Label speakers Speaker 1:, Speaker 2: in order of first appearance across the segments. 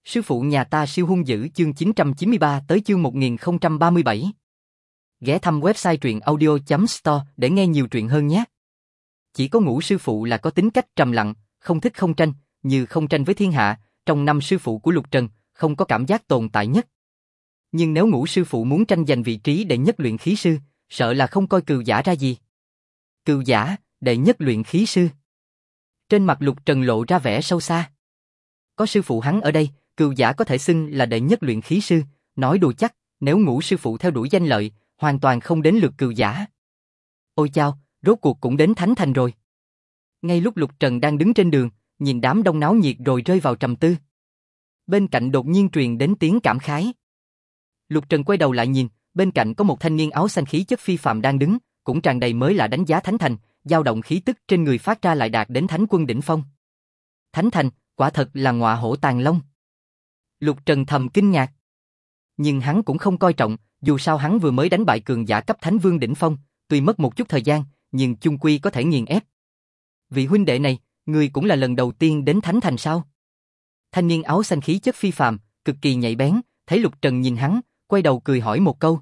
Speaker 1: Sư phụ nhà ta siêu hung dữ chương 993 tới chương 1037. Ghé thăm website truyện audio.store để nghe nhiều truyện hơn nhé. Chỉ có Ngũ sư phụ là có tính cách trầm lặng, không thích không tranh, như không tranh với thiên hạ, trong 5 sư phụ của Lục Trần, không có cảm giác tồn tại nhất. Nhưng nếu Ngũ sư phụ muốn tranh giành vị trí đệ nhất luyện khí sư, sợ là không coi Cừu Giả ra gì. Cừu Giả, đệ nhất luyện khí sư. Trên mặt Lục Trần lộ ra vẻ sâu xa. Có sư phụ hắn ở đây, Cừu Giả có thể xưng là đệ nhất luyện khí sư, nói đùa chắc, nếu Ngũ sư phụ theo đuổi danh lợi, hoàn toàn không đến lượt Cừu Giả. Ôi chao, rốt cuộc cũng đến Thánh Thành rồi. Ngay lúc Lục Trần đang đứng trên đường, nhìn đám đông náo nhiệt rồi rơi vào trầm tư. Bên cạnh đột nhiên truyền đến tiếng cảm khái. Lục Trần quay đầu lại nhìn, bên cạnh có một thanh niên áo xanh khí chất phi phàm đang đứng, cũng tràn đầy mới lạ đánh giá Thánh Thành, dao động khí tức trên người phát ra lại đạt đến Thánh quân đỉnh phong. Thánh Thành, quả thật là ngọa hổ tàng long. Lục Trần thầm kinh ngạc. Nhưng hắn cũng không coi trọng, dù sao hắn vừa mới đánh bại cường giả cấp Thánh Vương đỉnh phong, tuy mất một chút thời gian, nhưng chung quy có thể nghiền ép. Vị huynh đệ này, người cũng là lần đầu tiên đến Thánh Thành sao? Thanh niên áo xanh khí chất phi phàm, cực kỳ nhạy bén, thấy Lục Trần nhìn hắn, quay đầu cười hỏi một câu.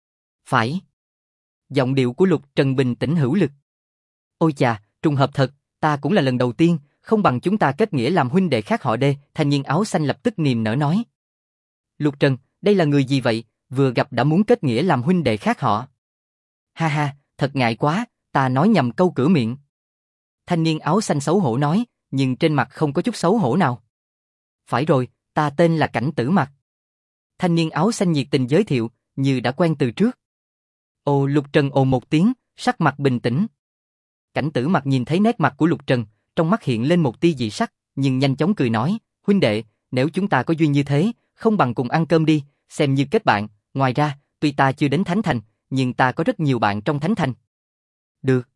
Speaker 1: Phải. Giọng điệu của Lục Trần bình tĩnh hữu lực. Ôi chà, trùng hợp thật, ta cũng là lần đầu tiên, không bằng chúng ta kết nghĩa làm huynh đệ khác họ đê, thanh niên áo xanh lập tức niềm nở nói. Lục Trần, đây là người gì vậy, vừa gặp đã muốn kết nghĩa làm huynh đệ khác họ. Ha ha, thật ngại quá, ta nói nhầm câu cửa miệng. Thanh niên áo xanh xấu hổ nói, nhưng trên mặt không có chút xấu hổ nào. Phải rồi, ta tên là Cảnh Tử Mặc. Thanh niên áo xanh nhiệt tình giới thiệu, như đã quen từ trước. Ồ, Lục Trần ồ một tiếng, sắc mặt bình tĩnh. Cảnh Tử Mặc nhìn thấy nét mặt của Lục Trần, trong mắt hiện lên một tia dị sắc, nhưng nhanh chóng cười nói, huynh đệ, nếu chúng ta có duyên như thế, không bằng cùng ăn cơm đi, xem như kết bạn, ngoài ra, tuy ta chưa đến Thánh Thành, nhưng ta có rất nhiều bạn trong Thánh Thành. Được.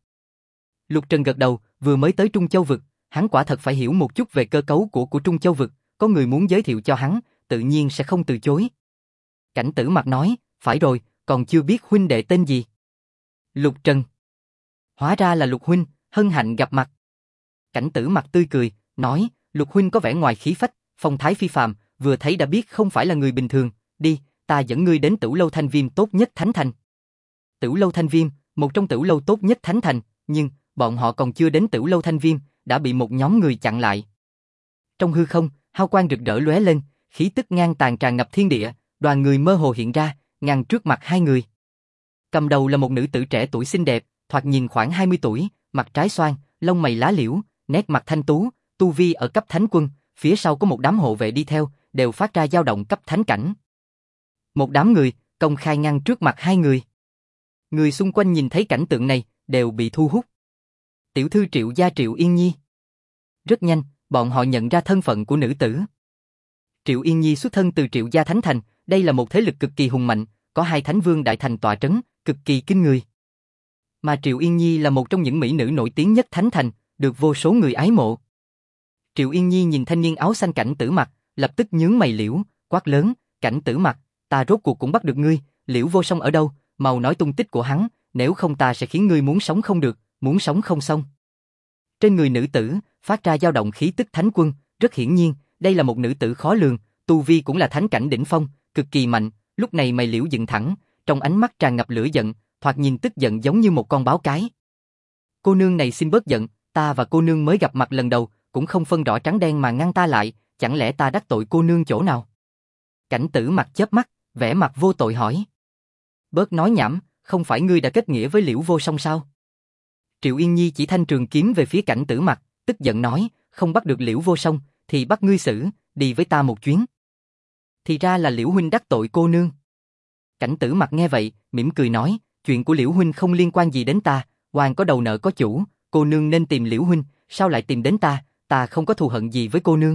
Speaker 1: Lục Trần gật đầu, vừa mới tới Trung Châu Vực, hắn quả thật phải hiểu một chút về cơ cấu của Trung Châu Vực, có người muốn giới thiệu cho hắn, tự nhiên sẽ không từ chối. Cảnh Tử Mặc nói, phải rồi, còn chưa biết huynh đệ tên gì. Lục Trần. Hóa ra là Lục huynh, hân hạnh gặp mặt. Cảnh Tử Mặc tươi cười, nói, Lục huynh có vẻ ngoài khí phách, phong thái phi phàm, vừa thấy đã biết không phải là người bình thường, đi, ta dẫn ngươi đến Tửu Lâu Thanh Viêm tốt nhất Thánh Thành. Tửu Lâu Thanh Viêm, một trong Tửu Lâu tốt nhất Thánh Thành, nhưng bọn họ còn chưa đến Tửu Lâu Thanh Viêm, đã bị một nhóm người chặn lại. Trong hư không, hào quang rực rỡ lóe lên, khí tức ngang tàn tràn ngập thiên địa, đoàn người mơ hồ hiện ra, ngăn trước mặt hai người. Cầm đầu là một nữ tử trẻ tuổi xinh đẹp, thoạt nhìn khoảng 20 tuổi, mặt trái xoan, lông mày lá liễu, nét mặt thanh tú, tu vi ở cấp thánh quân, phía sau có một đám hộ vệ đi theo, đều phát ra dao động cấp thánh cảnh. Một đám người, công khai ngăn trước mặt hai người. Người xung quanh nhìn thấy cảnh tượng này, đều bị thu hút. Tiểu thư Triệu gia Triệu Yên Nhi. Rất nhanh, bọn họ nhận ra thân phận của nữ tử. Triệu Yên Nhi xuất thân từ Triệu gia Thánh Thành, đây là một thế lực cực kỳ hùng mạnh, có 2 thánh vương đại thành tọa trấn, cực kỳ kinh người. Mà Triệu Yên Nhi là một trong những mỹ nữ nổi tiếng nhất Thánh Thành, được vô số người ái mộ. Triệu Yên Nhi nhìn thanh niên áo xanh Cảnh Tử Mặc, lập tức nhướng mày liễu, quát lớn, Cảnh Tử Mặc, ta rốt cuộc cũng bắt được ngươi, Liễu Vô Song ở đâu, mau nói tung tích của hắn, nếu không ta sẽ khiến ngươi muốn sống không được, muốn sống không xong. Trên người nữ tử, phát ra dao động khí tức thánh quân, rất hiển nhiên, đây là một nữ tử khó lường, tu vi cũng là thánh cảnh đỉnh phong, cực kỳ mạnh, lúc này mày liễu dựng thẳng, trong ánh mắt tràn ngập lửa giận, thoạt nhìn tức giận giống như một con báo cái. Cô nương này xin bớt giận, ta và cô nương mới gặp mặt lần đầu, cũng không phân rõ trắng đen mà ngăn ta lại, chẳng lẽ ta đắc tội cô nương chỗ nào? Cảnh Tử Mặc chớp mắt, vẻ mặt vô tội hỏi. Bớt nói nhảm, không phải ngươi đã kết nghĩa với Liễu Vô Song sao? Triệu Yên Nhi chỉ thanh trường kiếm về phía Cảnh Tử Mặc, tức giận nói, không bắt được Liễu Vô Song, thì bắt ngươi xử, đi với ta một chuyến. Thì ra là Liễu huynh đắc tội cô nương. Cảnh Tử Mặc nghe vậy, mỉm cười nói, chuyện của Liễu huynh không liên quan gì đến ta, hoàng có đầu nợ có chủ, cô nương nên tìm Liễu huynh, sao lại tìm đến ta không có thù hận gì với cô nương.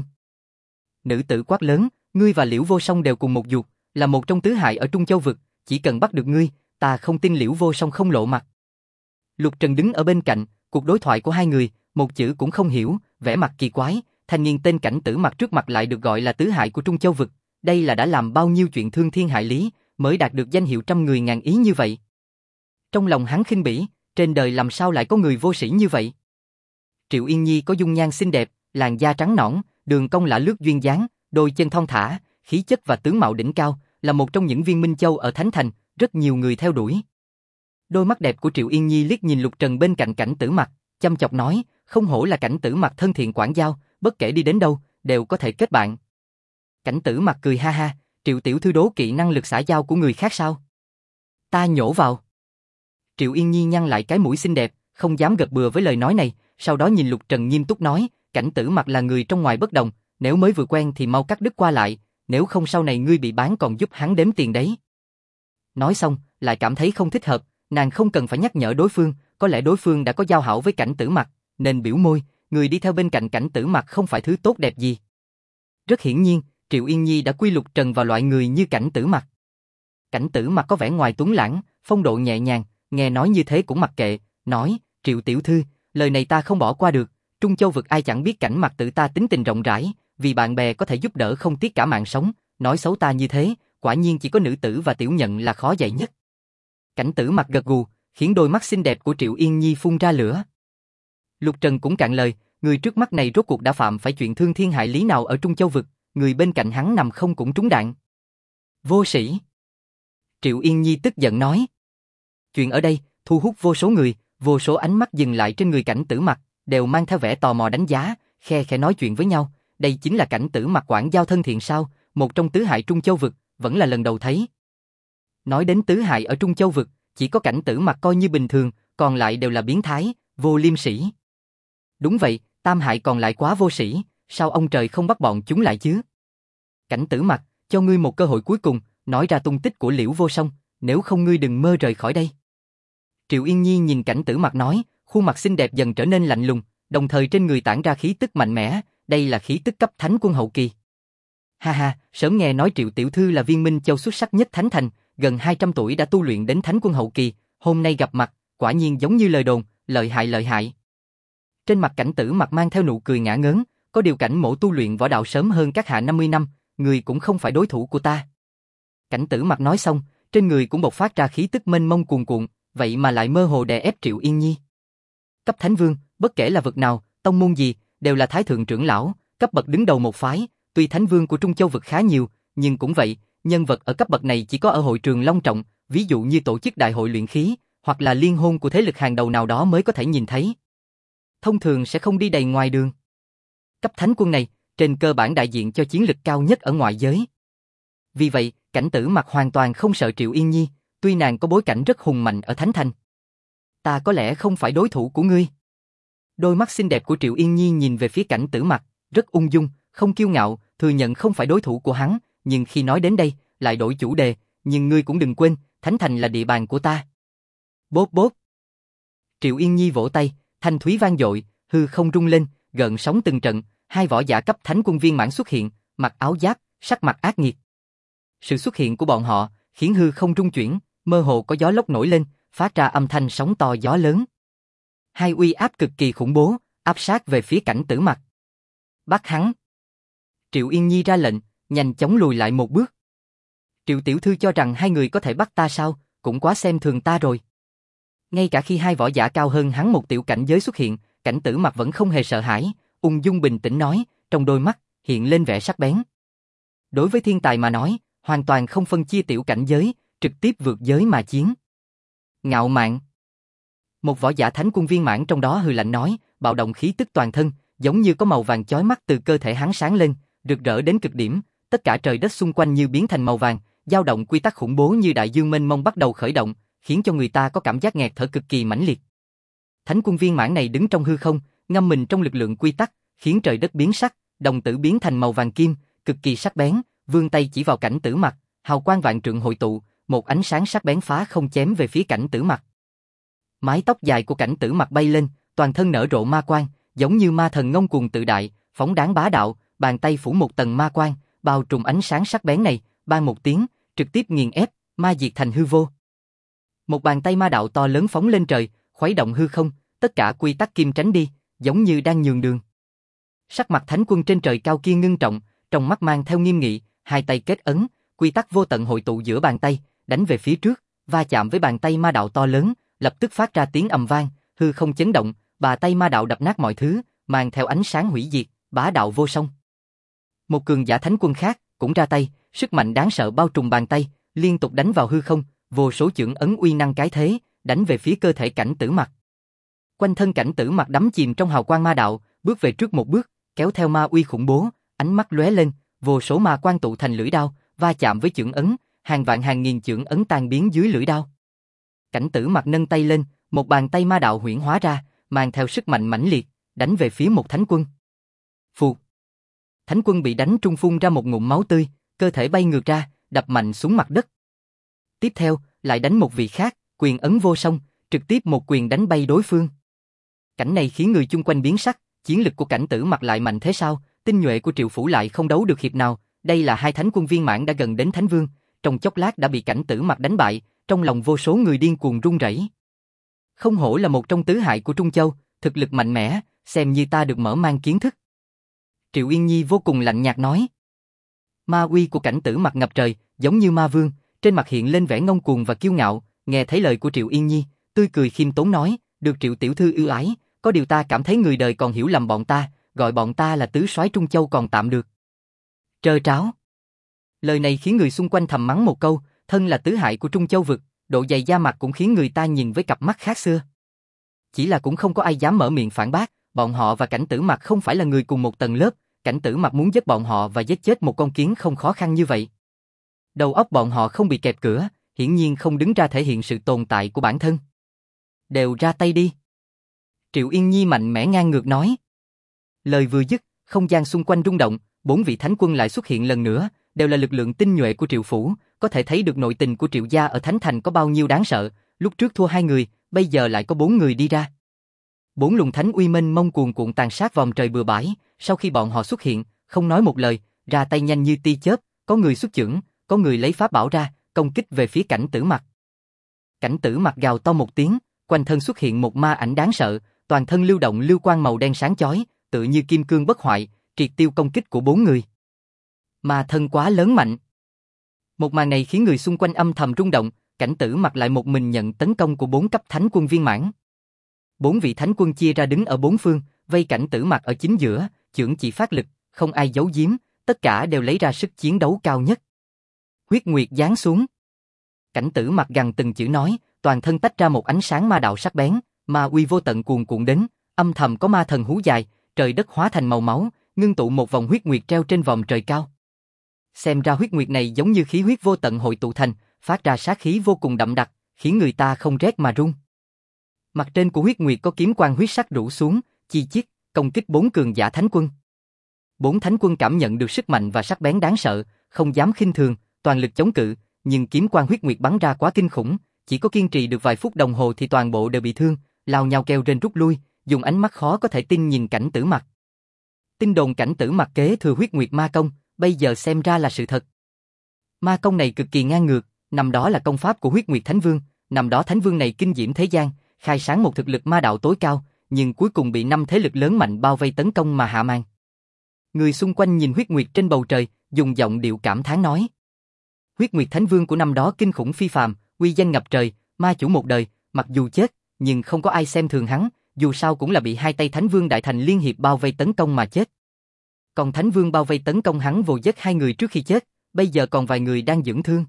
Speaker 1: Nữ tử quát lớn, ngươi và Liễu Vô Song đều cùng một ruột, là một trong tứ hại ở Trung Châu Vực, chỉ cần bắt được ngươi, ta không tin Liễu Vô Song không lộ mặt. Lục Trần đứng ở bên cạnh, cuộc đối thoại của hai người, một chữ cũng không hiểu, vẻ mặt kỳ quái, thanh niên tên Cảnh Tử Mặc trước mặt lại được gọi là tứ hại của Trung Châu Vực, đây là đã làm bao nhiêu chuyện thương thiên hại lý, mới đạt được danh hiệu trăm người ngàn ý như vậy. Trong lòng hắn khinh bỉ, trên đời làm sao lại có người vô sĩ như vậy. Triệu Yên Nhi có dung nhan xinh đẹp, làn da trắng nõn, đường cong lả lướt duyên dáng, đôi chân thon thả, khí chất và tướng mạo đỉnh cao, là một trong những viên minh châu ở Thánh Thành, rất nhiều người theo đuổi. Đôi mắt đẹp của Triệu Yên Nhi liếc nhìn Lục Trần bên cạnh Cảnh Tử Mặc, chăm chọc nói, không hổ là Cảnh Tử Mặc thân thiện quảng giao, bất kể đi đến đâu, đều có thể kết bạn. Cảnh Tử Mặc cười ha ha, Triệu tiểu thư đố kỵ năng lực xã giao của người khác sao? Ta nhổ vào. Triệu Yên Nhi nhăn lại cái mũi xinh đẹp, không dám gật bừa với lời nói này, sau đó nhìn Lục Trần nghiêm túc nói, Cảnh Tử Mặc là người trong ngoài bất đồng, nếu mới vừa quen thì mau cắt đứt qua lại, nếu không sau này ngươi bị bán còn giúp hắn đếm tiền đấy. Nói xong, lại cảm thấy không thích hợp, nàng không cần phải nhắc nhở đối phương, có lẽ đối phương đã có giao hảo với Cảnh Tử Mặc, nên biểu môi, người đi theo bên cạnh Cảnh Tử Mặc không phải thứ tốt đẹp gì. Rất hiển nhiên, Triệu Yên Nhi đã quy Lục Trần vào loại người như Cảnh Tử Mặc. Cảnh Tử Mặc có vẻ ngoài tuấn lãng, phong độ nhẹ nhàng, nghe nói như thế cũng mặc kệ, nói, Triệu tiểu thư, lời này ta không bỏ qua được, Trung Châu vực ai chẳng biết Cảnh Mặc tự ta tính tình rộng rãi, vì bạn bè có thể giúp đỡ không tiếc cả mạng sống, nói xấu ta như thế, quả nhiên chỉ có nữ tử và tiểu nhận là khó dạy nhất. Cảnh Tử Mặc gật gù, khiến đôi mắt xinh đẹp của Triệu Yên Nhi phun ra lửa. Lục Trần cũng cạn lời, người trước mắt này rốt cuộc đã phạm phải chuyện thương thiên hại lý nào ở Trung Châu vực, người bên cạnh hắn nằm không cũng trúng đạn. Vô sĩ. Triệu Yên Nhi tức giận nói. Chuyện ở đây, thu hút vô số người, vô số ánh mắt dừng lại trên người Cảnh Tử Mặc, đều mang theo vẻ tò mò đánh giá, khe khẽ nói chuyện với nhau, đây chính là Cảnh Tử Mặc quảng giao thân thiện sao, một trong tứ hại Trung Châu vực, vẫn là lần đầu thấy. Nói đến tứ hại ở Trung Châu vực, chỉ có Cảnh Tử Mặc coi như bình thường, còn lại đều là biến thái, vô liêm sỉ. Đúng vậy, tam hại còn lại quá vô sĩ, sao ông trời không bắt bọn chúng lại chứ? Cảnh Tử Mặc, cho ngươi một cơ hội cuối cùng, nói ra tung tích của Liễu Vô Song, nếu không ngươi đừng mơ rời khỏi đây. Triệu Yên Nhi nhìn Cảnh Tử Mặc nói, khuôn mặt xinh đẹp dần trở nên lạnh lùng, đồng thời trên người tản ra khí tức mạnh mẽ, đây là khí tức cấp Thánh Quân hậu kỳ. Ha ha, sớm nghe nói Triệu tiểu thư là viên minh châu xuất sắc nhất Thánh Thành, gần 200 tuổi đã tu luyện đến Thánh Quân hậu kỳ, hôm nay gặp mặt, quả nhiên giống như lời đồn, lợi hại lợi hại. Trên mặt Cảnh Tử Mặc mang theo nụ cười ngả ngớn, có điều Cảnh mỗ tu luyện võ đạo sớm hơn các hạ 50 năm, người cũng không phải đối thủ của ta. Cảnh Tử Mặc nói xong, trên người cũng bộc phát ra khí tức mênh mông cuồn cuộn, vậy mà lại mơ hồ đè ép Triệu Yên Nhi. Cấp Thánh Vương, bất kể là vực nào, tông môn gì, đều là thái thượng trưởng lão, cấp bậc đứng đầu một phái, tuy Thánh Vương của Trung Châu vực khá nhiều, nhưng cũng vậy, nhân vật ở cấp bậc này chỉ có ở hội trường long trọng, ví dụ như tổ chức đại hội luyện khí, hoặc là liên hôn của thế lực hàng đầu nào đó mới có thể nhìn thấy. Thông thường sẽ không đi đầy ngoài đường. Cấp Thánh Quân này, trên cơ bản đại diện cho chiến lực cao nhất ở ngoại giới. Vì vậy, Cảnh Tử Mặc hoàn toàn không sợ Triệu Yên Nhi, tuy nàng có bối cảnh rất hùng mạnh ở Thánh Thành. Ta có lẽ không phải đối thủ của ngươi. Đôi mắt xinh đẹp của Triệu Yên Nhi nhìn về phía Cảnh Tử Mặc, rất ung dung, không kiêu ngạo, thừa nhận không phải đối thủ của hắn, nhưng khi nói đến đây, lại đổi chủ đề, nhưng ngươi cũng đừng quên, Thánh Thành là địa bàn của ta. Bốp bốp. Triệu Yên Nhi vỗ tay, thanh thúy vang dội, hư không rung lên, gợn sóng từng trận, hai võ giả cấp Thánh Quân viên mãn xuất hiện, mặc áo giáp, sắc mặt ác nghiệt. Sự xuất hiện của bọn họ khiến hư không rung chuyển, mơ hồ có gió lốc nổi lên, phát ra âm thanh sóng to gió lớn. Hai uy áp cực kỳ khủng bố, áp sát về phía Cảnh Tử Mặc. Bắt hắn. Triệu Yên Nhi ra lệnh, nhanh chóng lùi lại một bước. Triệu tiểu thư cho rằng hai người có thể bắt ta sao, cũng quá xem thường ta rồi. Ngay cả khi hai võ giả cao hơn hắn một tiểu cảnh giới xuất hiện, Cảnh Tử Mặc vẫn không hề sợ hãi, ung dung bình tĩnh nói, trong đôi mắt hiện lên vẻ sắc bén. Đối với thiên tài mà nói, hoàn toàn không phân chia tiểu cảnh giới, trực tiếp vượt giới mà chiến. Ngạo mạn. Một võ giả Thánh Quân viên mãn trong đó hừ lạnh nói, bạo động khí tức toàn thân, giống như có màu vàng chói mắt từ cơ thể hắn sáng lên, rực rỡ đến cực điểm, tất cả trời đất xung quanh như biến thành màu vàng, dao động quy tắc khủng bố như đại dương mênh mông bắt đầu khởi động, khiến cho người ta có cảm giác nghẹt thở cực kỳ mãnh liệt. Thánh Quân viên mãn này đứng trong hư không, ngâm mình trong lực lượng quy tắc, khiến trời đất biến sắc, đồng tử biến thành màu vàng kim, cực kỳ sắc bén, vươn tay chỉ vào Cảnh Tử Mặc, hào quang vạn trượng hội tụ, một ánh sáng sắc bén phá không chém về phía Cảnh Tử Mặc. Mái tóc dài của Cảnh Tử Mặc bay lên, toàn thân nở rộ ma quang, giống như ma thần ngông cuồng tự đại, phóng đáng bá đạo, bàn tay phủ một tầng ma quang, bao trùm ánh sáng sắc bén này, ban một tiếng, trực tiếp nghiền ép, ma diệt thành hư vô. Một bàn tay ma đạo to lớn phóng lên trời, khuấy động hư không, tất cả quy tắc kim tránh đi, giống như đang nhường đường. Sắc mặt Thánh Quân trên trời cao kia ngưng trọng, trong mắt mang theo nghiêm nghị, hai tay kết ấn, quy tắc vô tận hội tụ giữa bàn tay, đánh về phía trước, va chạm với bàn tay ma đạo to lớn, lập tức phát ra tiếng ầm vang, hư không chấn động, bàn tay ma đạo đập nát mọi thứ, mang theo ánh sáng hủy diệt, bá đạo vô song. Một cường giả thánh quân khác cũng ra tay, sức mạnh đáng sợ bao trùm bàn tay, liên tục đánh vào hư không, vô số chưởng ấn uy năng cái thế, đánh về phía cơ thể Cảnh Tử Mặc. Quanh thân Cảnh Tử Mặc đắm chìm trong hào quang ma đạo, bước về trước một bước, kéo theo ma uy khủng bố, ánh mắt lóe lên, vô số ma quang tụ thành lưỡi đao, va chạm với chưởng ấn, hàng vạn hàng nghìn chưởng ấn tan biến dưới lưỡi đao. Cảnh Tử Mặc nâng tay lên, một bàn tay ma đạo huyễn hóa ra, mang theo sức mạnh mãnh liệt, đánh về phía một thánh quân. Phụt! Thánh quân bị đánh trung phun ra một ngụm máu tươi, cơ thể bay ngược ra, đập mạnh xuống mặt đất. Tiếp theo, lại đánh một vị khác, quyền ấn vô song, trực tiếp một quyền đánh bay đối phương. Cảnh này khiến người chung quanh biến sắc, chiến lực của Cảnh Tử Mặc lại mạnh thế sao, tinh nhuệ của Triệu Phủ lại không đấu được hiệp nào, đây là hai thánh quân viên mãn đã gần đến thánh vương, trong chốc lát đã bị Cảnh Tử Mặc đánh bại, trong lòng vô số người điên cuồng run rẩy. Không hổ là một trong tứ hải của Trung Châu, thực lực mạnh mẽ, xem như ta được mở mang kiến thức. Triệu Yên Nhi vô cùng lạnh nhạt nói. Ma uy của Cảnh Tử Mặc ngập trời, giống như ma vương, trên mặt hiện lên vẻ ngông cuồng và kiêu ngạo, nghe thấy lời của Triệu Yên Nhi, tươi cười khiêm tốn nói, được Triệu tiểu thư ưu ái, có điều ta cảm thấy người đời còn hiểu lầm bọn ta, gọi bọn ta là tứ soái Trung Châu còn tạm được. Trơ tráo. Lời này khiến người xung quanh thầm mắng một câu, thân là tứ hải của Trung Châu vực, độ dày da mặt cũng khiến người ta nhìn với cặp mắt khác xưa. Chỉ là cũng không có ai dám mở miệng phản bác, bọn họ và Cảnh Tử Mặc không phải là người cùng một tầng lớp, Cảnh Tử Mặc muốn giết bọn họ và giết chết một con kiến không khó khăn như vậy. Đầu óc bọn họ không bị kẹp cửa, hiển nhiên không đứng ra thể hiện sự tồn tại của bản thân. Đều ra tay đi. Triệu Yên Nhi mạnh mẽ ngang ngược nói. Lời vừa dứt, không gian xung quanh rung động, 4 vị thánh quân lại xuất hiện lần nữa, đều là lực lượng tinh nhuệ của Triệu Phủ, có thể thấy được nội tình của Triệu gia ở Thánh Thành có bao nhiêu đáng sợ, lúc trước thua 2 người, bây giờ lại có 4 người đi ra. 4 luồng thánh uy mênh mông cuồn cuộn tàn sát vòng trời bừa bãi, sau khi bọn họ xuất hiện, không nói một lời, ra tay nhanh như tia chớp, có người xuất chưởng, có người lấy pháp bảo ra, công kích về phía Cảnh Tử Mặc. Cảnh Tử Mặc gào to một tiếng, quanh thân xuất hiện một ma ảnh đáng sợ, toàn thân lưu động lưu quang màu đen sáng chói, tựa như kim cương bất hoại, triệt tiêu công kích của 4 người. Ma thân quá lớn mạnh. Một màn này khiến người xung quanh âm thầm rung động, Cảnh Tử Mặc lại một mình nhận tấn công của 4 cấp thánh quân viên mãn. 4 vị thánh quân chia ra đứng ở 4 phương, vây Cảnh Tử Mặc ở chính giữa, chưởng chỉ phát lực, không ai giấu giếm, tất cả đều lấy ra sức chiến đấu cao nhất. Huyết nguyệt giáng xuống. Cảnh Tử Mặc gằn từng chữ nói, toàn thân tách ra một ánh sáng ma đạo sắc bén, ma uy vô tận cuồn cuộn đến, âm thầm có ma thần hú dài, trời đất hóa thành màu máu, ngưng tụ một vòng huyết nguyệt treo trên vòm trời cao. Xem ra huyết nguyệt này giống như khí huyết vô tận hội tụ thành, phát ra sát khí vô cùng đậm đặc, khiến người ta không rét mà run. Mặt trên của huyết nguyệt có kiếm quang huyết sắc rủ xuống, chi chít, công kích 4 cường giả thánh quân. 4 thánh quân cảm nhận được sức mạnh và sắc bén đáng sợ, không dám khinh thường, toàn lực chống cự, nhưng kiếm quang huyết nguyệt bắn ra quá kinh khủng, chỉ có kiên trì được vài phút đồng hồ thì toàn bộ đều bị thương, lao nhau kêu rên rút lui, dùng ánh mắt khó có thể tin nhìn Cảnh Tử Mặc. Tin đồn Cảnh Tử Mặc kế thừa huyết nguyệt ma công, bây giờ xem ra là sự thật. Ma công này cực kỳ ngang ngược, năm đó là công pháp của huyết nguyệt thánh vương, năm đó thánh vương này kinh diễm thế gian, khai sáng một thực lực ma đạo tối cao, nhưng cuối cùng bị 5 thế lực lớn mạnh bao vây tấn công mà hạ màn. Người xung quanh nhìn huyết nguyệt trên bầu trời, dùng giọng điệu cảm thán nói: Huyết nguyệt thánh vương của năm đó kinh khủng phi phàm, uy danh ngập trời, ma chủ một đời, mặc dù chết, nhưng không có ai xem thường hắn, dù sao cũng là bị 2 tay thánh vương đại thành liên hiệp bao vây tấn công mà chết. Còn thánh vương bao vây tấn công hắn vồ giết 2 người trước khi chết, bây giờ còn vài người đang dưỡng thương.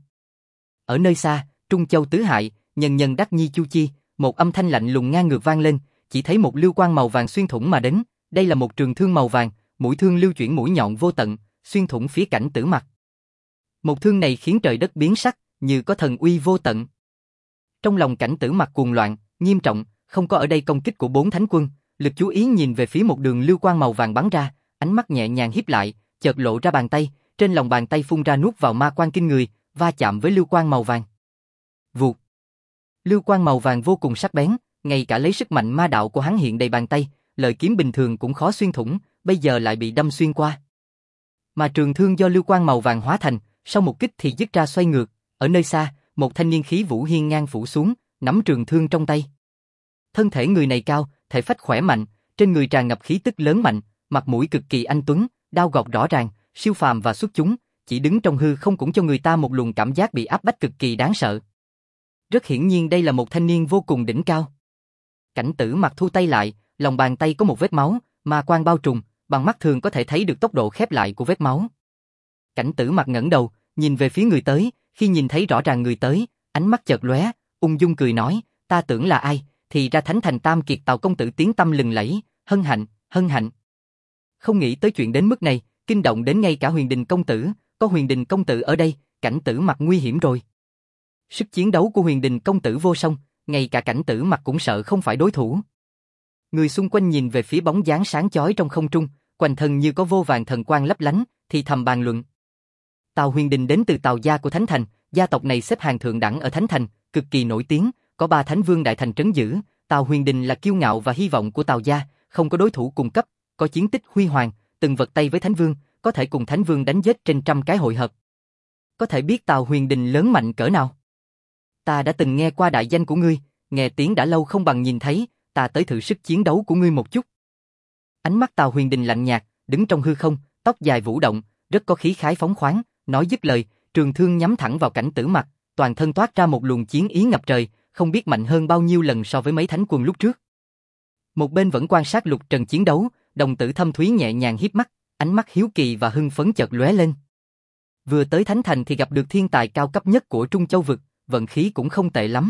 Speaker 1: Ở nơi xa, Trung Châu tứ hại, nhân nhân đắc nhi chu chi, một âm thanh lạnh lùng ngang ngược vang lên, chỉ thấy một lưu quang màu vàng xuyên thủng mà đến, đây là một trường thương màu vàng, mũi thương lưu chuyển mũi nhọn vô tận, xuyên thủng phía Cảnh Tử Mặc. Một thương này khiến trời đất biến sắc, như có thần uy vô tận. Trong lòng Cảnh Tử Mặc cuồng loạn, nghiêm trọng, không có ở đây công kích của 4 thánh quân, lực chú ý nhìn về phía một đường lưu quang màu vàng bắn ra, ánh mắt nhẹ nhàng híp lại, chợt lộ ra bàn tay, trên lòng bàn tay phun ra nuốt vào ma quang kinh người, va chạm với lưu quang màu vàng. Vụt. Lưu quang màu vàng vô cùng sắc bén, ngay cả lấy sức mạnh ma đạo của hắn hiện đầy bàn tay, lợi kiếm bình thường cũng khó xuyên thủng, bây giờ lại bị đâm xuyên qua. Mà trường thương do lưu quang màu vàng hóa thành, sau một kích thì dứt ra xoay ngược, ở nơi xa, một thanh niên khí vũ hiên ngang phủ xuống, nắm trường thương trong tay. Thân thể người này cao, thể phách khỏe mạnh, trên người tràn ngập khí tức lớn mạnh, mặt mũi cực kỳ anh tuấn, đao gọt rõ ràng, siêu phàm và xuất chúng, chỉ đứng trong hư không cũng cho người ta một luồng cảm giác bị áp bách cực kỳ đáng sợ. Rất hiển nhiên đây là một thanh niên vô cùng đỉnh cao. Cảnh Tử Mặc thu tay lại, lòng bàn tay có một vết máu, ma quang bao trùm, bằng mắt thường có thể thấy được tốc độ khép lại của vết máu. Cảnh Tử Mặc ngẩng đầu, nhìn về phía người tới, khi nhìn thấy rõ ràng người tới, ánh mắt chợt lóe, ung dung cười nói, ta tưởng là ai, thì ra Thánh Thành Tam Kiệt Tào công tử tiếng tăm lừng lẫy, hân hạnh, hân hạnh. Không nghĩ tới chuyện đến mức này, kinh động đến ngay cả Huyền Đình công tử, có Huyền Đình công tử ở đây, Cảnh Tử Mặc nguy hiểm rồi. Sức chiến đấu của Huyền Đình công tử vô song, ngay cả Cảnh Tử Mặc cũng sợ không phải đối thủ. Người xung quanh nhìn về phía bóng dáng sáng chói trong không trung, quanh thân như có vô vàn thần quang lấp lánh, thì thầm bàn luận. Tào Huyền Đình đến từ Tào gia của Thánh Thành, gia tộc này xếp hàng thượng đẳng ở Thánh Thành, cực kỳ nổi tiếng, có 3 thánh vương đại thành trấn giữ, Tào Huyền Đình là kiêu ngạo và hy vọng của Tào gia, không có đối thủ cùng cấp, có chiến tích huy hoàng, từng vật tay với thánh vương, có thể cùng thánh vương đánh giết trên trăm cái hội hợp. Có thể biết Tào Huyền Đình lớn mạnh cỡ nào? Ta đã từng nghe qua đại danh của ngươi, nghe tiếng đã lâu không bằng nhìn thấy, ta tới thử sức chiến đấu của ngươi một chút. Ánh mắt Tào Huyền Đình lạnh nhạt, đứng trong hư không, tóc dài vũ động, rất có khí khái phóng khoáng, nói dứt lời, trường thương nhắm thẳng vào Cảnh Tử Mặc, toàn thân toát ra một luồng chiến ý ngập trời, không biết mạnh hơn bao nhiêu lần so với mấy thánh quân lúc trước. Một bên vẫn quan sát Lục Trần chiến đấu, đồng tử thâm thúy nhẹ nhàng híp mắt, ánh mắt hiếu kỳ và hưng phấn chợt lóe lên. Vừa tới Thánh Thành thì gặp được thiên tài cao cấp nhất của Trung Châu vực, vận khí cũng không tệ lắm.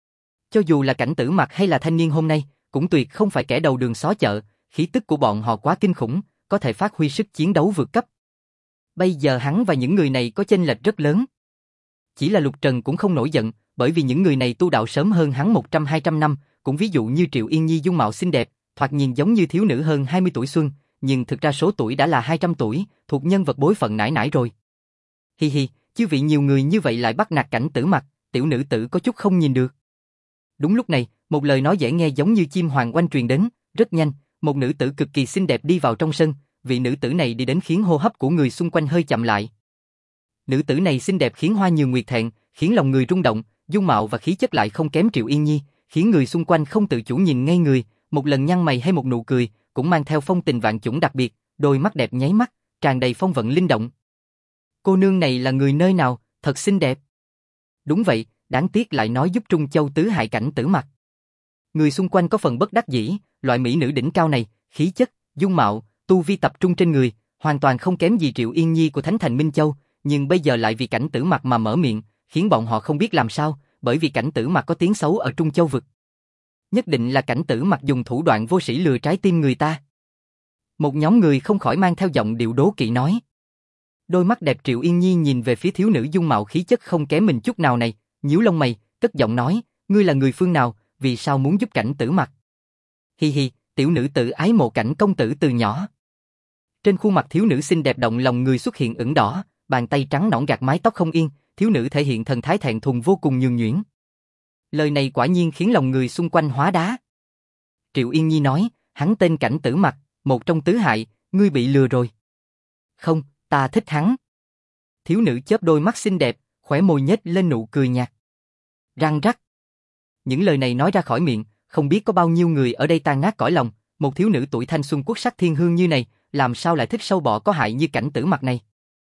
Speaker 1: Cho dù là Cảnh Tử Mặc hay là thanh niên hôm nay, cũng tuyệt không phải kẻ đầu đường xó chợ, khí tức của bọn họ quá kinh khủng, có thể phát huy sức chiến đấu vượt cấp. Bây giờ hắn và những người này có chênh lệch rất lớn. Chỉ là Lục Trần cũng không nổi giận, bởi vì những người này tu đạo sớm hơn hắn 100-200 năm, cũng ví dụ như Triệu Yên Nhi dung mạo xinh đẹp, thoạt nhìn giống như thiếu nữ hơn 20 tuổi xuân, nhưng thực ra số tuổi đã là 200 tuổi, thuộc nhân vật bối phận nải nải rồi. Hi hi, chư vị nhiều người như vậy lại bắt nạt Cảnh Tử Mặc, tiểu nữ tử có chút không nhìn được. Đúng lúc này, một lời nói dễ nghe giống như chim hoàng oanh truyền đến, rất nhanh, một nữ tử cực kỳ xinh đẹp đi vào trong sân, vị nữ tử này đi đến khiến hô hấp của người xung quanh hơi chậm lại. Nữ tử này xinh đẹp khiến Hoa Nhường Nguyệt thẹn, khiến lòng người rung động, dung mạo và khí chất lại không kém Triệu Yên Nhi, khiến người xung quanh không tự chủ nhìn ngây người, một lần nhăn mày hay một nụ cười, cũng mang theo phong tình vạn chủng đặc biệt, đôi mắt đẹp nháy mắt, tràn đầy phong vận linh động. Cô nương này là người nơi nào, thật xinh đẹp. Đúng vậy, đáng tiếc lại nói giúp Trung Châu tứ hại Cảnh Tử Mặc. Người xung quanh có phần bất đắc dĩ, loại mỹ nữ đỉnh cao này, khí chất, dung mạo, tu vi tập trung trên người, hoàn toàn không kém gì Triệu Yên Nhi của Thánh Thành Minh Châu, nhưng bây giờ lại vì Cảnh Tử Mặc mà mở miệng, khiến bọn họ không biết làm sao, bởi vì Cảnh Tử Mặc có tiếng xấu ở Trung Châu vực. Nhất định là Cảnh Tử Mặc dùng thủ đoạn vô sĩ lừa trái tim người ta. Một nhóm người không khỏi mang theo giọng điệu đố kỵ nói. Đôi mắt đẹp Triệu Yên Nhi nhìn về phía thiếu nữ dung mạo khí chất không kém mình chút nào này, nhíu lông mày, cất giọng nói, ngươi là người phương nào, vì sao muốn giúp Cảnh Tử Mặc? Hi hi, tiểu nữ tự ái mộ Cảnh công tử từ nhỏ. Trên khuôn mặt thiếu nữ xinh đẹp động lòng người xuất hiện ửng đỏ, bàn tay trắng nõn gạt mái tóc không yên, thiếu nữ thể hiện thần thái thẹn thùng vô cùng nhường nhuyễn. Lời này quả nhiên khiến lòng người xung quanh hóa đá. Triệu Yên Nhi nói, hắn tên Cảnh Tử Mặc, một trong tứ hại, ngươi bị lừa rồi. Không, ta thích hắn. Thiếu nữ chớp đôi mắt xinh đẹp, khóe môi nhếch lên nụ cười nhạt. Răng rắc. Những lời này nói ra khỏi miệng, không biết có bao nhiêu người ở đây tan nát cõi lòng, một thiếu nữ tuổi thanh xuân quốc sắc thiên hương như này, làm sao lại thích sâu bọ có hại như Cảnh Tử Mặc này?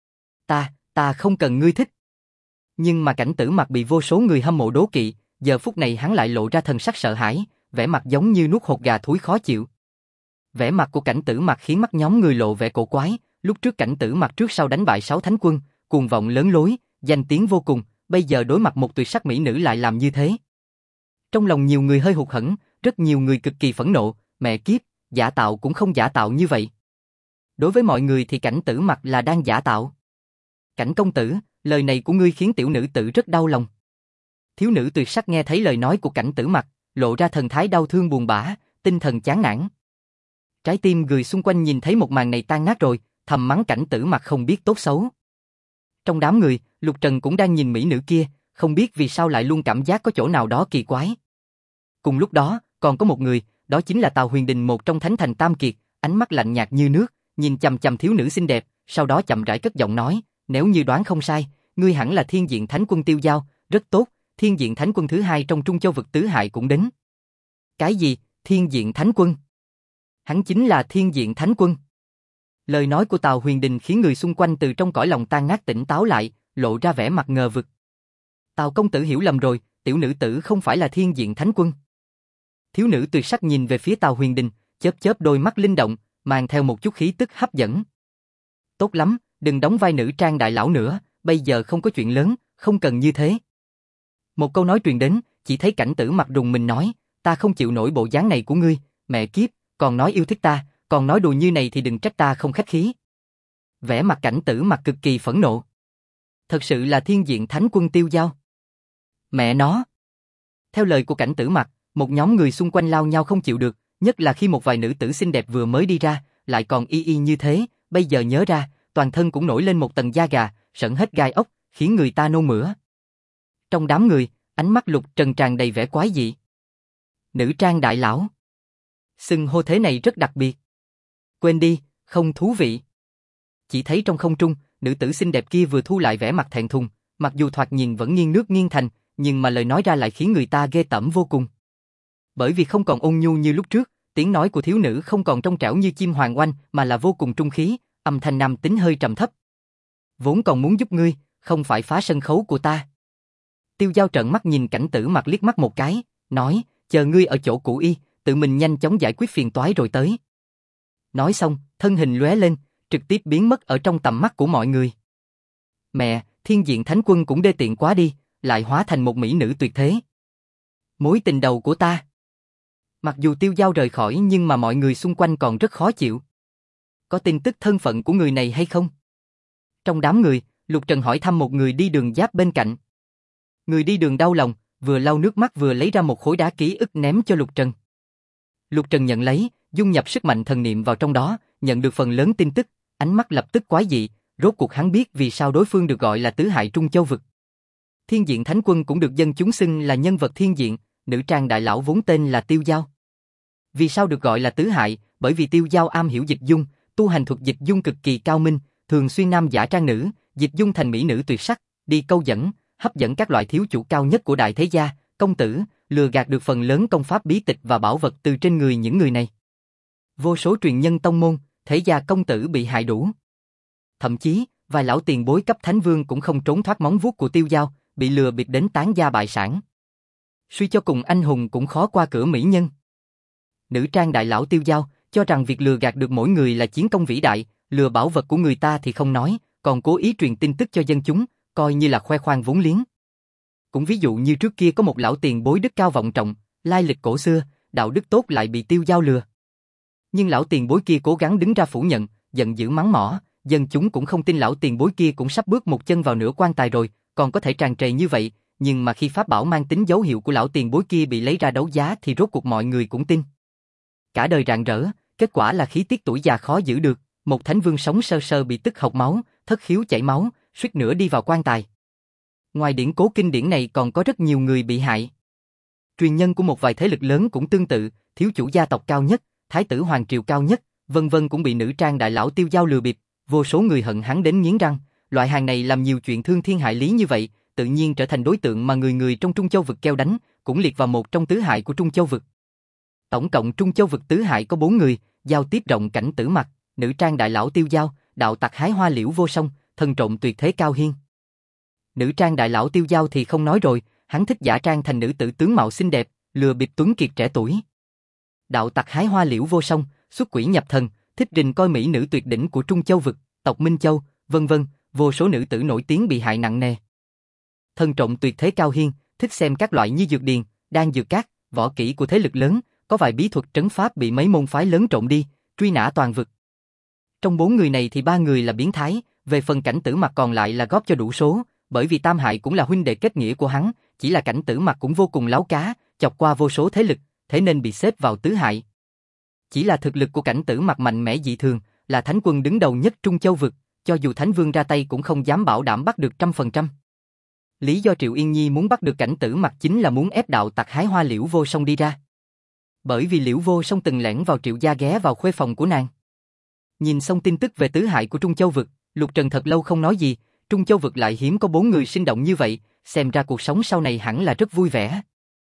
Speaker 1: Ta không cần ngươi thích. Nhưng mà Cảnh Tử Mặc bị vô số người hâm mộ đố kỵ, giờ phút này hắn lại lộ ra thần sắc sợ hãi, vẻ mặt giống như nuốt hột gà thúi khó chịu. Vẻ mặt của Cảnh Tử Mặc khiến mắt nhóm người lộ vẻ cổ quái, lúc trước Cảnh Tử Mặc trước sau đánh bại 6 thánh quân, cuồng vọng lớn lối, danh tiếng vô cùng, bây giờ đối mặt một tuyệt sắc mỹ nữ lại làm như thế. Trong lòng nhiều người hơi hụt hẫng, rất nhiều người cực kỳ phẫn nộ, mẹ kiếp, giả tạo cũng không giả tạo như vậy. Đối với mọi người thì Cảnh Tử Mặc là đang giả tạo. Cảnh công tử, lời này của ngươi khiến tiểu nữ tử rất đau lòng. Thiếu nữ tuyệt sắc nghe thấy lời nói của Cảnh Tử Mặc, lộ ra thần thái đau thương buồn bã, tinh thần chán nản. Trái tim người xung quanh nhìn thấy một màn này tan nát rồi, thầm mắng Cảnh Tử Mặc không biết tốt xấu. Trong đám người, Lục Trần cũng đang nhìn mỹ nữ kia, không biết vì sao lại luôn cảm giác có chỗ nào đó kỳ quái. Cùng lúc đó, còn có một người, đó chính là Tào Huyền Đình, một trong Thánh Thành Tam Kiệt, ánh mắt lạnh nhạt như nước, nhìn chằm chằm thiếu nữ xinh đẹp, sau đó chậm rãi cất giọng nói, nếu như đoán không sai, ngươi hẳn là Thiên Diện Thánh Quân Tiêu Giao, rất tốt, Thiên Diện Thánh Quân thứ 2 trong Trung Châu vực tứ hại cũng đến. Cái gì, Thiên Diện Thánh Quân? Hắn chính là Thiên Diện Thánh Quân. Lời nói của Tào Huyền Đình khiến người xung quanh từ trong cõi lòng tan nát tỉnh táo lại, lộ ra vẻ mặt ngờ vực. Tào công tử hiểu lầm rồi, tiểu nữ tử không phải là Thiên Diện Thánh Quân. Thiếu nữ tuyệt sắc nhìn về phía Tào Huyền Đình, chớp chớp đôi mắt linh động, mang theo một chút khí tức hấp dẫn. Tốt lắm, đừng đóng vai nữ trang đại lão nữa, bây giờ không có chuyện lớn, không cần như thế. Một câu nói truyền đến, chỉ thấy Cảnh Tử mặt rùng mình nói, ta không chịu nổi bộ dáng này của ngươi, mẹ kiếp, còn nói yêu thích ta, còn nói đùa như này thì đừng trách ta không khách khí. Vẻ mặt Cảnh Tử mặt cực kỳ phẫn nộ. Thật sự là thiên diện thánh quân Tiêu Dao. Mẹ nó. Theo lời của Cảnh Tử mặt, một nhóm người xung quanh lao nhau không chịu được, nhất là khi một vài nữ tử xinh đẹp vừa mới đi ra, lại còn y như thế, bây giờ nhớ ra, toàn thân cũng nổi lên một tầng da gà, sởn hết gai ốc, khiến người ta nôn mửa. Trong đám người, ánh mắt Lục Trần tràn đầy vẻ quái dị. Nữ trang đại lão. Xưng hô thế này rất đặc biệt. Quên đi, không thú vị. Chỉ thấy trong không trung, nữ tử xinh đẹp kia vừa thu lại vẻ mặt thẹn thùng, mặc dù thoạt nhìn vẫn nghiêng nước nghiêng thành, nhưng mà lời nói ra lại khiến người ta ghê tởm vô cùng. Bởi vì không còn ôn nhu như lúc trước, tiếng nói của thiếu nữ không còn trong trẻo như chim hoàng oanh mà là vô cùng trung khí, âm thanh nam tính hơi trầm thấp. Vốn còn muốn giúp ngươi, không phải phá sân khấu của ta. Tiêu Dao trợn mắt nhìn Cảnh Tử mặt liếc mắt một cái, nói, chờ ngươi ở chỗ cũ y, tự mình nhanh chóng giải quyết phiền toái rồi tới. Nói xong, thân hình lóe lên, trực tiếp biến mất ở trong tầm mắt của mọi người. Mẹ, thiên diện thánh quân cũng đê tiện quá đi, lại hóa thành một mỹ nữ tuyệt thế. Mối tình đầu của ta. Mặc dù Tiêu Dao rời khỏi nhưng mà mọi người xung quanh còn rất khó chịu. Có tin tức thân phận của người này hay không? Trong đám người, Lục Trần hỏi thăm một người đi đường giáp bên cạnh. Người đi đường đau lòng, vừa lau nước mắt vừa lấy ra một khối đá ký ức ném cho Lục Trần. Lục Trần nhận lấy, dung nhập sức mạnh thần niệm vào trong đó, nhận được phần lớn tin tức, ánh mắt lập tức quái dị, rốt cuộc hắn biết vì sao đối phương được gọi là tứ hại Trung Châu vực. Thiên diện thánh quân cũng được dân chúng xưng là nhân vật thiên diện, nữ trang đại lão vốn tên là Tiêu Dao. Vì sao được gọi là tứ hại? Bởi vì Tiêu Dao am hiểu dịch dung, tu hành thuật dịch dung cực kỳ cao minh, thường xuyên nam giả trang nữ, dịch dung thành mỹ nữ tuyệt sắc, đi câu dẫn, hấp dẫn các loại thiếu chủ cao nhất của đại thế gia, công tử, lừa gạt được phần lớn công pháp bí tịch và bảo vật từ trên người những người này. Vô số truyền nhân tông môn, thế gia công tử bị hại đủ. Thậm chí, vài lão tiền bối cấp thánh vương cũng không trốn thoát móng vuốt của Tiêu Dao, bị lừa bịp đến tán gia bại sản. Suy cho cùng anh hùng cũng khó qua cửa mỹ nhân. Nữ trang đại lão Tiêu Dao cho rằng việc lừa gạt được mỗi người là chiến công vĩ đại, lừa bảo vật của người ta thì không nói, còn cố ý truyền tin tức cho dân chúng, coi như là khoe khoang vốn liếng. Cũng ví dụ như trước kia có một lão tiền bối đức cao vọng trọng, lai lịch cổ xưa, đạo đức tốt lại bị Tiêu Dao lừa. Nhưng lão tiền bối kia cố gắng đứng ra phủ nhận, giận dữ mắng mỏ, dân chúng cũng không tin lão tiền bối kia cũng sắp bước một chân vào nửa quan tài rồi, còn có thể tràn trề như vậy, nhưng mà khi pháp bảo mang tính dấu hiệu của lão tiền bối kia bị lấy ra đấu giá thì rốt cuộc mọi người cũng tin. Cả đời rạng rỡ, kết quả là khí tiết tuổi già khó giữ được, một thánh vương sống sơ sơ bị tức hộc máu, thất khiếu chảy máu, suýt nữa đi vào quan tài. Ngoài điển cố kinh điển này còn có rất nhiều người bị hại. Truyền nhân của một vài thế lực lớn cũng tương tự, thiếu chủ gia tộc cao nhất, thái tử hoàng triều cao nhất, vân vân cũng bị nữ trang đại lão Tiêu Dao lừa bịp, vô số người hận hắn đến nghiến răng, loại hàng này làm nhiều chuyện thương thiên hại lý như vậy, tự nhiên trở thành đối tượng mà người người trong Trung Châu vực kêu đánh, cũng liệt vào một trong tứ hại của Trung Châu vực. Tổng cộng Trung Châu vực tứ hại có 4 người, giao tiếp rộng Cảnh Tử mặt, nữ trang đại lão Tiêu Dao, đạo tặc hái hoa liễu vô song, thần trộm tuyệt thế Cao Hiên. Nữ trang đại lão Tiêu Dao thì không nói rồi, hắn thích giả trang thành nữ tử tướng mạo xinh đẹp, lừa bịp tuấn kiệt trẻ tuổi. Đạo tặc hái hoa liễu vô song, xuất quỷ nhập thần, thích rình coi mỹ nữ tuyệt đỉnh của Trung Châu vực, tộc Minh Châu, vân vân, vô số nữ tử nổi tiếng bị hại nặng nề. Thần trộm tuyệt thế Cao Hiên, thích xem các loại như dược điền, đan dược cát, võ kỹ của thế lực lớn, có vài bí thuật trấn pháp bị mấy môn phái lớn trộm đi, truy nã toàn vực. Trong 4 người này thì 3 người là biến thái, về phần Cảnh Tử mặt còn lại là góp cho đủ số, bởi vì tam hại cũng là huynh đệ kết nghĩa của hắn, chỉ là Cảnh Tử mặt cũng vô cùng láo cá, chọc qua vô số thế lực, thế nên bị xếp vào tứ hại. Chỉ là thực lực của Cảnh Tử mặt mạnh mẽ dị thường, là thánh quân đứng đầu nhất Trung Châu vực, cho dù thánh vương ra tay cũng không dám bảo đảm bắt được 100%. Lý do Triệu Yên Nhi muốn bắt được Cảnh Tử mặt chính là muốn ép đạo tặc hái hoa liễu vô song đi ra. Bởi vì liễu vô song từng lẻn vào Triệu gia ghé vào khuê phòng của nàng. Nhìn xong tin tức về tứ hại của Trung Châu vực, Lục Trần thật lâu không nói gì, Trung Châu vực lại hiếm có 4 người sinh động như vậy, xem ra cuộc sống sau này hẳn là rất vui vẻ.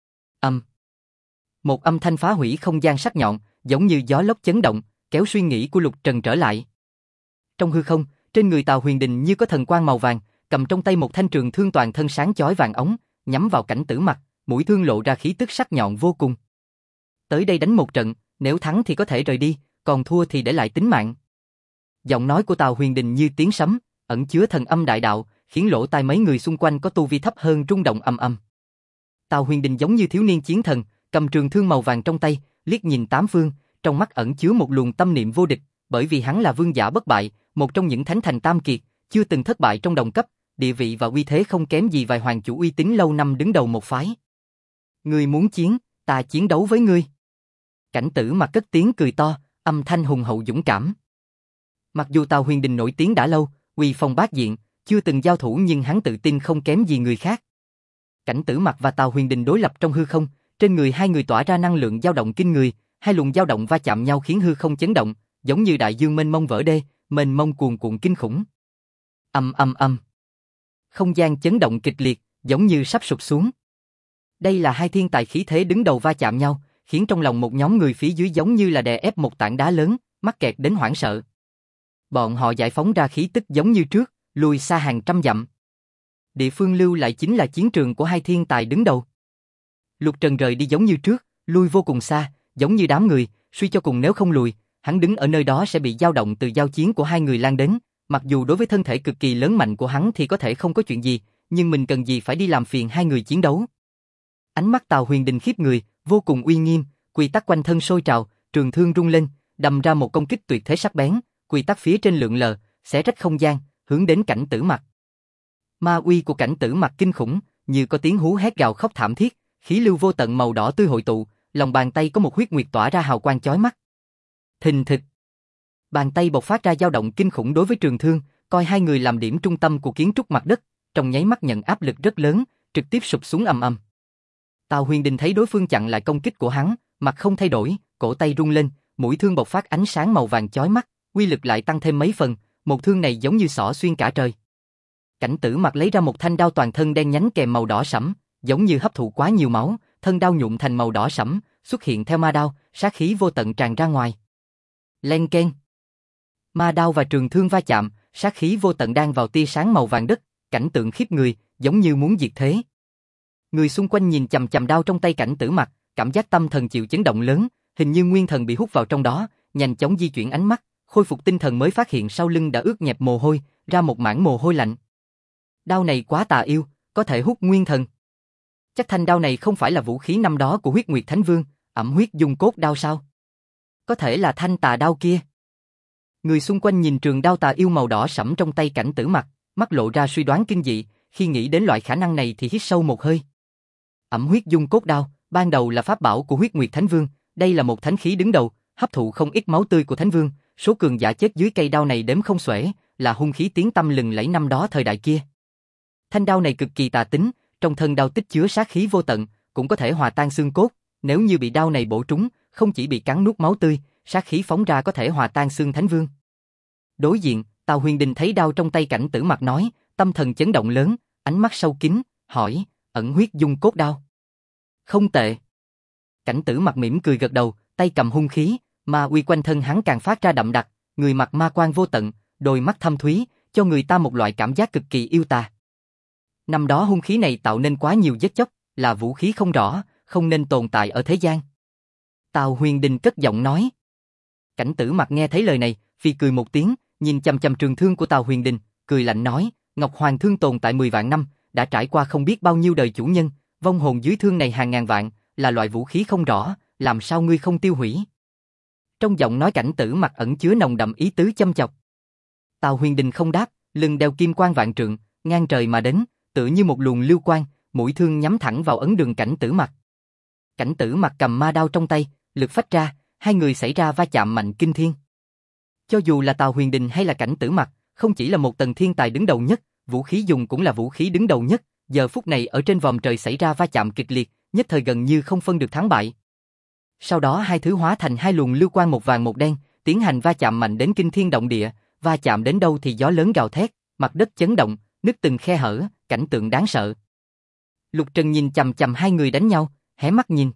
Speaker 1: Một âm thanh phá hủy không gian sắc nhọn, giống như gió lốc chấn động, kéo suy nghĩ của Lục Trần trở lại. Trong hư không, trên người Tào Huyền Đình như có thần quang màu vàng, cầm trong tay một thanh trường thương toàn thân sáng chói vàng ống, nhắm vào Cảnh Tử mặt, mũi thương lộ ra khí tức sắc nhọn vô cùng. Tới đây đánh một trận, nếu thắng thì có thể rời đi, còn thua thì để lại tính mạng. Giọng nói của Tào Huyền Đình như tiếng sấm, ẩn chứa thần âm đại đạo, khiến lỗ tai mấy người xung quanh có tu vi thấp hơn rung động ầm ầm. Tào Huyền Đình giống như thiếu niên chiến thần, cầm trường thương màu vàng trong tay, liếc nhìn tám phương, trong mắt ẩn chứa một luồng tâm niệm vô địch, bởi vì hắn là vương giả bất bại, một trong những thánh thành tam kiệt, chưa từng thất bại trong đồng cấp, địa vị và uy thế không kém gì vài hoàng chủ uy tín lâu năm đứng đầu một phái. Ngươi muốn chiến, ta chiến đấu với ngươi. Cảnh Tử Mặc cất tiếng cười to, âm thanh hùng hậu dũng cảm. Mặc dù Tào Huyền Đình nổi tiếng đã lâu, uy phong bát diện, chưa từng giao thủ nhưng hắn tự tin không kém gì người khác. Cảnh Tử Mặc và Tào Huyền Đình đối lập trong hư không, trên người hai người tỏa ra năng lượng dao động kinh người, hai luồng dao động va chạm nhau khiến hư không chấn động, giống như đại dương mênh mông vỡ đê, mênh mông cuồn cuộn kinh khủng. Ầm ầm ầm. Không gian chấn động kịch liệt, giống như sắp sụp xuống. Đây là hai thiên tài khí thế đứng đầu va chạm nhau, khiến trong lòng một nhóm người phía dưới giống như là đè ép một tảng đá lớn, mắc kẹt đến hoảng sợ. Bọn họ giải phóng ra khí tức giống như trước, lùi xa hàng trăm dặm. Địa phương lưu lại chính là chiến trường của hai thiên tài đứng đầu. Lục Trần rời đi giống như trước, lui vô cùng xa, giống như đám người, suy cho cùng nếu không lùi, hắn đứng ở nơi đó sẽ bị dao động từ giao chiến của hai người lan đến. Mặc dù đối với thân thể cực kỳ lớn mạnh của hắn thì có thể không có chuyện gì, nhưng mình cần gì phải đi làm phiền hai người chiến đấu. Ánh mắt Tào Huyền Đình khiếp người, vô cùng uy nghiêm, quy tắc quanh thân sôi trào, trường thương rung lên, đâm ra một công kích tuyệt thế sắc bén, quy tắc phía trên lượn lờ, xé rách không gian, hướng đến Cảnh Tử Mặc. Ma uy của Cảnh Tử Mặc kinh khủng, như có tiếng hú hét gào khóc thảm thiết, khí lưu vô tận màu đỏ tươi hội tụ, lòng bàn tay có một huyết nguyệt tỏa ra hào quang chói mắt. Thình thịch. Bàn tay bộc phát ra dao động kinh khủng đối với trường thương, coi hai người làm điểm trung tâm của kiến trúc mặt đất, trong nháy mắt nhận áp lực rất lớn, trực tiếp sụp xuống ầm ầm. Tào Huyền Đình thấy đối phương chặn lại công kích của hắn, mặt không thay đổi, cổ tay rung lên, mũi thương bộc phát ánh sáng màu vàng chói mắt, uy lực lại tăng thêm mấy phần, một thương này giống như xỏ xuyên cả trời. Cảnh Tử Mặc lấy ra một thanh đao toàn thân đen nhánh kèm màu đỏ sẫm, giống như hấp thụ quá nhiều máu, thân đao nhuộm thành màu đỏ sẫm, xuất hiện theo ma đao, sát khí vô tận tràn ra ngoài. Len keng. Ma đao và trường thương va chạm, sát khí vô tận đang vào tia sáng màu vàng đất, cảnh tượng khiếp người, giống như muốn diệt thế. Người xung quanh nhìn chằm chằm đao trong tay Cảnh Tử Mặc, cảm giác tâm thần chịu chấn động lớn, hình như nguyên thần bị hút vào trong đó, nhanh chóng di chuyển ánh mắt, khôi phục tinh thần mới phát hiện sau lưng đã ướt nhẹp mồ hôi, ra một mảng mồ hôi lạnh. Đao này quá tà yêu, có thể hút nguyên thần. Chắc thanh đao này không phải là vũ khí năm đó của Huyết Nguyệt Thánh Vương, ẩm huyết dung cốt đao sao? Có thể là thanh tà đao kia. Người xung quanh nhìn trường đao tà yêu màu đỏ sẫm trong tay Cảnh Tử Mặc, mắt lộ ra suy đoán kinh dị, khi nghĩ đến loại khả năng này thì hít sâu một hơi. Ẩm huyết dung cốt đao, ban đầu là pháp bảo của Huyết Nguyệt Thánh Vương, đây là một thánh khí đứng đầu, hấp thụ không ít máu tươi của Thánh Vương, số cường giả chết dưới cây đao này đếm không xuể, là hung khí tiếng tăm lừng lẫy năm đó thời đại kia. Thanh đao này cực kỳ tà tính, trong thân đao tích chứa sát khí vô tận, cũng có thể hòa tan xương cốt, nếu như bị đao này bổ trúng, không chỉ bị cắn nuốt máu tươi, sát khí phóng ra có thể hòa tan xương Thánh Vương. Đối diện, Tào Huyền Đình thấy đao trong tay Cảnh Tử Mặc nói, tâm thần chấn động lớn, ánh mắt sâu kín, hỏi, ẩn huyết dung cốt đao. Không tệ. Cảnh Tử Mặc mỉm cười gật đầu, tay cầm hung khí, ma uy quanh thân hắn càng phát ra đậm đặc, người mặc ma quang vô tận, đôi mắt thâm thúy, cho người ta một loại cảm giác cực kỳ yêu tà. Năm đó hung khí này tạo nên quá nhiều giết chóc, là vũ khí không rõ, không nên tồn tại ở thế gian. Tào Huyền Đình cất giọng nói. Cảnh Tử Mặc nghe thấy lời này, phi cười một tiếng, nhìn chằm chằm trường thương của Tào Huyền Đình, cười lạnh nói, Ngọc Hoàng thương tồn tại 10 vạn năm, đã trải qua không biết bao nhiêu đời chủ nhân, vong hồn dưới thương này hàng ngàn vạn, là loại vũ khí không rõ, làm sao ngươi không tiêu hủy? Trong giọng nói Cảnh Tử Mặc ẩn chứa nồng đậm ý tứ châm chọc. Tào Huyền Đình không đáp, lưng đeo kim quang vạn trượng, ngang trời mà đến, tựa như một luồng lưu quang, mũi thương nhắm thẳng vào ấn đường Cảnh Tử Mặc. Cảnh Tử Mặc cầm ma đao trong tay, lực phách ra, hai người xảy ra va chạm mạnh kinh thiên. Cho dù là Tào Huyền Đình hay là Cảnh Tử Mặc, không chỉ là một tầng thiên tài đứng đầu nhất, vũ khí dùng cũng là vũ khí đứng đầu nhất, giờ phút này ở trên vòm trời xảy ra va chạm kịch liệt, nhất thời gần như không phân được thắng bại. Sau đó hai thứ hóa thành hai luồng lưu quang một vàng một đen, tiến hành va chạm mạnh đến kinh thiên động địa, va chạm đến đâu thì gió lớn gào thét, mặt đất chấn động, nứt từng khe hở, cảnh tượng đáng sợ. Lục Trần nhìn chằm chằm hai người đánh nhau, hé mắt nhìn.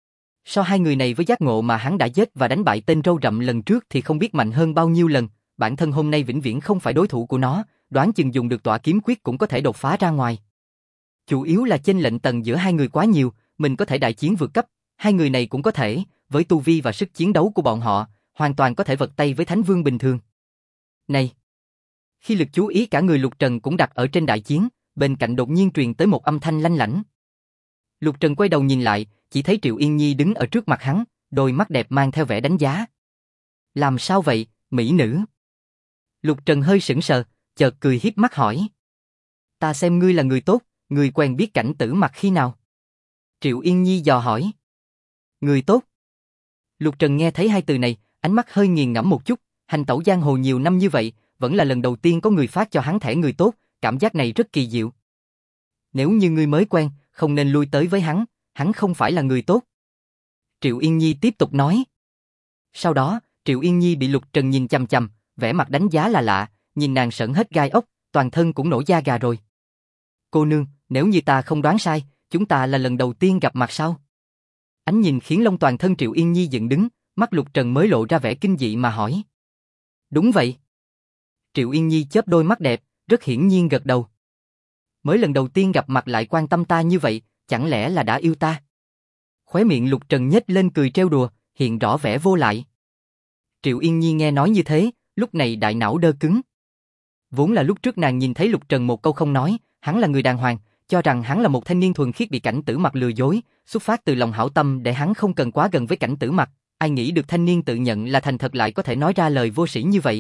Speaker 1: So hai người này với giác ngộ mà hắn đã giết và đánh bại tên râu rậm lần trước thì không biết mạnh hơn bao nhiêu lần, bản thân hôm nay vĩnh viễn không phải đối thủ của nó, đoán chừng dùng được tỏa kiếm quyết cũng có thể đột phá ra ngoài. Chủ yếu là chênh lệch tầng giữa hai người quá nhiều, mình có thể đại chiến vượt cấp, hai người này cũng có thể, với tu vi và sức chiến đấu của bọn họ, hoàn toàn có thể vật tay với thánh vương bình thường. Này! Khi lực chú ý cả người Lục Trần cũng đặt ở trên đại chiến, bên cạnh đột nhiên truyền tới một âm thanh lanh lảnh. Lục Trần quay đầu nhìn lại, chỉ thấy Triệu Yên Nhi đứng ở trước mặt hắn, đôi mắt đẹp mang theo vẻ đánh giá. Làm sao vậy, mỹ nữ? Lục Trần hơi sững sờ, chợt cười hiếp mắt hỏi. Ta xem ngươi là người tốt, ngươi quen biết Cảnh Tử Mặc khi nào? Triệu Yên Nhi dò hỏi. Người tốt? Lục Trần nghe thấy hai từ này, ánh mắt hơi nghiền ngẫm một chút, hành tẩu giang hồ nhiều năm như vậy, vẫn là lần đầu tiên có người phát cho hắn thẻ người tốt, cảm giác này rất kỳ diệu. Nếu như ngươi mới quen, không nên lui tới với hắn không phải là người tốt. Triệu Yên Nhi tiếp tục nói. Sau đó, Triệu Yên Nhi bị Lục Trần nhìn chằm chằm, vẻ mặt đánh giá là lạ, nhìn nàng sởn hết gai ốc, toàn thân cũng nổi da gà rồi. Cô nương, nếu như ta không đoán sai, chúng ta là lần đầu tiên gặp mặt sao? Ánh nhìn khiến lông toàn thân Triệu Yên Nhi dựng đứng, mắt Lục Trần mới lộ ra vẻ kinh dị mà hỏi. Đúng vậy. Triệu Yên Nhi chớp đôi mắt đẹp, rất hiển nhiên gật đầu. Mới lần đầu tiên gặp mặt lại quan tâm ta như vậy, chẳng lẽ là đã yêu ta? Khóe miệng Lục Trần nhếch lên cười trêu đùa, hiện rõ vẻ vô lại. Triệu Yên Nhi nghe nói như thế, lúc này đại não đơ cứng. Vốn là lúc trước nàng nhìn thấy Lục Trần một câu không nói, hắn là người đàng hoàng, cho rằng hắn là một thanh niên thuần khiết bị Cảnh Tử Mặc lừa dối, xuất phát từ lòng hảo tâm để hắn không cần quá gần với Cảnh Tử Mặc, ai nghĩ được thanh niên tự nhận là thành thật lại có thể nói ra lời vô sĩ như vậy.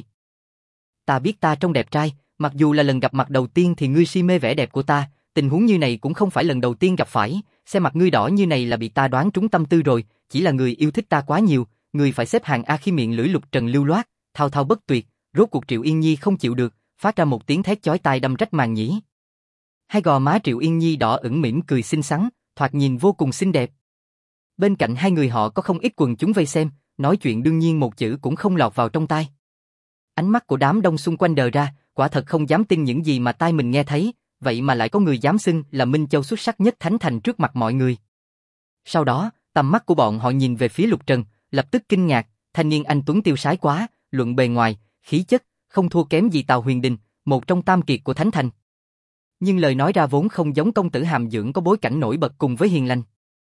Speaker 1: Ta biết ta trông đẹp trai, mặc dù là lần gặp mặt đầu tiên thì ngươi si mê vẻ đẹp của ta, tình huống như này cũng không phải lần đầu tiên gặp phải, xem mặt ngươi đỏ như này là bị ta đoán trúng tâm tư rồi, chỉ là người yêu thích ta quá nhiều, người phải xếp hàng A. Khi miệng lưỡi Lục Trần lưu loát, thao thao bất tuyệt, rốt cuộc Triệu Yên Nhi không chịu được, phát ra một tiếng thét chói tai đâm rách màng nhĩ. Hai gò má Triệu Yên Nhi đỏ ửng mỉm cười xinh xắn, thoạt nhìn vô cùng xinh đẹp. Bên cạnh hai người họ có không ít quần chúng vây xem, nói chuyện đương nhiên một chữ cũng không lọt vào trong tai. Ánh mắt của đám đông xung quanh đờ ra, quả thật không dám tin những gì mà tai mình nghe thấy, vậy mà lại có người dám xưng là Minh Châu xuất sắc nhất Thánh Thành trước mặt mọi người. Sau đó, tầm mắt của bọn họ nhìn về phía Lục Trần, lập tức kinh ngạc, thanh niên anh tuấn tiêu sái quá, luận bề ngoài, khí chất, không thua kém gì Tào Huyền Đình, một trong tam kiệt của Thánh Thành. Nhưng lời nói ra vốn không giống công tử hàm dưỡng có bối cảnh nổi bật cùng với hiền lành.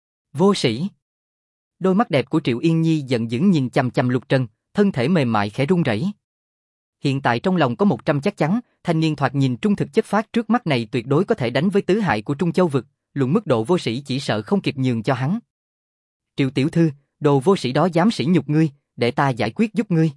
Speaker 1: Vô sĩ. Đôi mắt đẹp của Triệu Yên Nhi giận dữ nhìn chằm chằm Lục Trần, thân thể mềm mại khẽ run rẩy. Hiện tại trong lòng có 100 chắc chắn, thanh niên thoạt nhìn trung thực chất phác trước mắt này tuyệt đối có thể đánh với tứ hải của Trung Châu vực, luận mức độ vô sĩ chỉ sợ không kịp nhường cho hắn. Triệu tiểu thư, đồ vô sĩ đó dám sỉ nhục ngươi, để ta giải quyết giúp ngươi.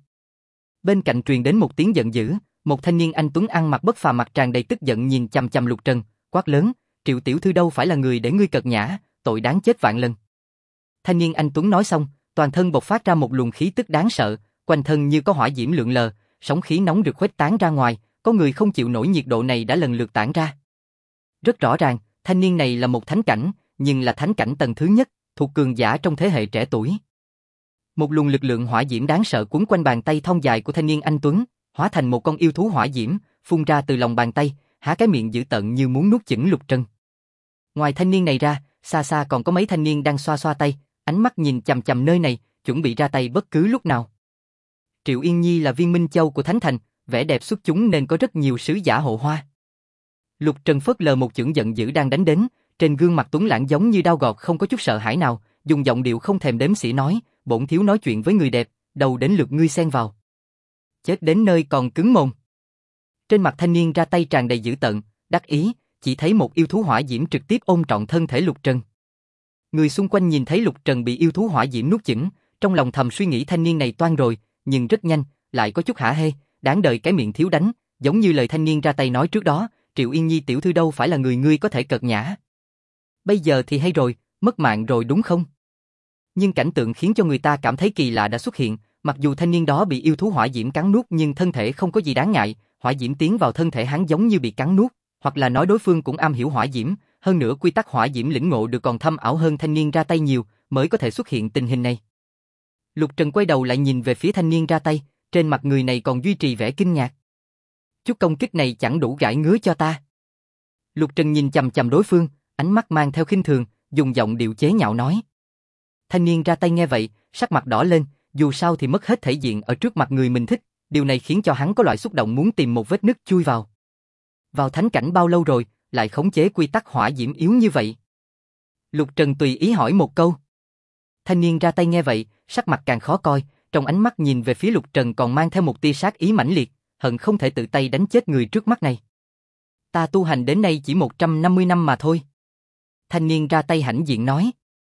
Speaker 1: Bên cạnh truyền đến một tiếng giận dữ, một thanh niên anh tuấn ăn mặc bất phàm mặt tràn đầy tức giận nhìn chằm chằm Lục Trần, quát lớn, Triệu tiểu thư đâu phải là người để ngươi cợt nhã, tội đáng chết vạn lần. Thanh niên anh tuấn nói xong, toàn thân bộc phát ra một luồng khí tức đáng sợ, quanh thân như có hỏa diễm lượn lờ, sóng khí nóng rực khuếch tán ra ngoài, có người không chịu nổi nhiệt độ này đã lần lượt tản ra. Rất rõ ràng, thanh niên này là một thánh cảnh, nhưng là thánh cảnh tầng thứ nhất, thuộc cường giả trong thế hệ trẻ tuổi. Một luồng lực lượng hỏa diễm đáng sợ cuốn quanh bàn tay thon dài của thanh niên anh tuấn, hóa thành một con yêu thú hỏa diễm, phun ra từ lòng bàn tay, há cái miệng dữ tợn như muốn nuốt chửng Lục Trần. Ngoài thanh niên này ra, xa xa còn có mấy thanh niên đang xoa xoa tay, ánh mắt nhìn chằm chằm nơi này, chuẩn bị ra tay bất cứ lúc nào. Triệu Yên Nhi là viên minh châu của Thánh Thành, vẻ đẹp xuất chúng nên có rất nhiều sứ giả hộ hoa. Lục Trần phớt lờ một chưởng giận dữ đang đánh đến, trên gương mặt tuấn lãng giống như đao gọt không có chút sợ hãi nào, dùng giọng điệu không thèm đếm xỉa nói, bổn thiếu nói chuyện với người đẹp, đầu đến lượt ngươi xen vào. Chết đến nơi còn cứng mồm. Trên mặt thanh niên ra tay tràn đầy dữ tợn, đắc ý, chỉ thấy một yêu thú hỏa diễm trực tiếp ôm trọn thân thể Lục Trần. Người xung quanh nhìn thấy Lục Trần bị yêu thú hỏa diễm nuốt chửng, trong lòng thầm suy nghĩ thanh niên này toan rồi, nhưng rất nhanh, lại có chút hả hê, đáng đời cái miệng thiếu đánh, giống như lời thanh niên ra tay nói trước đó, Triệu Yên Nhi tiểu thư đâu phải là người ngươi có thể cợt nhã. Bây giờ thì hay rồi, mất mạng rồi đúng không? Nhưng cảnh tượng khiến cho người ta cảm thấy kỳ lạ đã xuất hiện, mặc dù thanh niên đó bị yêu thú hỏa diễm cắn nuốt nhưng thân thể không có gì đáng ngại, hỏa diễm tiến vào thân thể hắn giống như bị cắn nuốt, hoặc là nói đối phương cũng am hiểu hỏa diễm, hơn nữa quy tắc hỏa diễm lĩnh ngộ được còn thâm ảo hơn thanh niên ra tay nhiều, mới có thể xuất hiện tình hình này. Lục Trần quay đầu lại nhìn về phía thanh niên ra tay, trên mặt người này còn duy trì vẻ kinh ngạc. Chút công kích này chẳng đủ gãi ngứa cho ta. Lục Trần nhìn chằm chằm đối phương, ánh mắt mang theo khinh thường, dùng giọng điệu chế nhạo nói. Thanh niên ra tay nghe vậy, sắc mặt đỏ lên, dù sao thì mất hết thể diện ở trước mặt người mình thích, điều này khiến cho hắn có loại xúc động muốn tìm một vết nứt chui vào. Vào thánh cảnh bao lâu rồi, lại khống chế quy tắc hỏa diễm yếu như vậy? Lục Trần tùy ý hỏi một câu. Thanh niên ra tay nghe vậy, sắc mặt càng khó coi, trong ánh mắt nhìn về phía Lục Trần còn mang theo một tia sát ý mãnh liệt, hận không thể tự tay đánh chết người trước mắt này. Ta tu hành đến nay chỉ 150 năm mà thôi. Thanh niên ra tay hãnh diện nói.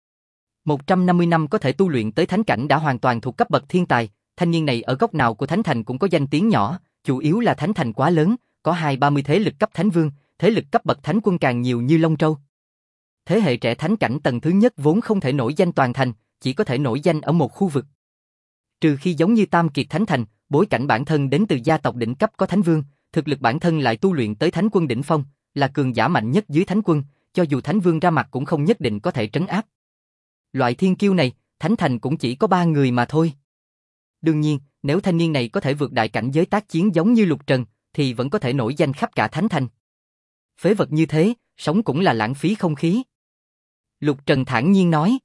Speaker 1: 150 năm có thể tu luyện tới thánh cảnh đã hoàn toàn thuộc cấp bậc thiên tài, thanh niên này ở góc nào của thánh thành cũng có danh tiếng nhỏ, chủ yếu là thánh thành quá lớn, có 20-30 thế lực cấp thánh vương, thế lực cấp bậc thánh quân càng nhiều như Long Trâu. Thế hệ trẻ thánh cảnh tầng thứ nhất vốn không thể nổi danh toàn thành, chỉ có thể nổi danh ở một khu vực. Trừ khi giống như Tam Kiệt Thánh Thành, bối cảnh bản thân đến từ gia tộc đỉnh cấp có thánh vương, thực lực bản thân lại tu luyện tới thánh quân đỉnh phong, là cường giả mạnh nhất dưới thánh quân, cho dù thánh vương ra mặt cũng không nhất định có thể trấn áp. Loại thiên kiêu này, thánh thành cũng chỉ có 3 người mà thôi. Đương nhiên, nếu thanh niên này có thể vượt đại cảnh giới tác chiến giống như Lục Trần, thì vẫn có thể nổi danh khắp cả thánh thành. Phế vật như thế, sống cũng là lãng phí không khí. Lục Trần thản nhiên nói.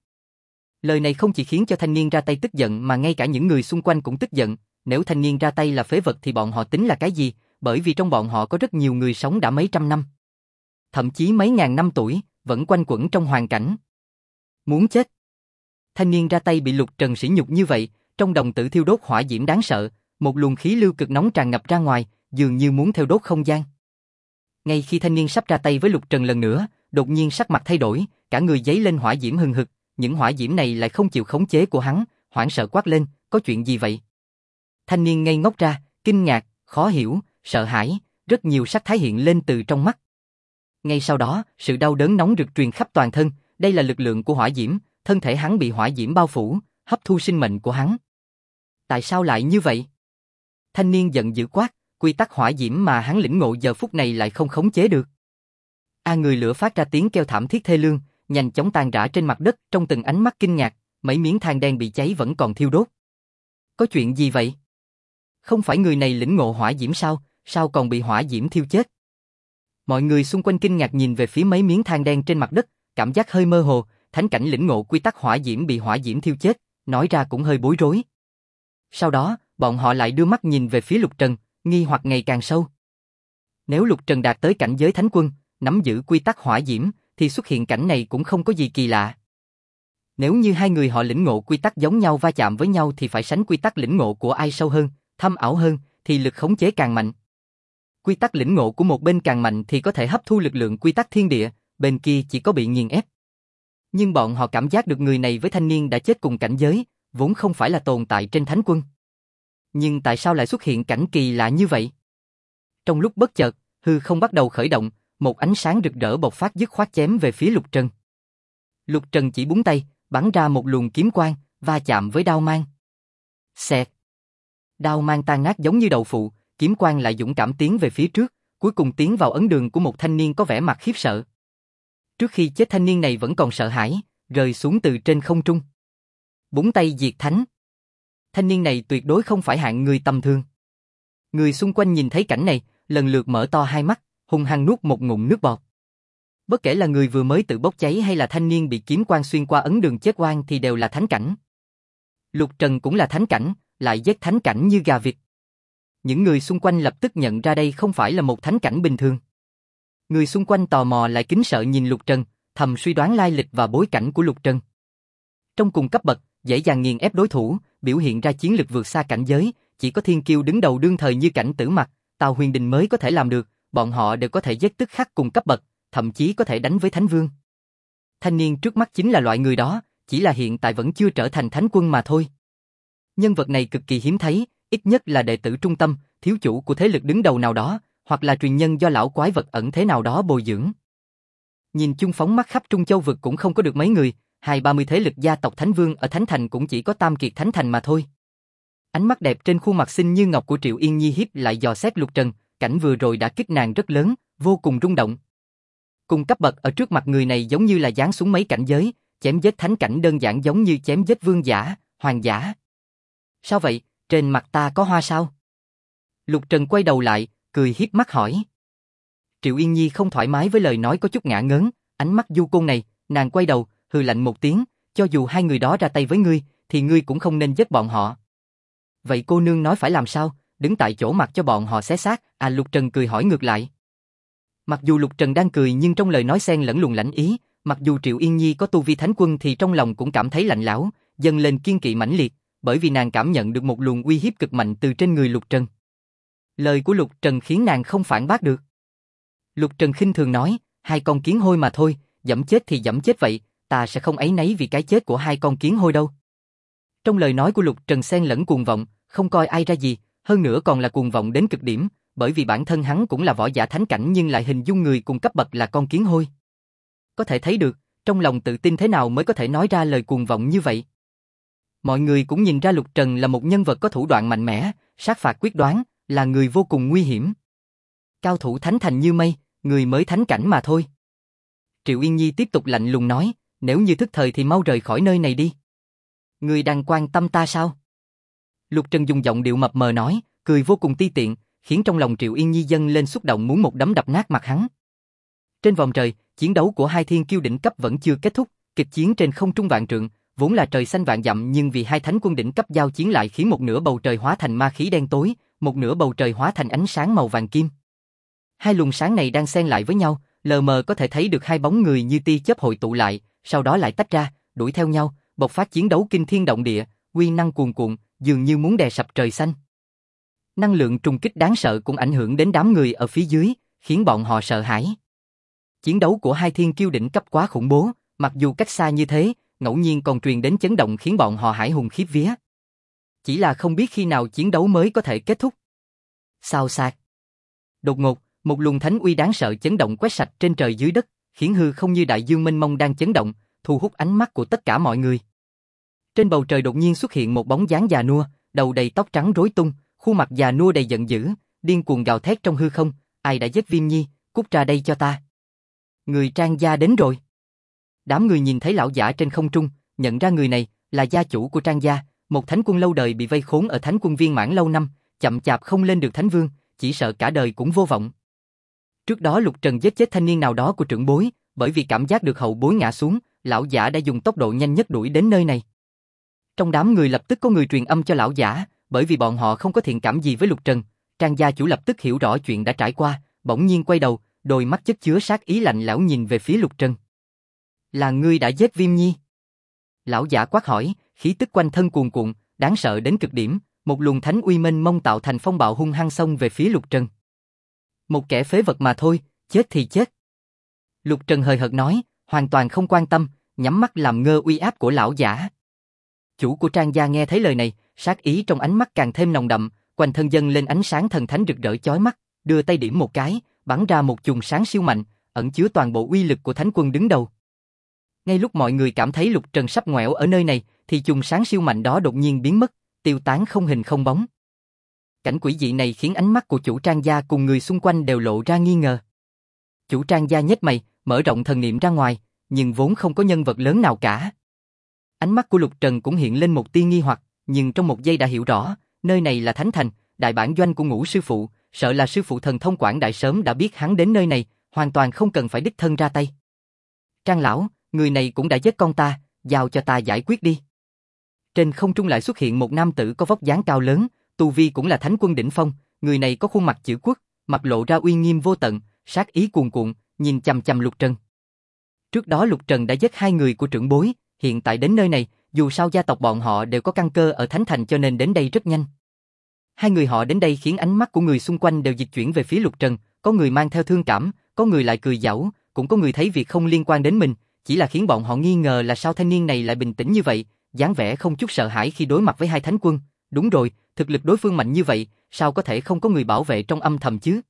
Speaker 1: Lời này không chỉ khiến cho thanh niên ra tay tức giận mà ngay cả những người xung quanh cũng tức giận, nếu thanh niên ra tay là phế vật thì bọn họ tính là cái gì, bởi vì trong bọn họ có rất nhiều người sống đã mấy trăm năm. Thậm chí mấy ngàn năm tuổi, vẫn quanh quẩn trong hoàn cảnh. Muốn chết. Thanh niên ra tay bị Lục Trần sỉ nhục như vậy, trong đồng tử thiêu đốt hỏa diễm đáng sợ, một luồng khí lưu cực nóng tràn ngập ra ngoài, dường như muốn theo đốt không gian. Ngay khi thanh niên sắp ra tay với Lục Trần lần nữa, đột nhiên sắc mặt thay đổi, cả người giấy lên hỏa diễm hừng hực, những hỏa diễm này lại không chịu khống chế của hắn, hoảng sợ quát lên, có chuyện gì vậy? Thanh niên ngây ngốc ra, kinh ngạc, khó hiểu, sợ hãi, rất nhiều sắc thái hiện lên từ trong mắt. Ngay sau đó, sự đau đớn nóng rực truyền khắp toàn thân, đây là lực lượng của hỏa diễm, thân thể hắn bị hỏa diễm bao phủ, hấp thu sinh mệnh của hắn. Tại sao lại như vậy? Thanh niên giận dữ quát, quy tắc hỏa diễm mà hắn lĩnh ngộ giờ phút này lại không khống chế được. Người lửa phát ra tiếng kêu thảm thiết thê lương, nhanh chóng tan rã trên mặt đất, trong từng ánh mắt kinh ngạc, mấy miếng than đen bị cháy vẫn còn thiêu đốt. Có chuyện gì vậy? Không phải người này lĩnh ngộ hỏa diễm sao, sao còn bị hỏa diễm thiêu chết? Mọi người xung quanh kinh ngạc nhìn về phía mấy miếng than đen trên mặt đất, cảm giác hơi mơ hồ, thánh cảnh lĩnh ngộ quy tắc hỏa diễm bị hỏa diễm thiêu chết, nói ra cũng hơi bối rối. Sau đó, bọn họ lại đưa mắt nhìn về phía Lục Trần, nghi hoặc ngày càng sâu. Nếu Lục Trần đạt tới cảnh giới thánh quân, nắm giữ quy tắc hỏa diễm, thì xuất hiện cảnh này cũng không có gì kỳ lạ. Nếu như hai người họ lĩnh ngộ quy tắc giống nhau va chạm với nhau thì phải sánh quy tắc lĩnh ngộ của ai sâu hơn, thâm ảo hơn, thì lực khống chế càng mạnh. Quy tắc lĩnh ngộ của một bên càng mạnh thì có thể hấp thu lực lượng quy tắc thiên địa, bên kia chỉ có bị nghiền ép. Nhưng bọn họ cảm giác được người này với thanh niên đã chết cùng cảnh giới, vốn không phải là tồn tại trên thánh quân. Nhưng tại sao lại xuất hiện cảnh kỳ lạ như vậy? Trong lúc bất chợt, hư không bắt đầu khởi động, một ánh sáng rực rỡ bộc phát dứt khoát chém về phía Lục Trần. Lục Trần chỉ búng tay, bắn ra một luồng kiếm quang, va chạm với đao mang. Xẹt. Đao mang tan nát giống như đậu phụ, kiếm quang lại dũng cảm tiến về phía trước, cuối cùng tiến vào ấn đường của một thanh niên có vẻ mặt khiếp sợ. Trước khi chết thanh niên này vẫn còn sợ hãi, rơi xuống từ trên không trung. Búng tay diệt thánh. Thanh niên này tuyệt đối không phải hạng người tầm thường. Người xung quanh nhìn thấy cảnh này, lần lượt mở to hai mắt, hung hăng nuốt một ngụm nước bọt. Bất kể là người vừa mới tự bốc cháy hay là thanh niên bị kiếm quang xuyên qua ấn đường chết oan thì đều là thánh cảnh. Lục Trần cũng là thánh cảnh, lại giết thánh cảnh như gà vịt. Những người xung quanh lập tức nhận ra đây không phải là một thánh cảnh bình thường. Người xung quanh tò mò lại kính sợ nhìn Lục Trần, thầm suy đoán lai lịch và bối cảnh của Lục Trần. Trong cùng cấp bậc, dễ dàng nghiền ép đối thủ, biểu hiện ra chiến lực vượt xa cảnh giới, chỉ có thiên kiêu đứng đầu đương thời như Cảnh Tử Mặc, Tào Huyền Đình mới có thể làm được, bọn họ đều có thể giết tức khắc cùng cấp bậc, thậm chí có thể đánh với thánh vương. Thanh niên trước mắt chính là loại người đó, chỉ là hiện tại vẫn chưa trở thành thánh quân mà thôi. Nhân vật này cực kỳ hiếm thấy, ít nhất là đệ tử trung tâm, thiếu chủ của thế lực đứng đầu nào đó, hoặc là truyền nhân do lão quái vật ẩn thế nào đó bồi dưỡng. Nhìn chung phóng mắt khắp Trung Châu vực cũng không có được mấy người, 20-30 thế lực gia tộc thánh vương ở Thánh Thành cũng chỉ có Tam Kiệt Thánh Thành mà thôi. Ánh mắt đẹp trên khuôn mặt xinh như ngọc của Triệu Yên Nhi hiếp lại dò xét Lục Trần, cảnh vừa rồi đã kích nàng rất lớn, vô cùng rung động. Cùng cấp bậc ở trước mặt người này giống như là giáng xuống mấy cảnh giới, chém giết thánh cảnh đơn giản giống như chém giết vương giả, hoàng giả. Sao vậy, trên mặt ta có hoa sao? Lục Trần quay đầu lại, cười hiếp mắt hỏi. Triệu Yên Nhi không thoải mái với lời nói có chút ngả ngớn, ánh mắt du côn này, nàng quay đầu, hừ lạnh một tiếng, cho dù hai người đó ra tay với ngươi, thì ngươi cũng không nên giết bọn họ. Vậy cô nương nói phải làm sao, đứng tại chỗ mặc cho bọn họ xé xác, Lục Trần cười hỏi ngược lại. Mặc dù Lục Trần đang cười nhưng trong lời nói xen lẫn luồng lãnh ý, mặc dù Triệu Yên Nhi có tu vi thánh quân thì trong lòng cũng cảm thấy lạnh lẽo, dâng lên kiên kỵ mãnh liệt, bởi vì nàng cảm nhận được một luồng uy hiếp cực mạnh từ trên người Lục Trần. Lời của Lục Trần khiến nàng không phản bác được. Lục Trần khinh thường nói, hai con kiến hôi mà thôi, giẫm chết thì giẫm chết vậy, ta sẽ không áy náy vì cái chết của hai con kiến hôi đâu. Trong lời nói của Lục Trần xen lẫn cuồng vọng, không coi ai ra gì, hơn nữa còn là cuồng vọng đến cực điểm, bởi vì bản thân hắn cũng là võ giả thánh cảnh nhưng lại hình dung người cùng cấp bậc là con kiến hôi. Có thể thấy được, trong lòng tự tin thế nào mới có thể nói ra lời cuồng vọng như vậy. Mọi người cũng nhìn ra Lục Trần là một nhân vật có thủ đoạn mạnh mẽ, sát phạt quyết đoán, là người vô cùng nguy hiểm. Cao thủ thánh thành như mây, người mới thánh cảnh mà thôi. Triệu Yên Nhi tiếp tục lạnh lùng nói, nếu như thức thời thì mau rời khỏi nơi này đi. Ngươi đang quan tâm ta sao? Lục Trần dùng giọng điệu mập mờ nói, cười vô cùng ti tiện, khiến trong lòng Triệu Yên Nhi dâng lên xúc động muốn một đấm đập nát mặt hắn. Trên vòng trời, chiến đấu của hai thiên kiêu đỉnh cấp vẫn chưa kết thúc, kịch chiến trên không trung vạn trượng, vốn là trời xanh vạn dặm nhưng vì hai thánh quân đỉnh cấp giao chiến lại khiến một nửa bầu trời hóa thành ma khí đen tối, một nửa bầu trời hóa thành ánh sáng màu vàng kim. Hai luồng sáng này đang xen lại với nhau, lờ mờ có thể thấy được hai bóng người như tia chớp hội tụ lại, sau đó lại tách ra, đuổi theo nhau, bộc phát chiến đấu kinh thiên động địa, uy năng cuồn cuộn, dường như muốn đè sập trời xanh. Năng lượng trùng kích đáng sợ cũng ảnh hưởng đến đám người ở phía dưới, khiến bọn họ sợ hãi. Chiến đấu của hai thiên kiêu đỉnh cấp quá khủng bố, mặc dù cách xa như thế, ngẫu nhiên còn truyền đến chấn động khiến bọn họ hãi hùng khiếp vía. Chỉ là không biết khi nào chiến đấu mới có thể kết thúc. Xào xạc. Đột ngột, một luồng thánh uy đáng sợ chấn động quét sạch trên trời dưới đất, khiến hư không như đại dương mênh mông đang chấn động, thu hút ánh mắt của tất cả mọi người. Trên bầu trời đột nhiên xuất hiện một bóng dáng già nua, đầu đầy tóc trắng rối tung, khuôn mặt già nua đầy giận dữ, điên cuồng gào thét trong hư không, ai đã giết Viêm Nhi, cút ra đây cho ta. Người Trang gia đến rồi. Đám người nhìn thấy lão giả trên không trung, nhận ra người này là gia chủ của Trang gia, một thánh quân lâu đời bị vây khốn ở thánh quân viên mãn lâu năm, chậm chạp không lên được thánh vương, chỉ sợ cả đời cũng vô vọng. Trước đó Lục Trần giết chết thanh niên nào đó của trưởng bối, bởi vì cảm giác được hậu bối ngã xuống, lão giả đã dùng tốc độ nhanh nhất đuổi đến nơi này. Trong đám người lập tức có người truyền âm cho lão giả, bởi vì bọn họ không có thiện cảm gì với Lục Trần. Trang gia chủ lập tức hiểu rõ chuyện đã trải qua, bỗng nhiên quay đầu, đôi mắt chất chứa sát ý lạnh lẽo nhìn về phía Lục Trần. Là ngươi đã giết Viêm Nhi? Lão giả quát hỏi, khí tức quanh thân cuồn cuộn, đáng sợ đến cực điểm, một luồng thánh uy mênh mông tạo thành phong bạo hung hăng xông về phía Lục Trần. Một kẻ phế vật mà thôi, chết thì chết. Lục Trần hời hợt nói, hoàn toàn không quan tâm, nhắm mắt làm ngơ uy áp của lão giả. Chủ của Trang gia nghe thấy lời này, sát ý trong ánh mắt càng thêm nồng đậm, quanh thân dâng lên ánh sáng thần thánh rực rỡ chói mắt, đưa tay điểm một cái, bắn ra một chùm sáng siêu mạnh, ẩn chứa toàn bộ uy lực của thánh quân đứng đầu. Ngay lúc mọi người cảm thấy Lục Trần sắp ngoẻo ở nơi này, thì chùm sáng siêu mạnh đó đột nhiên biến mất, tiêu tán không hình không bóng. Cảnh quỷ dị này khiến ánh mắt của chủ Trang gia cùng người xung quanh đều lộ ra nghi ngờ. Chủ Trang gia nhếch mày, mở rộng thần niệm ra ngoài, nhưng vốn không có nhân vật lớn nào cả. Ánh mắt của Lục Trần cũng hiện lên một tia nghi hoặc, nhưng trong một giây đã hiểu rõ, nơi này là Thánh Thành, đại bản doanh của Ngũ sư phụ, sợ là sư phụ thần thông quảng đại sớm đã biết hắn đến nơi này, hoàn toàn không cần phải đích thân ra tay. Trang lão, người này cũng đã giết con ta, giao cho ta giải quyết đi. Trên không trung lại xuất hiện một nam tử có vóc dáng cao lớn, tu vi cũng là thánh quân đỉnh phong, người này có khuôn mặt chữ quốc, mặt lộ ra uy nghiêm vô tận, sát ý cuồn cuộn, nhìn chằm chằm Lục Trần. Trước đó Lục Trần đã giết hai người của trưởng bối, hiện tại đến nơi này, dù sao gia tộc bọn họ đều có căn cơ ở Thánh Thành cho nên đến đây rất nhanh. Hai người họ đến đây khiến ánh mắt của người xung quanh đều dịch chuyển về phía Lục Trần, có người mang theo thương cảm, có người lại cười giễu, cũng có người thấy việc không liên quan đến mình, chỉ là khiến bọn họ nghi ngờ là sao thanh niên này lại bình tĩnh như vậy, dáng vẻ không chút sợ hãi khi đối mặt với hai thánh quân. Đúng rồi, thực lực đối phương mạnh như vậy, sao có thể không có người bảo vệ trong âm thầm chứ?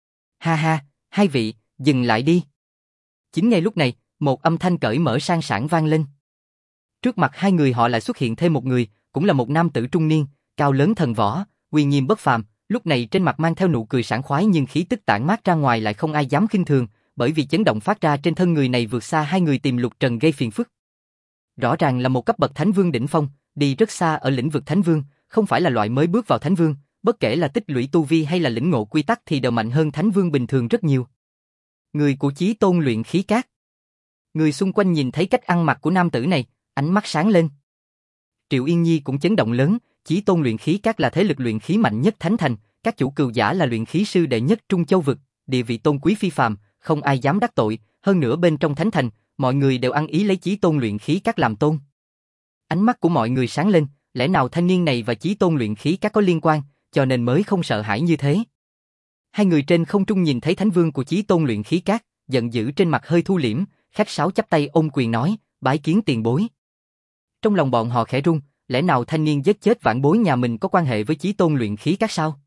Speaker 1: Ha ha, hai vị, dừng lại đi. Chính ngay lúc này, một âm thanh cởi mở sang sảng vang lên. Trước mặt hai người họ lại xuất hiện thêm một người, cũng là một nam tử trung niên, cao lớn thần võ, uy nghiêm bất phàm, lúc này trên mặt mang theo nụ cười sảng khoái nhưng khí tức tản mát ra ngoài lại không ai dám khinh thường, bởi vì chấn động phát ra trên thân người này vượt xa hai người tìm Lục Trần gây phiền phức. Rõ ràng là một cấp bậc thánh vương đỉnh phong, đi rất xa ở lĩnh vực thánh vương, không phải là loại mới bước vào thánh vương, bất kể là tích lũy tu vi hay là lĩnh ngộ quy tắc thì đều mạnh hơn thánh vương bình thường rất nhiều. Người của Chí Tôn luyện khí các. Người xung quanh nhìn thấy cách ăn mặc của nam tử này, ánh mắt sáng lên. Triệu Yên Nhi cũng chấn động lớn, Chí Tôn luyện khí các là thế lực luyện khí mạnh nhất Thánh Thành, các chủ cừu giả là luyện khí sư đệ nhất Trung Châu vực, địa vị tôn quý phi phàm, không ai dám đắc tội, hơn nữa bên trong Thánh Thành, mọi người đều ăn ý lấy Chí Tôn luyện khí các làm tôn. Ánh mắt của mọi người sáng lên, lẽ nào thanh niên này và Chí Tôn luyện khí các có liên quan, cho nên mới không sợ hãi như thế. Hai người trên không trung nhìn thấy Thánh Vương của Chí Tôn luyện khí các, giận dữ trên mặt hơi thu liễm, khách sáo chắp tay ôm quyền nói, bái kiến tiền bối. Trong lòng bọn họ khẽ run, lẽ nào thanh niên giết chết vãn bối nhà mình có quan hệ với Chí Tôn luyện khí các sao?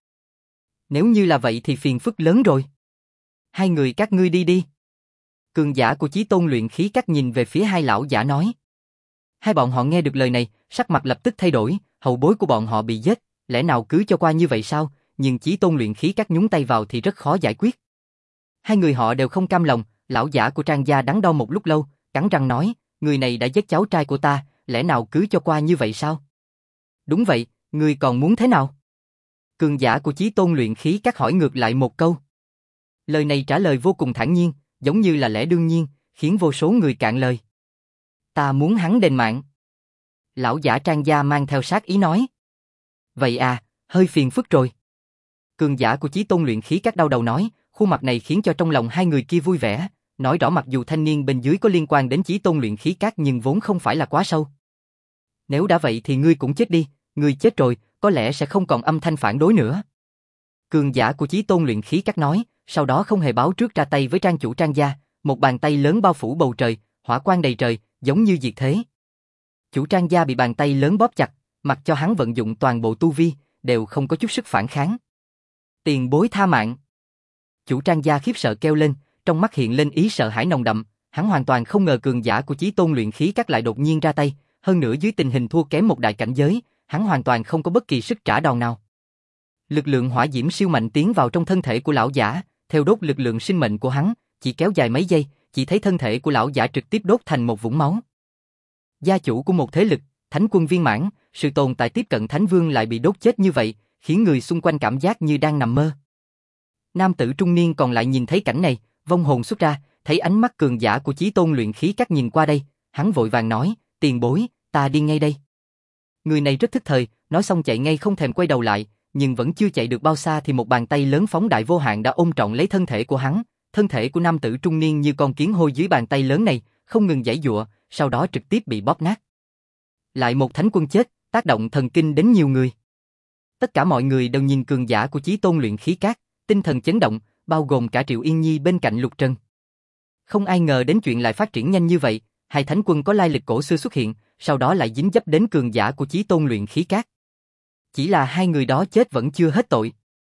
Speaker 1: Nếu như là vậy thì phiền phức lớn rồi. Hai người các ngươi đi đi. Cường giả của Chí Tôn luyện khí các nhìn về phía hai lão giả nói. Hai bọn họ nghe được lời này, sắc mặt lập tức thay đổi, hậu bối của bọn họ bị giết, lẽ nào cứ cho qua như vậy sao? Nhưng Chí Tôn luyện khí các nhúng tay vào thì rất khó giải quyết. Hai người họ đều không cam lòng, lão giả của Trang gia đắn đo một lúc lâu, cắn răng nói, người này đã giết cháu trai của ta, lẽ nào cứ cho qua như vậy sao? Đúng vậy, ngươi còn muốn thế nào? Cường giả của Chí Tôn luyện khí các hỏi ngược lại một câu. Lời này trả lời vô cùng thản nhiên, giống như là lẽ đương nhiên, khiến vô số người cạn lời. Ta muốn hắn đền mạng. Lão giả Trang gia mang theo sát ý nói. Vậy à, hơi phiền phức rồi. Cường giả của Chí Tôn luyện khí các đau đầu nói, khuôn mặt này khiến cho trong lòng hai người kia vui vẻ, nói rõ mặc dù thanh niên bên dưới có liên quan đến Chí Tôn luyện khí các nhưng vốn không phải là quá sâu. Nếu đã vậy thì ngươi cũng chết đi, ngươi chết rồi, có lẽ sẽ không còn âm thanh phản đối nữa. Cường giả của Chí Tôn luyện khí các nói, sau đó không hề báo trước ra tay với Trang chủ Trang gia, một bàn tay lớn bao phủ bầu trời, hỏa quang đầy trời, giống như diệt thế. Chủ Trang gia bị bàn tay lớn bóp chặt, mặc cho hắn vận dụng toàn bộ tu vi, đều không có chút sức phản kháng. Tiền bối tha mạng. Chủ Trang gia khiếp sợ kêu lên, trong mắt hiện lên ý sợ hãi nồng đậm, hắn hoàn toàn không ngờ cường giả của Chí Tôn luyện khí các lại đột nhiên ra tay, hơn nữa dưới tình hình thua kém một đại cảnh giới, hắn hoàn toàn không có bất kỳ sức trả đòn nào. Lực lượng hỏa diễm siêu mạnh tiến vào trong thân thể của lão giả, theo đốt lực lượng sinh mệnh của hắn, chỉ kéo dài mấy giây, chỉ thấy thân thể của lão giả trực tiếp đốt thành một vũng máu. Gia chủ của một thế lực, Thánh Quân viên mãn, sự tồn tại tiếp cận Thánh Vương lại bị đốt chết như vậy, khiến người xung quanh cảm giác như đang nằm mơ. Nam tử trung niên còn lại nhìn thấy cảnh này, vong hồn xuất ra, thấy ánh mắt cường giả của Chí Tôn luyện khí các nhìn qua đây, hắn vội vàng nói, tiền bối, ta đi ngay đây. Người này rất thức thời, nói xong chạy ngay không thèm quay đầu lại, nhưng vẫn chưa chạy được bao xa thì một bàn tay lớn phóng đại vô hạn đã ôm trọn lấy thân thể của hắn, thân thể của nam tử trung niên như con kiến hôi dưới bàn tay lớn này, không ngừng giãy giụa, sau đó trực tiếp bị bóp nát. Lại một thánh quân chết, tác động thần kinh đến nhiều người. Tất cả mọi người đều nhìn cường giả của Chí Tôn luyện khí các, tinh thần chấn động, bao gồm cả Triệu Yên Nhi bên cạnh Lục Trần. Không ai ngờ đến chuyện lại phát triển nhanh như vậy, hai thánh quân có lai lịch cổ xưa xuất hiện, sau đó lại dính dấp đến cường giả của Chí Tôn luyện khí các. Chỉ là hai người đó chết vẫn chưa hết tội.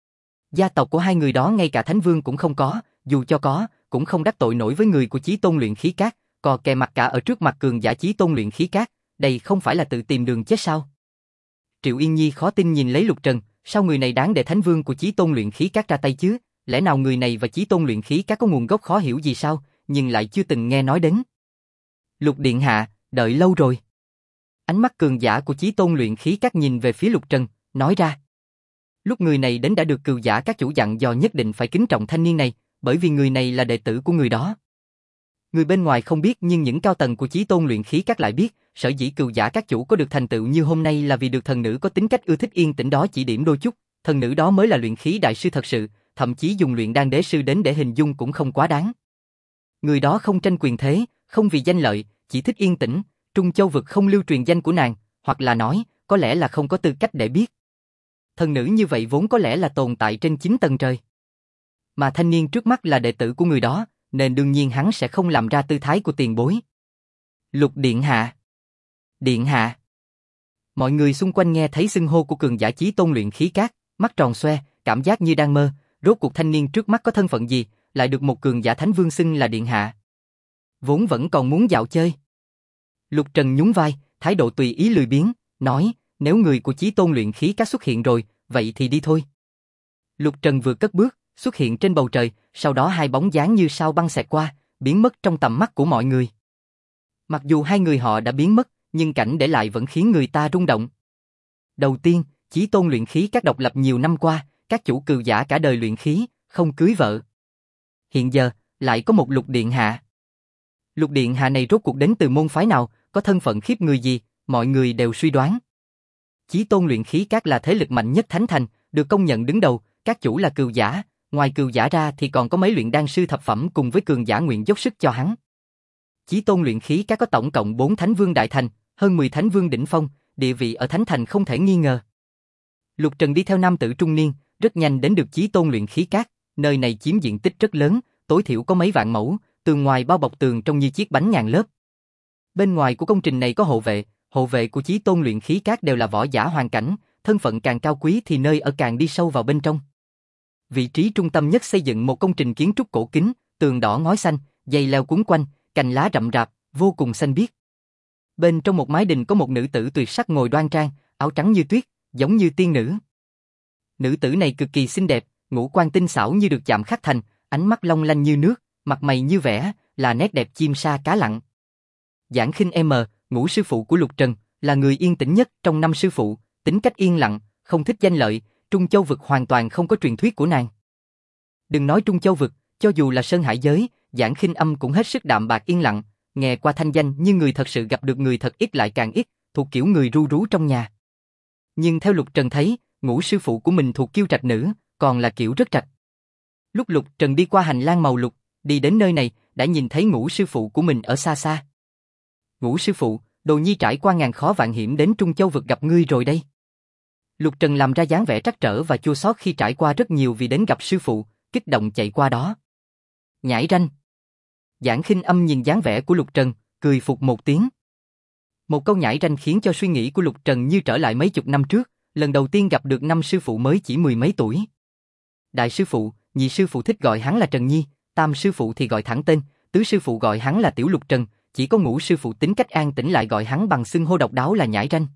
Speaker 1: Gia tộc của hai người đó ngay cả thánh vương cũng không có, dù cho có, cũng không đắc tội nổi với người của Chí Tôn luyện khí các, còn kè mặt cả ở trước mặt cường giả Chí Tôn luyện khí các, đây không phải là tự tìm đường chết sao? Triệu Yên Nhi khó tin nhìn lấy Lục Trần, sao người này đáng để thánh vương của Chí Tôn luyện khí các ra tay chứ? Lẽ nào người này và Chí Tôn luyện khí các có nguồn gốc khó hiểu gì sao, nhưng lại chưa từng nghe nói đến. Lục điện hạ, đợi lâu rồi. Ánh mắt cường giả của Chí Tôn luyện khí các nhìn về phía Lục Trần, nói ra. Lúc người này đến đã được cừu giả các chủ dặn dò nhất định phải kính trọng thanh niên này, bởi vì người này là đệ tử của người đó. Người bên ngoài không biết nhưng những cao tầng của Chí Tôn luyện khí các lại biết, sở dĩ cừu giả các chủ có được thành tựu như hôm nay là vì được thần nữ có tính cách ưa thích yên tĩnh đó chỉ điểm đôi chút, thần nữ đó mới là luyện khí đại sư thật sự, thậm chí dùng luyện đan đế sư đến để hình dung cũng không quá đáng. Người đó không tranh quyền thế, không vì danh lợi, chỉ thích yên tĩnh, Trung Châu vực không lưu truyền danh của nàng, hoặc là nói, có lẽ là không có tư cách để biết. Thần nữ như vậy vốn có lẽ là tồn tại trên 9 tầng trời. Mà thanh niên trước mắt là đệ tử của người đó, nên đương nhiên hắn sẽ không làm ra tư thái của tiền bối. Lục điện hạ. Điện hạ. Mọi người xung quanh nghe thấy xưng hô của cường giả Chí Tôn luyện khí các, mắt tròn xoe, cảm giác như đang mơ, rốt cuộc thanh niên trước mắt có thân phận gì, lại được một cường giả thánh vương xưng là điện hạ. Vốn vẫn còn muốn dạo chơi. Lục Trần nhún vai, thái độ tùy ý lười biếng, nói, nếu người của Chí Tôn luyện khí các xuất hiện rồi, vậy thì đi thôi. Lục Trần vừa cất bước, xuất hiện trên bầu trời, sau đó hai bóng dáng như sao băng xẹt qua, biến mất trong tầm mắt của mọi người. Mặc dù hai người họ đã biến mất, nhưng cảnh để lại vẫn khiến người ta rung động. Đầu tiên, Chí Tôn luyện khí các độc lập nhiều năm qua, các chủ cừu giả cả đời luyện khí, không cưới vợ. Hiện giờ, lại có một Lục điện hạ. Lục điện hạ này rốt cuộc đến từ môn phái nào, có thân phận khiếp người gì, mọi người đều suy đoán. Chí Tôn luyện khí các là thế lực mạnh nhất Thánh Thành, được công nhận đứng đầu, các chủ là cừu giả, ngoài cừu giả ra thì còn có mấy luyện đan sư thập phẩm cùng với cường giả nguyện dốc sức cho hắn. Chí Tôn luyện khí các có tổng cộng 4 thánh vương đại thành, hơn 10 thánh vương đỉnh phong, địa vị ở Thánh Thành không thể nghi ngờ. Lục Trần đi theo nam tử trung niên, rất nhanh đến được Chí Tôn luyện khí các, nơi này chiếm diện tích rất lớn, tối thiểu có mấy vạn mẫu, tường ngoài bao bọc tường trông như chiếc bánh ngàn lớp. Bên ngoài của công trình này có hộ vệ của Chí Tôn luyện khí các đều là võ giả hoàn cảnh, thân phận càng cao quý thì nơi ở càng đi sâu vào bên trong. Vị trí trung tâm nhất xây dựng một công trình kiến trúc cổ kính, tường đỏ ngói xanh, dây leo quấn quanh, cành lá rậm rạp, vô cùng xanh biếc. Bên trong một mái đình có một nữ tử tuyệt sắc ngồi đoan trang, áo trắng như tuyết, giống như tiên nữ. Nữ tử này cực kỳ xinh đẹp, ngũ quan tinh xảo như được chạm khắc thành, ánh mắt long lanh như nước, mặt mày như vẽ, là nét đẹp chim sa cá lặn. Giảng Khinh ngũ sư phụ của Lục Trần, là người yên tĩnh nhất trong 5 sư phụ, tính cách yên lặng, không thích danh lợi, Trung Châu vực hoàn toàn không có truyền thuyết của nàng. Đừng nói Trung Châu vực, cho dù là Sơn Hải giới, Giảng Khinh Âm cũng hết sức đạm bạc yên lặng, nghe qua thanh danh nhưng người thật sự gặp được người thật ít lại càng ít, thuộc kiểu người ru rú trong nhà. Nhưng theo Lục Trần thấy, ngũ sư phụ của mình thuộc kiêu trạch nữ, còn là kiểu rất trạch. Lúc Lục Trần đi qua hành lang màu lục, đi đến nơi này, đã nhìn thấy ngũ sư phụ của mình ở xa xa. Ngũ sư phụ, Đồ Nhi trải qua ngàn khó vạn hiểm đến Trung Châu vực gặp ngươi rồi đây. Lục Trần làm ra dáng vẻ trắc trở và chua xót khi trải qua rất nhiều vì đến gặp sư phụ, kích động chạy qua đó. Nhãi ranh. Giảng Khinh Âm nhìn dáng vẻ của Lục Trần, cười phục một tiếng. Một câu nhãi ranh khiến cho suy nghĩ của Lục Trần như trở lại mấy chục năm trước, lần đầu tiên gặp được 5 sư phụ mới chỉ 10 mấy tuổi. Đại sư phụ, nhị sư phụ thích gọi hắn là Trần Nhi, tam sư phụ thì gọi thẳng tên, tứ sư phụ gọi hắn là Tiểu Lục Trần, chỉ có ngũ sư phụ tính cách an tĩnh lại gọi hắn bằng xưng hô độc đáo là nhãi ranh.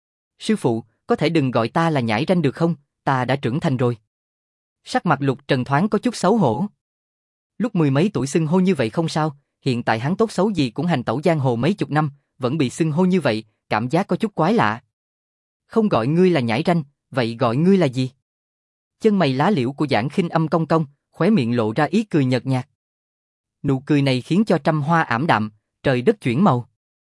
Speaker 1: Sư phụ, có thể đừng gọi ta là nhãi ranh được không, ta đã trưởng thành rồi. Sắc mặt Lục Trần thoáng có chút xấu hổ. Lúc 10 mấy tuổi xưng hô như vậy không sao, hiện tại hắn tốt xấu gì cũng hành tẩu giang hồ mấy chục năm, vẫn bị xưng hô như vậy, cảm giác có chút quái lạ. Không gọi ngươi là nhãi ranh, vậy gọi ngươi là gì? Chân mày lá liễu của Giảng Khinh Âm cong cong, khóe miệng lộ ra ý cười nhợt nhạt. Nụ cười này khiến cho trăm hoa ảm đạm, trời đất chuyển màu.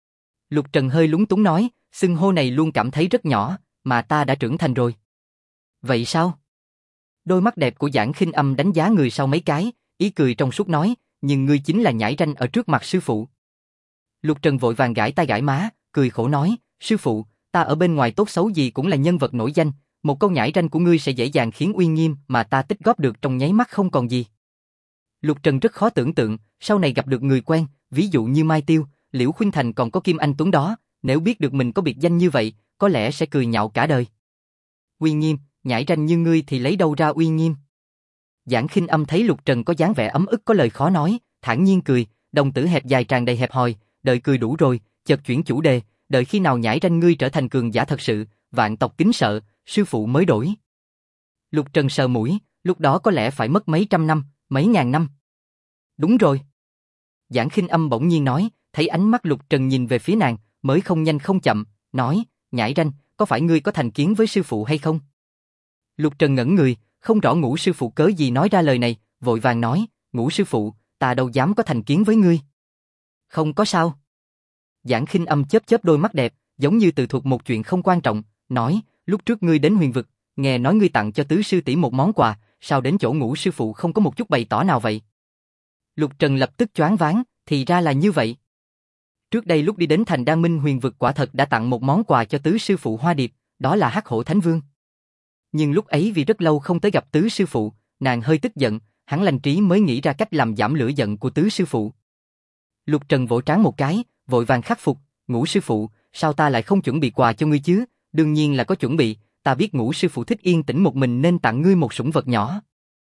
Speaker 1: Lục Trần hơi lúng túng nói, xưng hô này luôn cảm thấy rất nhỏ, mà ta đã trưởng thành rồi. Vậy sao? Đôi mắt đẹp của Giảng Khinh Âm đánh giá người sau mấy cái, ý cười trong suốt nói, nhưng ngươi chính là nhãi ranh ở trước mặt sư phụ. Lục Trần vội vàng gãi tai gãi má, cười khổ nói, sư phụ, ta ở bên ngoài tốt xấu gì cũng là nhân vật nổi danh, một câu nhãi ranh của ngươi sẽ dễ dàng khiến uy nghiêm mà ta tích góp được trong nháy mắt không còn gì. Lục Trần rất khó tưởng tượng, sau này gặp được người quen, ví dụ như Mai Tiêu, Liễu Khuynh Thành còn có Kim Anh Tuấn đó, nếu biết được mình có biệt danh như vậy, có lẽ sẽ cười nhạo cả đời. Uy nghiêm, nhãi ranh như ngươi thì lấy đâu ra uy nghiêm? Giảng Khinh Âm thấy Lục Trần có dáng vẻ ấm ức có lời khó nói, thản nhiên cười, đồng tử hẹp dài tràn đầy hẹp hòi, đợi cười đủ rồi, chợt chuyển chủ đề, đợi khi nào nhãi ranh ngươi trở thành cường giả thật sự, vạn tộc kính sợ, sư phụ mới đổi. Lục Trần sờ mũi, lúc đó có lẽ phải mất mấy trăm năm, mấy ngàn năm. Đúng rồi. Giảng Khinh Âm bỗng nhiên nói, thấy ánh mắt Lục Trần nhìn về phía nàng, mới không nhanh không chậm, nói, nhãi ranh, có phải ngươi có thành kiến với sư phụ hay không? Lục Trần ngẩn người, không rõ ngũ sư phụ cớ gì nói ra lời này, vội vàng nói, ngũ sư phụ, ta đâu dám có thành kiến với ngươi. Không có sao. Giảng Khinh Âm chớp chớp đôi mắt đẹp, giống như tự thuật một chuyện không quan trọng, nói, lúc trước ngươi đến Huyền vực, nghe nói ngươi tặng cho tứ sư tỷ một món quà, sao đến chỗ ngũ sư phụ không có một chút bày tỏ nào vậy? Lục Trần lập tức choáng váng, thì ra là như vậy. Trước đây lúc đi đến thành Đan Minh Huyền vực quả thật đã tặng một món quà cho tứ sư phụ Hoa Điệp, đó là Hắc Hổ Thánh Vương. Nhưng lúc ấy vì rất lâu không tới gặp tứ sư phụ, nàng hơi tức giận, hắn lành trí mới nghĩ ra cách làm giảm lửa giận của tứ sư phụ. Lục Trần vỗ trán một cái, vội vàng khắc phục, ngũ sư phụ, sao ta lại không chuẩn bị quà cho ngươi chứ? Đương nhiên là có chuẩn bị, ta biết ngũ sư phụ thích yên tĩnh một mình nên tặng ngươi một sủng vật nhỏ.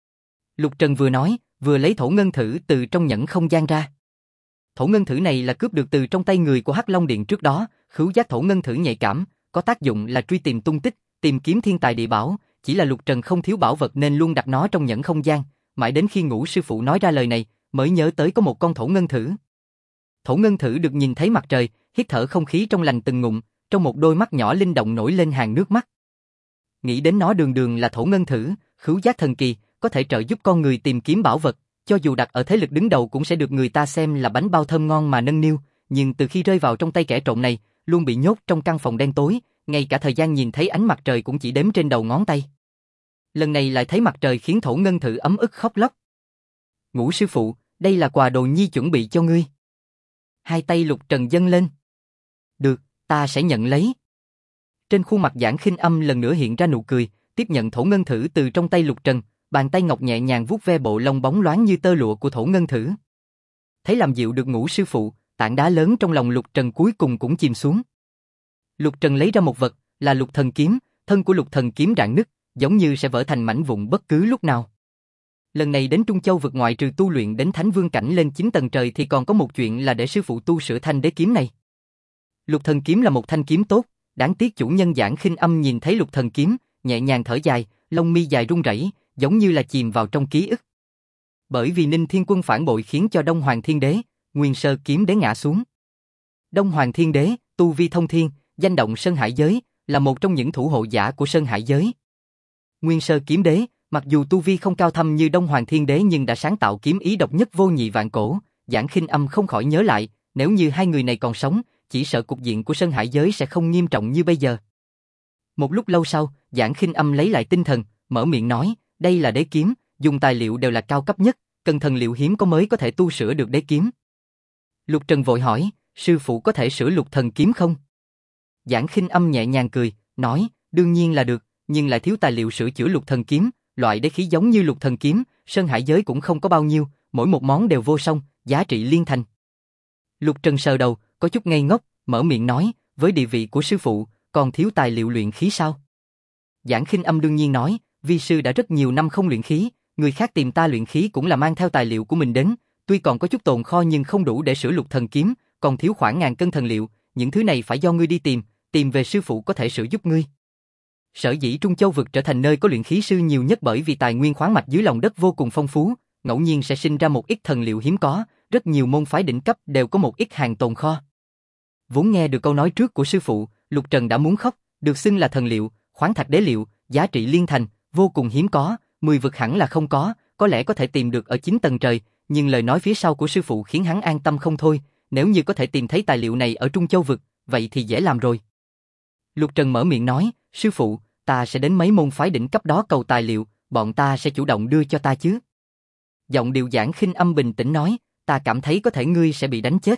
Speaker 1: Lục Trần vừa nói, vừa lấy thổ ngân thử từ trong nhẫn không gian ra. Thổ ngân thử này là cướp được từ trong tay người của Hắc Long Điện trước đó, khứu giác thổ ngân thử nhạy cảm, có tác dụng là truy tìm tung tích, tìm kiếm thiên tài địa bảo, chỉ là Lục Trần không thiếu bảo vật nên luôn đặt nó trong nhẫn không gian, mãi đến khi ngũ sư phụ nói ra lời này, mới nhớ tới có một con thổ ngân thử. Thổ ngân thử được nhìn thấy mặt trời, hít thở không khí trong lành từng ngụm, trong một đôi mắt nhỏ linh động nổi lên hàng nước mắt. Nghĩ đến nó đường đường là thổ ngân thử, khứu giác thần kỳ, có thể trợ giúp con người tìm kiếm bảo vật, cho dù đặt ở thế lực đứng đầu cũng sẽ được người ta xem là bánh bao thơm ngon mà nâng niu, nhưng từ khi rơi vào trong tay kẻ trộm này, luôn bị nhốt trong căn phòng đen tối, ngay cả thời gian nhìn thấy ánh mặt trời cũng chỉ đếm trên đầu ngón tay. Lần này lại thấy mặt trời khiến thổ ngân thử ấm ức khóc lóc. Ngũ sư phụ, đây là quà Đồ Nhi chuẩn bị cho ngươi. Hai tay Lục Trần dâng lên. Được, ta sẽ nhận lấy. Trên khuôn mặt Giảng Khinh Âm lần nữa hiện ra nụ cười, tiếp nhận Thổ Ngân Thử từ trong tay Lục Trần, bàn tay ngọc nhẹ nhàng vuốt ve bộ lông bóng loáng như tơ lụa của Thổ Ngân Thử. Thấy làm dịu được Ngũ sư phụ, tảng đá lớn trong lòng Lục Trần cuối cùng cũng chìm xuống. Lục Trần lấy ra một vật, là Lục Thần Kiếm, thân của Lục Thần Kiếm rạn nứt, giống như sẽ vỡ thành mảnh vụn bất cứ lúc nào. Lần này đến Trung Châu vực ngoại trừ tu luyện đến Thánh Vương cảnh lên 9 tầng trời thì còn có một chuyện là để sư phụ tu sửa thanh đế kiếm này. Lục Thần Kiếm là một thanh kiếm tốt, đáng tiếc chủ nhân Giảng Khinh Âm nhìn thấy Lục Thần Kiếm, nhẹ nhàng thở dài, lông mi dài run rẩy, giống như là chìm vào trong ký ức. Bởi vì Ninh Thiên Quân phản bội khiến cho Đông Hoàng Thiên Đế, Nguyên Sơ Kiếm Đế ngã xuống. Đông Hoàng Thiên Đế, tu vi thông thiên, danh động Sơn Hải giới, là một trong những thủ hộ giả của Sơn Hải giới. Nguyên Sơ Kiếm Đế, mặc dù tu vi không cao thâm như Đông Hoàng Thiên Đế nhưng đã sáng tạo kiếm ý độc nhất vô nhị vạn cổ. Giảng Khinh Âm không khỏi nhớ lại, nếu như hai người này còn sống, chỉ sợ cục diện của Sơn Hải giới sẽ không nghiêm trọng như bây giờ. Một lúc lâu sau, Giảng Khinh Âm lấy lại tinh thần, mở miệng nói, đây là đế kiếm, dùng tài liệu đều là cao cấp nhất, cần thần liệu hiếm có mới có thể tu sửa được đế kiếm. Lục Trần vội hỏi, sư phụ có thể sửa Lục Thần Kiếm không? Giảng Khinh Âm nhẹ nhàng cười, nói, đương nhiên là được, nhưng lại thiếu tài liệu sửa chữa Lục Thần Kiếm, loại đế khí giống như Lục Thần Kiếm, Sơn Hải giới cũng không có bao nhiêu, mỗi một món đều vô song, giá trị liên thành. Lục Trần sờ đầu, có chút ngây ngốc, mở miệng nói, với địa vị của sư phụ, còn thiếu tài liệu luyện khí sao? Giảng Khinh Âm đương nhiên nói, vi sư đã rất nhiều năm không luyện khí, người khác tìm ta luyện khí cũng là mang theo tài liệu của mình đến, tuy còn có chút tồn kho nhưng không đủ để sửa Lục Thần Kiếm, còn thiếu khoảng ngàn cân thần liệu, những thứ này phải do ngươi đi tìm về sư phụ có thể sửa giúp ngươi. Sở dĩ Trung Châu vực trở thành nơi có luyện khí sư nhiều nhất bởi vì tài nguyên khoáng mạch dưới lòng đất vô cùng phong phú, ngẫu nhiên sẽ sinh ra một ít thần liệu hiếm có, rất nhiều môn phái đỉnh cấp đều có một ít hàng tồn kho. Vốn nghe được câu nói trước của sư phụ, Lục Trần đã muốn khóc, được xưng là thần liệu, khoáng thạch đế liệu, giá trị liên thành, vô cùng hiếm có, 10 vực hẳn là không có lẽ có thể tìm được ở 9 tầng trời, nhưng lời nói phía sau của sư phụ khiến hắn an tâm không thôi, nếu như có thể tìm thấy tài liệu này ở Trung Châu vực, vậy thì dễ làm rồi. Lục Trần mở miệng nói, sư phụ, ta sẽ đến mấy môn phái đỉnh cấp đó cầu tài liệu, bọn ta sẽ chủ động đưa cho ta chứ. Giọng điệu Giảng Khinh Âm bình tĩnh nói, ta cảm thấy có thể ngươi sẽ bị đánh chết.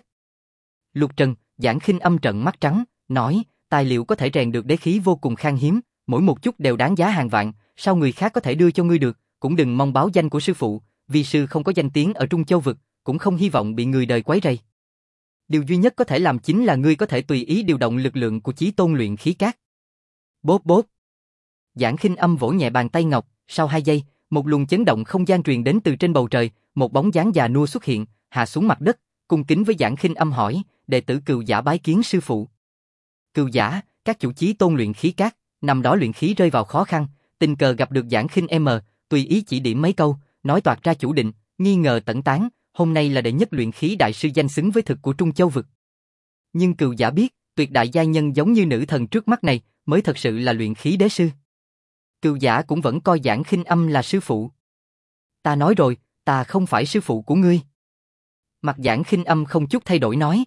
Speaker 1: Lục Trần, Giảng Khinh Âm trợn mắt trắng, nói, tài liệu có thể rèn được đế khí vô cùng khan hiếm, mỗi một chút đều đáng giá hàng vạn, sao người khác có thể đưa cho ngươi được, cũng đừng mong báo danh của sư phụ, vì sư không có danh tiếng ở Trung Châu vực, cũng không hy vọng bị người đời quấy rầy. Điều duy nhất có thể làm chính là ngươi có thể tùy ý điều động lực lượng của Chí Tôn luyện khí cát. Bốp bốp. Giảng Khinh Âm vỗ nhẹ bàn tay ngọc, sau 2 giây, một luồng chấn động không gian truyền đến từ trên bầu trời, một bóng dáng già nua xuất hiện, hạ xuống mặt đất, cung kính với Giảng Khinh Âm hỏi, đệ tử Cừu Giả bái kiến sư phụ. Cừu Giả, các chủ Chí Tôn luyện khí cát, năm đó luyện khí rơi vào khó khăn, tình cờ gặp được Giảng Khinh M, tùy ý chỉ điểm mấy câu, nói toạc ra chủ định, nghi ngờ tẩn tán, hôm nay là đệ nhất luyện khí đại sư danh xứng với thực của Trung Châu vực. Nhưng Cừu Giả biết, tuyệt đại giai nhân giống như nữ thần trước mắt này, mới thật sự là luyện khí đế sư. Cừu Giả cũng vẫn coi Giảng Khinh Âm là sư phụ. Ta nói rồi, ta không phải sư phụ của ngươi. Mặt Giảng Khinh Âm không chút thay đổi nói.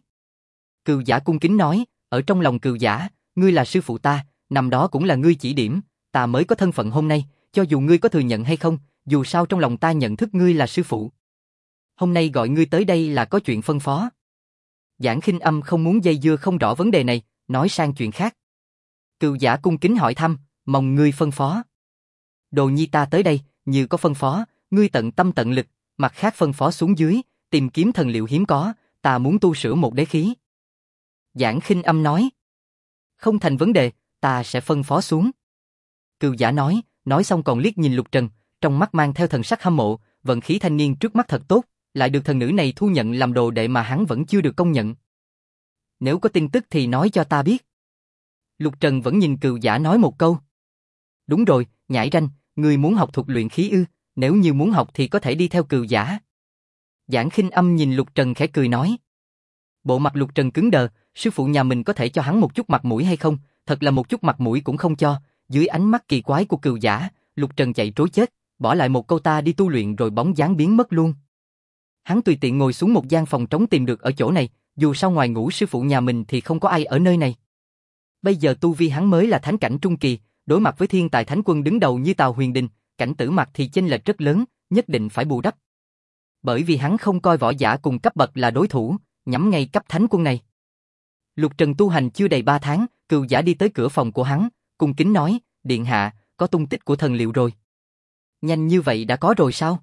Speaker 1: Cừu Giả cung kính nói, ở trong lòng Cừu Giả, ngươi là sư phụ ta, năm đó cũng là ngươi chỉ điểm, ta mới có thân phận hôm nay, cho dù ngươi có thừa nhận hay không, dù sao trong lòng ta nhận thức ngươi là sư phụ. Hôm nay gọi ngươi tới đây là có chuyện phân phó. Giảng Khinh Âm không muốn dây dưa không rõ vấn đề này, nói sang chuyện khác. Cừu Giả cung kính hỏi thăm, mong ngươi phân phó. Đồ nhi ta tới đây, như có phân phó, ngươi tận tâm tận lực, mặt khác phân phó xuống dưới, tìm kiếm thần liệu hiếm có, ta muốn tu sửa một đế khí. Giảng Khinh Âm nói. Không thành vấn đề, ta sẽ phân phó xuống. Cừu Giả nói xong còn liếc nhìn Lục Trần, trong mắt mang theo thần sắc hâm mộ, vận khí thanh niên trước mắt thật tốt, lại được thần nữ này thu nhận làm đồ đệ mà hắn vẫn chưa được công nhận. Nếu có tin tức thì nói cho ta biết. Lục Trần vẫn nhìn Cừu Giả nói một câu. Đúng rồi, nhãi ranh, ngươi muốn học thuật luyện khí ư, nếu như muốn học thì có thể đi theo Cừu Giả. Giảng Khinh Âm nhìn Lục Trần khẽ cười nói. Bộ mặt Lục Trần cứng đờ, sư phụ nhà mình có thể cho hắn một chút mặt mũi hay không, thật là một chút mặt mũi cũng không cho, dưới ánh mắt kỳ quái của Cừu Giả, Lục Trần chạy trối chết, bỏ lại một câu ta đi tu luyện rồi bóng dáng biến mất luôn. Hắn tùy tiện ngồi xuống một gian phòng trống tìm được ở chỗ này, dù sao ngoài Ngũ sư phụ nhà mình thì không có ai ở nơi này. Bây giờ tu vi hắn mới là thánh cảnh trung kỳ, đối mặt với thiên tài thánh quân đứng đầu như Tào Huyền Đình, cảnh Tử Mặc thì chênh lệch rất lớn, nhất định phải bù đắp. Bởi vì hắn không coi võ giả cùng cấp bậc là đối thủ, nhắm ngay cấp thánh quân này. Lục Trần tu hành chưa đầy 3 tháng, Cừu Giả đi tới cửa phòng của hắn, cung kính nói, điện hạ, có tung tích của thần liệu rồi. Nhanh như vậy đã có rồi sao?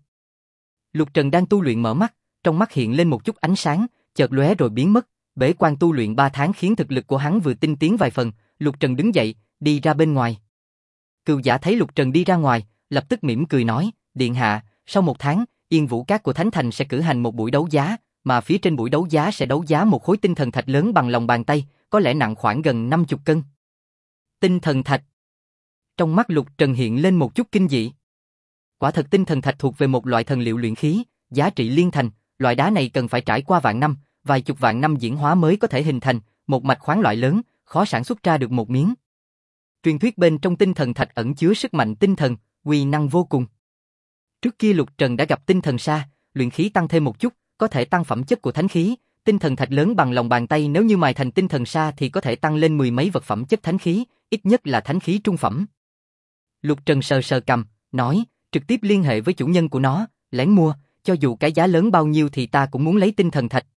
Speaker 1: Lục Trần đang tu luyện mở mắt, trong mắt hiện lên một chút ánh sáng, chợt lóe rồi biến mất. Bế quan tu luyện 3 tháng khiến thực lực của hắn vừa tinh tiến vài phần. Lục Trần đứng dậy, đi ra bên ngoài. Cừu Giả thấy Lục Trần đi ra ngoài, lập tức mỉm cười nói, điện hạ, sau 1 tháng, Yên Vũ Các của Thánh Thành sẽ cử hành một buổi đấu giá, mà phía trên buổi đấu giá sẽ đấu giá một khối tinh thần thạch lớn bằng lòng bàn tay, có lẽ nặng khoảng gần 50 cân. Tinh thần thạch. Trong mắt Lục Trần hiện lên một chút kinh dị. Quả thật tinh thần thạch thuộc về một loại thần liệu luyện khí, giá trị liên thành, loại đá này cần phải trải qua vạn năm, vài chục vạn năm diễn hóa mới có thể hình thành, một mạch khoáng loại lớn, khó sản xuất ra được một miếng. Truyền thuyết bên trong tinh thần thạch ẩn chứa sức mạnh tinh thần, uy năng vô cùng. Trước kia Lục Trần đã gặp tinh thần sa, luyện khí tăng thêm một chút, có thể tăng phẩm chất của thánh khí, tinh thần thạch lớn bằng lòng bàn tay nếu như mài thành tinh thần sa thì có thể tăng lên 10 mấy vật phẩm chất thánh khí, ít nhất là thánh khí trung phẩm. Lục Trần sờ sờ cằm, nói, trực tiếp liên hệ với chủ nhân của nó, lén mua, cho dù cái giá lớn bao nhiêu thì ta cũng muốn lấy tinh thần thạch.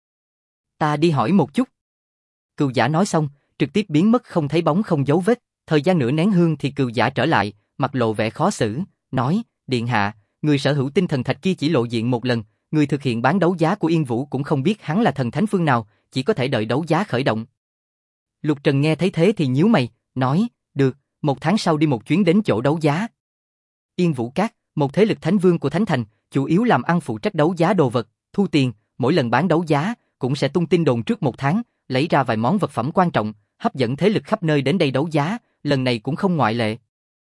Speaker 1: Ta đi hỏi một chút. Cừu Giả nói xong, trực tiếp biến mất không thấy bóng không dấu vết, thời gian nửa nén hương thì Cừu Giả trở lại, mặt lộ vẻ khó xử, nói, điện hạ, người sở hữu tinh thần thạch kia chỉ lộ diện một lần, người thực hiện bán đấu giá của Yên Vũ cũng không biết hắn là thần thánh phương nào, chỉ có thể đợi đấu giá khởi động. Lục Trần nghe thấy thế thì nhíu mày, nói, được, 1 tháng sau đi một chuyến đến chỗ đấu giá. Yên Vũ Các, một thế lực thánh vương của Thánh Thành, chủ yếu làm ăn phụ trách đấu giá đồ vật, thu tiền, mỗi lần bán đấu giá, cũng sẽ tung tin đồn trước 1 tháng, lấy ra vài món vật phẩm quan trọng, hấp dẫn thế lực khắp nơi đến đây đấu giá, lần này cũng không ngoại lệ.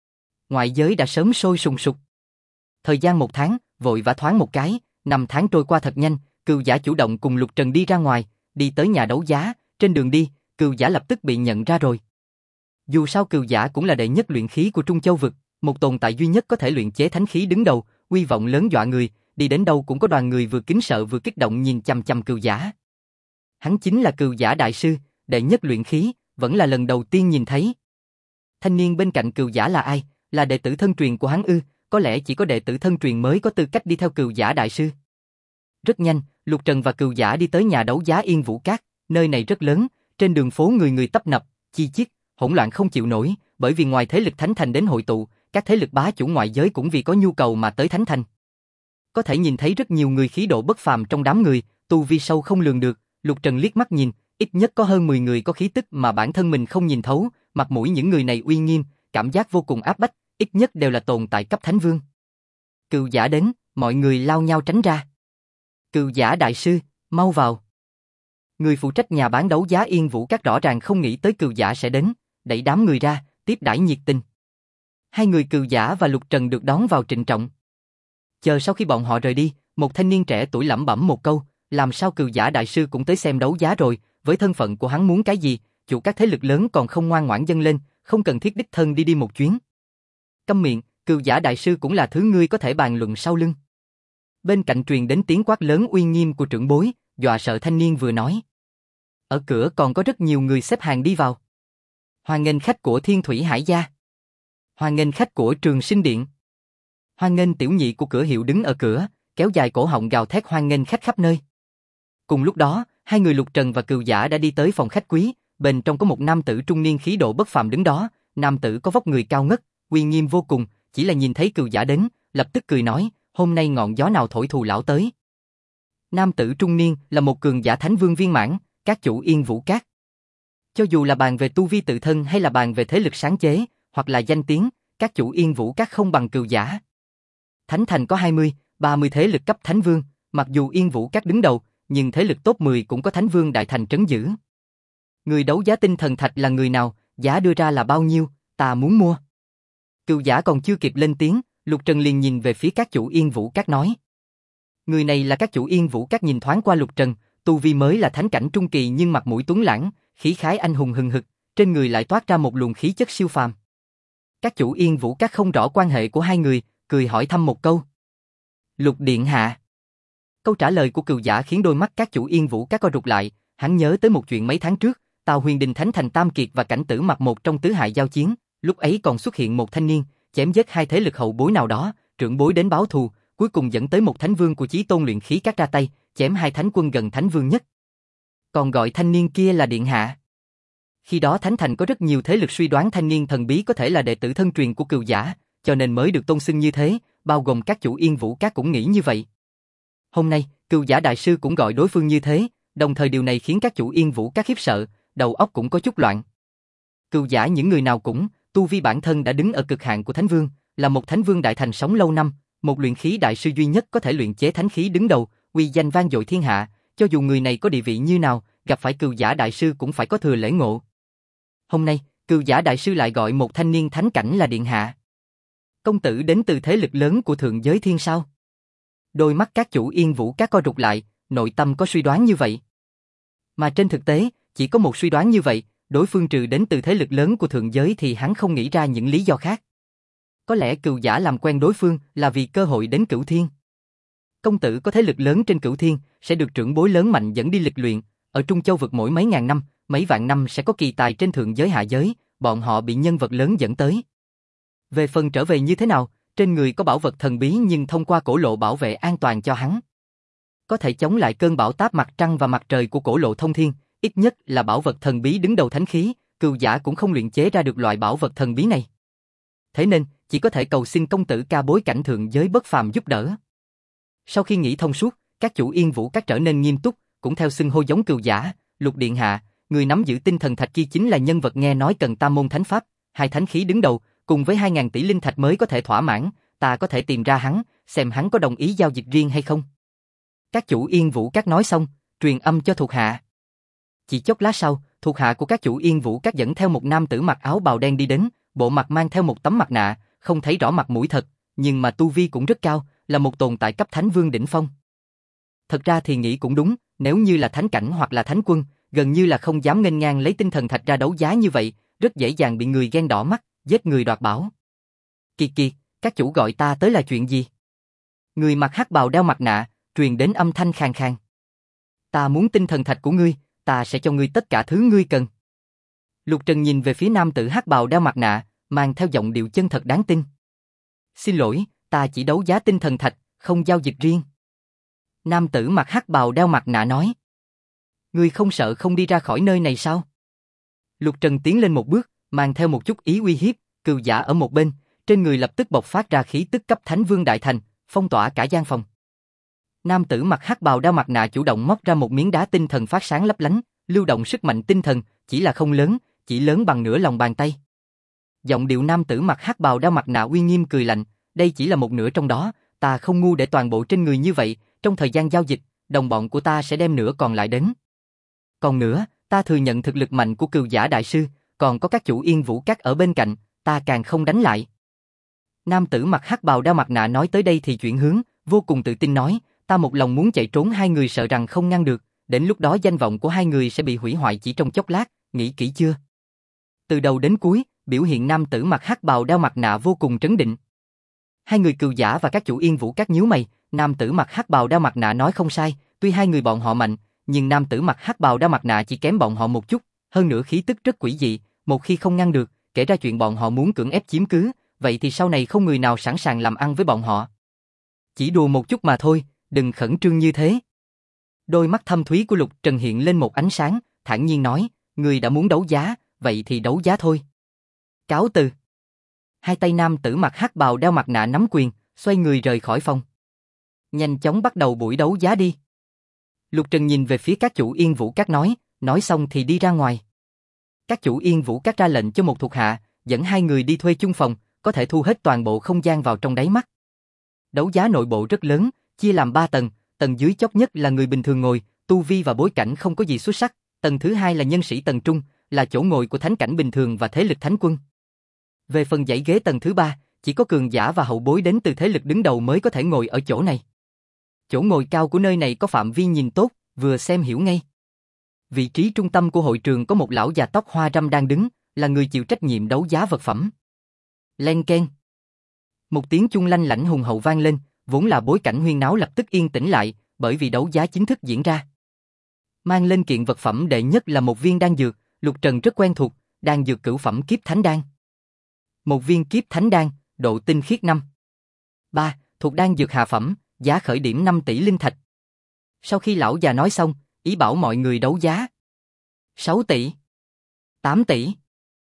Speaker 1: Ngoại giới đã sớm sôi sùng sục. Thời gian 1 tháng, vội vã thoáng một cái, 5 tháng trôi qua thật nhanh, Cừu Giả chủ động cùng Lục Trần đi ra ngoài, đi tới nhà đấu giá, trên đường đi, Cừu Giả lập tức bị nhận ra rồi. Dù sao Cừu Giả cũng là đệ nhất luyện khí của Trung Châu vực, một tồn tại duy nhất có thể luyện chế thánh khí đứng đầu, uy vọng lớn dọa người, đi đến đâu cũng có đoàn người vừa kính sợ vừa kích động nhìn chằm chằm Cừu Giả. Hắn chính là Cừu Giả đại sư, đệ nhất luyện khí, vẫn là lần đầu tiên nhìn thấy. Thanh niên bên cạnh Cừu Giả là ai? Là đệ tử thân truyền của hắn ư? Có lẽ chỉ có đệ tử thân truyền mới có tư cách đi theo Cừu Giả đại sư. Rất nhanh, Lục Trần và Cừu Giả đi tới nhà đấu giá Yên Vũ Các, nơi này rất lớn, trên đường phố người người tấp nập, chi chít, hỗn loạn không chịu nổi, bởi vì ngoài thế lực Thánh Thành đến hội tụ, các thế lực bá chủ ngoại giới cũng vì có nhu cầu mà tới Thánh Thành. Có thể nhìn thấy rất nhiều người khí độ bất phàm trong đám người, tu vi sâu không lường được, Lục Trần liếc mắt nhìn, ít nhất có hơn 10 người có khí tức mà bản thân mình không nhìn thấu, mặt mũi những người này uy nghiêm, cảm giác vô cùng áp bách, ít nhất đều là tồn tại cấp Thánh Vương. Cừu Giả đến, mọi người lao nhau tránh ra. Cừu Giả đại sư, mau vào. Người phụ trách nhà bán đấu giá Yên Vũ Các rõ ràng không nghĩ tới Cừu Giả sẽ đến, đẩy đám người ra, tiếp đãi nhiệt tình. Hai người Cừu Giả và Lục Trần được đón vào trịnh trọng. Chờ sau khi bọn họ rời đi, một thanh niên trẻ tuổi lẩm bẩm một câu, làm sao Cừu Giả đại sư cũng tới xem đấu giá rồi, với thân phận của hắn muốn cái gì, chủ các thế lực lớn còn không ngoan ngoãn dâng lên, không cần thiết đích thân đi một chuyến. Câm miệng, Cừu Giả đại sư cũng là thứ ngươi có thể bàn luận sau lưng. Bên cạnh truyền đến tiếng quát lớn uy nghiêm của trưởng bối, dọa sợ thanh niên vừa nói. Ở cửa còn có rất nhiều người xếp hàng đi vào. Hoan nghênh khách của Thiên Thủy Hải gia. Hoan nghênh khách của Trường Sinh Điện. Hoan nghênh tiểu nhị của cửa hiệu đứng ở cửa, kéo dài cổ họng gào thét hoan nghênh khách khắp nơi. Cùng lúc đó, hai người Lục Trần và Cừu Giả đã đi tới phòng khách quý, bên trong có một nam tử trung niên khí độ bất phàm đứng đó, nam tử có vóc người cao ngất, uy nghiêm vô cùng, chỉ là nhìn thấy Cừu Giả đến, lập tức cười nói, hôm nay ngọn gió nào thổi thù lão tới. Nam tử trung niên là một cường giả thánh vương viên mãn, các chủ Yên Vũ Các. Cho dù là bàn về tu vi tự thân hay là bàn về thế lực sáng chế, hoặc là danh tiếng, các chủ Yên Vũ Các không bằng Cừu Giả. Thánh Thành có 20, 30 thế lực cấp thánh vương, mặc dù Yên Vũ Các đứng đầu, nhưng thế lực top 10 cũng có thánh vương đại thành trấn giữ. Người đấu giá tinh thần thạch là người nào, giá đưa ra là bao nhiêu, ta muốn mua. Cừu Giả còn chưa kịp lên tiếng, Lục Trần liền nhìn về phía các chủ Yên Vũ Các nói. Người này là các chủ Yên Vũ Các nhìn thoáng qua Lục Trần, tu vi mới là thánh cảnh trung kỳ nhưng mặt mũi tuấn lãng, khí khái anh hùng hừng hực, trên người lại toát ra một luồng khí chất siêu phàm. Các chủ Yên Vũ Các không rõ quan hệ của hai người, cười hỏi thăm một câu. Lục điện hạ. Câu trả lời của Cừu Giả khiến đôi mắt các chủ Yên Vũ Các co rụt lại, hắn nhớ tới một chuyện mấy tháng trước, Tào Huyền Đình Thánh Thành Tam Kiệt và Cảnh Tử Mặc một trong tứ hại giao chiến, lúc ấy còn xuất hiện một thanh niên, chém giết hai thế lực hậu bối nào đó, trưởng bối đến báo thù, cuối cùng dẫn tới một thánh vương của Chí Tôn luyện khí các ra tay, chém hai thánh quân gần thánh vương nhất. Còn gọi thanh niên kia là điện hạ. Khi đó Thánh Thành có rất nhiều thế lực suy đoán thanh niên thần bí có thể là đệ tử thân truyền của Cừu Giả, cho nên mới được tôn xưng như thế, bao gồm các chủ Yên Vũ Các cũng nghĩ như vậy. Hôm nay, Cừu Giả đại sư cũng gọi đối phương như thế, đồng thời điều này khiến các chủ Yên Vũ Các khiếp sợ, đầu óc cũng có chút loạn. Cừu Giả những người nào cũng, tu vi bản thân đã đứng ở cực hạn của Thánh Vương, là một Thánh Vương đại thành sống lâu năm, một luyện khí đại sư duy nhất có thể luyện chế thánh khí đứng đầu, uy danh vang dội thiên hạ, cho dù người này có địa vị như nào, gặp phải Cừu Giả đại sư cũng phải có thừa lễ ngộ. Hôm nay, Cừu Giả đại sư lại gọi một thanh niên thánh cảnh là điện hạ. Công tử đến từ thế lực lớn của thượng giới thiên sao? Đôi mắt các chủ Yên Vũ Các co rụt lại, nội tâm có suy đoán như vậy. Mà trên thực tế, chỉ có một suy đoán như vậy, đối phương trừ đến từ thế lực lớn của thượng giới thì hắn không nghĩ ra những lý do khác. Có lẽ Cừu Giả làm quen đối phương là vì cơ hội đến Cửu Thiên. Công tử có thế lực lớn trên Cửu Thiên, sẽ được trưởng bối lớn mạnh dẫn đi lịch luyện, ở Trung Châu vực mỗi mấy ngàn năm, mấy vạn năm sẽ có kỳ tài trên thượng giới hạ giới, bọn họ bị nhân vật lớn dẫn tới. Về phần trở về như thế nào, trên người có bảo vật thần bí nhưng thông qua cổ lộ bảo vệ an toàn cho hắn. Có thể chống lại cơn bão táp mặt trăng và mặt trời của cổ lộ thông thiên, ít nhất là bảo vật thần bí đứng đầu thánh khí, Cừu Giả cũng không luyện chế ra được loại bảo vật thần bí này. Thế nên, chỉ có thể cầu xin công tử ca bối cảnh thượng giới bất phàm giúp đỡ. Sau khi nghĩ thông suốt, các chủ Yên Vũ Các trở nên nghiêm túc, cũng theo xưng hô giống Cừu Giả, Lục điện hạ, người nắm giữ tinh thần thạch kia chính là nhân vật nghe nói cần tam môn thánh pháp, hai thánh khí đứng đầu, cùng với 2.000 tỷ linh thạch mới có thể thỏa mãn, ta có thể tìm ra hắn, xem hắn có đồng ý giao dịch riêng hay không. Các chủ Yên Vũ Các nói xong, truyền âm cho thuộc hạ. Chỉ chốc lát sau, thuộc hạ của các chủ Yên Vũ Các dẫn theo một nam tử mặc áo bào đen đi đến, bộ mặt mang theo một tấm mặt nạ, không thấy rõ mặt mũi thật, nhưng mà tu vi cũng rất cao, là một tồn tại cấp Thánh Vương đỉnh phong. Thật ra thì nghĩ cũng đúng, nếu như là thánh cảnh hoặc là thánh quân, gần như là không dám nghênh ngang lấy tinh thần thạch ra đấu giá như vậy, rất dễ dàng bị người ghen đỏ mắt, giết người đoạt bảo. Kiệt kiệt, các chủ gọi ta tới là chuyện gì? Người mặc hắc bào đeo mặt nạ, truyền đến âm thanh khàn khàn. Ta muốn tinh thần thạch của ngươi, ta sẽ cho ngươi tất cả thứ ngươi cần. Lục Trần nhìn về phía nam tử hắc bào đeo mặt nạ, mang theo giọng điệu chân thật đáng tin. Xin lỗi, ta chỉ đấu giá tinh thần thạch, không giao dịch riêng. Nam tử mặc hắc bào đeo mặt nạ nói. Ngươi không sợ không đi ra khỏi nơi này sao? Lục Trần tiến lên một bước, mang theo một chút ý uy hiếp, Cừu Giả ở một bên, trên người lập tức bộc phát ra khí tức cấp Thánh Vương đại thành, phong tỏa cả gian phòng. Nam tử mặc hắc bào đeo mặt nạ chủ động móc ra một miếng đá tinh thần phát sáng lấp lánh, lưu động sức mạnh tinh thần, chỉ là không lớn, chỉ lớn bằng nửa lòng bàn tay. Giọng điệu nam tử mặc hắc bào đeo mặt nạ uy nghiêm cười lạnh, đây chỉ là một nửa trong đó, ta không ngu để toàn bộ trên người như vậy, trong thời gian giao dịch, đồng bọn của ta sẽ đem nửa còn lại đến. Còn nữa, ta thừa nhận thực lực mạnh của Cừu Giả đại sư, còn có các chủ Yên Vũ Các ở bên cạnh, ta càng không đánh lại. Nam tử mặc hắc bào đeo mặt nạ nói tới đây thì chuyển hướng, vô cùng tự tin nói, ta một lòng muốn chạy trốn, hai người sợ rằng không ngăn được, đến lúc đó danh vọng của hai người sẽ bị hủy hoại chỉ trong chốc lát, nghĩ kỹ chưa? Từ đầu đến cuối, biểu hiện nam tử mặc hắc bào đeo mặt nạ vô cùng trấn định. Hai người Cừu Giả và các chủ Yên Vũ Các nhíu mày, nam tử mặc hắc bào đeo mặt nạ nói không sai, tuy hai người bọn họ mạnh, nhưng nam tử mặc hắc bào đeo mặt nạ chỉ kém bọn họ một chút, hơn nữa khí tức rất quỷ dị, một khi không ngăn được, kể ra chuyện bọn họ muốn cưỡng ép chiếm cứ, vậy thì sau này không người nào sẵn sàng làm ăn với bọn họ. Chỉ đùa một chút mà thôi, đừng khẩn trương như thế. Đôi mắt thâm thúy của Lục Trần hiện lên một ánh sáng, thản nhiên nói, người đã muốn đấu giá, vậy thì đấu giá thôi. Cáo từ. Hai tay nam tử mặc hắc bào đeo mặt nạ nắm quyền, xoay người rời khỏi phòng. Nhanh chóng bắt đầu buổi đấu giá đi. Lục Trần nhìn về phía các chủ Yên Vũ Các nói xong thì đi ra ngoài. Các chủ Yên Vũ Các ra lệnh cho một thuộc hạ, dẫn hai người đi thuê chung phòng, có thể thu hết toàn bộ không gian vào trong đáy mắt. Đấu giá nội bộ rất lớn, chia làm 3 tầng, tầng dưới chót nhất là người bình thường ngồi, tu vi và bối cảnh không có gì xuất sắc, tầng thứ hai là nhân sĩ tầng trung, là chỗ ngồi của thánh cảnh bình thường và thế lực thánh quân. Về phần dãy ghế tầng thứ 3, chỉ có cường giả và hậu bối đến từ thế lực đứng đầu mới có thể ngồi ở chỗ này. Chỗ ngồi cao của nơi này có phạm vi nhìn tốt, vừa xem hiểu ngay. Vị trí trung tâm của hội trường có một lão già tóc hoa râm đang đứng, là người chịu trách nhiệm đấu giá vật phẩm. Len keng. Một tiếng chuông lanh lảnh hùng hậu vang lên, vốn là bối cảnh huyên náo lập tức yên tĩnh lại, bởi vì đấu giá chính thức diễn ra. Mang lên kiện vật phẩm đệ nhất là một viên đan dược, Lục Trần rất quen thuộc, đan dược cửu phẩm kiếp thánh đan. Một viên kiếp thánh đan, độ tinh khiết 5. 3, thuộc đan dược hạ phẩm, giá khởi điểm 5 tỷ linh thạch. Sau khi lão già nói xong, ý bảo mọi người đấu giá. 6 tỷ. 8 tỷ.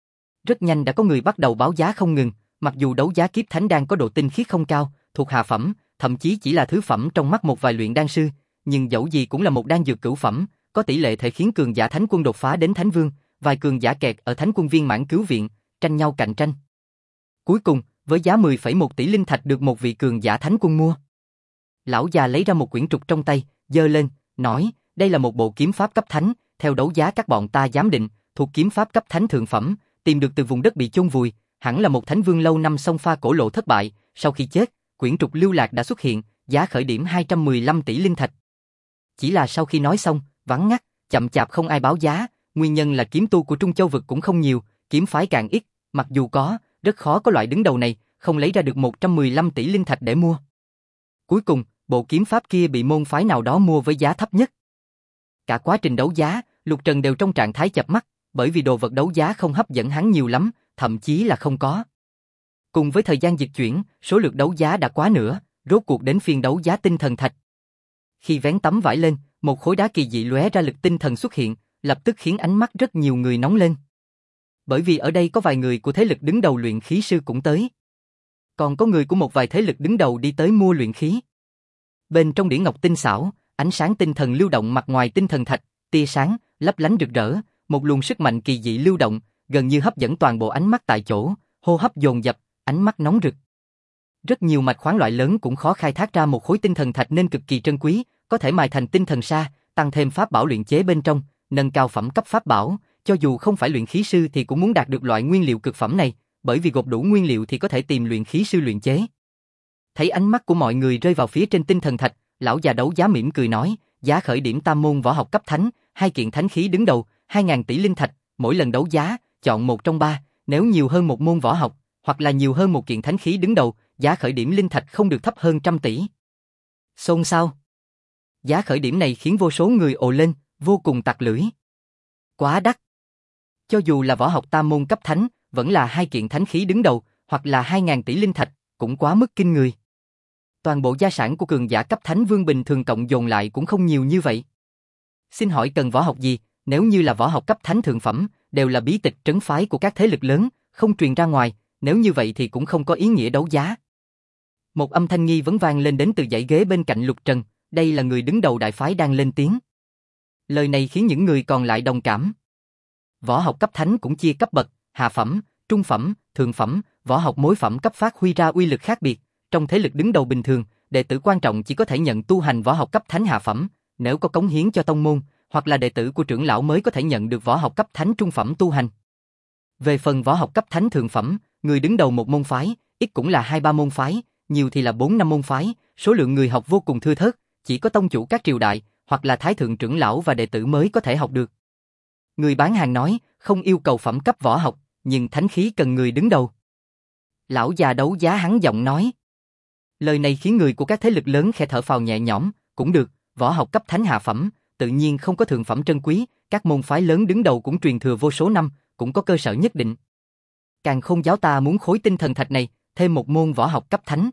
Speaker 1: Rất nhanh đã có người bắt đầu báo giá không ngừng, mặc dù đấu giá kiếp thánh đan có độ tinh khiết không cao, thuộc hạ phẩm, thậm chí chỉ là thứ phẩm trong mắt một vài luyện đan sư, nhưng dẫu gì cũng là một đan dược cửu phẩm, có tỷ lệ thể khiến cường giả thánh quân đột phá đến thánh vương, vài cường giả kẹt ở thánh quân viên mãn cứu viện, tranh nhau cạnh tranh. Cuối cùng, với giá 10,1 tỷ linh thạch được một vị cường giả thánh quân mua. Lão già lấy ra một quyển trục trong tay, giơ lên, nói, đây là một bộ kiếm pháp cấp thánh, theo đấu giá các bọn ta giám định, thuộc kiếm pháp cấp thánh thượng phẩm, tìm được từ vùng đất bị chôn vùi, hẳn là một thánh vương lâu năm xông pha cổ lộ thất bại, sau khi chết, quyển trục lưu lạc đã xuất hiện, giá khởi điểm 215 tỷ linh thạch. Chỉ là sau khi nói xong, vắng ngắt, chậm chạp không ai báo giá, nguyên nhân là kiếm tu của Trung Châu vực cũng không nhiều, kiếm phái càng ít, mặc dù có, rất khó có loại đứng đầu này, không lấy ra được 115 tỷ linh thạch để mua. Cuối cùng, bộ kiếm pháp kia bị môn phái nào đó mua với giá thấp nhất. Cả quá trình đấu giá, Lục Trần đều trong trạng thái chập mắt, bởi vì đồ vật đấu giá không hấp dẫn hắn nhiều lắm, thậm chí là không có. Cùng với thời gian dịch chuyển, số lượt đấu giá đã quá nửa, rốt cuộc đến phiên đấu giá tinh thần thạch. Khi vén tấm vải lên, một khối đá kỳ dị lóe ra lực tinh thần xuất hiện, lập tức khiến ánh mắt rất nhiều người nóng lên. Bởi vì ở đây có vài người của thế lực đứng đầu luyện khí sư cũng tới. Còn có người của một vài thế lực đứng đầu đi tới mua luyện khí. Bên trong đĩa ngọc tinh xảo, ánh sáng tinh thần lưu động mặt ngoài tinh thần thạch, tia sáng, lấp lánh rực rỡ, một luồng sức mạnh kỳ dị lưu động, gần như hấp dẫn toàn bộ ánh mắt tại chỗ, hô hấp dồn dập, ánh mắt nóng rực. Rất nhiều mạch khoáng loại lớn cũng khó khai thác ra một khối tinh thần thạch nên cực kỳ trân quý, có thể mài thành tinh thần sa, tăng thêm pháp bảo luyện chế bên trong, nâng cao phẩm cấp pháp bảo, cho dù không phải luyện khí sư thì cũng muốn đạt được loại nguyên liệu cực phẩm này, bởi vì gộp đủ nguyên liệu thì có thể tìm luyện khí sư luyện chế. Thấy ánh mắt của mọi người rơi vào phía trên tinh thần thạch, lão già đấu giá mỉm cười nói, giá khởi điểm tam môn võ học cấp thánh, 2 kiện thánh khí đứng đầu, 2.000 tỷ linh thạch, mỗi lần đấu giá, chọn một trong ba, nếu nhiều hơn một môn võ học, hoặc là nhiều hơn một kiện thánh khí đứng đầu, giá khởi điểm linh thạch không được thấp hơn 100 tỷ. Xôn xao. Giá khởi điểm này khiến vô số người ồ lên, vô cùng tặc lưỡi. Quá đắt. Cho dù là võ học tam môn cấp thánh, vẫn là 2 kiện thánh khí đứng đầu, hoặc là 2.000 tỷ linh thạch, cũng quá mức kinh người. Toàn bộ gia sản của cường giả cấp thánh vương bình thường cộng dồn lại cũng không nhiều như vậy. Xin hỏi cần võ học gì, nếu như là võ học cấp thánh thượng phẩm, đều là bí tịch trấn phái của các thế lực lớn, không truyền ra ngoài, nếu như vậy thì cũng không có ý nghĩa đấu giá. Một âm thanh nghi vấn vang lên đến từ dãy ghế bên cạnh Lục Trần, đây là người đứng đầu đại phái đang lên tiếng. Lời này khiến những người còn lại đồng cảm. Võ học cấp thánh cũng chia cấp bậc, hạ phẩm, trung phẩm, thượng phẩm, võ học mối phẩm cấp phát huy ra uy lực khác biệt. Trong thế lực đứng đầu bình thường, đệ tử quan trọng chỉ có thể nhận tu hành võ học cấp thánh hạ phẩm, nếu có cống hiến cho tông môn, hoặc là đệ tử của trưởng lão mới có thể nhận được võ học cấp thánh trung phẩm tu hành. Về phần võ học cấp thánh thượng phẩm, người đứng đầu một môn phái, ít cũng là 2-3 môn phái, nhiều thì là 4-5 môn phái, số lượng người học vô cùng thưa thớt, chỉ có tông chủ các triều đại, hoặc là thái thượng trưởng lão và đệ tử mới có thể học được. Người bán hàng nói, không yêu cầu phẩm cấp võ học, nhưng thánh khí cần người đứng đầu. Lão già đấu giá hắn giọng nói. Lời này khiến người của các thế lực lớn khẽ thở phào nhẹ nhõm, cũng được, võ học cấp thánh hạ phẩm, tự nhiên không có thượng phẩm trân quý, các môn phái lớn đứng đầu cũng truyền thừa vô số năm, cũng có cơ sở nhất định. Càn Khôn giáo ta muốn khối tinh thần thạch này, thêm một môn võ học cấp thánh.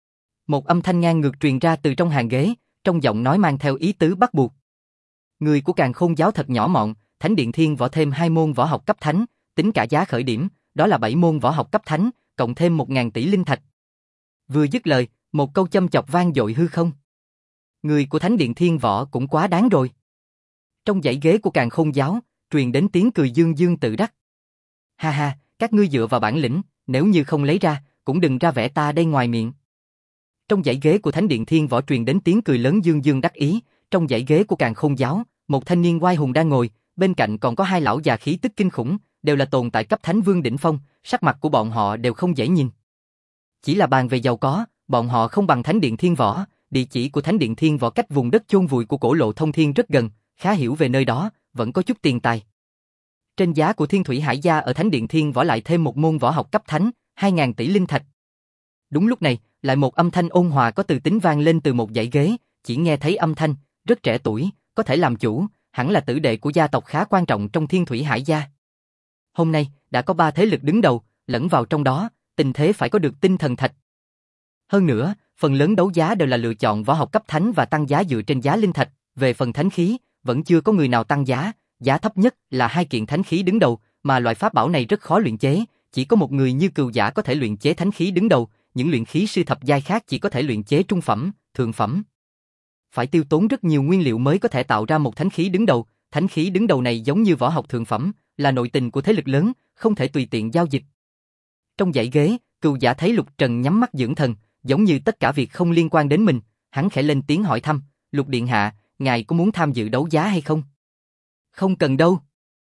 Speaker 1: Một âm thanh ngang ngược truyền ra từ trong hàng ghế, trong giọng nói mang theo ý tứ bắt buộc. Người của Càn Khôn giáo thật nhỏ mọn, Thánh Điện Thiên Võ thêm 2 môn võ học cấp thánh, tính cả giá khởi điểm, đó là 7 môn võ học cấp thánh, cộng thêm 1.000 tỷ linh thạch. Vừa dứt lời, một câu châm chọc vang dội hư không. Người của Thánh Điện Thiên Võ cũng quá đáng rồi. Trong dãy ghế của Càn Khôn giáo, truyền đến tiếng cười dương dương tự đắc. Ha ha, các ngươi dựa vào bản lĩnh, nếu như không lấy ra, cũng đừng ra vẻ ta đây ngoài miệng. Trong dãy ghế của Thánh Điện Thiên Võ truyền đến tiếng cười lớn dương dương đắc ý, trong dãy ghế của Càn Khôn giáo, một thanh niên oai hùng đang ngồi, bên cạnh còn có 2 lão già khí tức kinh khủng, đều là tồn tại cấp thánh vương đỉnh phong, sắc mặt của bọn họ đều không dễ nhìn. Chỉ là bàn về giàu có, bọn họ không bằng Thánh Điện Thiên Võ, địa chỉ của Thánh Điện Thiên Võ cách vùng đất chôn vùi của cổ lộ thông thiên rất gần, khá hiểu về nơi đó, vẫn có chút tiền tài. Trên giá của Thiên Thủy Hải gia ở Thánh Điện Thiên Võ lại thêm một môn võ học cấp thánh, 2.000 tỷ linh thạch. Đúng lúc này, lại một âm thanh ôn hòa có từ tính vang lên từ một dãy ghế, chỉ nghe thấy âm thanh, rất trẻ tuổi, có thể làm chủ, hẳn là tử đệ của gia tộc khá quan trọng trong Thiên Thủy Hải gia. Hôm nay, đã có 3 thế lực đứng đầu, lẫn vào trong đó, tình thế phải có được tinh thần thạch. Hơn nữa, phần lớn đấu giá đều là lựa chọn võ học cấp thánh và tăng giá dựa trên giá linh thạch, về phần thánh khí, vẫn chưa có người nào tăng giá, giá thấp nhất là 2 kiện thánh khí đứng đầu, mà loại pháp bảo này rất khó luyện chế, chỉ có một người như Cừu Giả có thể luyện chế thánh khí đứng đầu, những luyện khí sư thập giai khác chỉ có thể luyện chế trung phẩm, thượng phẩm. Phải tiêu tốn rất nhiều nguyên liệu mới có thể tạo ra một thánh khí đứng đầu, thánh khí đứng đầu này giống như võ học thượng phẩm, là nội tình của thế lực lớn, không thể tùy tiện giao dịch. Trong dãy ghế, Cừu Giả thấy Lục Trần nhắm mắt dưỡng thần, giống như tất cả việc không liên quan đến mình, hắn khẽ lên tiếng hỏi thăm, Lục Điện Hạ, ngài có muốn tham dự đấu giá hay không? Không cần đâu.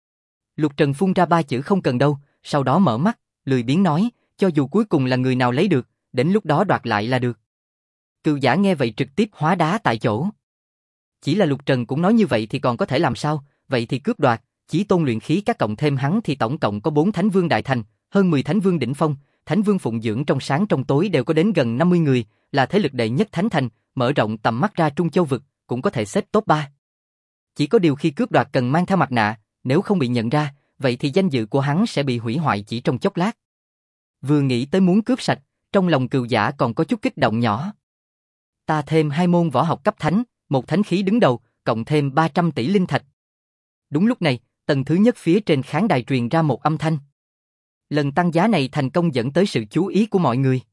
Speaker 1: Lục Trần phun ra 3 chữ không cần đâu, sau đó mở mắt, lười biếng nói, cho dù cuối cùng là người nào lấy được, đến lúc đó đoạt lại là được. Cừu Giả nghe vậy trực tiếp hóa đá tại chỗ. Chỉ là Lục Trần cũng nói như vậy thì còn có thể làm sao, vậy thì cướp đoạt, Chí Tôn luyện khí các cộng thêm hắn thì tổng cộng có 4 Thánh Vương đại thành, hơn 10 Thánh Vương đỉnh phong, Thánh Vương phụng dưỡng trong sáng trong tối đều có đến gần 50 người, là thế lực đệ nhất Thánh Thành, mở rộng tầm mắt ra Trung Châu vực, cũng có thể xếp top 3. Chỉ có điều khi cướp đoạt cần mang theo mặt nạ, nếu không bị nhận ra, vậy thì danh dự của hắn sẽ bị hủy hoại chỉ trong chốc lát. Vừa nghĩ tới muốn cướp sạch, trong lòng Cừu Giả còn có chút kích động nhỏ. Ta thêm 2 môn võ học cấp thánh, một thánh khí đứng đầu, cộng thêm 300 tỷ linh thạch. Đúng lúc này, tầng thứ nhất phía trên khán đài truyền ra một âm thanh. Lần tăng giá này thành công dẫn tới sự chú ý của mọi người.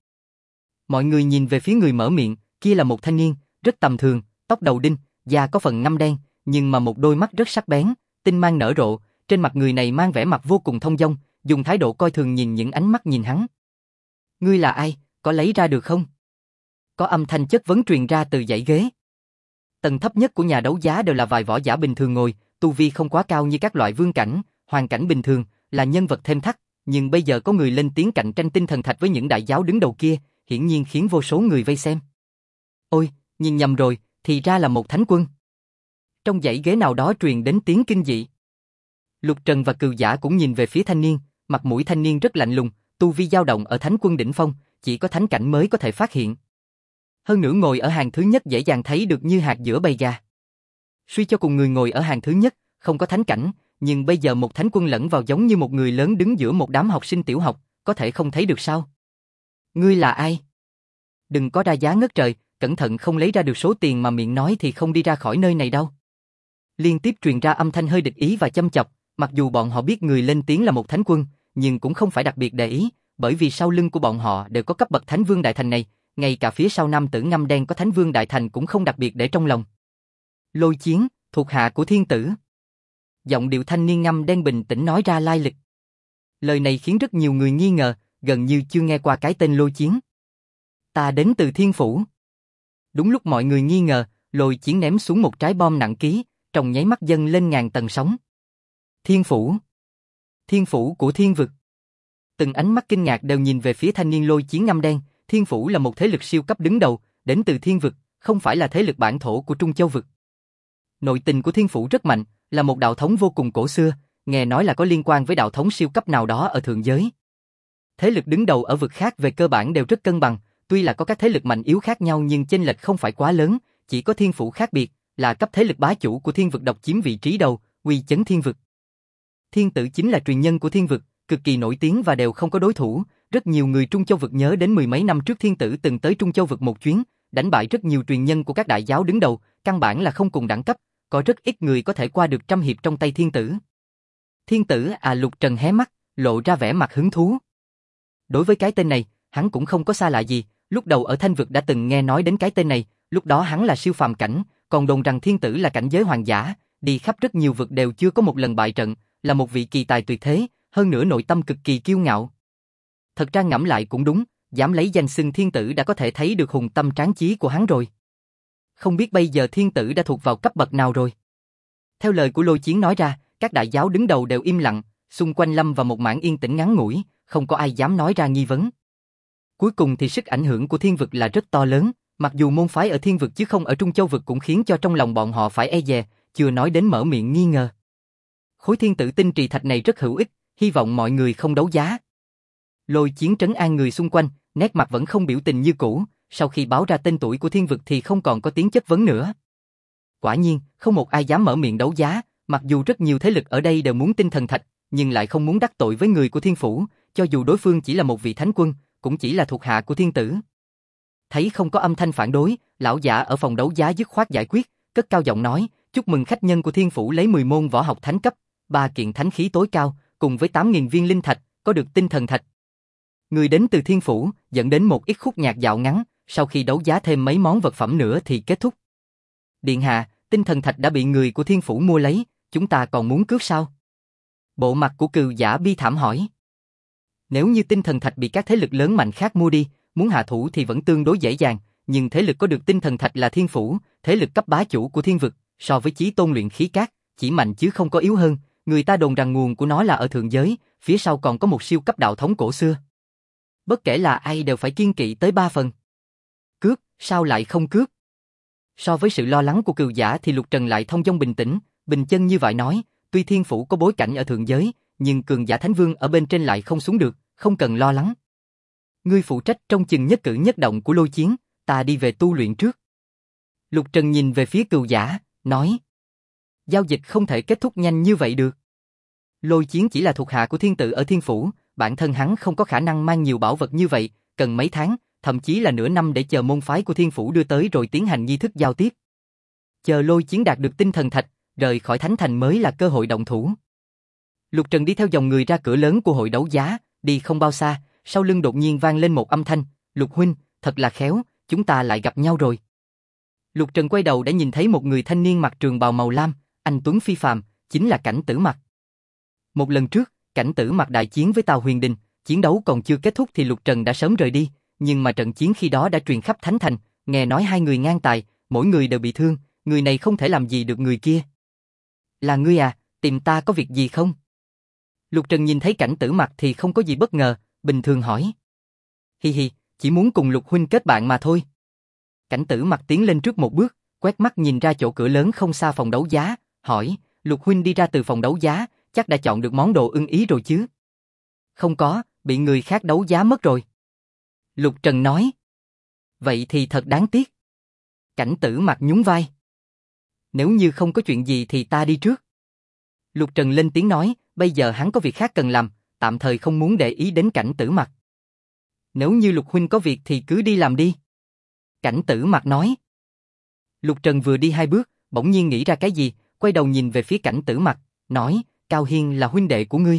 Speaker 1: Mọi người nhìn về phía người mở miệng, kia là một thanh niên, rất tầm thường, tóc đầu đinh, da có phần ngăm đen, nhưng mà một đôi mắt rất sắc bén, tinh mang nở rộ, trên mặt người này mang vẻ mặt vô cùng thông dong, dùng thái độ coi thường nhìn những ánh mắt nhìn hắn. Ngươi là ai, có lấy ra được không? Có âm thanh chất vấn truyền ra từ dãy ghế. Tầng thấp nhất của nhà đấu giá đều là vài võ giả bình thường ngồi, tu vi không quá cao như các loại vương cảnh, hoàng cảnh bình thường, là nhân vật thêm thắt, nhưng bây giờ có người lên tiếng cạnh tranh tinh thần thạch với những đại giáo đứng đầu kia, hiển nhiên khiến vô số người vây xem. Ôi, nhìn nhầm rồi, thì ra là một thánh quân. Trong dãy ghế nào đó truyền đến tiếng kinh dị. Lục Trần và Cừu Giả cũng nhìn về phía thanh niên, mặt mũi thanh niên rất lạnh lùng, tu vi dao động ở thánh quân đỉnh phong, chỉ có thánh cảnh mới có thể phát hiện. Hơn nữa ngồi ở hàng thứ nhất dễ dàng thấy được như hạt giữa bầy gà. Suy cho cùng người ngồi ở hàng thứ nhất, không có thánh cảnh, nhưng bây giờ một thánh quân lẫn vào giống như một người lớn đứng giữa một đám học sinh tiểu học, có thể không thấy được sao? Ngươi là ai? Đừng có ra giá ngất trời, cẩn thận không lấy ra được số tiền mà miệng nói thì không đi ra khỏi nơi này đâu. Liên tiếp truyền ra âm thanh hơi địch ý và châm chọc, mặc dù bọn họ biết người lên tiếng là một thánh quân, nhưng cũng không phải đặc biệt để ý, bởi vì sau lưng của bọn họ đều có cấp bậc Thánh Vương Đại Thành này, ngay cả phía sau nam tử ngăm đen có Thánh Vương Đại Thành cũng không đặc biệt để trong lòng. Lôi Chiến, thuộc hạ của Thiên Tử. Giọng điệu thanh niên ngăm đen bình tĩnh nói ra lai lịch. Lời này khiến rất nhiều người nghi ngờ, gần như chưa nghe qua cái tên Lôi Chiến. Ta đến từ Thiên Phủ. Đúng lúc mọi người nghi ngờ, Lôi Chiến ném xuống một trái bom nặng ký, trong nháy mắt dâng lên ngàn tầng sóng. Thiên Phủ. Thiên Phủ của Thiên Vực. Từng ánh mắt kinh ngạc đều nhìn về phía thanh niên Lôi Chiến ngăm đen. Thiên Phủ là một thế lực siêu cấp đứng đầu, đến từ Thiên Vực, không phải là thế lực bản thổ của Trung Châu Vực. Nội tình của Thiên Phủ rất mạnh, là một đạo thống vô cùng cổ xưa, nghe nói là có liên quan với đạo thống siêu cấp nào đó ở thượng giới. Thế lực đứng đầu ở vực khác về cơ bản đều rất cân bằng, tuy là có các thế lực mạnh yếu khác nhau nhưng chênh lệch không phải quá lớn, chỉ có Thiên Phủ khác biệt, là cấp thế lực bá chủ của Thiên Vực độc chiếm vị trí đầu, uy chấn Thiên Vực. Thiên Tử chính là truyền nhân của Thiên Vực, cực kỳ nổi tiếng và đều không có đối thủ, rất nhiều người Trung Châu Vực nhớ đến mười mấy năm trước Thiên Tử từng tới Trung Châu Vực một chuyến, đánh bại rất nhiều truyền nhân của các đại giáo đứng đầu, căn bản là không cùng đẳng cấp, có rất ít người có thể qua được trăm hiệp trong tay Thiên Tử. Thiên Tử à? Lục Trần hé mắt, lộ ra vẻ mặt hứng thú. Đối với cái tên này, hắn cũng không có xa lạ gì, lúc đầu ở Thanh Vực đã từng nghe nói đến cái tên này, lúc đó hắn là siêu phàm cảnh, còn đồn rằng Thiên Tử là cảnh giới hoàng giả, đi khắp rất nhiều vực đều chưa có một lần bại trận, là một vị kỳ tài tuyệt thế, hơn nữa nội tâm cực kỳ kiêu ngạo. Thật ra ngẫm lại cũng đúng, dám lấy danh xưng Thiên Tử đã có thể thấy được hùng tâm tráng chí của hắn rồi. Không biết bây giờ Thiên Tử đã thuộc vào cấp bậc nào rồi? Theo lời của Lôi Chiến nói ra, các đại giáo đứng đầu đều im lặng, xung quanh lâm vào một mảng yên tĩnh ngắn ngủi, không có ai dám nói ra nghi vấn. Cuối cùng thì sức ảnh hưởng của Thiên Vực là rất to lớn, mặc dù môn phái ở Thiên Vực chứ không ở Trung Châu Vực cũng khiến cho trong lòng bọn họ phải e dè, chưa nói đến mở miệng nghi ngờ. Khối Thiên Tử tinh trì thạch này rất hữu ích, hy vọng mọi người không đấu giá. Lôi Chiến trấn an người xung quanh, nét mặt vẫn không biểu tình như cũ, sau khi báo ra tên tuổi của Thiên Vực thì không còn có tiếng chất vấn nữa. Quả nhiên, không một ai dám mở miệng đấu giá, mặc dù rất nhiều thế lực ở đây đều muốn tinh thần thạch, nhưng lại không muốn đắc tội với người của Thiên Phủ, cho dù đối phương chỉ là một vị thánh quân, cũng chỉ là thuộc hạ của Thiên Tử. Thấy không có âm thanh phản đối, lão giả ở phòng đấu giá dứt khoát giải quyết, cất cao giọng nói, chúc mừng khách nhân của Thiên Phủ lấy 10 môn võ học thánh cấp, 3 kiện thánh khí tối cao, cùng với 8.000 viên linh thạch, có được tinh thần thạch. Người đến từ thiên phủ, dẫn đến một ít khúc nhạc dạo ngắn, sau khi đấu giá thêm mấy món vật phẩm nữa thì kết thúc. Điện hạ, tinh thần thạch đã bị người của thiên phủ mua lấy, chúng ta còn muốn cướp sao? Bộ mặt của Cừu Giả bi thảm hỏi. Nếu như tinh thần thạch bị các thế lực lớn mạnh khác mua đi, muốn hạ thủ thì vẫn tương đối dễ dàng, nhưng thế lực có được tinh thần thạch là thiên phủ, thế lực cấp bá chủ của thiên vực, so với Chí Tôn luyện khí các, chỉ mạnh chứ không có yếu hơn, người ta đồn rằng nguồn của nó là ở thượng giới, phía sau còn có một siêu cấp đạo thống cổ xưa. Bất kể là ai đều phải kiêng kỵ tới 3 phần. Cướp, sao lại không cướp? So với sự lo lắng của Cừu Giả thì Lục Trần lại thông dong bình tĩnh, bình chân như vậy nói, tuy thiên phủ có bối cảnh ở thượng giới, nhưng cường giả thánh vương ở bên trên lại không xuống được, không cần lo lắng. Ngươi phụ trách trông chừng nhất cử nhất động của Lôi Chiến, ta đi về tu luyện trước. Lục Trần nhìn về phía Cừu Giả, nói. Giao dịch không thể kết thúc nhanh như vậy được. Lôi Chiến chỉ là thuộc hạ của thiên tự ở thiên phủ, bản thân hắn không có khả năng mang nhiều bảo vật như vậy, cần mấy tháng, thậm chí là nửa năm để chờ môn phái của thiên phủ đưa tới rồi tiến hành nghi thức giao tiếp. Chờ Lôi Chiến đạt được tinh thần thạch, rời khỏi thánh thành mới là cơ hội động thủ. Lục Trần đi theo dòng người ra cửa lớn của hội đấu giá, đi không bao xa, sau lưng đột nhiên vang lên một âm thanh, Lục huynh, thật là khéo, chúng ta lại gặp nhau rồi. Lục Trần quay đầu đã nhìn thấy một người thanh niên mặc trường bào màu lam, anh tuấn phi phàm, chính là Cảnh Tử Mặc. Một lần trước, Cảnh Tử Mặc đại chiến với Tào Huyền Đình, chiến đấu còn chưa kết thúc thì Lục Trần đã sớm rời đi, nhưng mà trận chiến khi đó đã truyền khắp thánh thành, nghe nói hai người ngang tài, mỗi người đều bị thương, người này không thể làm gì được người kia. Là ngươi à, tìm ta có việc gì không? Lục Trần nhìn thấy Cảnh Tử Mặc thì không có gì bất ngờ, bình thường hỏi. Hi hi, chỉ muốn cùng Lục huynh kết bạn mà thôi. Cảnh Tử Mặc tiến lên trước một bước, quét mắt nhìn ra chỗ cửa lớn không xa phòng đấu giá, hỏi, Lục huynh đi ra từ phòng đấu giá, chắc đã chọn được món đồ ưng ý rồi chứ? Không có, bị người khác đấu giá mất rồi. Lục Trần nói. Vậy thì thật đáng tiếc. Cảnh Tử Mặc nhún vai. Nếu như không có chuyện gì thì ta đi trước. Lục Trần lên tiếng nói, bây giờ hắn có việc khác cần làm, tạm thời không muốn để ý đến Cảnh Tử Mặc. Nếu như Lục huynh có việc thì cứ đi làm đi. Cảnh Tử Mặc nói. Lục Trần vừa đi 2 bước, bỗng nhiên nghĩ ra cái gì, quay đầu nhìn về phía Cảnh Tử Mặc, nói, Cao Hiên là huynh đệ của ngươi.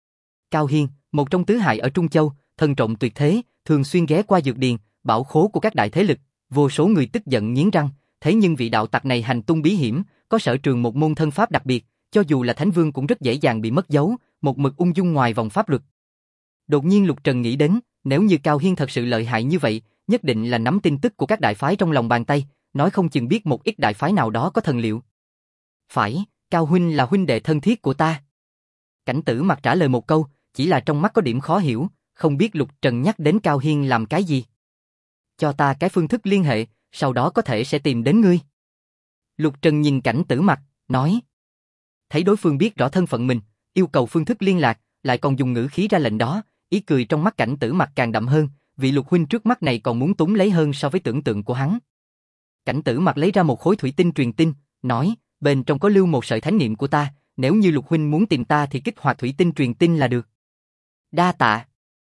Speaker 1: Cao Hiên, một trong tứ hải ở Trung Châu, thần trọng tuyệt thế, thường xuyên ghé qua dược điền, bảo khố của các đại thế lực, vô số người tức giận nghiến răng, thế nhưng vị đạo tặc này hành tung bí hiểm, có sở trường một môn thân pháp đặc biệt, cho dù là thánh vương cũng rất dễ dàng bị mất dấu, một mực ung dung ngoài vòng pháp luật. Đột nhiên Lục Trần nghĩ đến, nếu như Cao Hiên thật sự lợi hại như vậy, nhất định là nắm tin tức của các đại phái trong lòng bàn tay, nói không chừng biết một ít đại phái nào đó có thần liệu. Phải, Cao huynh là huynh đệ thân thiết của ta. Cảnh Tử Mặc trả lời một câu, chỉ là trong mắt có điểm khó hiểu, không biết Lục Trần nhắc đến Cao Hiên làm cái gì. Cho ta cái phương thức liên hệ, sau đó có thể sẽ tìm đến ngươi. Lục Trần nhìn Cảnh Tử Mặc, nói. Thấy đối phương biết rõ thân phận mình, yêu cầu phương thức liên lạc, lại còn dùng ngữ khí ra lệnh đó, ý cười trong mắt Cảnh Tử Mặc càng đậm hơn, vị Lục huynh trước mắt này còn muốn túm lấy hơn so với tưởng tượng của hắn. Cảnh Tử Mặc lấy ra một khối thủy tinh truyền tin, nói, bên trong có lưu một sợi thánh niệm của ta, nếu như Lục huynh muốn tìm ta thì kích hoạt thủy tinh truyền tin là được. Đa tạ.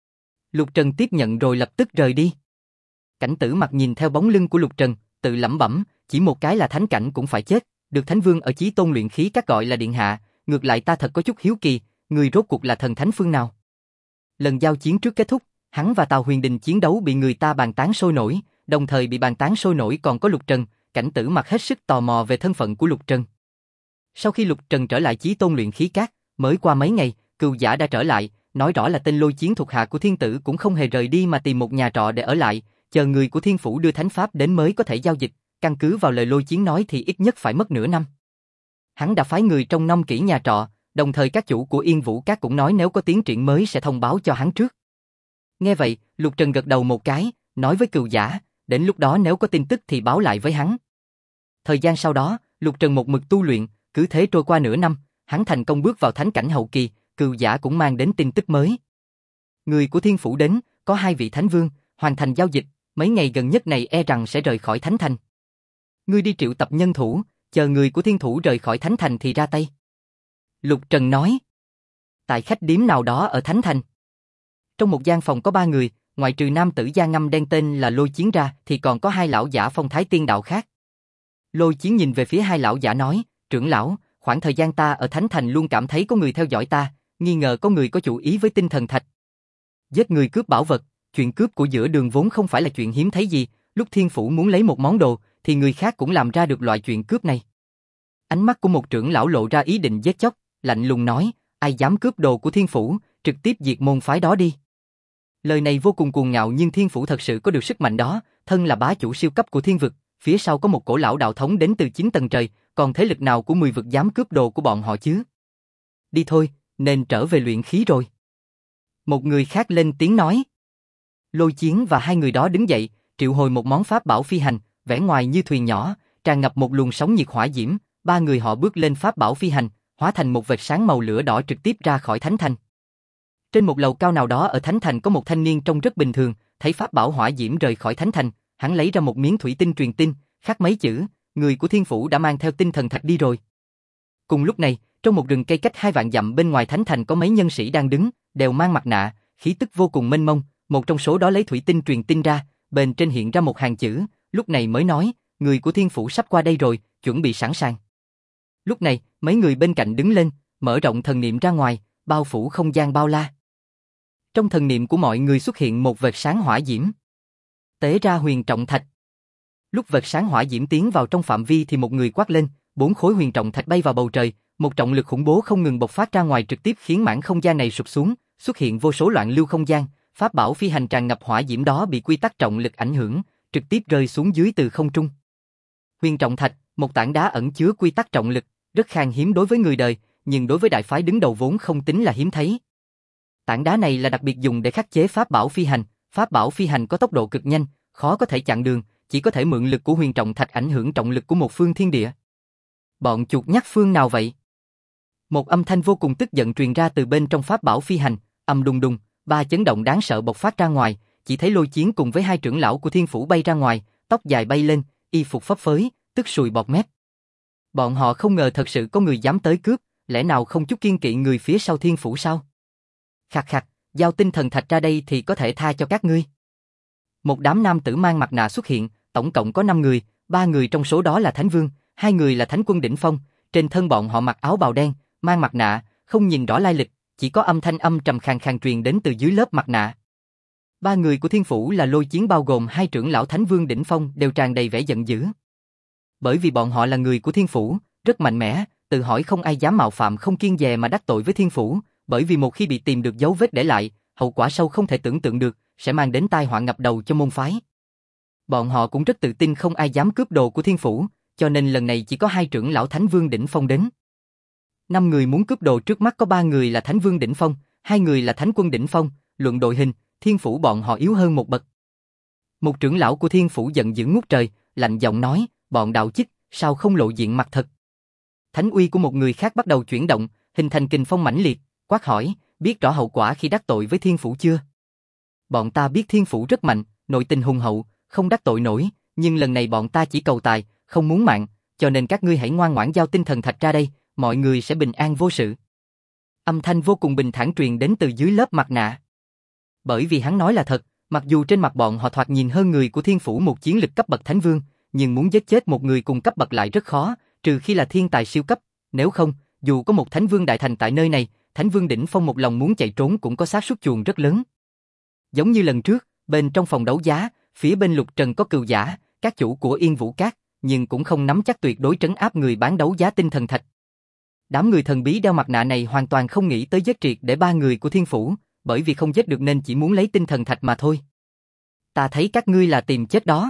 Speaker 1: Lục Trần tiếp nhận rồi lập tức rời đi. Cảnh Tử Mặc nhìn theo bóng lưng của Lục Trần, tự lẩm bẩm, chỉ một cái là thánh cảnh cũng phải chết, được thánh vương ở Chí Tôn luyện khí các gọi là điện hạ, ngược lại ta thật có chút hiếu kỳ, người rốt cuộc là thần thánh phương nào. Lần giao chiến trước kết thúc, hắn và Tào Huyền Đình chiến đấu bị người ta bàn tán sôi nổi, đồng thời bị bàn tán sôi nổi còn có Lục Trần, Cảnh Tử Mặc hết sức tò mò về thân phận của Lục Trần. Sau khi Lục Trần trở lại Chí Tôn luyện khí các, mới qua mấy ngày, Cừu Giả đã trở lại, nói rõ là tên Lôi Chiến thuộc hạ của thiên tử cũng không hề rời đi mà tìm một nhà trọ để ở lại, chờ người của thiên phủ đưa thánh pháp đến mới có thể giao dịch, căn cứ vào lời Lôi Chiến nói thì ít nhất phải mất nửa năm. Hắn đã phái người trông nom kỹ nhà trọ, đồng thời các chủ của Yên Vũ Các cũng nói nếu có tiến triển mới sẽ thông báo cho hắn trước. Nghe vậy, Lục Trần gật đầu một cái, nói với Cừu Giả, đến lúc đó nếu có tin tức thì báo lại với hắn. Thời gian sau đó, Lục Trần một mực tu luyện, cứ thế trôi qua nửa năm, hắn thành công bước vào thánh cảnh hậu kỳ, Cừu Giả cũng mang đến tin tức mới. Người của thiên phủ đến, có 2 vị thánh vương, hoàn thành giao dịch, mấy ngày gần nhất này e rằng sẽ rời khỏi thánh thành. Ngươi đi triệu tập nhân thủ, chờ người của thiên thủ rời khỏi thánh thành thì ra tay. Lục Trần nói. Tại khách điếm nào đó ở thánh thành. Trong một gian phòng có 3 người, ngoại trừ nam tử da ngăm đen tên là Lôi Chiến ra thì còn có 2 lão giả phong thái tiên đạo khác. Lôi Chiến nhìn về phía 2 lão giả nói, trưởng lão, khoảng thời gian ta ở thánh thành luôn cảm thấy có người theo dõi ta, nghi ngờ có người có chủ ý với tinh thần thạch. Giết người cướp bảo vật, chuyện cướp của giữa đường vốn không phải là chuyện hiếm thấy gì, lúc Thiên Phủ muốn lấy một món đồ, thì người khác cũng làm ra được loại chuyện cướp này. Ánh mắt của một trưởng lão lộ ra ý định giết chóc, lạnh lùng nói, ai dám cướp đồ của Thiên Phủ, trực tiếp diệt môn phái đó đi. Lời này vô cùng cuồng ngạo nhưng Thiên Phủ thật sự có được sức mạnh đó, thân là bá chủ siêu cấp của thiên vực, phía sau có một cổ lão đạo thống đến từ 9 tầng trời, còn thế lực nào của 10 vực dám cướp đồ của bọn họ chứ? Đi thôi, nên trở về luyện khí rồi. Một người khác lên tiếng nói. Lôi Chiến và hai người đó đứng dậy, triệu hồi một món pháp bảo phi hành, vẻ ngoài như thuyền nhỏ, tràn ngập một luồng sóng nhiệt hỏa diễm, ba người họ bước lên pháp bảo phi hành, hóa thành một vệt sáng màu lửa đỏ trực tiếp ra khỏi thánh thành. Trên một lầu cao nào đó ở thánh thành có một thanh niên trông rất bình thường, thấy pháp bảo hỏa diễm rời khỏi thánh thành, hắn lấy ra một miếng thủy tinh truyền tin, khắc mấy chữ, người của Thiên Phủ đã mang theo tinh thần thạch đi rồi. Cùng lúc này, trong một rừng cây cách 2 vạn dặm bên ngoài thánh thành có mấy nhân sĩ đang đứng, đều mang mặt nạ, khí tức vô cùng mênh mông, một trong số đó lấy thủy tinh truyền tin ra, bên trên hiện ra một hàng chữ, lúc này mới nói, người của Thiên Phủ sắp qua đây rồi, chuẩn bị sẵn sàng. Lúc này, mấy người bên cạnh đứng lên, mở rộng thần niệm ra ngoài, bao phủ không gian bao la. Trong thần niệm của mọi người xuất hiện một vệt sáng hỏa diễm. Tế ra huyền trọng thạch. Lúc vệt sáng hỏa diễm tiến vào trong phạm vi thì một người quát lên, 4 khối huyền trọng thạch bay vào bầu trời, một trọng lực khủng bố không ngừng bộc phát ra ngoài trực tiếp khiến mảng không gian này sụp xuống, xuất hiện vô số loạn lưu không gian, pháp bảo phi hành tràn ngập hỏa diễm đó bị quy tắc trọng lực ảnh hưởng, trực tiếp rơi xuống dưới từ không trung. Huyền trọng thạch, một tảng đá ẩn chứa quy tắc trọng lực, rất khan hiếm đối với người đời, nhưng đối với đại phái đứng đầu vốn không tính là hiếm thấy. Tảng đá này là đặc biệt dùng để khắc chế pháp bảo phi hành có tốc độ cực nhanh, khó có thể chặn đường, chỉ có thể mượn lực của huyền trọng thạch ảnh hưởng trọng lực của một phương thiên địa. Bọn chuột nhắt phương nào vậy? Một âm thanh vô cùng tức giận truyền ra từ bên trong pháp bảo phi hành, ầm đùng đùng, ba chấn động đáng sợ bộc phát ra ngoài, chỉ thấy Lôi Chiến cùng với hai trưởng lão của Thiên Phủ bay ra ngoài, tóc dài bay lên, y phục phấp phới, tức sùi bọt mép. Bọn họ không ngờ thật sự có người dám tới cướp, lẽ nào không chút kiêng kỵ người phía sau Thiên Phủ sao? Khạc khạc, giao tinh thần thạch ra đây thì có thể tha cho các ngươi. Một đám nam tử mang mặt nạ xuất hiện, tổng cộng có 5 người, 3 người trong số đó là Thánh Vương, 2 người là Thánh Quân đỉnh phong, trên thân bọn họ mặc áo bào đen, mang mặt nạ, không nhìn rõ lai lịch, chỉ có âm thanh âm trầm khàn khàn truyền đến từ dưới lớp mặt nạ. 3 người của Thiên Phủ là Lôi Chiến bao gồm 2 trưởng lão Thánh Vương đỉnh phong đều tràn đầy vẻ giận dữ. Bởi vì bọn họ là người của Thiên Phủ, rất mạnh mẽ, tự hỏi không ai dám mạo phạm không kiêng dè mà đắc tội với Thiên Phủ, bởi vì một khi bị tìm được dấu vết để lại, hậu quả sâu không thể tưởng tượng được, sẽ mang đến tai họa ngập đầu cho môn phái. Bọn họ cũng rất tự tin không ai dám cướp đồ của Thiên Phủ, cho nên lần này chỉ có 2 trưởng lão Thánh Vương đỉnh phong đến. 5 người muốn cướp đồ trước mắt có 3 người là Thánh Vương đỉnh phong, 2 người là Thánh Quân đỉnh phong, luận đội hình, Thiên Phủ bọn họ yếu hơn một bậc. Một trưởng lão của Thiên Phủ giận dữ ngút trời, lạnh giọng nói, bọn đạo chích, sao không lộ diện mặt thật? Thánh uy của một người khác bắt đầu chuyển động, hình thành kình phong mãnh liệt, quát hỏi, biết rõ hậu quả khi đắc tội với Thiên Phủ chưa? Bọn ta biết Thiên Phủ rất mạnh, nội tình hùng hậu, không đắc tội nổi, nhưng lần này bọn ta chỉ cầu tài, không muốn mạng, cho nên các ngươi hãy ngoan ngoãn giao tinh thần thạch ra đây, mọi người sẽ bình an vô sự. Âm thanh vô cùng bình thản truyền đến từ dưới lớp mặt nạ. Bởi vì hắn nói là thật, mặc dù trên mặt bọn họ thoạt nhìn hơn người của Thiên Phủ một chiến lực cấp bậc Thánh Vương, nhưng muốn giết chết một người cùng cấp bậc lại rất khó, trừ khi là thiên tài siêu cấp, nếu không, dù có một Thánh Vương đại thành tại nơi này, Thánh Vương đỉnh phong một lòng muốn chạy trốn cũng có xác suất chuồn rất lớn. Giống như lần trước, bên trong phòng đấu giá, phía bên Lục Trần có cừu giả, các chủ của Yên Vũ Các, nhưng cũng không nắm chắc tuyệt đối trấn áp người bán đấu giá tinh thần thạch. Đám người thần bí đeo mặt nạ này hoàn toàn không nghĩ tới giết triệt để 3 người của Thiên Phủ, bởi vì không giết được nên chỉ muốn lấy tinh thần thạch mà thôi. Ta thấy các ngươi là tìm chết đó.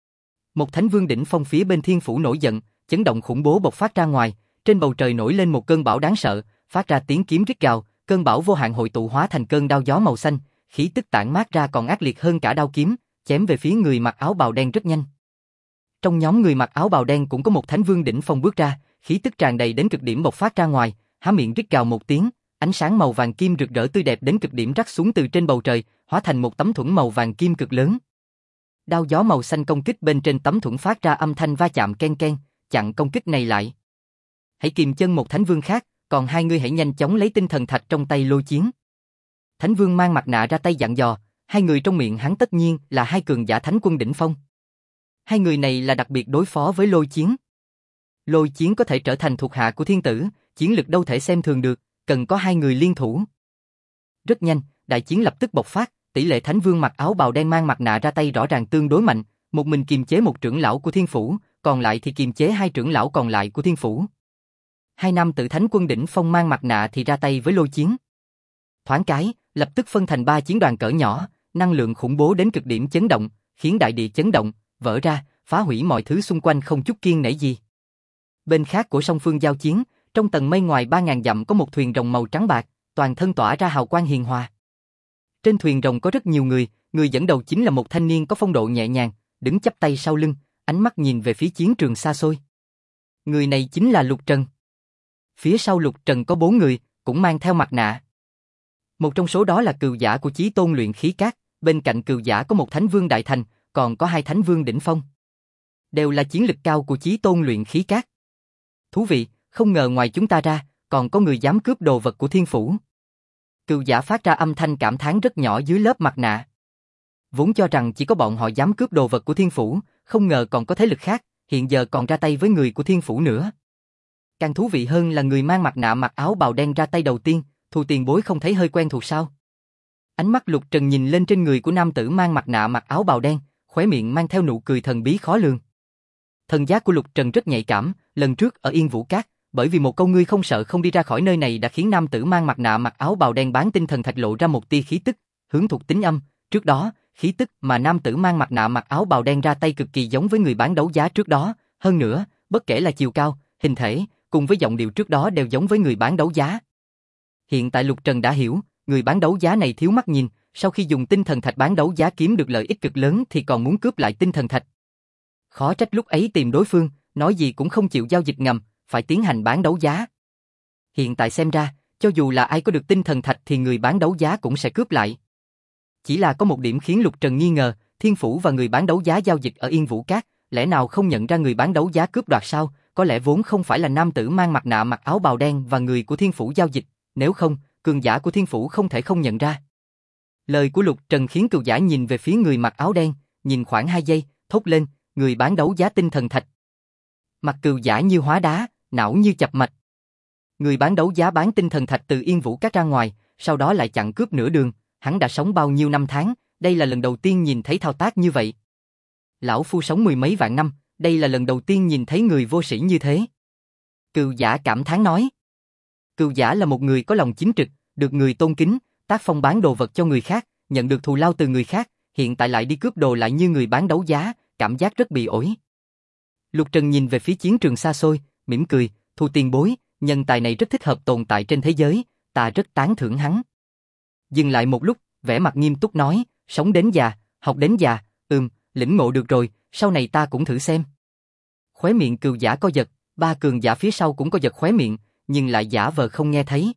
Speaker 1: Một Thánh Vương đỉnh phong phía bên Thiên Phủ nổi giận, chấn động khủng bố bộc phát ra ngoài, trên bầu trời nổi lên một cơn bão đáng sợ, phát ra tiếng kiếm rít gào, cơn bão vô hạn hội tụ hóa thành cơn đao gió màu xanh, khí tức tản mát ra còn ác liệt hơn cả đao kiếm, chém về phía người mặc áo bào đen rất nhanh. Trong nhóm người mặc áo bào đen cũng có một Thánh Vương đỉnh phong bước ra, khí tức tràn đầy đến cực điểm bộc phát ra ngoài, há miệng rít gào một tiếng, ánh sáng màu vàng kim rực rỡ tươi đẹp đến cực điểm rắc xuống từ trên bầu trời, hóa thành một tấm thuẫn màu vàng kim cực lớn. Đao gió màu xanh công kích bên trên tấm thuẫn phát ra âm thanh va chạm ken ken, chặn công kích này lại. Hãy kìm chân một Thánh Vương khác, còn hai ngươi hãy nhanh chóng lấy tinh thần thạch trong tay Lôi Chiến. Thánh Vương mang mặt nạ ra tay dặn dò, hai người trong miệng hắn tất nhiên là hai cường giả Thánh Quân đỉnh phong. Hai người này là đặc biệt đối phó với Lôi Chiến. Lôi Chiến có thể trở thành thuộc hạ của thiên tử, chiến lực đâu thể xem thường được, cần có hai người liên thủ. Rất nhanh, đại chiến lập tức bộc phát, tỷ lệ thánh vương mặc áo bào đen mang mặt nạ ra tay rõ ràng tương đối mạnh, một mình kiềm chế một trưởng lão của thiên phủ, còn lại thì kiềm chế hai trưởng lão còn lại của thiên phủ. Hai nam tử thánh quân đỉnh phong mang mặt nạ thì ra tay với Lôi Chiến. Thoáng cái, lập tức phân thành 3 chiến đoàn cỡ nhỏ, năng lượng khủng bố đến cực điểm chấn động, khiến đại địa chấn động, vỡ ra, phá hủy mọi thứ xung quanh không chút kiêng nể gì. Bên khác của song phương giao chiến, trong tầng mây ngoài 3000 dặm có một thuyền rồng màu trắng bạc, toàn thân tỏa ra hào quang hiền hòa. Trên thuyền rồng có rất nhiều người, người dẫn đầu chính là một thanh niên có phong độ nhẹ nhàng, đứng chắp tay sau lưng, ánh mắt nhìn về phía chiến trường xa xôi. Người này chính là Lục Trần. Phía sau Lục Trần có 4 người, cũng mang theo mặt nạ. Một trong số đó là cừu giả của Chí Tôn luyện khí các, bên cạnh cừu giả có một thánh vương đại thành, còn có 2 thánh vương đỉnh phong. Đều là chiến lực cao của Chí Tôn luyện khí các. Thú vị, không ngờ ngoài chúng ta ra, còn có người dám cướp đồ vật của thiên phủ. Cừu giả phát ra âm thanh cảm thán rất nhỏ dưới lớp mặt nạ. Vốn cho rằng chỉ có bọn họ dám cướp đồ vật của thiên phủ, không ngờ còn có thế lực khác, hiện giờ còn ra tay với người của thiên phủ nữa. Càng thú vị hơn là người mang mặt nạ mặc áo bào đen ra tay đầu tiên, Thu Tiền Bối không thấy hơi quen thuộc sao? Ánh mắt Lục Trần nhìn lên trên người của nam tử mang mặt nạ mặc áo bào đen, khóe miệng mang theo nụ cười thần bí khó lường. Thần giác của Lục Trần rất nhạy cảm, lần trước ở Yên Vũ Các, bởi vì một câu ngươi không sợ không đi ra khỏi nơi này đã khiến nam tử mang mặt nạ mặc áo bào đen bán tinh thần thạch lộ ra một tia khí tức, hướng thuộc tính âm. Trước đó, khí tức mà nam tử mang mặt nạ mặc áo bào đen ra tay cực kỳ giống với người bán đấu giá trước đó, hơn nữa, bất kể là chiều cao, hình thể, cùng với giọng điệu trước đó đều giống với người bán đấu giá. Hiện tại Lục Trần đã hiểu, người bán đấu giá này thiếu mắt nhìn, sau khi dùng tinh thần thạch bán đấu giá kiếm được lợi ích cực lớn thì còn muốn cướp lại tinh thần thạch. Khó trách lúc ấy tìm đối phương, nói gì cũng không chịu giao dịch ngầm, phải tiến hành bán đấu giá. Hiện tại xem ra, cho dù là ai có được tinh thần thạch thì người bán đấu giá cũng sẽ cướp lại. Chỉ là có một điểm khiến Lục Trần nghi ngờ, thiên phủ và người bán đấu giá giao dịch ở Yên Vũ Các, lẽ nào không nhận ra người bán đấu giá cướp đoạt sao? Có lẽ vốn không phải là nam tử mang mặt nạ mặc áo bào đen và người của thiên phủ giao dịch, nếu không, cường giả của thiên phủ không thể không nhận ra. Lời của Lục Trần khiến cừu giả nhìn về phía người mặc áo đen, nhìn khoảng 2 giây, thốt lên, người bán đấu giá tinh thần thạch. Mặt cừu giả như hóa đá, não như chập mạch. Người bán đấu giá bán tinh thần thạch từ Yên Vũ Các ra ngoài, sau đó lại chặn cướp nửa đường, hắn đã sống bao nhiêu năm tháng, đây là lần đầu tiên nhìn thấy thao tác như vậy. Lão phu sống 10 mấy vạn năm, đây là lần đầu tiên nhìn thấy người vô sĩ như thế. Cừu giả cảm thán nói. Cừu giả là một người có lòng chính trực, được người tôn kính, tác phong bán đồ vật cho người khác, nhận được thù lao từ người khác, hiện tại lại đi cướp đồ lại như người bán đấu giá, cảm giác rất bị ổi. Lục Trần nhìn về phía chiến trường xa xôi, mỉm cười, Thu Tiền Bối, nhân tài này rất thích hợp tồn tại trên thế giới, ta rất tán thưởng hắn. Dừng lại một lúc, vẻ mặt nghiêm túc nói, sống đến già, học đến già, lĩnh ngộ được rồi, sau này ta cũng thử xem. Khóe miệng cừu giả co giật, 3 cường giả phía sau cũng co giật khóe miệng, nhưng lại giả vờ không nghe thấy.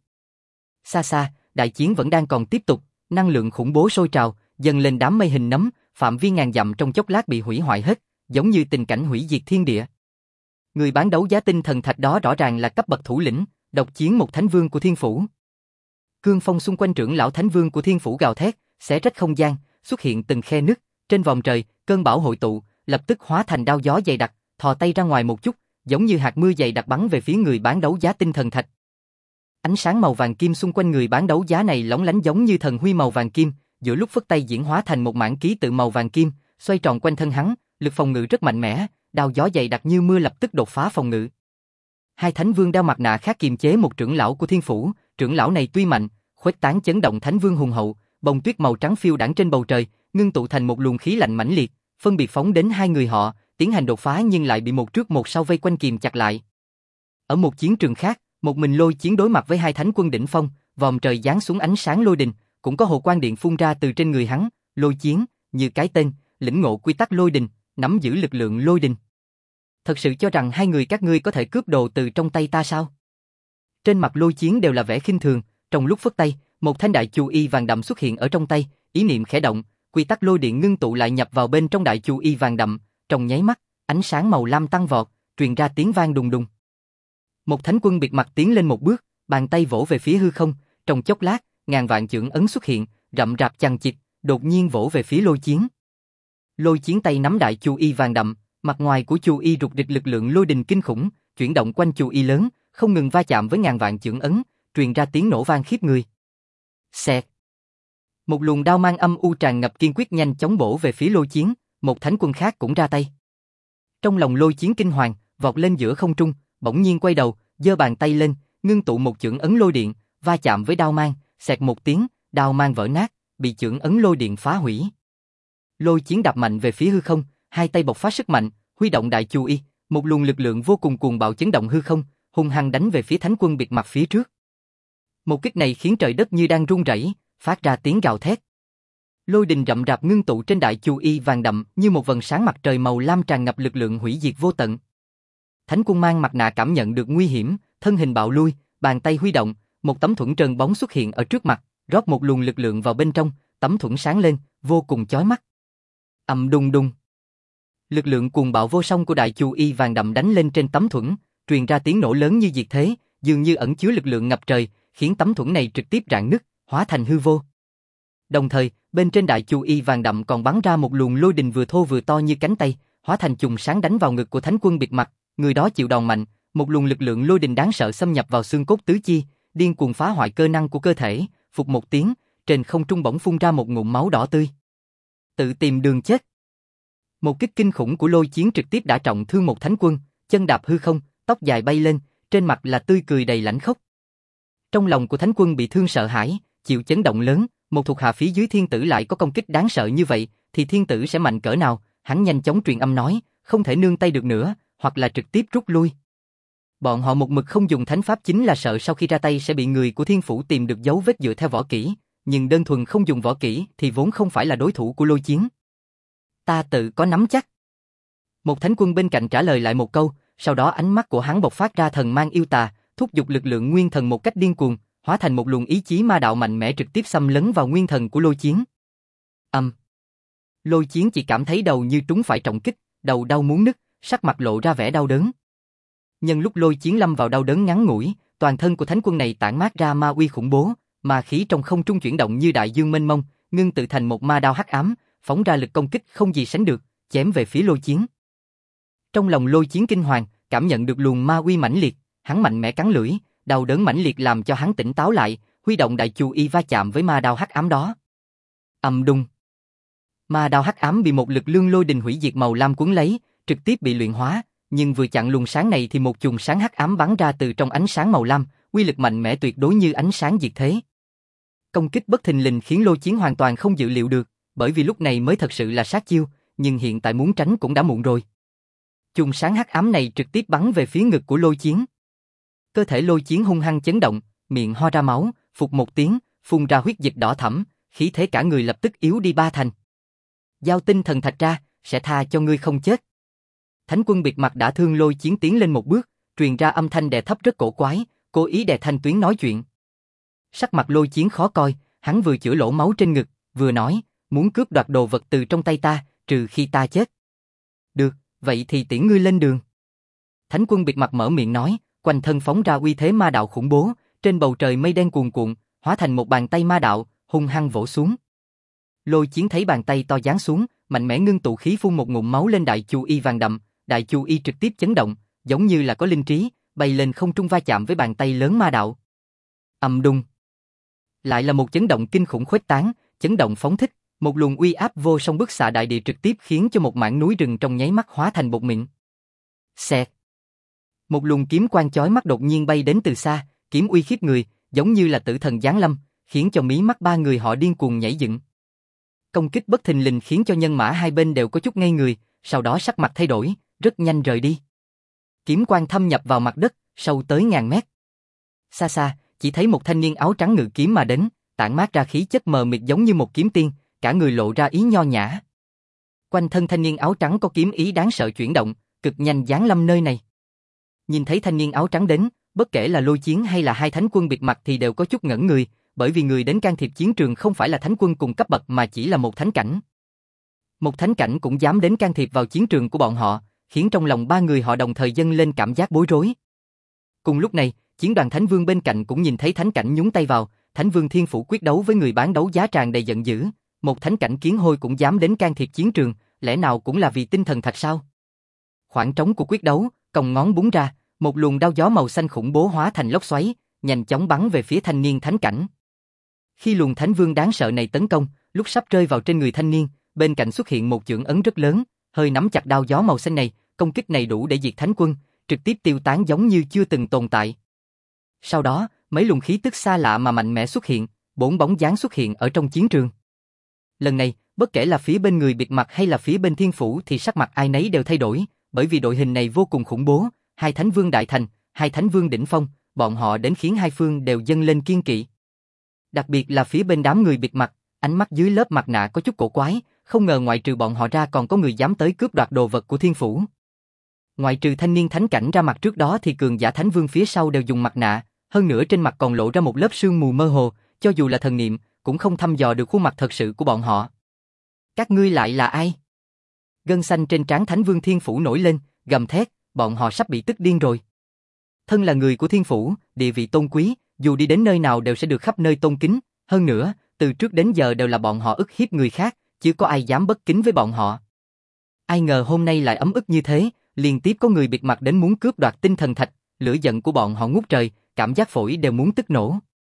Speaker 1: Xa xa, đại chiến vẫn đang còn tiếp tục, năng lượng khủng bố sôi trào, dần lên đám mây hình nấm, phạm vi ngàn dặm trong chốc lát bị hủy hoại hết, giống như tình cảnh hủy diệt thiên địa. Người bán đấu giá tinh thần thạch đó rõ ràng là cấp bậc thủ lĩnh, độc chiến một thánh vương của thiên phủ. Cương phong xung quanh trưởng lão thánh vương của thiên phủ gào thét, xé rách không gian, xuất hiện từng khe nứt, trên vòng trời, cơn bão hội tụ, lập tức hóa thành đao gió dày đặc, thò tay ra ngoài một chút, giống như hạt mưa dày đặc bắn về phía người bán đấu giá tinh thần thạch. Ánh sáng màu vàng kim xung quanh người bán đấu giá này lóng lánh giống như thần huy màu vàng kim, giữa lúc phất tay diễn hóa thành một mảng ký tự màu vàng kim, xoay tròn quanh thân hắn, lực phòng ngự rất mạnh mẽ, đao gió dày đặc như mưa lập tức đột phá phòng ngự. 2 thánh vương đeo mặt nạ khác kiềm chế một trưởng lão của thiên phủ, trưởng lão này tuy mạnh, khuếch tán chấn động thánh vương hùng hậu, bông tuyết màu trắng phiêu đãng trên bầu trời, ngưng tụ thành một luồng khí lạnh mãnh liệt, phân biệt phóng đến 2 người họ, tiến hành đột phá nhưng lại bị một trước một sau vây quanh kìm chặt lại. Ở một chiến trường khác, một mình Lôi Chiến đối mặt với 2 thánh quân đỉnh phong, vòm trời giáng xuống ánh sáng lôi đình, cũng có hồ quang điện phun ra từ trên người hắn. Lôi Chiến, như cái tên, lĩnh ngộ quy tắc lôi đình, nắm giữ lực lượng lôi đình. Thật sự cho rằng 2 người các ngươi có thể cướp đồ từ trong tay ta sao? Trên mặt Lôi Chiến đều là vẻ khinh thường, trong lúc phất tay, một thanh đại chu y vàng đậm xuất hiện ở trong tay, ý niệm khẽ động, quy tắc lôi điện ngưng tụ lại nhập vào bên trong đại chu y vàng đậm, trong nháy mắt, ánh sáng màu lam tăng vọt, truyền ra tiếng vang đùng đùng. Một thánh quân bịt mặt tiến lên một bước, bàn tay vỗ về phía hư không, trong chốc lát, ngàn vạn chưởng ấn xuất hiện, rậm rạp chằng chịt, đột nhiên vỗ về phía Lôi Chiến. Lôi Chiến tay nắm đại chu y vàng đậm, mặt ngoài của chu y rục rịch lực lượng lôi đình kinh khủng, chuyển động quanh chu y lớn, không ngừng va chạm với ngàn vạn chưởng ấn, truyền ra tiếng nổ vang khiếp người. Xẹt. Một luồng đao mang âm u tràn ngập kiên quyết nhanh chóng bổ về phía Lôi Chiến, một thánh quân khác cũng ra tay. Trong lòng Lôi Chiến kinh hoàng, vọt lên giữa không trung, bỗng nhiên quay đầu, giơ bàn tay lên, ngưng tụ một chưởng ấn lôi điện, va chạm với đao mang, xẹt một tiếng, đao mang vỡ nát, bị chưởng ấn lôi điện phá hủy. Lôi Chiến đạp mạnh về phía hư không, hai tay bộc phát sức mạnh, huy động đại chu y, một luồng lực lượng vô cùng cuồng bạo chấn động hư không, hung hăng đánh về phía thánh quân bịt mặt phía trước. Một kích này khiến trời đất như đang rung rẩy, phát ra tiếng gào thét. Lôi đình rậm rạp ngưng tụ trên đại chu y vàng đậm như một vầng sáng mặt trời màu lam tràn ngập lực lượng hủy diệt vô tận. Thánh quân mang mặt nạ cảm nhận được nguy hiểm, thân hình bạo lui, bàn tay huy động, một tấm thuẫn trơn bóng xuất hiện ở trước mặt, rót một luồng lực lượng vào bên trong, tấm thuẫn sáng lên, vô cùng chói mắt. Ầm đùng đùng. Lực lượng cuồng bạo vô song của đại chu y vàng đậm đánh lên trên tấm thuẫn, truyền ra tiếng nổ lớn như diệt thế, dường như ẩn chứa lực lượng ngập trời, khiến tấm thuẫn này trực tiếp rạn nứt, hóa thành hư vô. Đồng thời, bên trên đại chu y vàng đậm còn bắn ra một luồng lôi đình vừa thô vừa to như cánh tay, hóa thành chùm sáng đánh vào ngực của thánh quân bịt mặt, người đó chịu đòn mạnh, một luồng lực lượng lôi đình đáng sợ xâm nhập vào xương cốt tứ chi, điên cuồng phá hoại cơ năng của cơ thể, phụt một tiếng, trên không trung bỗng phun ra một ngụm máu đỏ tươi. Tự tìm đường chết. Một kích kinh khủng của Lôi Chiến trực tiếp đả trọng thương một thánh quân, chân đạp hư không, tóc dài bay lên, trên mặt là tươi cười đầy lãnh khốc. Trong lòng của thánh quân bị thương sợ hãi, chịu chấn động lớn, một thuộc hạ phía dưới thiên tử lại có công kích đáng sợ như vậy, thì thiên tử sẽ mạnh cỡ nào? Hắn nhanh chóng truyền âm nói, không thể nương tay được nữa, hoặc là trực tiếp rút lui. Bọn họ một mực không dùng thánh pháp chính là sợ sau khi ra tay sẽ bị người của thiên phủ tìm được dấu vết dựa theo võ kỹ, nhưng đơn thuần không dùng võ kỹ thì vốn không phải là đối thủ của Lôi Chiến. Ta tự có nắm chắc. Một thánh quân bên cạnh trả lời lại một câu, sau đó ánh mắt của hắn bộc phát ra thần mang yêu tà, thúc giục lực lượng nguyên thần một cách điên cuồng, hóa thành một luồng ý chí ma đạo mạnh mẽ trực tiếp xâm lấn vào nguyên thần của Lôi Chiến. Lôi Chiến chỉ cảm thấy đầu như trúng phải trọng kích, đầu đau muốn nứt, sắc mặt lộ ra vẻ đau đớn. Nhân lúc Lôi Chiến lâm vào đau đớn ngắn ngủi, toàn thân của thánh quân này tản mát ra ma uy khủng bố, ma khí trong không trung chuyển động như đại dương mênh mông, ngưng tự thành một ma đao hắc ám, phóng ra lực công kích không gì sánh được, chém về phía Lôi Chiến. Trong lòng Lôi Chiến kinh hoàng, cảm nhận được luồng ma uy mãnh liệt, hắn mạnh mẽ cắn lưỡi, đau đớn mãnh liệt làm cho hắn tỉnh táo lại, huy động đại chu y va chạm với ma đao hắc ám đó. Ầm đùng. Ma đao hắc ám bị một lực lương lôi đình hủy diệt màu lam cuốn lấy, trực tiếp bị luyện hóa, nhưng vừa chặn luồng sáng này thì một chùm sáng hắc ám bắn ra từ trong ánh sáng màu lam, uy lực mạnh mẽ tuyệt đối như ánh sáng diệt thế. Công kích bất thình lình khiến Lôi Chiến hoàn toàn không dự liệu được, bởi vì lúc này mới thật sự là sát chiêu, nhưng hiện tại muốn tránh cũng đã muộn rồi. Chùm sáng hắc ám này trực tiếp bắn về phía ngực của Lôi Chiến. Cơ thể Lôi Chiến hung hăng chấn động, miệng ho ra máu, phụt một tiếng, phun ra huyết dịch đỏ thẫm, khí thế cả người lập tức yếu đi ba thành. Giao tinh thần thạch ra, sẽ tha cho ngươi không chết. Thánh quân bịt mặt đã thương Lôi Chiến tiến lên một bước, truyền ra âm thanh đè thấp rất cổ quái, cố ý đè thanh tuyến nói chuyện. Sắc mặt Lôi Chiến khó coi, hắn vừa chữa lỗ máu trên ngực, vừa nói, muốn cướp đoạt đồ vật từ trong tay ta, trừ khi ta chết. Được, vậy thì tiễn ngươi lên đường. Thánh quân bịt mặt mở miệng nói, quanh thân phóng ra uy thế ma đạo khủng bố, trên bầu trời mây đen cuồn cuộn, hóa thành một bàn tay ma đạo, hung hăng vỗ xuống. Lôi Chiến thấy bàn tay to giáng xuống, mạnh mẽ ngưng tụ khí phun một ngụm máu lên đại chu y vàng đậm, đại chu y trực tiếp chấn động, giống như là có linh trí, bay lên không trung va chạm với bàn tay lớn ma đạo. Ầm đùng. Lại là một chấn động kinh khủng khuếch tán, chấn động phóng thích, một luồng uy áp vô song bức xạ đại địa trực tiếp khiến cho một mảng núi rừng trong nháy mắt hóa thành bột mịn. Xẹt. Một luồng kiếm quang chói mắt đột nhiên bay đến từ xa, kiếm uy khiếp người, giống như là tử thần giáng lâm, khiến cho mí mắt ba người họ điên cuồng nhảy dựng. Công kích bất thình lình khiến cho nhân mã hai bên đều có chút ngây người, sau đó sắc mặt thay đổi, rất nhanh rời đi. Kiếm quang thâm nhập vào mặt đất, sâu tới ngàn mét. Xa xa, chỉ thấy một thanh niên áo trắng ngự kiếm mà đến, tản mát ra khí chất mờ mịt giống như một kiếm tiên, cả người lộ ra ý nho nhã. Quanh thân thanh niên áo trắng có kiếm ý đáng sợ chuyển động, cực nhanh giáng lâm nơi này. Nhìn thấy thanh niên áo trắng đến, bất kể là Lôi Chiến hay là hai thánh quân bịt mặt thì đều có chút ngẩn người, bởi vì người đến can thiệp chiến trường không phải là thánh quân cùng cấp bậc mà chỉ là một thánh cảnh. Một thánh cảnh cũng dám đến can thiệp vào chiến trường của bọn họ, khiến trong lòng ba người họ đồng thời dâng lên cảm giác bối rối. Cùng lúc này, chiến đoàn Thánh Vương bên cạnh cũng nhìn thấy thánh cảnh nhúng tay vào, Thánh Vương Thiên Phủ quyết đấu với người bán đấu giá tràn đầy giận dữ, một thánh cảnh kiến hôi cũng dám đến can thiệp chiến trường, lẽ nào cũng là vì tinh thần thạch sao? Khoảng trống của quyết đấu, còng ngón búng ra, một luồng đao gió màu xanh khủng bố hóa thành lốc xoáy, nhanh chóng bắn về phía thanh niên thánh cảnh. Khi luồng thánh vương đáng sợ này tấn công, lúc sắp rơi vào trên người thanh niên, bên cạnh xuất hiện một chưởng ấn rất lớn, hơi nắm chặt đao gió màu xanh này, công kích này đủ để diệt thánh quân, trực tiếp tiêu tán giống như chưa từng tồn tại. Sau đó, mấy luồng khí tức xa lạ mà mạnh mẽ xuất hiện, 4 bóng dáng xuất hiện ở trong chiến trường. Lần này, bất kể là phía bên người bịt mặt hay là phía bên thiên phủ thì sắc mặt ai nấy đều thay đổi, bởi vì đội hình này vô cùng khủng bố, 2 thánh vương đại thành, 2 thánh vương đỉnh phong, bọn họ đến khiến hai phương đều dâng lên kiêng kỵ. Đặc biệt là phía bên đám người bịt mặt, ánh mắt dưới lớp mặt nạ có chút cổ quái, không ngờ ngoại trừ bọn họ ra còn có người dám tới cướp đoạt đồ vật của thiên phủ. Ngoại trừ thanh niên thánh cảnh ra mặt trước đó thì cường giả thánh vương phía sau đều dùng mặt nạ, hơn nữa trên mặt còn lộ ra một lớp sương mù mơ hồ, cho dù là thần niệm cũng không thăm dò được khuôn mặt thật sự của bọn họ. Các ngươi lại là ai? Gân xanh trên trán thánh vương thiên phủ nổi lên, gầm thét, bọn họ sắp bị tức điên rồi. Thân là người của thiên phủ, địa vị tôn quý, dù đi đến nơi nào đều sẽ được khắp nơi tôn kính, hơn nữa, từ trước đến giờ đều là bọn họ ức hiếp người khác, chứ có ai dám bất kính với bọn họ. Ai ngờ hôm nay lại ấm ức như thế, liên tiếp có người bịt mặt đến muốn cướp đoạt tinh thần thạch, lửa giận của bọn họ ngút trời, cảm giác phổi đều muốn tức nổ.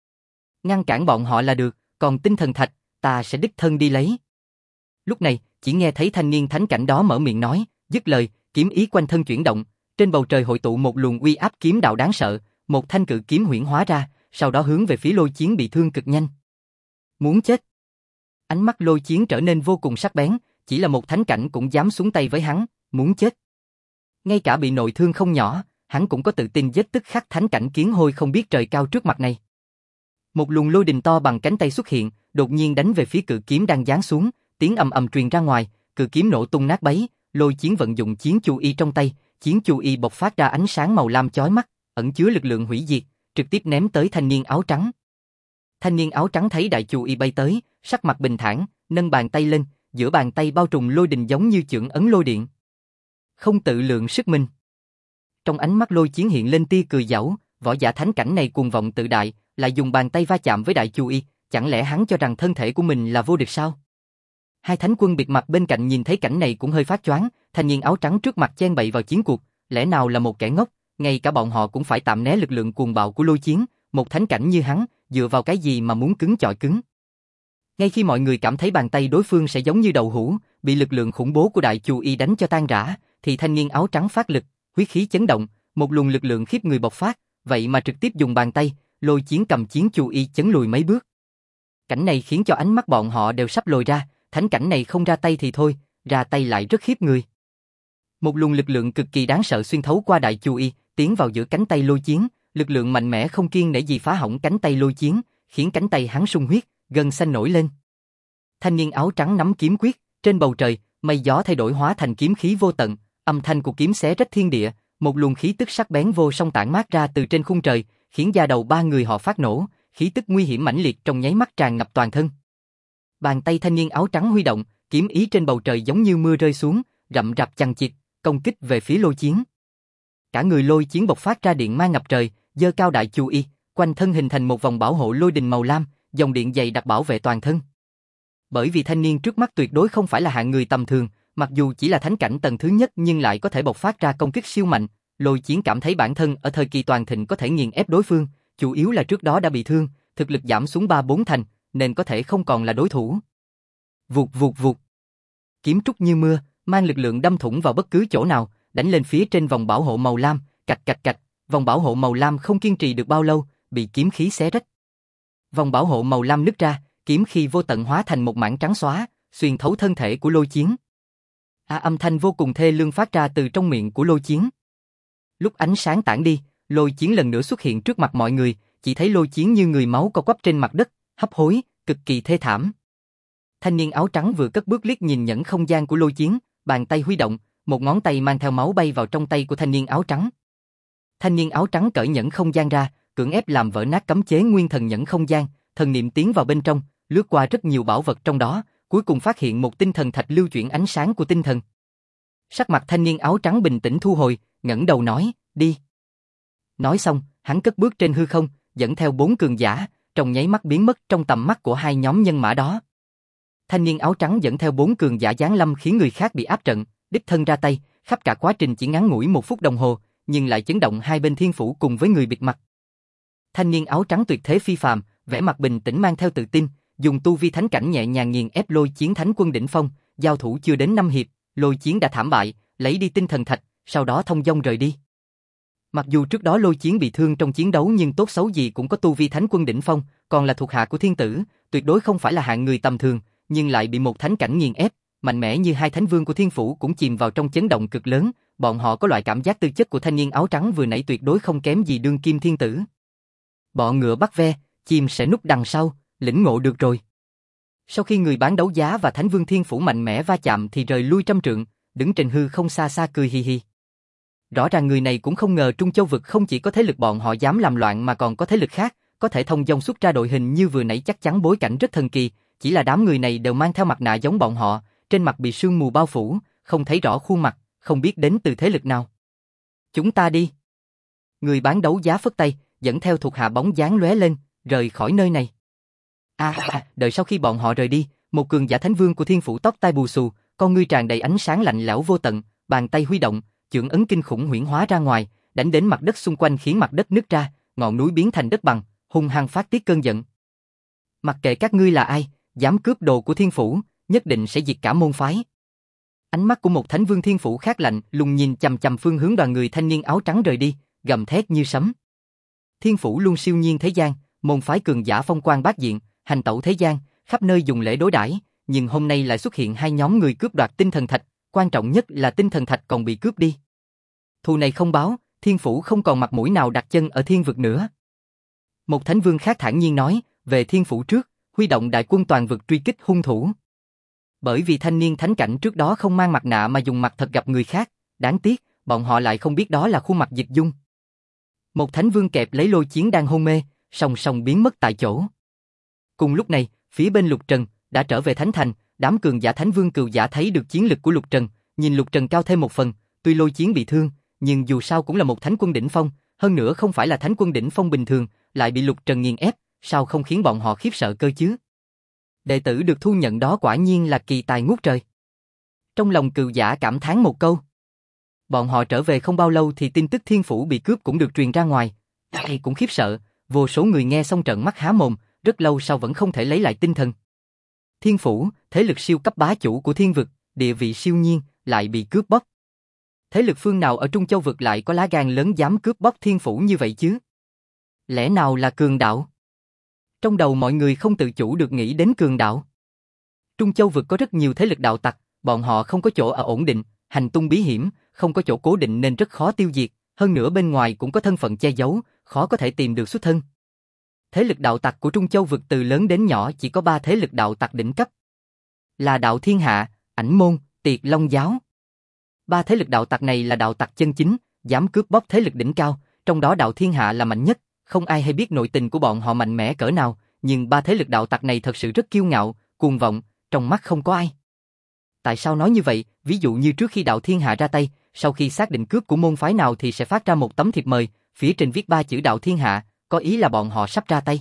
Speaker 1: Ngăn cản bọn họ là được, còn tinh thần thạch, ta sẽ đích thân đi lấy. Lúc này, chỉ nghe thấy thanh niên thánh cảnh đó mở miệng nói, dứt lời, kiếm ý quanh thân chuyển động, trên bầu trời hội tụ một luồng uy áp kiếm đạo đáng sợ, một thanh cự kiếm huyễn hóa ra, sau đó hướng về phía Lôi Chiến bị thương cực nhanh. Muốn chết. Ánh mắt Lôi Chiến trở nên vô cùng sắc bén, chỉ là một thánh cảnh cũng dám xuống tay với hắn, muốn chết. Ngay cả bị nội thương không nhỏ, hắn cũng có tự tin giết tức khắc thánh cảnh kiến hôi không biết trời cao trước mặt này. Một luồng lôi đình to bằng cánh tay xuất hiện, đột nhiên đánh về phía cự kiếm đang giáng xuống, tiếng ầm ầm truyền ra ngoài, cự kiếm nổ tung nát bấy, Lôi Chiến vận dụng chiến chu y trong tay, chiến chu y bộc phát ra ánh sáng màu lam chói mắt, ẩn chứa lực lượng hủy diệt, trực tiếp ném tới thanh niên áo trắng. Thanh niên áo trắng thấy đại chu y bay tới, sắc mặt bình thản, nâng bàn tay lên, giữa bàn tay bao trùm lôi đình giống như chưởng ấn lôi điện. Không tự lượng sức mình. Trong ánh mắt Lôi Chiến hiện lên tia cười giảo, võ giả thánh cảnh này cuồng vọng tự đại, lại dùng bàn tay va chạm với đại chu y, chẳng lẽ hắn cho rằng thân thể của mình là vô địch sao? Hai thánh quân bịt mặt bên cạnh nhìn thấy cảnh này cũng hơi phát choáng, thanh niên áo trắng trước mặt chen bậy vào chiến cuộc, lẽ nào là một kẻ ngốc, ngay cả bọn họ cũng phải tạm né lực lượng cuồng bạo của Lôi Chiến, một thánh cảnh như hắn, dựa vào cái gì mà muốn cứng chọi cứng? Ngay khi mọi người cảm thấy bàn tay đối phương sẽ giống như đậu hũ, bị lực lượng khủng bố của đại chu y đánh cho tan rã, thì thanh niên áo trắng phát lực, huyết khí chấn động, một luồng lực lượng khiếp người bộc phát, vậy mà trực tiếp dùng bàn tay, Lôi Chiến cầm chiến chu y chấn lùi mấy bước. Cảnh này khiến cho ánh mắt bọn họ đều sắp lồi ra, thánh cảnh này không ra tay thì thôi, ra tay lại rất khiếp người. Một luồng lực lượng cực kỳ đáng sợ xuyên thấu qua đại chu y, tiến vào giữa cánh tay Lôi Chiến, lực lượng mạnh mẽ không kiêng nể gì phá hỏng cánh tay Lôi Chiến, khiến cánh tay hắn sung huyết, gân xanh nổi lên. Thanh niên áo trắng nắm kiếm quyết, trên bầu trời, mây gió thay đổi hóa thành kiếm khí vô tận, âm thanh của kiếm xé rách thiên địa, một luồng khí tức sắc bén vô song tản mát ra từ trên khung trời, khiến da đầu ba người họ phát nổ, khí tức nguy hiểm mãnh liệt trong nháy mắt tràn ngập toàn thân. Bàn tay thanh niên áo trắng huy động, kiếm ý trên bầu trời giống như mưa rơi xuống, rậm rạp chằng chịt, công kích về phía Lôi Chiến. Cả người Lôi Chiến bộc phát ra điện mang ngập trời, giơ cao đại chu y, quanh thân hình thành một vòng bảo hộ lôi đình màu lam, dòng điện dày đặc bảo vệ toàn thân. Bởi vì thanh niên trước mắt tuyệt đối không phải là hạng người tầm thường, mặc dù chỉ là thánh cảnh tầng thứ nhất nhưng lại có thể bộc phát ra công kích siêu mạnh, Lôi Chiến cảm thấy bản thân ở thời kỳ toàn thịnh có thể nghiền ép đối phương, chủ yếu là trước đó đã bị thương, thực lực giảm xuống 3-4 thành, nên có thể không còn là đối thủ. Vụt vụt vụt. Kiếm trúc như mưa, mang lực lượng đâm thủng vào bất cứ chỗ nào, đánh lên phía trên vòng bảo hộ màu lam, cạch cạch cạch, vòng bảo hộ màu lam không kiên trì được bao lâu, bị kiếm khí xé rách. Vòng bảo hộ màu lam nứt ra, kiếm khí vô tận hóa thành một mảng trắng xóa, xuyên thấu thân thể của Lôi Chiến. Âm thanh vô cùng thê lương phát ra từ trong miệng của Lôi Chiến. Lúc ánh sáng tản đi, Lôi Chiến lần nữa xuất hiện trước mặt mọi người, chỉ thấy Lôi Chiến như người máu co quắp trên mặt đất, hấp hối, cực kỳ thê thảm. Thanh niên áo trắng vừa cất bước liếc nhìn nhẫn không gian của Lôi Chiến, bàn tay huy động, một ngón tay mang theo máu bay vào trong tay của thanh niên áo trắng. Thanh niên áo trắng cởi nhẫn không gian ra, cưỡng ép làm vỡ nát cấm chế nguyên thần nhẫn không gian, thần niệm tiến vào bên trong, lướt qua rất nhiều bảo vật trong đó, cuối cùng phát hiện một tinh thần thạch lưu chuyển ánh sáng của tinh thần. Sắc mặt thanh niên áo trắng bình tĩnh thu hồi, ngẩng đầu nói, đi. Nói xong, hắn cất bước trên hư không, dẫn theo 4 cường giả, trong nháy mắt biến mất trong tầm mắt của hai nhóm nhân mã đó. Thanh niên áo trắng dẫn theo 4 cường giả giáng lâm khiến người khác bị áp trận, đích thân ra tay, khắp cả quá trình chỉ ngắn ngủi 1 phút đồng hồ, nhưng lại chấn động hai bên thiên phủ cùng với người bịt mặt. Thanh niên áo trắng tuyệt thế phi phàm, vẻ mặt bình tĩnh mang theo tự tin, dùng tu vi thánh cảnh nhẹ nhàng nghiền ép Lôi Chiến thánh quân đỉnh phong, giao thủ chưa đến 5 hiệp, Lôi Chiến đã thảm bại, lấy đi tinh thần thạch, sau đó thông dong rời đi. Mặc dù trước đó Lôi Chiến bị thương trong chiến đấu nhưng tốt xấu gì cũng có tu vi thánh quân đỉnh phong, còn là thuộc hạ của thiên tử, tuyệt đối không phải là hạng người tầm thường, nhưng lại bị một thánh cảnh nghiền ép, mạnh mẽ như hai thánh vương của thiên phủ cũng chìm vào trong chấn động cực lớn, bọn họ có loại cảm giác tư chất của thanh niên áo trắng vừa nãy tuyệt đối không kém gì đương kim thiên tử. Bọ ngựa bắt ve, chim sẽ núp đằng sau, lĩnh ngộ được rồi. Sau khi người bán đấu giá và thánh vương thiên phủ mạnh mẽ va chạm thì rời lui trăm trượng, đứng trên hư không xa xa cười hi hi. Rõ ràng người này cũng không ngờ Trung Châu vực không chỉ có thế lực bọn họ dám làm loạn mà còn có thế lực khác, có thể thông dong xuất ra đội hình như vừa nãy chắc chắn bối cảnh rất thần kỳ, chỉ là đám người này đều mang theo mặt nạ giống bọn họ, trên mặt bị sương mù bao phủ, không thấy rõ khuôn mặt, không biết đến từ thế lực nào. Chúng ta đi. Người bán đấu giá phất tay, dẫn theo thuộc hạ bóng dáng lóe lên, rời khỏi nơi này. Đợi sau khi bọn họ rời đi, một cường giả thánh vương của thiên phủ tóc tai bù xù, con ngươi tràn đầy ánh sáng lạnh lẽo vô tận, bàn tay huy động, chưởng ấn kinh khủng huyễn hóa ra ngoài, đánh đến mặt đất xung quanh khiến mặt đất nứt ra, ngọn núi biến thành đất bằng, hung hăng phát tiết cơn giận. Mặc kệ các ngươi là ai, dám cướp đồ của thiên phủ, nhất định sẽ diệt cả môn phái. Ánh mắt của một thánh vương thiên phủ khác lạnh, lùng nhìn chằm chằm phương hướng đoàn người thanh niên áo trắng rời đi, gầm thét như sấm. Thiên phủ luôn siêu nhiên thế gian, môn phái cường giả phong quang bát diện, hành tẩu thế gian, khắp nơi dùng lễ đối đãi, nhưng hôm nay lại xuất hiện hai nhóm người cướp đoạt tinh thần thạch, quan trọng nhất là tinh thần thạch còn bị cướp đi. Thù này không báo, thiên phủ không còn mặt mũi nào đặt chân ở thiên vực nữa. Một thánh vương khác thản nhiên nói, về thiên phủ trước, huy động đại quân toàn vực truy kích hung thủ. Bởi vì thanh niên thánh cảnh trước đó không mang mặt nạ mà dùng mặt thật gặp người khác, đáng tiếc, bọn họ lại không biết đó là khuôn mặt Dịch Dung. Một thánh vương kẹp lấy Lôi Chiến đang hôn mê, song song biến mất tại chỗ. Cùng lúc này, phía bên Lục Trần đã trở về thánh thành, đám cường giả thánh vương cừu giả thấy được chiến lực của Lục Trần, nhìn Lục Trần cao thêm một phần, tuy Lôi Chiến bị thương, nhưng dù sao cũng là một thánh quân đỉnh phong, hơn nữa không phải là thánh quân đỉnh phong bình thường, lại bị Lục Trần nghiền ép, sao không khiến bọn họ khiếp sợ cơ chứ? Đệ tử được thu nhận đó quả nhiên là kỳ tài ngút trời. Trong lòng cừu giả cảm thán một câu. Bọn họ trở về không bao lâu thì tin tức thiên phủ bị cướp cũng được truyền ra ngoài. Ai cũng khiếp sợ, vô số người nghe xong trợn mắt há mồm, rất lâu sau vẫn không thể lấy lại tinh thần. Thiên phủ, thế lực siêu cấp bá chủ của thiên vực, địa vị siêu nhiên, lại bị cướp bóc. Thế lực phương nào ở Trung Châu vực lại có lá gan lớn dám cướp bóc thiên phủ như vậy chứ? Lẽ nào là cường đạo? Trong đầu mọi người không tự chủ được nghĩ đến cường đạo. Trung Châu vực có rất nhiều thế lực đạo tặc, bọn họ không có chỗ ở ổn định, hành tung bí hiểm, không có chỗ cố định nên rất khó tiêu diệt, hơn nữa bên ngoài cũng có thân phận che giấu, khó có thể tìm được xuất thân. Thế lực đạo tặc của Trung Châu vực từ lớn đến nhỏ chỉ có 3 thế lực đạo tặc đỉnh cấp. Là Đạo Thiên Hạ, Ảnh Môn, Tiệt Long Giáo. 3 thế lực đạo tặc này là đạo tặc chân chính, dám cướp bóc thế lực đỉnh cao, trong đó Đạo Thiên Hạ là mạnh nhất, không ai hay biết nội tình của bọn họ mạnh mẽ cỡ nào, nhưng 3 thế lực đạo tặc này thật sự rất kiêu ngạo, cuồng vọng, trong mắt không có ai. Tại sao nói như vậy? Ví dụ như trước khi Đạo Thiên Hạ ra tay, sau khi xác định cướp của môn phái nào thì sẽ phát ra một tấm thiệp mời, phía trên viết 3 chữ Đạo Thiên Hạ, có ý là bọn họ sắp ra tay.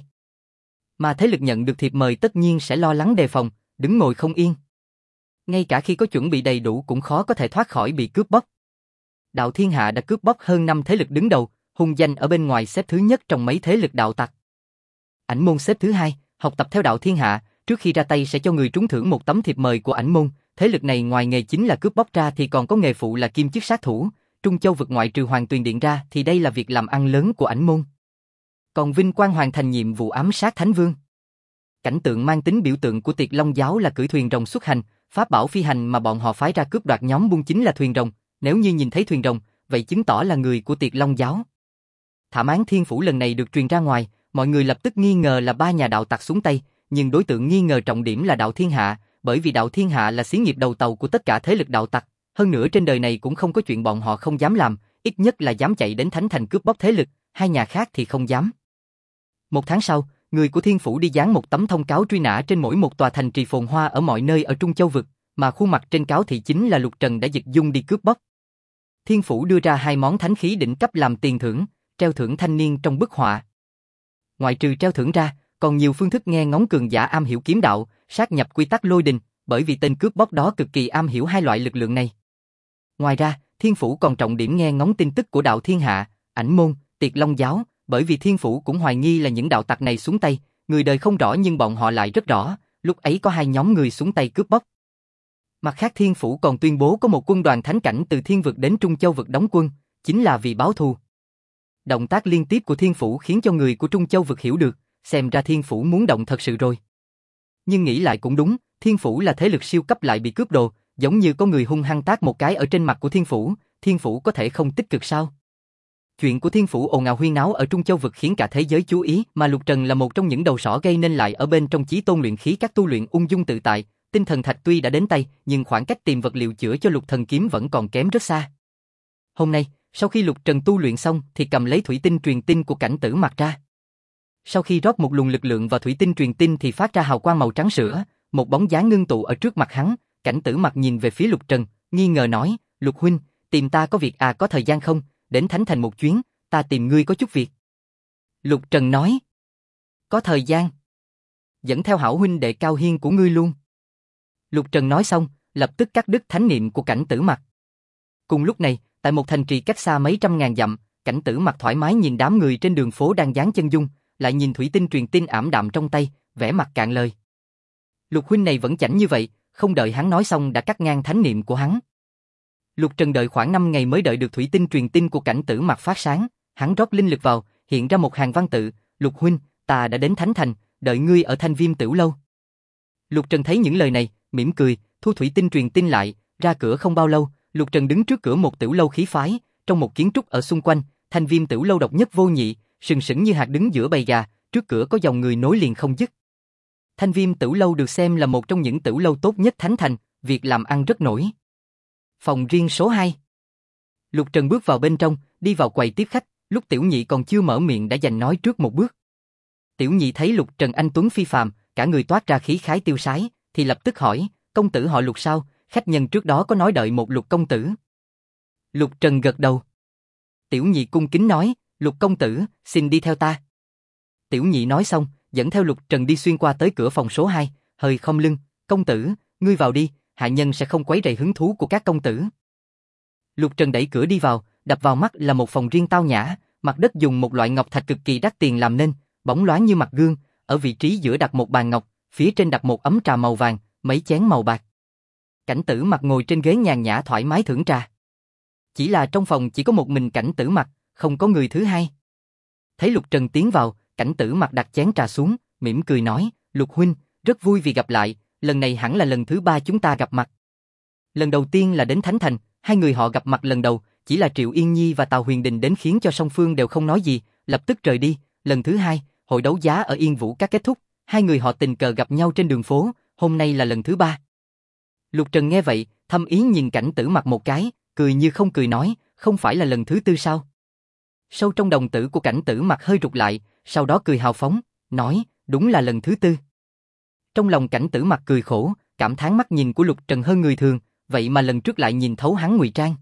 Speaker 1: Mà thế lực nhận được thiệp mời tất nhiên sẽ lo lắng đề phòng, đứng ngồi không yên. Ngay cả khi có chuẩn bị đầy đủ cũng khó có thể thoát khỏi bị cướp bóc. Đạo Thiên Hạ đã cướp bóc hơn 5 thế lực đứng đầu, hung danh ở bên ngoài xếp thứ nhất trong mấy thế lực đạo tặc. Ảnh Môn xếp thứ 2, học tập theo Đạo Thiên Hạ, trước khi ra tay sẽ cho người trúng thưởng một tấm thiệp mời của Ảnh Môn. Thế lực này ngoài nghề chính là cướp bóc ra thì còn có nghề phụ là kim chức sát thủ. Trung Châu vực ngoại trừ Hoàng Tuyền Điện ra thì đây là việc làm ăn lớn của Ảnh Môn. Còn vinh quang hoàn thành nhiệm vụ ám sát Thánh Vương. Cảnh tượng mang tính biểu tượng của Tiệt Long Giáo là cưỡi thuyền rồng xuất hành, pháp bảo phi hành mà bọn họ phái ra cướp đoạt nhóm buôn chính là thuyền rồng. Nếu như nhìn thấy thuyền rồng, vậy chứng tỏ là người của Tiệt Long Giáo. Thảm án thiên phủ lần này được truyền ra ngoài, mọi người lập tức nghi ngờ là 3 nhà đạo tặc xuống tay, nhưng đối tượng nghi ngờ trọng điểm là Đạo Thiên Hạ, bởi vì Đạo Thiên Hạ là xí nghiệp đầu tàu của tất cả thế lực đạo tặc, hơn nữa trên đời này cũng không có chuyện bọn họ không dám làm, ít nhất là dám chạy đến Thánh Thành cướp bóc thế lực, 2 nhà khác thì không dám. 1 tháng sau, người của thiên phủ đi dán một tấm thông cáo truy nã trên mỗi một tòa thành trì phồn hoa ở mọi nơi ở Trung Châu vực, mà khuôn mặt trên cáo thị chính là Lục Trần đã Dịch Dung đi cướp bóc. Thiên phủ đưa ra 2 món thánh khí đỉnh cấp làm tiền thưởng, treo thưởng thanh niên trong bức họa. Ngoại trừ treo thưởng ra, còn nhiều phương thức nghe ngóng cường giả am hiểu kiếm đạo, sát nhập quy tắc lôi đình, bởi vì tên cướp bóc đó cực kỳ am hiểu 2 loại lực lượng này. Ngoài ra, thiên phủ còn trọng điểm nghe ngóng tin tức của Đạo Thiên Hạ, Ảnh Môn, Tiệt Long Giáo, bởi vì Thiên Phủ cũng hoài nghi là những đạo tặc này xuống tay, người đời không rõ nhưng bọn họ lại rất rõ, lúc ấy có hai nhóm người xuống tay cướp bóc. Mặt khác Thiên Phủ còn tuyên bố có một quân đoàn thánh cảnh từ Thiên Vực đến Trung Châu Vực đóng quân, chính là vì báo thù. Động tác liên tiếp của Thiên Phủ khiến cho người của Trung Châu Vực hiểu được, xem ra Thiên Phủ muốn động thật sự rồi. Nhưng nghĩ lại cũng đúng, Thiên Phủ là thế lực siêu cấp lại bị cướp đồ, giống như có người hung hăng tát một cái ở trên mặt của Thiên Phủ có thể không tích cực sao? Chuyện của Thiên Phủ ồn ào huyên náo ở Trung Châu Vực khiến cả thế giới chú ý, mà Lục Trần là một trong những đầu sỏ gây nên lại ở bên trong Chí Tôn luyện khí các tu luyện ung dung tự tại, tinh thần thạch tuy đã đến tay, nhưng khoảng cách tìm vật liệu chữa cho Lục Thần kiếm vẫn còn kém rất xa. Hôm nay, sau khi Lục Trần tu luyện xong thì cầm lấy thủy tinh truyền tinh của Cảnh Tử Mặc ra. Sau khi rót một luồng lực lượng vào thủy tinh truyền tinh thì phát ra hào quang màu trắng sữa, một bóng dáng ngưng tụ ở trước mặt hắn, Cảnh Tử Mặc nhìn về phía Lục Trần, nghi ngờ nói, Lục huynh, tìm ta có việc à, có thời gian không, đến Thánh Thành một chuyến, ta tìm ngươi có chút việc. Lục Trần nói, có thời gian. Dẫn theo hảo huynh đệ Cao Hiên của ngươi luôn. Lục Trần nói xong, lập tức cắt đứt thánh niệm của Cảnh Tử Mặc. Cùng lúc này, tại một thành trì cách xa mấy trăm ngàn dặm, Cảnh Tử Mặc thoải mái nhìn đám người trên đường phố đang dán chân dung, lại nhìn thủy tinh truyền tin ảm đạm trong tay, vẻ mặt cạn lời. Lục huynh này vẫn chảnh như vậy, không đợi hắn nói xong đã cắt ngang thánh niệm của hắn. Lục Trần đợi khoảng 5 ngày mới đợi được thủy tinh truyền tin của Cảnh Tử Mặc phát sáng, hắn rót linh lực vào, hiện ra một hàng văn tự, Lục huynh, ta đã đến Thánh Thành, đợi ngươi ở Thanh Viêm Tửu lâu. Lục Trần thấy những lời này, mỉm cười, thu thủy tinh truyền tin lại, ra cửa không bao lâu, Lục Trần đứng trước cửa một tiểu lâu khí phái, trong một kiến trúc ở xung quanh, Thanh Viêm Tửu lâu độc nhất vô nhị, sừng sững như hạt đứng giữa bầy gà, trước cửa có dòng người nối liền không dứt. Thanh Viêm Tửu lâu được xem là một trong những tửu lâu tốt nhất Thánh Thành, việc làm ăn rất nổi. Phòng riêng số 2. Lục Trần bước vào bên trong, đi vào quầy tiếp khách, lúc Tiểu Nhị còn chưa mở miệng đã giành nói trước một bước. Tiểu Nhị thấy Lục Trần anh tuấn phi phàm, cả người toát ra khí khái tiêu sái, thì lập tức hỏi, công tử họ Lục sao, khách nhân trước đó có nói đợi một Lục công tử. Lục Trần gật đầu. Tiểu Nhị cung kính nói, Lục công tử, xin đi theo ta. Tiểu Nhị nói xong, dẫn theo Lục Trần đi xuyên qua tới cửa phòng số 2, hơi khom lưng, công tử, ngươi vào đi, hạ nhân sẽ không quấy rầy hứng thú của các công tử. Lục Trần đẩy cửa đi vào, đập vào mắt là một phòng riêng tao nhã, mặt đất dùng một loại ngọc thạch cực kỳ đắt tiền làm nên, bóng loáng như mặt gương, ở vị trí giữa đặt một bàn ngọc, phía trên đặt một ấm trà màu vàng, mấy chén màu bạc. Cảnh Tử Mặc ngồi trên ghế nhàn nhã thoải mái thưởng trà. Chỉ là trong phòng chỉ có một mình Cảnh Tử Mặc, không có người thứ hai. Thấy Lục Trần tiến vào, Cảnh Tử Mặc đặt chén trà xuống, mỉm cười nói, Lục huynh, rất vui vì gặp lại, lần này hẳn là lần thứ 3 chúng ta gặp mặt. Lần đầu tiên là đến Thánh Thành, hai người họ gặp mặt lần đầu, chỉ là Triệu Yên Nhi và Tào Huyền Đình đến khiến cho song phương đều không nói gì, lập tức rời đi. Lần thứ 2, hội đấu giá ở Yên Vũ Các kết thúc, hai người họ tình cờ gặp nhau trên đường phố, hôm nay là lần thứ 3. Lục Trần nghe vậy, thâm ý nhìn Cảnh Tử Mặc một cái, cười như không cười nói, không phải là lần thứ 4 sao? Sâu trong đồng tử của Cảnh Tử Mặc hơi rụt lại, sau đó cười hào phóng, nói, đúng là lần thứ 4. Trong lòng Cảnh Tử Mặc cười khổ, cảm thán mắt nhìn của Lục Trần hơn người thường, vậy mà lần trước lại nhìn thấu hắn ngụy trang.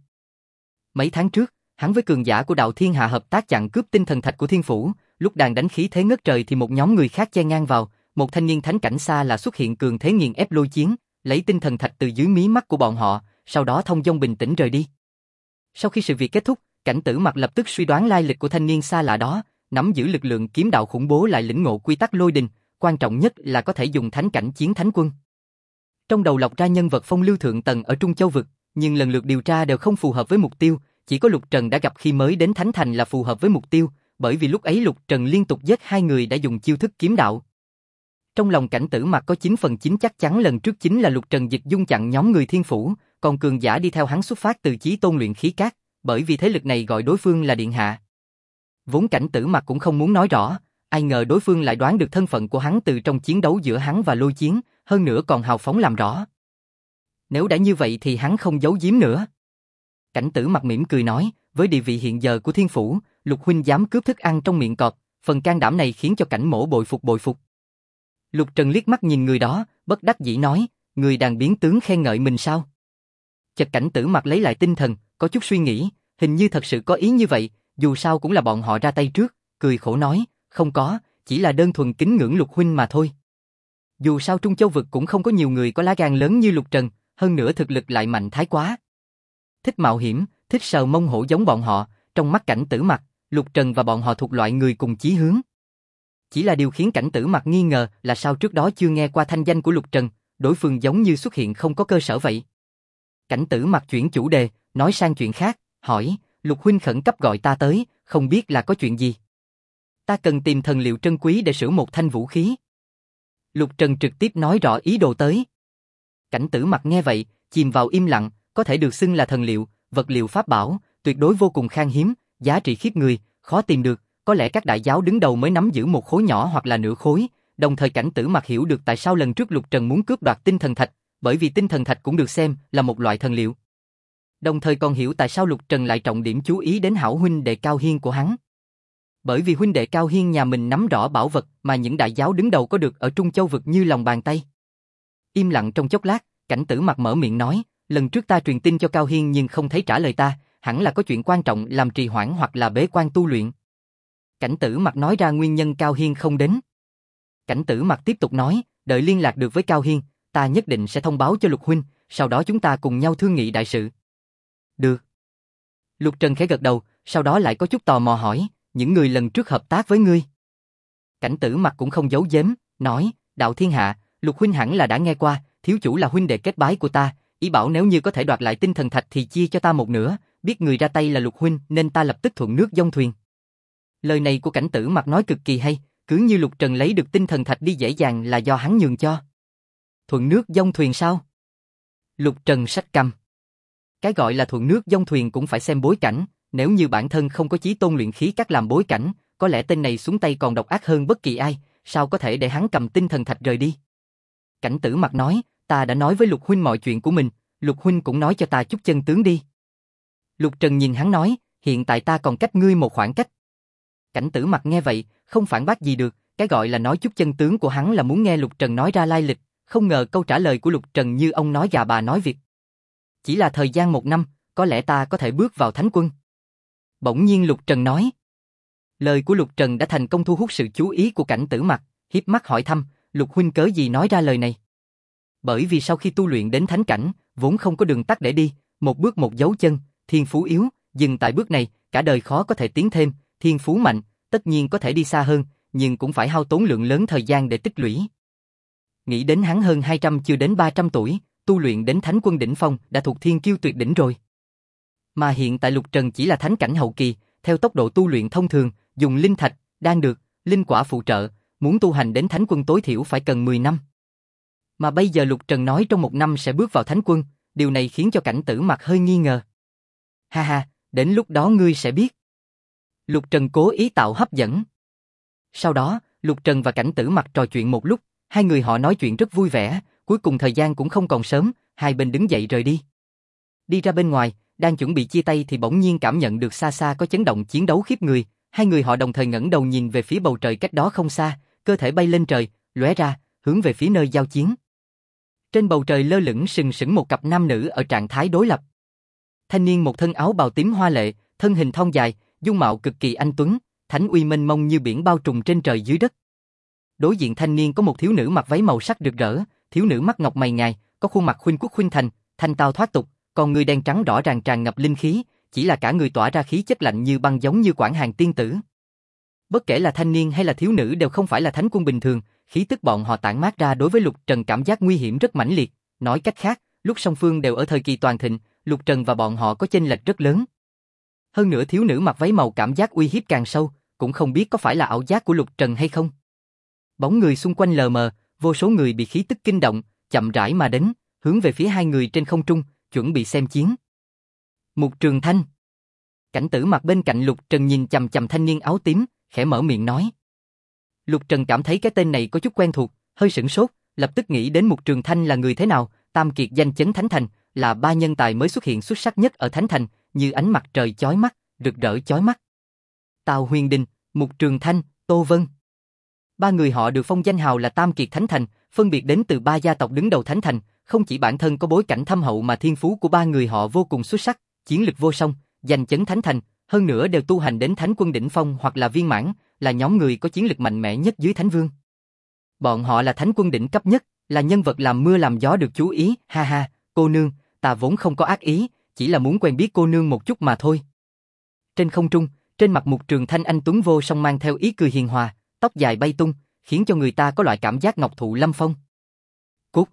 Speaker 1: Mấy tháng trước, hắn với cường giả của Đạo Thiên Hạ hợp tác chặn cướp tinh thần thạch của Thiên Phủ, lúc đang đánh khí thế ngất trời thì một nhóm người khác chen ngang vào, một thanh niên thánh cảnh xa là xuất hiện cường thế nghiền ép lôi chiến, lấy tinh thần thạch từ dưới mí mắt của bọn họ, sau đó thông dong bình tĩnh rời đi. Sau khi sự việc kết thúc, Cảnh Tử Mặc lập tức suy đoán lai lịch của thanh niên xa lạ đó, nắm giữ lực lượng kiếm đạo khủng bố lại lĩnh ngộ quy tắc lôi đình, quan trọng nhất là có thể dùng thánh cảnh chiến thánh quân. Trong đầu lọc ra nhân vật phong lưu thượng tầng ở Trung Châu Vực, nhưng lần lượt điều tra đều không phù hợp với mục tiêu, chỉ có Lục Trần đã gặp khi mới đến Thánh Thành là phù hợp với mục tiêu, bởi vì lúc ấy Lục Trần liên tục giết hai người đã dùng chiêu thức kiếm đạo. Trong lòng Cảnh Tử Mặc có 9/9 chắc chắn lần trước chính là Lục Trần Dịch Dung chặn nhóm người Thiên Phủ, còn cường giả đi theo hắn xuất phát từ Chí Tôn luyện khí các, bởi vì thế lực này gọi đối phương là điện hạ. Vốn Cảnh Tử Mặc cũng không muốn nói rõ, ai ngờ đối phương lại đoán được thân phận của hắn từ trong chiến đấu giữa hắn và Lôi Chiến, hơn nữa còn hào phóng làm rõ. Nếu đã như vậy thì hắn không giấu giếm nữa. Cảnh Tử Mặc mỉm cười nói, với địa vị hiện giờ của Thiên Phủ, Lục huynh dám cướp thức ăn trong miệng cọp, phần can đảm này khiến cho Cảnh mỗ bội phục bội phục. Lục Trần liếc mắt nhìn người đó, bất đắc dĩ nói, người đàn biến tướng khen ngợi mình sao? Chợt Cảnh Tử Mặc lấy lại tinh thần, có chút suy nghĩ, hình như thật sự có ý như vậy, dù sao cũng là bọn họ ra tay trước, cười khổ nói, không có, chỉ là đơn thuần kính ngưỡng Lục huynh mà thôi. Dù sao Trung Châu Vực cũng không có nhiều người có lá gan lớn như Lục Trần, hơn nữa thực lực lại mạnh thái quá. Thích mạo hiểm, thích sờ mông hổ giống bọn họ, trong mắt Cảnh Tử Mặc, Lục Trần và bọn họ thuộc loại người cùng chí hướng. Chỉ là điều khiến Cảnh Tử Mặc nghi ngờ là sao trước đó chưa nghe qua thanh danh của Lục Trần, đối phương giống như xuất hiện không có cơ sở vậy. Cảnh Tử Mặc chuyển chủ đề, nói sang chuyện khác, hỏi, Lục huynh khẩn cấp gọi ta tới, không biết là có chuyện gì. Ta cần tìm thần liệu trân quý để sửa một thanh vũ khí. Lục Trần trực tiếp nói rõ ý đồ tới. Cảnh Tử Mặc nghe vậy, chìm vào im lặng, có thể được xưng là thần liệu, vật liệu pháp bảo, tuyệt đối vô cùng khan hiếm, giá trị khiếp người, khó tìm được, có lẽ các đại giáo đứng đầu mới nắm giữ một khối nhỏ hoặc là nửa khối, đồng thời Cảnh Tử Mặc hiểu được tại sao lần trước Lục Trần muốn cướp đoạt tinh thần thạch, bởi vì tinh thần thạch cũng được xem là một loại thần liệu. Đồng thời còn hiểu tại sao Lục Trần lại trọng điểm chú ý đến hảo huynh đệ Cao Hiên của hắn. Bởi vì huynh đệ Cao Hiên nhà mình nắm rõ bảo vật mà những đại giáo đứng đầu có được ở Trung Châu vực như lòng bàn tay. Im lặng trong chốc lát, Cảnh Tử Mặc mở miệng nói, lần trước ta truyền tin cho Cao Hiên nhưng không thấy trả lời ta, hẳn là có chuyện quan trọng làm trì hoãn hoặc là bế quan tu luyện. Cảnh Tử Mặc nói ra nguyên nhân Cao Hiên không đến. Cảnh Tử Mặc tiếp tục nói, đợi liên lạc được với Cao Hiên, ta nhất định sẽ thông báo cho Lục huynh, sau đó chúng ta cùng nhau thương nghị đại sự. Được. Lục Trần khẽ gật đầu, sau đó lại có chút tò mò hỏi, những người lần trước hợp tác với ngươi. Cảnh Tử Mặc cũng không giấu giếm, nói, Đạo Thiên Hạ, Lục huynh hẳn là đã nghe qua, thiếu chủ là huynh đệ kết bái của ta, ý bảo nếu như có thể đoạt lại tinh thần thạch thì chia cho ta một nửa, biết người ra tay là Lục huynh nên ta lập tức thuận nước dông thuyền. Lời này của Cảnh Tử Mặc nói cực kỳ hay, cứ như Lục Trần lấy được tinh thần thạch đi dễ dàng là do hắn nhường cho. Thuận nước dông thuyền sao? Lục Trần sách cằm. Cái gọi là thuận nước dông thuyền cũng phải xem bối cảnh, nếu như bản thân không có chí tôn luyện khí các làm bối cảnh, có lẽ tên này xuống tay còn độc ác hơn bất kỳ ai, sao có thể để hắn cầm tinh thần thạch rời đi. Cảnh Tử Mặc nói, ta đã nói với Lục huynh mọi chuyện của mình, Lục huynh cũng nói cho ta chút chân tướng đi. Lục Trần nhìn hắn nói, hiện tại ta còn cách ngươi một khoảng cách. Cảnh Tử Mặc nghe vậy, không phản bác gì được, cái gọi là nói chút chân tướng của hắn là muốn nghe Lục Trần nói ra lai lịch, không ngờ câu trả lời của Lục Trần như ông nói gà bà nói vịt. Chỉ là thời gian 1 năm, có lẽ ta có thể bước vào thánh quân. Bỗng nhiên Lục Trần nói. Lời của Lục Trần đã thành công thu hút sự chú ý của Cảnh Tử Mặc, hiếp mắt hỏi thăm, Lục huynh cớ gì nói ra lời này? Bởi vì sau khi tu luyện đến thánh cảnh, vốn không có đường tắt để đi, một bước một dấu chân, thiên phú yếu, dừng tại bước này, cả đời khó có thể tiến thêm, thiên phú mạnh, tất nhiên có thể đi xa hơn, nhưng cũng phải hao tốn lượng lớn thời gian để tích lũy. Nghĩ đến hắn hơn 200 chưa đến 300 tuổi, tu luyện đến thánh quân đỉnh phong đã thuộc thiên kiêu tuyệt đỉnh rồi. Mà hiện tại Lục Trần chỉ là thánh cảnh hậu kỳ, theo tốc độ tu luyện thông thường, dùng linh thạch, đan dược, linh quả phụ trợ, muốn tu hành đến thánh quân tối thiểu phải cần 10 năm. Mà bây giờ Lục Trần nói trong 1 năm sẽ bước vào thánh quân, điều này khiến cho Cảnh Tử Mặc hơi nghi ngờ. Ha ha, đến lúc đó ngươi sẽ biết. Lục Trần cố ý tạo hấp dẫn. Sau đó, Lục Trần và Cảnh Tử Mặc trò chuyện một lúc, hai người họ nói chuyện rất vui vẻ, cuối cùng thời gian cũng không còn sớm, hai bên đứng dậy rời đi. Đi ra bên ngoài, đang chuẩn bị chia tay thì bỗng nhiên cảm nhận được xa xa có chấn động chiến đấu khiếp người, hai người họ đồng thời ngẩng đầu nhìn về phía bầu trời cách đó không xa, cơ thể bay lên trời, lóe ra, hướng về phía nơi giao chiến. Trên bầu trời lơ lửng sừng sững một cặp nam nữ ở trạng thái đối lập. Thanh niên một thân áo bào tím hoa lệ, thân hình thon dài, dung mạo cực kỳ anh tuấn, thánh uy mênh mông như biển bao trùm trên trời dưới đất. Đối diện thanh niên có một thiếu nữ mặc váy màu sắc rực rỡ, thiếu nữ mắt ngọc mày ngài, có khuôn mặt khuynh quốc khuynh thành, thanh tao thoát tục, còn người đen trắng rõ ràng tràn ngập linh khí, chỉ là cả người tỏa ra khí chất lạnh như băng giống như Quảng Hàn tiên tử. Bất kể là thanh niên hay là thiếu nữ đều không phải là thánh quân bình thường, khí tức bọn họ tản mát ra đối với Lục Trần cảm giác nguy hiểm rất mãnh liệt, nói cách khác, lúc song phương đều ở thời kỳ toàn thịnh, Lục Trần và bọn họ có chênh lệch rất lớn. Hơn nữa thiếu nữ mặc váy màu cảm giác uy hiếp càng sâu, cũng không biết có phải là ảo giác của Lục Trần hay không. Bóng người xung quanh lờ mờ, vô số người bị khí tức kinh động, chậm rãi mà đến, hướng về phía hai người trên không trung, chuẩn bị xem chiến. Mục Trường Thanh. Cảnh Tử Mặc bên cạnh Lục Trần nhìn chằm chằm thanh niên áo tím, khẽ mở miệng nói. Lục Trần cảm thấy cái tên này có chút quen thuộc, hơi sửng sốt, lập tức nghĩ đến Mục Trường Thanh là người thế nào, tam kiệt danh chấn Thánh Thành, là 3 nhân tài mới xuất hiện xuất sắc nhất ở Thánh Thành, như ánh mặt trời chói mắt, rực rỡ chói mắt. Tào Huyền Đình, Mục Trường Thanh, Tô Vân. 3 người họ được phong danh hào là tam kiệt Thánh Thành, phân biệt đến từ 3 gia tộc đứng đầu Thánh Thành, không chỉ bản thân có bối cảnh thâm hậu mà thiên phú của 3 người họ vô cùng xuất sắc, chiến lực vô song, danh chấn Thánh Thành, hơn nữa đều tu hành đến Thánh Quân đỉnh phong hoặc là viên mãn, là nhóm người có chiến lực mạnh mẽ nhất dưới Thánh Vương. Bọn họ là Thánh Quân đỉnh cấp nhất, là nhân vật làm mưa làm gió được chú ý, ha ha, cô nương, ta vốn không có ác ý, chỉ là muốn quen biết cô nương một chút mà thôi. Trên không trung, Trên mặt Mục Trường Thanh anh tuấn vô song mang theo ý cười hiền hòa, tóc dài bay tung, khiến cho người ta có loại cảm giác ngọc thụ lâm phong. Cút.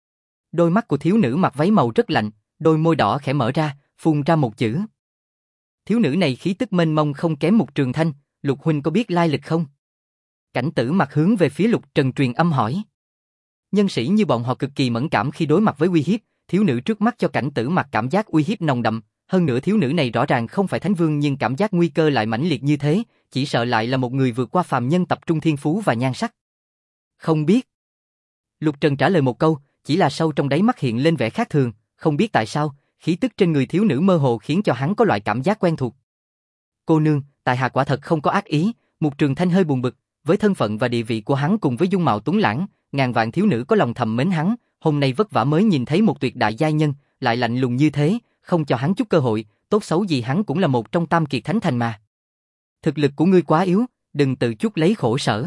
Speaker 1: Đôi mắt của thiếu nữ mặc váy màu rất lạnh, đôi môi đỏ khẽ mở ra, phun ra một chữ. Thiếu nữ này khí tức mênh mông không kém Mục Trường Thanh, Lục huynh có biết lai lịch không? Cảnh Tử mặt hướng về phía Lục Trần truyền âm hỏi. Nhân sĩ như bọn họ cực kỳ mẫn cảm khi đối mặt với uy hiếp, thiếu nữ trước mắt cho Cảnh Tử mặt cảm giác uy hiếp nồng đậm, hơn nữa thiếu nữ này rõ ràng không phải thánh vương nhưng cảm giác nguy cơ lại mãnh liệt như thế, chỉ sợ lại là một người vượt qua phàm nhân tập trung thiên phú và nhan sắc. Không biết. Lục Trần trả lời một câu, chỉ là sâu trong đáy mắt hiện lên vẻ khác thường, không biết tại sao, khí tức trên người thiếu nữ mơ hồ khiến cho hắn có loại cảm giác quen thuộc. Cô nương, tại hạ quả thật không có ác ý, Mục Trường Thanh hơi buồn bực, với thân phận và địa vị của hắn cùng với dung mạo tuấn lãng, ngàn vạn thiếu nữ có lòng thầm mến hắn, hôm nay vất vả mới nhìn thấy một tuyệt đại giai nhân, lại lạnh lùng như thế, không cho hắn chút cơ hội, tốt xấu gì hắn cũng là một trong tam kiệt thánh thành mà. Thực lực của ngươi quá yếu, đừng tự chuốc lấy khổ sở.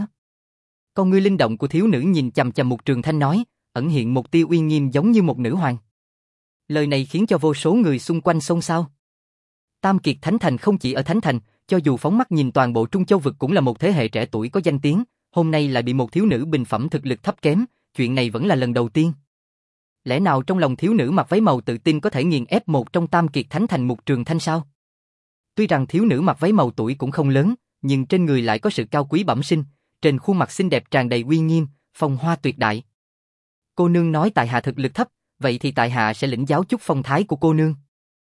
Speaker 1: Con ngươi linh động của thiếu nữ nhìn chằm chằm Mục Trường Thanh nói, ẩn hiện một tia uy nghiêm giống như một nữ hoàng. Lời này khiến cho vô số người xung quanh xôn xao. Tam kiệt thánh thành không chỉ ở thánh thành, cho dù phóng mắt nhìn toàn bộ Trung Châu vực cũng là một thế hệ trẻ tuổi có danh tiếng, hôm nay lại bị một thiếu nữ bình phẩm thực lực thấp kém, chuyện này vẫn là lần đầu tiên. Lẽ nào trong lòng thiếu nữ mặc váy màu tự tin có thể nghiền ép một trong tam kiệt thánh thành Mục Trường Thanh sao? Tuy rằng thiếu nữ mặc váy màu tuổi cũng không lớn, nhưng trên người lại có sự cao quý bẩm sinh, trên khuôn mặt xinh đẹp tràn đầy uy nghiêm, phong hoa tuyệt đại. Cô nương nói tại hạ thực lực thấp, vậy thì tại hạ sẽ lĩnh giáo chút phong thái của cô nương.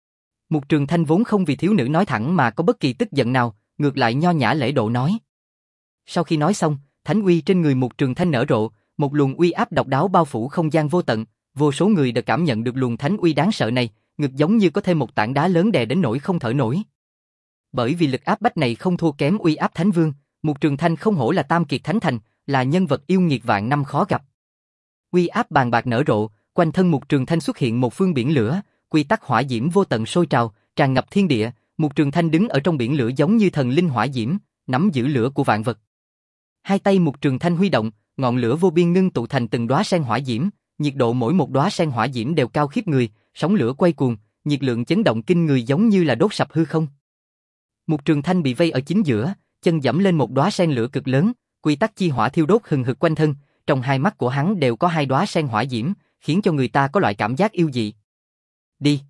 Speaker 1: Mục Trường Thanh vốn không vì thiếu nữ nói thẳng mà có bất kỳ tức giận nào, ngược lại nho nhã lễ độ nói. Sau khi nói xong, thánh uy trên người Mục Trường Thanh nở rộ, một luồng uy áp độc đáo bao phủ không gian vô tận, vô số người đã cảm nhận được luồng thánh uy đáng sợ này, ngực giống như có thêm một tảng đá lớn đè đến nỗi không thở nổi. Bởi vì lực áp bách này không thua kém uy áp thánh vương, Mục Trường Thanh không hổ là tam kiệt thánh thành, là nhân vật yêu nghiệt vạn năm khó gặp. Uy áp bàn bạc nở rộ, quanh thân Mục Trường Thanh xuất hiện một phương biển lửa, quy tắc hỏa diễm vô tận sôi trào, tràn ngập thiên địa, Mục Trường Thanh đứng ở trong biển lửa giống như thần linh hỏa diễm, nắm giữ lửa của vạn vật. Hai tay Mục Trường Thanh huy động, ngọn lửa vô biên ngưng tụ thành từng đóa sen hỏa diễm, nhiệt độ mỗi một đóa sen hỏa diễm đều cao khiếp người, sóng lửa quay cuồng, nhiệt lượng chấn động kinh người giống như là đốt sập hư không. Mục Trường Thanh bị vây ở chính giữa, chân dẫm lên một đóa sen lửa cực lớn, quy tắc chi hỏa thiêu đốt hừng hực quanh thân, trong hai mắt của hắn đều có hai đóa sen hỏa diễm, khiến cho người ta có loại cảm giác yêu dị. Đi.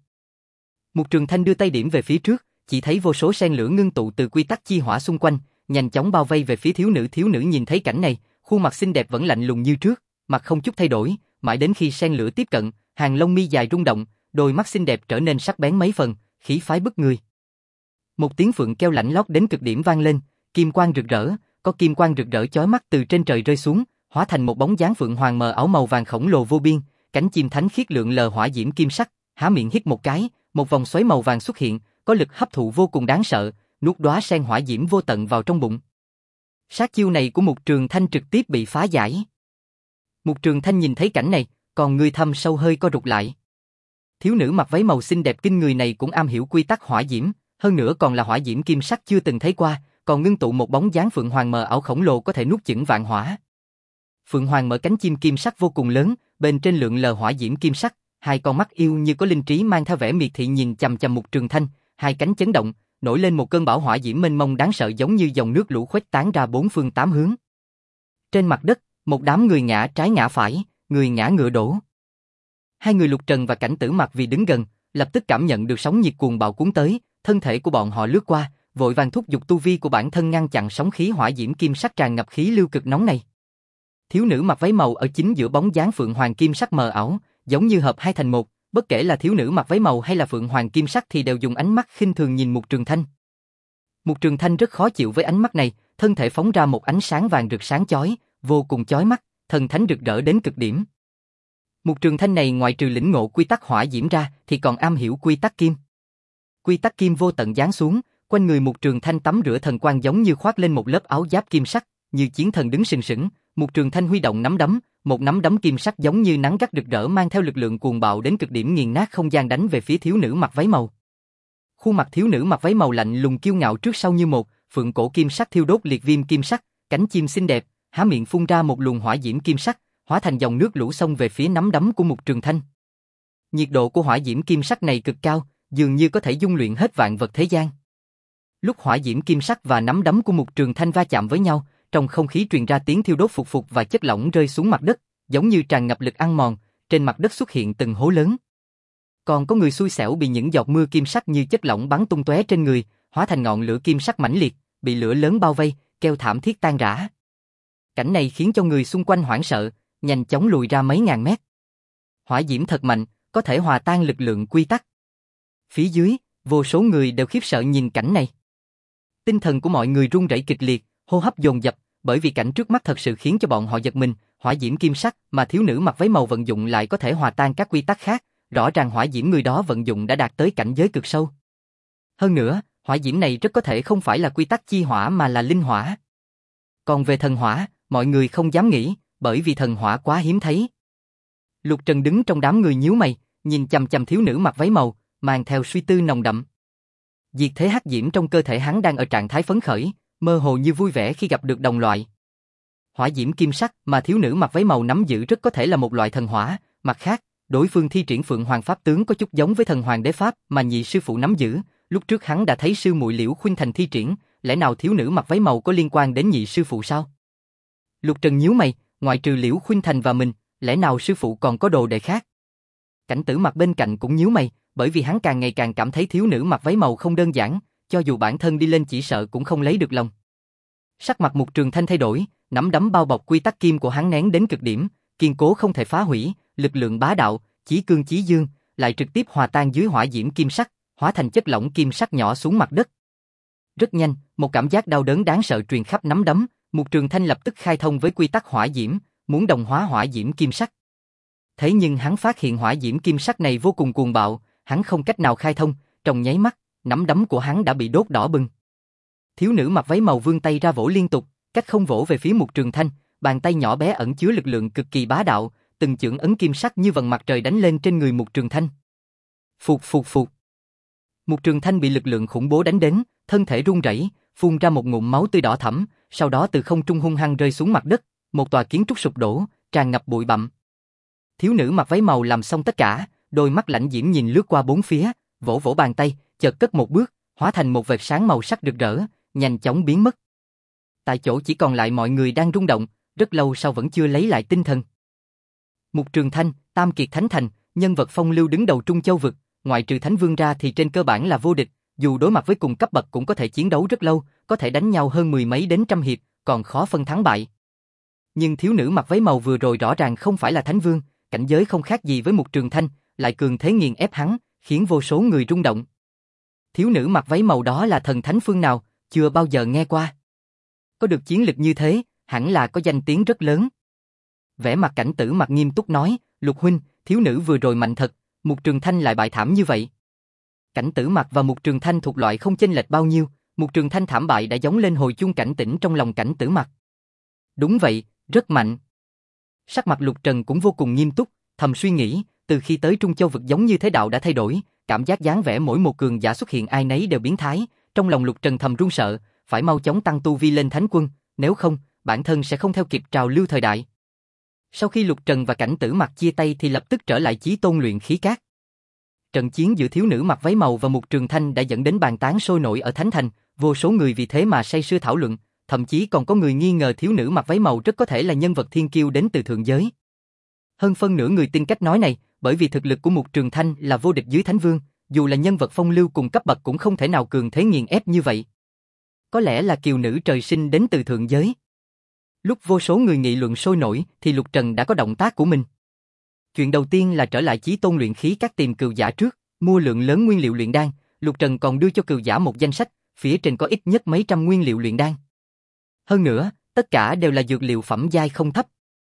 Speaker 1: Mục Trường Thanh đưa tay điểm về phía trước, chỉ thấy vô số sen lửa ngưng tụ từ quy tắc chi hỏa xung quanh, nhanh chóng bao vây về phía thiếu nữ. Thiếu nữ nhìn thấy cảnh này, khuôn mặt xinh đẹp vẫn lạnh lùng như trước, mặt không chút thay đổi, mãi đến khi sen lửa tiếp cận, hàng lông mi dài rung động, đôi mắt xinh đẹp trở nên sắc bén mấy phần, khí phái bức người. Một tiếng phượng kêu lạnh lót đến cực điểm vang lên, kim quang rực rỡ, có kim quang rực rỡ chói mắt từ trên trời rơi xuống, hóa thành một bóng dáng phượng hoàng mờ ảo màu vàng khổng lồ vô biên, cánh chim thánh khiết lượn lờ hỏa diễm kim sắc, há miệng hít một cái, một vòng xoáy màu vàng xuất hiện, có lực hấp thụ vô cùng đáng sợ, nuốt đóa sen hỏa diễm vô tận vào trong bụng. Sát chiêu này của Mục Trường Thanh trực tiếp bị phá giải. Mục Trường Thanh nhìn thấy cảnh này, còn người thâm sâu hơi co rụt lại. Thiếu nữ mặc váy màu xinh đẹp kinh người này cũng am hiểu quy tắc hỏa diễm, hơn nữa còn là hỏa diễm kim sắc chưa từng thấy qua, còn ngưng tụ một bóng dáng phượng hoàng mờ ảo khổng lồ có thể nuốt chửng vạn hỏa. Phượng hoàng mở cánh chim kim sắc vô cùng lớn, bên trên lượn lờ hỏa diễm kim sắc, hai con mắt yêu như có linh trí mang theo vẻ miệt thị nhìn chằm chằm Mục Trường Thanh, hai cánh chấn động, nổi lên một cơn bão hỏa diễm mênh mông đáng sợ giống như dòng nước lũ khuếch tán ra bốn phương tám hướng. Trên mặt đất, một đám người ngã trái ngã phải, người ngã ngựa đổ. Hai người Lục Trần và Cảnh Tử Mặc vì đứng gần, lập tức cảm nhận được sóng nhiệt cuồng bạo cuốn tới, thân thể của bọn họ lướt qua, vội vàng thúc giục tu vi của bản thân ngăn chặn sóng khí hỏa diễm kim sắc tràn ngập khí lưu cực nóng này. Thiếu nữ mặc váy màu ở chính giữa bóng dáng phượng hoàng kim sắc mờ ảo, giống như hợp hai thành một, bất kể là thiếu nữ mặc váy màu hay là phượng hoàng kim sắc thì đều dùng ánh mắt khinh thường nhìn Mục Trường Thanh. Mục Trường Thanh rất khó chịu với ánh mắt này, thân thể phóng ra một ánh sáng vàng rực sáng chói, vô cùng chói mắt, thần thánh rực rỡ đến cực điểm. Mục Trường Thanh này ngoài trừ lĩnh ngộ quy tắc hỏa diễm ra thì còn am hiểu quy tắc kim. Quy tắc kim vô tận giáng xuống, quanh người Mục Trường Thanh tắm rửa thần quang giống như khoác lên một lớp áo giáp kim sắc, như chiến thần đứng sừng sững. Mục Trường Thanh huy động nắm đấm, một nắm đấm kim sắc giống như nắng gắt rực rỡ mang theo lực lượng cuồng bạo đến cực điểm nghiền nát không gian đánh về phía thiếu nữ mặc váy màu. Khuôn mặt thiếu nữ mặc váy màu lạnh lùng kiêu ngạo trước sau như một, phượng cổ kim sắc thiêu đốt liệt viêm kim sắc, cánh chim xinh đẹp, há miệng phun ra một luồng hỏa diễm kim sắc, hóa thành dòng nước lũ xông về phía nắm đấm của Mục Trường Thanh. Nhiệt độ của hỏa diễm kim sắc này cực cao, dường như có thể dung luyện hết vạn vật thế gian. Lúc hỏa diễm kim sắc và nắm đấm của Mục Trường Thanh va chạm với nhau, trong không khí truyền ra tiếng thiêu đốt phục phục và chất lỏng rơi xuống mặt đất, giống như tràn ngập lực ăn mòn, trên mặt đất xuất hiện từng hố lớn. Còn có người xui xẻo bị những giọt mưa kim sắc như chất lỏng bắn tung tóe trên người, hóa thành ngọn lửa kim sắc mãnh liệt, bị lửa lớn bao vây, kêu thảm thiết tan rã. Cảnh này khiến cho người xung quanh hoảng sợ, nhanh chóng lùi ra mấy ngàn mét. Hỏa diễm thật mạnh, có thể hòa tan lực lượng quy tắc. Phía dưới, vô số người đều khiếp sợ nhìn cảnh này. Tinh thần của mọi người run rẩy kịch liệt, hô hấp dồn dập, bởi vì cảnh trước mắt thật sự khiến cho bọn họ giật mình. Hỏa diễm kim sắc mà thiếu nữ mặc váy màu vận dụng lại có thể hòa tan các quy tắc khác, rõ ràng hỏa diễm người đó vận dụng đã đạt tới cảnh giới cực sâu. Hơn nữa, hỏa diễm này rất có thể không phải là quy tắc chi hỏa mà là linh hỏa. Còn về thần hỏa, mọi người không dám nghĩ, bởi vì thần hỏa quá hiếm thấy. Lục Trần đứng trong đám người nhíu mày, nhìn chằm chằm thiếu nữ mặc váy màu, mang theo suy tư nồng đậm. Diệt thế hắc diễm trong cơ thể hắn đang ở trạng thái phấn khởi, mơ hồ như vui vẻ khi gặp được đồng loại. Hỏa diễm kim sắc mà thiếu nữ mặc váy màu nắm giữ rất có thể là một loại thần hỏa, mặt khác, đối phương thi triển Phượng Hoàng pháp tướng có chút giống với thần hoàng đế pháp mà nhị sư phụ nắm giữ, lúc trước hắn đã thấy sư muội Liễu Khuynh Thành thi triển, lẽ nào thiếu nữ mặc váy màu có liên quan đến nhị sư phụ sao? Lục Trần nhíu mày, ngoại trừ Liễu Khuynh Thành và mình, lẽ nào sư phụ còn có đồ đệ khác? Cảnh Tử Mặc bên cạnh cũng nhíu mày, bởi vì hắn càng ngày càng cảm thấy thiếu nữ mặc váy màu không đơn giản, cho dù bản thân đi lên chỉ sợ cũng không lấy được lòng. Sắc mặt Mục Trường Thanh thay đổi, nắm đấm bao bọc quy tắc kim của hắn nén đến cực điểm, kiên cố không thể phá hủy, lực lượng bá đạo, chí cương chí dương, lại trực tiếp hòa tan dưới hỏa diễm kim sắc, hóa thành chất lỏng kim sắc nhỏ xuống mặt đất. Rất nhanh, một cảm giác đau đớn đáng sợ truyền khắp nắm đấm, Mục Trường Thanh lập tức khai thông với quy tắc hỏa diễm, muốn đồng hóa hỏa diễm kim sắc. Thế nhưng hắn phát hiện hỏa diễm kim sắc này vô cùng cuồng bạo, hắn không cách nào khai thông, trong nháy mắt, nắm đấm của hắn đã bị đốt đỏ bừng. Thiếu nữ mặc váy màu vươn tay ra vỗ liên tục, cách không vỗ về phía Mục Trường Thanh, bàn tay nhỏ bé ẩn chứa lực lượng cực kỳ bá đạo, từng chưởng ấn kim sắc như vầng mặt trời đánh lên trên người Mục Trường Thanh. Phụt phụt phụt. Mục Trường Thanh bị lực lượng khủng bố đánh đến, thân thể run rẩy, phun ra một ngụm máu tươi đỏ thẫm, sau đó từ không trung hung hăng rơi xuống mặt đất, một tòa kiến trúc sụp đổ, tràn ngập bụi bặm. Thiếu nữ mặc váy màu làm xong tất cả, đôi mắt lãnh diễm nhìn lướt qua bốn phía, vỗ vỗ bàn tay, chợt cất một bước, hóa thành một vệt sáng màu sắc rực rỡ, nhanh chóng biến mất. Tại chỗ chỉ còn lại mọi người đang rung động, rất lâu sau vẫn chưa lấy lại tinh thần. Mục Trường Thanh, Tam Kiệt Thánh Thành, nhân vật phong lưu đứng đầu Trung Châu vực, ngoại trừ Thánh Vương ra thì trên cơ bản là vô địch, dù đối mặt với cùng cấp bậc cũng có thể chiến đấu rất lâu, có thể đánh nhau hơn mười mấy đến trăm hiệp, còn khó phân thắng bại. Nhưng thiếu nữ mặc váy màu vừa rồi rõ ràng không phải là Thánh Vương, cảnh giới không khác gì với Mục Trường Thanh, lại cường thế nghiền ép hắn, khiến vô số người rung động. Thiếu nữ mặc váy màu đó là thần thánh phương nào, chưa bao giờ nghe qua. Có được chiến lực như thế, hẳn là có danh tiếng rất lớn. Vẻ mặt Cảnh Tử Mặc nghiêm túc nói, Lục huynh, thiếu nữ vừa rồi mạnh thật, Mục Trường Thanh lại bại thảm như vậy. Cảnh Tử Mặc và Mục Trường Thanh thuộc loại không chênh lệch bao nhiêu, Mục Trường Thanh thảm bại đã giống lên hồi chuông cảnh tỉnh trong lòng Cảnh Tử Mặc. Đúng vậy, rất mạnh. Sắc mặt Lục Trần cũng vô cùng nghiêm túc, thầm suy nghĩ, từ khi tới Trung Châu vực giống như thế đạo đã thay đổi, cảm giác dáng vẻ mỗi một cường giả xuất hiện ai nấy đều biến thái, trong lòng Lục Trần thầm run sợ, phải mau chóng tăng tu vi lên thánh quân, nếu không, bản thân sẽ không theo kịp trào lưu thời đại. Sau khi Lục Trần và Cảnh Tử Mặc chia tay thì lập tức trở lại Chí Tôn luyện khí cát. Trận chiến giữa thiếu nữ mặc váy màu và Mục Trường Thanh đã dẫn đến bàn tán sôi nổi ở Thánh Thành, vô số người vì thế mà say sưa thảo luận, thậm chí còn có người nghi ngờ thiếu nữ mặc váy màu rất có thể là nhân vật thiên kiêu đến từ thượng giới. Hơn phân nửa người tin cách nói này, bởi vì thực lực của Mục Trường Thanh là vô địch dưới Thánh Vương, dù là nhân vật phong lưu cùng cấp bậc cũng không thể nào cường thế nghiền ép như vậy. Có lẽ là kiều nữ trời sinh đến từ thượng giới. Lúc vô số người nghị luận sôi nổi thì Lục Trần đã có động tác của mình. Chuyện đầu tiên là trở lại Chí Tôn luyện khí các tìm cừu giả trước, mua lượng lớn nguyên liệu luyện đan, Lục Trần còn đưa cho cừu giả một danh sách, phía trên có ít nhất mấy trăm nguyên liệu luyện đan. Hơn nữa, tất cả đều là dược liệu phẩm giai không thấp.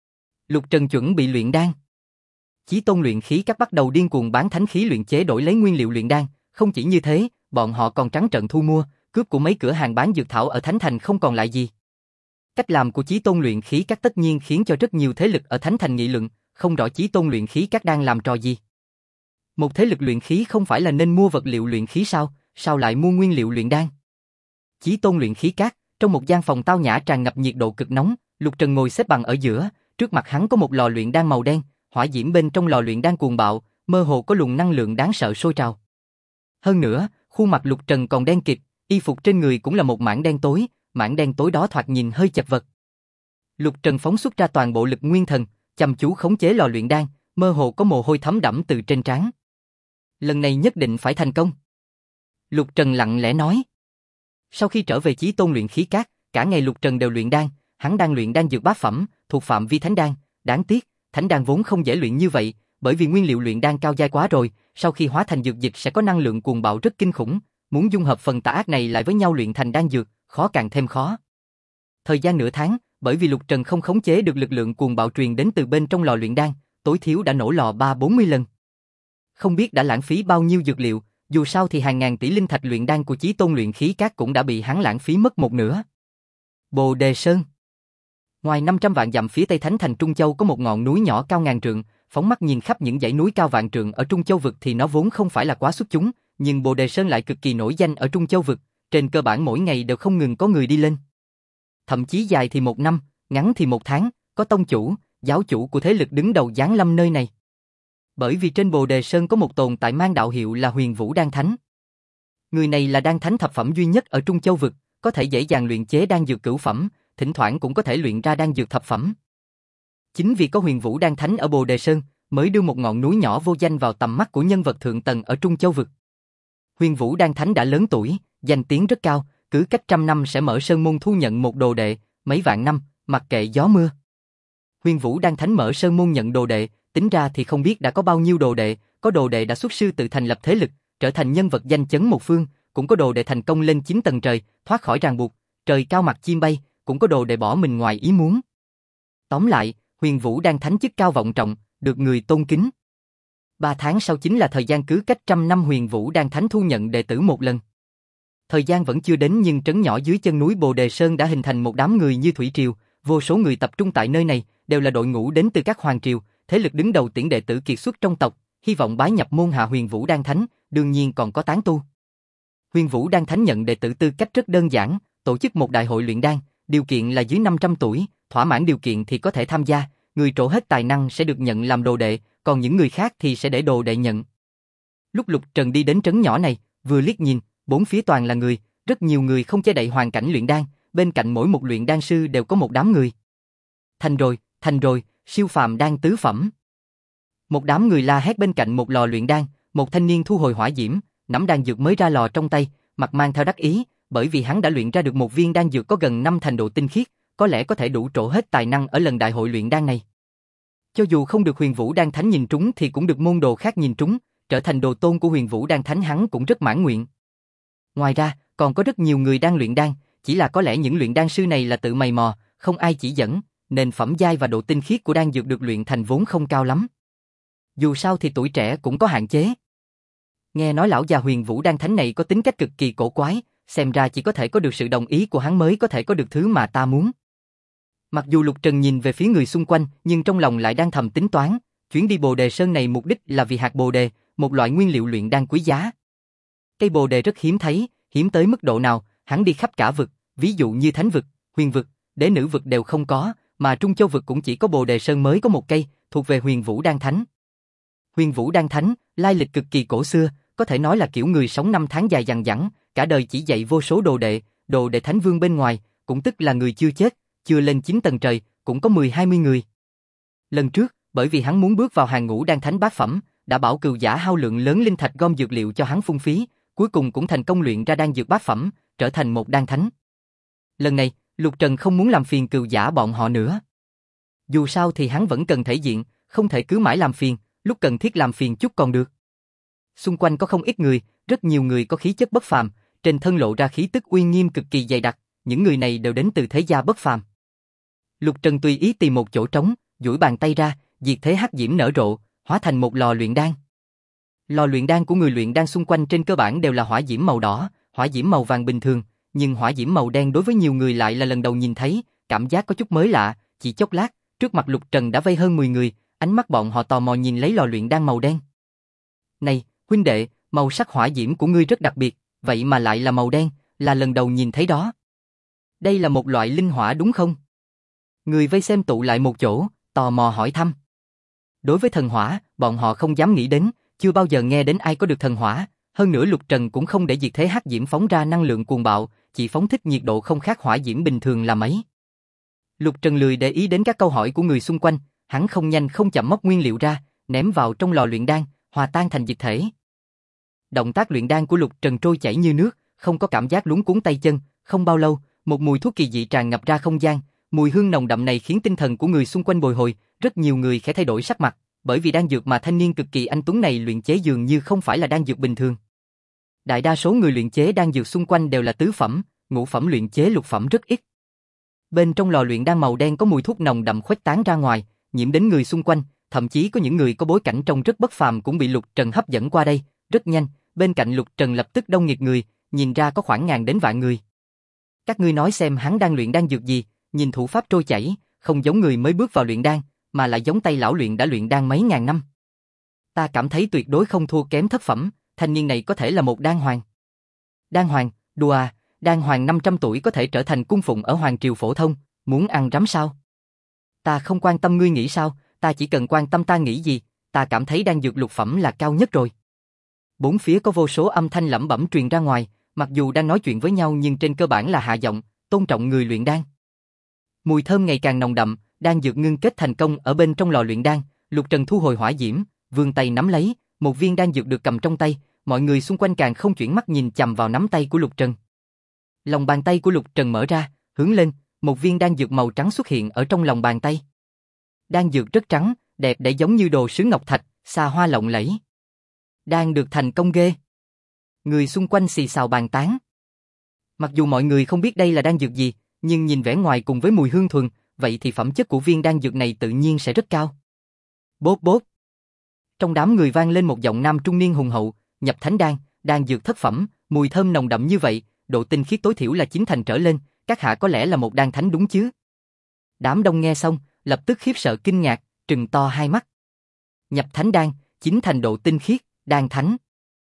Speaker 1: Lục Trần chuẩn bị luyện đan. Chí Tôn luyện khí các bắt đầu điên cuồng bán thánh khí luyện chế đổi lấy nguyên liệu luyện đan, không chỉ như thế, bọn họ còn trắng trợn thu mua, cướp của mấy cửa hàng bán dược thảo ở Thánh Thành không còn lại gì. Cách làm của Chí Tôn luyện khí các tất nhiên khiến cho rất nhiều thế lực ở Thánh Thành nghị luận, không rõ Chí Tôn luyện khí các đang làm trò gì. Một thế lực luyện khí không phải là nên mua vật liệu luyện khí sao lại mua nguyên liệu luyện đan? Chí Tôn luyện khí các, trong một gian phòng tao nhã tràn ngập nhiệt độ cực nóng, Lục Trần ngồi xếp bằng ở giữa, trước mặt hắn có một lò luyện đan màu đen, hỏa diễm bên trong lò luyện đan cuồng bạo, mơ hồ có luồng năng lượng đáng sợ sôi trào. Hơn nữa, khuôn mặt Lục Trần còn đen kịt, Y phục trên người cũng là một mảng đen tối đó thoạt nhìn hơi chật vật. Lục Trần phóng xuất ra toàn bộ lực nguyên thần, chăm chú khống chế lò luyện đan, mơ hồ có mồ hôi thấm đẫm từ trên trán. Lần này nhất định phải thành công. Lục Trần lặng lẽ nói. Sau khi trở về Chí Tôn luyện khí các, cả ngày Lục Trần đều luyện đan, hắn đang luyện đan dược bát phẩm, thuộc phạm vi thánh đan, đáng tiếc, thánh đan vốn không dễ luyện như vậy, bởi vì nguyên liệu luyện đan cao giai quá rồi, sau khi hóa thành dược dịch sẽ có năng lượng cuồng bạo rất kinh khủng, muốn dung hợp phần tà ác này lại với nhau luyện thành đan dược, khó càng thêm khó. Thời gian nửa tháng, bởi vì Lục Trần không khống chế được lực lượng cuồng bạo truyền đến từ bên trong lò luyện đan, tối thiểu đã nổ lò 3-40 lần. Không biết đã lãng phí bao nhiêu dược liệu, dù sao thì hàng ngàn tỷ linh thạch luyện đan của Chí Tôn luyện khí các cũng đã bị hắn lãng phí mất một nửa. Bồ Đề Sơn. Ngoài 500 vạn dặm phía tây Thánh Thành Trung Châu có một ngọn núi nhỏ cao ngàn trượng, phóng mắt nhìn khắp những dãy núi cao vạn trượng ở Trung Châu vực thì nó vốn không phải là quá xuất chúng, nhưng Bồ Đề Sơn lại cực kỳ nổi danh ở Trung Châu vực, trên cơ bản mỗi ngày đều không ngừng có người đi lên. Thậm chí dài thì 1 năm, ngắn thì 1 tháng, có tông chủ, giáo chủ của thế lực đứng đầu giáng lâm nơi này. Bởi vì trên Bồ Đề Sơn có một tồn tại mang đạo hiệu là Huyền Vũ Đan Thánh. Người này là đan thánh thập phẩm duy nhất ở Trung Châu vực, có thể dễ dàng luyện chế đan dược cửu phẩm, thỉnh thoảng cũng có thể luyện ra đan dược thập phẩm. Chính vì có Huyền Vũ Đan Thánh ở Bồ Đề Sơn, mới đưa một ngọn núi nhỏ vô danh vào tầm mắt của nhân vật thượng tầng ở Trung Châu vực. Huyền Vũ Đan Thánh đã lớn tuổi, danh tiếng rất cao, cứ cách 100 năm sẽ mở sơn môn thu nhận một đồ đệ, mấy vạn năm, mặc kệ gió mưa. Huyền Vũ Đan Thánh mở sơn môn nhận đồ đệ, tính ra thì không biết đã có bao nhiêu đồ đệ, có đồ đệ đã xuất sư tự thành lập thế lực, trở thành nhân vật danh chấn một phương, cũng có đồ đệ thành công lên 9 tầng trời, thoát khỏi ràng buộc, trời cao mặt chim bay, cũng có đồ đệ bỏ mình ngoài ý muốn. Tóm lại, Huyền Vũ Đan Thánh chức cao vọng trọng, được người tôn kính. 3 tháng sau chính là thời gian cứ cách 100 năm Huyền Vũ Đan Thánh thu nhận đệ tử một lần. Thời gian vẫn chưa đến nhưng trấn nhỏ dưới chân núi Bồ Đề Sơn đã hình thành một đám người như thủy triều, vô số người tập trung tại nơi này, đều là đội ngũ đến từ các hoàng triều, thế lực đứng đầu tuyển đệ tử kiệt xuất trong tộc, hy vọng bái nhập môn hạ Huyền Vũ Đan Thánh, đương nhiên còn có tán tu. Huyền Vũ Đan Thánh nhận đệ tử tư cách rất đơn giản, tổ chức một đại hội luyện đan, điều kiện là dưới 500 tuổi, thỏa mãn điều kiện thì có thể tham gia, người trổ hết tài năng sẽ được nhận làm đồ đệ, còn những người khác thì sẽ để đồ đệ nhận. Lúc Lục Trần đi đến trấn nhỏ này, vừa liếc nhìn, bốn phía toàn là người, rất nhiều người không che đậy hoàn cảnh luyện đan, bên cạnh mỗi một luyện đan sư đều có một đám người. Thành rồi, siêu phàm đan tứ phẩm. Một đám người la hét bên cạnh một lò luyện đan, một thanh niên thu hồi hỏa diễm, nắm đan dược mới ra lò trong tay, mặt mang theo đắc ý, bởi vì hắn đã luyện ra được một viên đan dược có gần 5 thành độ tinh khiết, có lẽ có thể đủ trổ hết tài năng ở lần đại hội luyện đan này. Cho dù không được Huyền Vũ Đan Thánh nhìn trúng thì cũng được môn đồ khác nhìn trúng, trở thành đồ tôn của Huyền Vũ Đan Thánh hắn cũng rất mãn nguyện. Ngoài ra, còn có rất nhiều người đang luyện đan, chỉ là có lẽ những luyện đan sư này là tự mày mò, không ai chỉ dẫn, nên phẩm giai và độ tinh khiết của đan dược được luyện thành vốn không cao lắm. Dù sao thì tuổi trẻ cũng có hạn chế. Nghe nói lão già Huyền Vũ Đan Thánh này có tính cách cực kỳ cổ quái, xem ra chỉ có thể có được sự đồng ý của hắn mới có thể có được thứ mà ta muốn. Mặc dù Lục Trần nhìn về phía người xung quanh, nhưng trong lòng lại đang thầm tính toán, chuyến đi Bồ Đề Sơn này mục đích là vì hạt bồ đề, một loại nguyên liệu luyện đan quý giá. Cây bồ đề rất hiếm thấy, hiếm tới mức độ nào, hắn đi khắp cả vực, ví dụ như Thánh vực, Huyền vực, Đế Nữ vực đều không có, mà Trung Châu vực cũng chỉ có Bồ Đề Sơn mới có một cây, thuộc về Huyền Vũ Đan Thánh. Huyền Vũ Đan Thánh, lai lịch cực kỳ cổ xưa, có thể nói là kiểu người sống 5 tháng dài dằng dẵng, cả đời chỉ dạy vô số đồ đệ Thánh Vương bên ngoài, cũng tức là người chưa chết, chưa lên 9 tầng trời, cũng có 10-20 người. Lần trước, bởi vì hắn muốn bước vào hàng ngũ đan thánh bát phẩm, đã bảo Cừu Giả hao lượng lớn linh thạch gom dược liệu cho hắn phung phí, cuối cùng cũng thành công luyện ra đan dược bát phẩm, trở thành một đan thánh. Lần này, Lục Trần không muốn làm phiền Cừu Giả bọn họ nữa. Dù sao thì hắn vẫn cần thể diện, không thể cứ mãi làm phiền, lúc cần thiết làm phiền chút còn được. Xung quanh có không ít người, rất nhiều người có khí chất bất phàm, trên thân lộ ra khí tức uy nghiêm cực kỳ dày đặc, những người này đều đến từ thế gia bất phàm. Lục Trần tùy ý tìm một chỗ trống, duỗi bàn tay ra, diệt thế hắc diễm nở rộ, hóa thành một lò luyện đan. Lò luyện đan của người luyện đan xung quanh trên cơ bản đều là hỏa diễm màu đỏ, hỏa diễm màu vàng bình thường, nhưng hỏa diễm màu đen đối với nhiều người lại là lần đầu nhìn thấy, cảm giác có chút mới lạ, chỉ chốc lát, trước mặt Lục Trần đã vây hơn 10 người, ánh mắt bọn họ tò mò nhìn lấy lò luyện đan màu đen. Này, huynh đệ, màu sắc hỏa diễm của ngươi rất đặc biệt, vậy mà lại là màu đen, là lần đầu nhìn thấy đó. Đây là một loại linh hỏa đúng không? Người vây xem tụ lại một chỗ, tò mò hỏi thăm. Đối với thần hỏa, bọn họ không dám nghĩ đến, chưa bao giờ nghe đến ai có được thần hỏa, Hơn nữa Lục Trần cũng không để diệt thế hắc diễm phóng ra năng lượng cuồng bạo, chỉ phóng thích nhiệt độ không khác hỏa diễm bình thường là mấy. Lục Trần lười để ý đến các câu hỏi của người xung quanh, hắn không nhanh không chậm móc nguyên liệu ra, ném vào trong lò luyện đan, hòa tan thành dịch thể. Động tác luyện đan của Lục Trần trôi chảy như nước, không có cảm giác luống cuống tay chân, không bao lâu, một mùi thuốc kỳ dị tràn ngập ra không gian, mùi hương nồng đậm này khiến tinh thần của người xung quanh bồi hồi, rất nhiều người khẽ thay đổi sắc mặt, bởi vì đan dược mà thanh niên cực kỳ anh tuấn này luyện chế dường như không phải là đan dược bình thường. Đại đa số người luyện chế đan dược xung quanh đều là tứ phẩm, ngũ phẩm luyện chế lục phẩm rất ít. Bên trong lò luyện đan màu đen có mùi thuốc nồng đậm khuếch tán ra ngoài, nhiễm đến người xung quanh, thậm chí có những người có bối cảnh trông rất bất phàm cũng bị Lục Trần hấp dẫn qua đây, rất nhanh, bên cạnh Lục Trần lập tức đông nghịt người, nhìn ra có khoảng ngàn đến vạn người. Các ngươi nói xem hắn đang luyện đan dược gì, nhìn thủ pháp trôi chảy, không giống người mới bước vào luyện đan, mà lại giống tay lão luyện đã luyện đan mấy ngàn năm. Ta cảm thấy tuyệt đối không thua kém thất phẩm, thanh niên này có thể là một đan hoàng. Đan hoàng, đùa à, đan hoàng 500 tuổi có thể trở thành cung phụng ở hoàng triều phổ thông, muốn ăn rắm sao? Ta không quan tâm ngươi nghĩ sao, ta chỉ cần quan tâm ta nghĩ gì, ta cảm thấy đan dược lục phẩm là cao nhất rồi. Bốn phía có vô số âm thanh lẩm bẩm truyền ra ngoài, mặc dù đang nói chuyện với nhau nhưng trên cơ bản là hạ giọng, tôn trọng người luyện đan. Mùi thơm ngày càng nồng đậm, đan dược ngưng kết thành công ở bên trong lò luyện đan, Lục Trần thu hồi hỏa diễm, vươn tay nắm lấy, một viên đan dược được cầm trong tay, mọi người xung quanh càng không chuyển mắt nhìn chằm vào nắm tay của Lục Trần. Lòng bàn tay của Lục Trần mở ra, hướng lên, một viên đan dược màu trắng xuất hiện ở trong lòng bàn tay. Đan dược rất trắng, đẹp để giống như đồ sứ ngọc thạch, xa hoa lộng lẫy. Đan được thành công ghê. Người xung quanh xì xào bàn tán. Mặc dù mọi người không biết đây là đan dược gì, nhưng nhìn vẻ ngoài cùng với mùi hương thuần, vậy thì phẩm chất của viên đan dược này tự nhiên sẽ rất cao. Bốp bốp. Trong đám người vang lên một giọng nam trung niên hùng hậu, nhập thánh đan, đan dược thất phẩm, mùi thơm nồng đậm như vậy, độ tinh khiết tối thiểu là 9 thành trở lên, các hạ có lẽ là một đan thánh đúng chứ? Đám đông nghe xong, lập tức khiếp sợ kinh ngạc, trừng to hai mắt. Nhập thánh đan, 9 thành độ tinh khiết, đan thánh.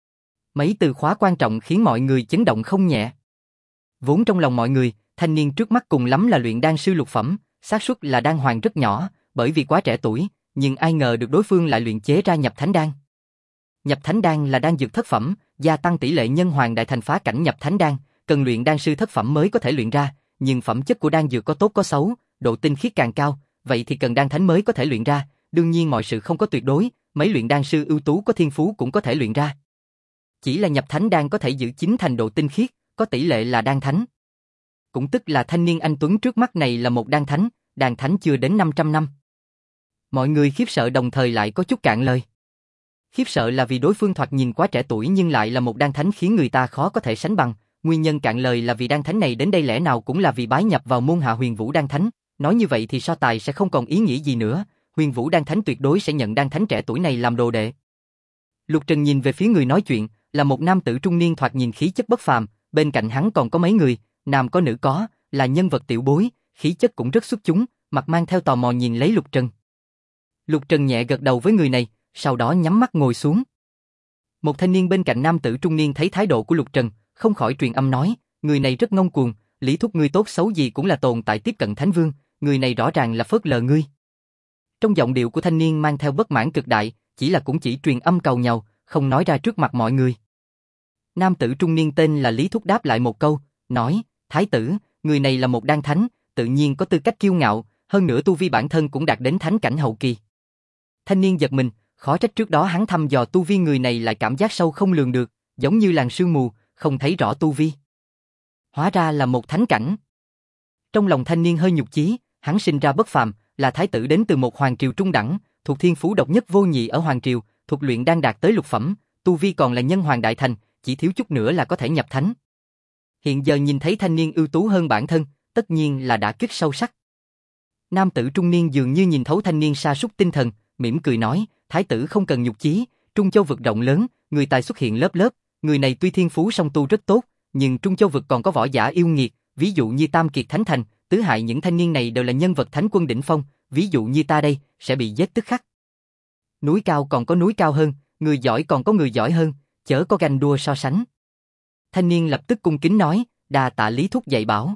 Speaker 1: Mấy từ khóa quan trọng khiến mọi người chấn động không nhẹ. Vốn trong lòng mọi người, thanh niên trước mắt cùng lắm là luyện đan sư lục phẩm, xác suất là đan hoàng rất nhỏ, bởi vì quá trẻ tuổi, nhưng ai ngờ được đối phương lại luyện chế ra nhập thánh đan. Nhập thánh đan là đan dược thất phẩm, gia tăng tỷ lệ nhân hoàng đại thành phá cảnh nhập thánh đan, cần luyện đan sư thất phẩm mới có thể luyện ra, nhưng phẩm chất của đan dược có tốt có xấu, độ tinh khiết càng cao, vậy thì cần đan thánh mới có thể luyện ra, đương nhiên mọi sự không có tuyệt đối, mấy luyện đan sư ưu tú có thiên phú cũng có thể luyện ra. Chỉ là nhập thánh đan có thể giữ 9 thành độ tinh khiết, có tỷ lệ là đan thánh. Cũng tức là thanh niên anh tuấn trước mắt này là một đan thánh chưa đến 500 năm. Mọi người khiếp sợ đồng thời lại có chút cạn lời. Khiếp sợ là vì đối phương thoạt nhìn quá trẻ tuổi nhưng lại là một đan thánh khiến người ta khó có thể sánh bằng, nguyên nhân cạn lời là vì đan thánh này đến đây lẽ nào cũng là vì bái nhập vào môn hạ Huyền Vũ đan thánh, nói như vậy thì so tài sẽ không còn ý nghĩa gì nữa, Huyền Vũ đan thánh tuyệt đối sẽ nhận đan thánh trẻ tuổi này làm đồ đệ. Lục Trần nhìn về phía người nói chuyện, là một nam tử trung niên thoạt nhìn khí chất bất phàm, bên cạnh hắn còn có mấy người, nam có nữ có, là nhân vật tiểu bối, khí chất cũng rất xuất chúng, mặt mang theo tò mò nhìn lấy Lục Trần. Lục Trần nhẹ gật đầu với người này, sau đó nhắm mắt ngồi xuống. Một thanh niên bên cạnh nam tử trung niên thấy thái độ của Lục Trần, không khỏi truyền âm nói, người này rất ngông cuồng, lý thúc ngươi tốt xấu gì cũng là tồn tại tiếp cận Thánh Vương, người này rõ ràng là phớt lờ ngươi. Trong giọng điệu của thanh niên mang theo bất mãn cực đại, chỉ là cũng chỉ truyền âm cầu nhàu, không nói ra trước mặt mọi người. Nam tử trung niên tên là Lý Thúc đáp lại một câu, nói, thái tử, người này là một đan thánh, tự nhiên có tư cách kiêu ngạo, hơn nữa tu vi bản thân cũng đạt đến thánh cảnh hậu kỳ. Thanh niên giật mình, khó trách trước đó hắn thăm dò tu vi người này lại cảm giác sâu không lường được, giống như làn sương mù, không thấy rõ tu vi. Hóa ra là một thánh cảnh. Trong lòng thanh niên hơi nhục chí, hắn sinh ra bất phàm, là thái tử đến từ một hoàng triều trung đẳng, thuộc thiên phú độc nhất vô nhị ở hoàng triều, thuộc luyện đang đạt tới lục phẩm, tu vi còn là nhân hoàng đại thành, chỉ thiếu chút nữa là có thể nhập thánh. Hiện giờ nhìn thấy thanh niên ưu tú hơn bản thân, tất nhiên là đả kích sâu sắc. Nam tử trung niên dường như nhìn thấu thanh niên sa sút tinh thần, mỉm cười nói, thái tử không cần nhục chí, Trung Châu vực rộng lớn, người tài xuất hiện lớp lớp, người này tuy thiên phú song tu rất tốt, nhưng Trung Châu vực còn có võ giả yêu nghiệt, ví dụ như Tam Kiệt Thánh Thành, tứ hại những thanh niên này đều là nhân vật thánh quân đỉnh phong, ví dụ như ta đây, sẽ bị giết tức khắc. Núi cao còn có núi cao hơn, người giỏi còn có người giỏi hơn, chớ có ganh đua so sánh. Thanh niên lập tức cung kính nói, đa tạ Lý thúc dạy bảo.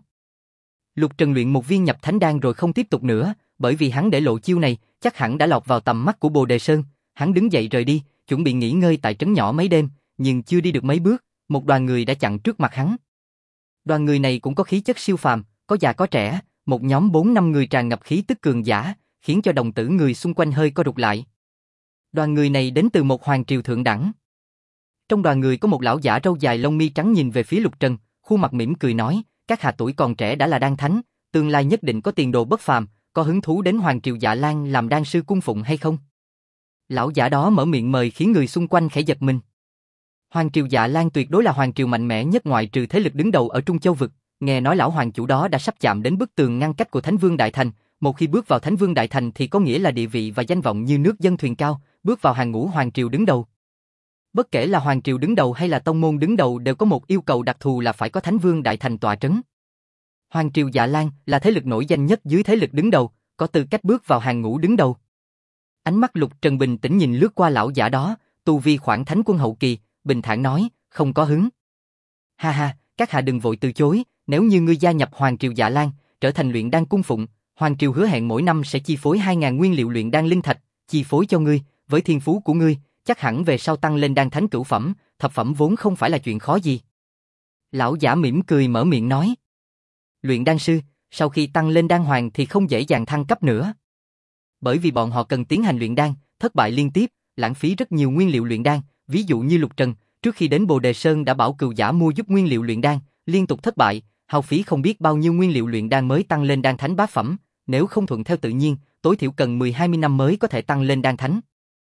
Speaker 1: Lục Trần luyện một viên nhập thánh đan rồi không tiếp tục nữa, bởi vì hắn để lộ chiêu này, chắc hẳn đã lọt vào tầm mắt của Bồ Đề Sơn, hắn đứng dậy rời đi, chuẩn bị nghỉ ngơi tại trấn nhỏ mấy đêm, nhưng chưa đi được mấy bước, một đoàn người đã chặn trước mặt hắn. Đoàn người này cũng có khí chất siêu phàm, có già có trẻ, một nhóm 4-5 người tràn ngập khí tức cường giả, khiến cho đồng tử người xung quanh hơi co rụt lại. Đoàn người này đến từ một hoàng triều thượng đẳng. Trong đoàn người có một lão giả râu dài lông mi trắng nhìn về phía Lục Trần, khuôn mặt mỉm cười nói, các hạ tuổi còn trẻ đã là đan thánh, tương lai nhất định có tiền đồ bất phàm, có hứng thú đến hoàng triều Dạ Lan làm đan sư cung phụng hay không? Lão giả đó mở miệng mời khiến người xung quanh khẽ giật mình. Hoàng triều Dạ Lan tuyệt đối là hoàng triều mạnh mẽ nhất ngoại trừ thế lực đứng đầu ở Trung Châu vực, nghe nói lão hoàng chủ đó đã sắp chạm đến bức tường ngăn cách của Thánh Vương Đại Thành, một khi bước vào Thánh Vương Đại Thành thì có nghĩa là địa vị và danh vọng như nước dân thuyền cao, bước vào hàng ngũ hoàng triều đứng đầu. Bất kể là hoàng triều đứng đầu hay là tông môn đứng đầu đều có một yêu cầu đặc thù là phải có Thánh Vương Đại Thành tọa trấn. Hoàng triều Dạ Lan là thế lực nổi danh nhất dưới thế lực đứng đầu, có tư cách bước vào hàng ngũ đứng đầu. Ánh mắt Lục Trần bình tĩnh nhìn lướt qua lão giả đó, tu vi khoảng thánh quân hậu kỳ, bình thản nói, không có hứng. Ha ha, các hạ đừng vội từ chối, nếu như ngươi gia nhập Hoàng triều Dạ Lan, trở thành luyện đan cung phụng, Hoàng triều hứa hẹn mỗi năm sẽ chi phối 2.000 nguyên liệu luyện đan linh thạch, chi phối cho ngươi, với thiên phú của ngươi, chắc hẳn về sau tăng lên đan thánh cửu phẩm, thập phẩm vốn không phải là chuyện khó gì. Lão giả mỉm cười mở miệng nói. Luyện đan sư, sau khi tăng lên đan hoàng thì không dễ dàng thăng cấp nữa. Bởi vì bọn họ cần tiến hành luyện đan, thất bại liên tiếp, lãng phí rất nhiều nguyên liệu luyện đan, ví dụ như Lục Trần, trước khi đến Bồ Đề Sơn đã bảo cừu giả mua giúp nguyên liệu luyện đan, liên tục thất bại, hao phí không biết bao nhiêu nguyên liệu luyện đan mới tăng lên đan thánh bát phẩm, nếu không thuận theo tự nhiên, tối thiểu cần 10-20 năm mới có thể tăng lên đan thánh.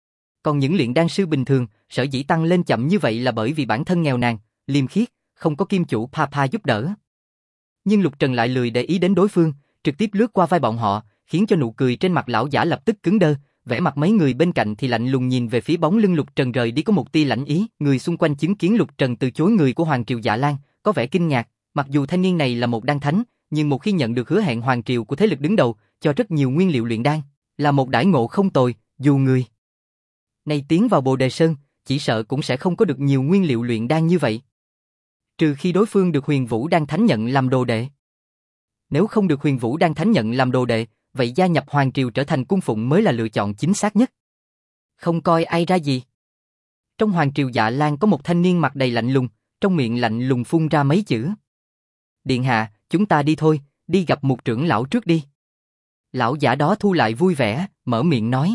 Speaker 1: Còn những luyện đan sư bình thường, sở dĩ tăng lên chậm như vậy là bởi vì bản thân nghèo nàn, liêm khiết, không có kim chủ Papa giúp đỡ. Nhưng Lục Trần lại lười để ý đến đối phương, trực tiếp lướt qua vai bọn họ, khiến cho nụ cười trên mặt lão giả lập tức cứng đơ, vẻ mặt mấy người bên cạnh thì lạnh lùng nhìn về phía bóng lưng Lục Trần rời đi có một tia lãnh ý, người xung quanh chứng kiến Lục Trần từ chối người của Hoàng triều Dạ Lan, có vẻ kinh ngạc, mặc dù thanh niên này là một đan thánh, nhưng một khi nhận được hứa hẹn hoàng triều của thế lực đứng đầu, cho rất nhiều nguyên liệu luyện đan, là một đãi ngộ không tồi, dù người này tiến vào Bồ Đề Sơn, chỉ sợ cũng sẽ không có được nhiều nguyên liệu luyện đan như vậy. Trừ khi đối phương được Huyền Vũ Đan Thánh nhận làm đồ đệ. Nếu không được Huyền Vũ Đan Thánh nhận làm đồ đệ, vậy gia nhập hoàng triều trở thành cung phụng mới là lựa chọn chính xác nhất. Không coi ai ra gì. Trong hoàng triều Dạ Lan có một thanh niên mặt đầy lạnh lùng, trong miệng lạnh lùng phun ra mấy chữ. Điện hạ, chúng ta đi thôi, đi gặp một trưởng lão trước đi. Lão giả đó thu lại vui vẻ, mở miệng nói.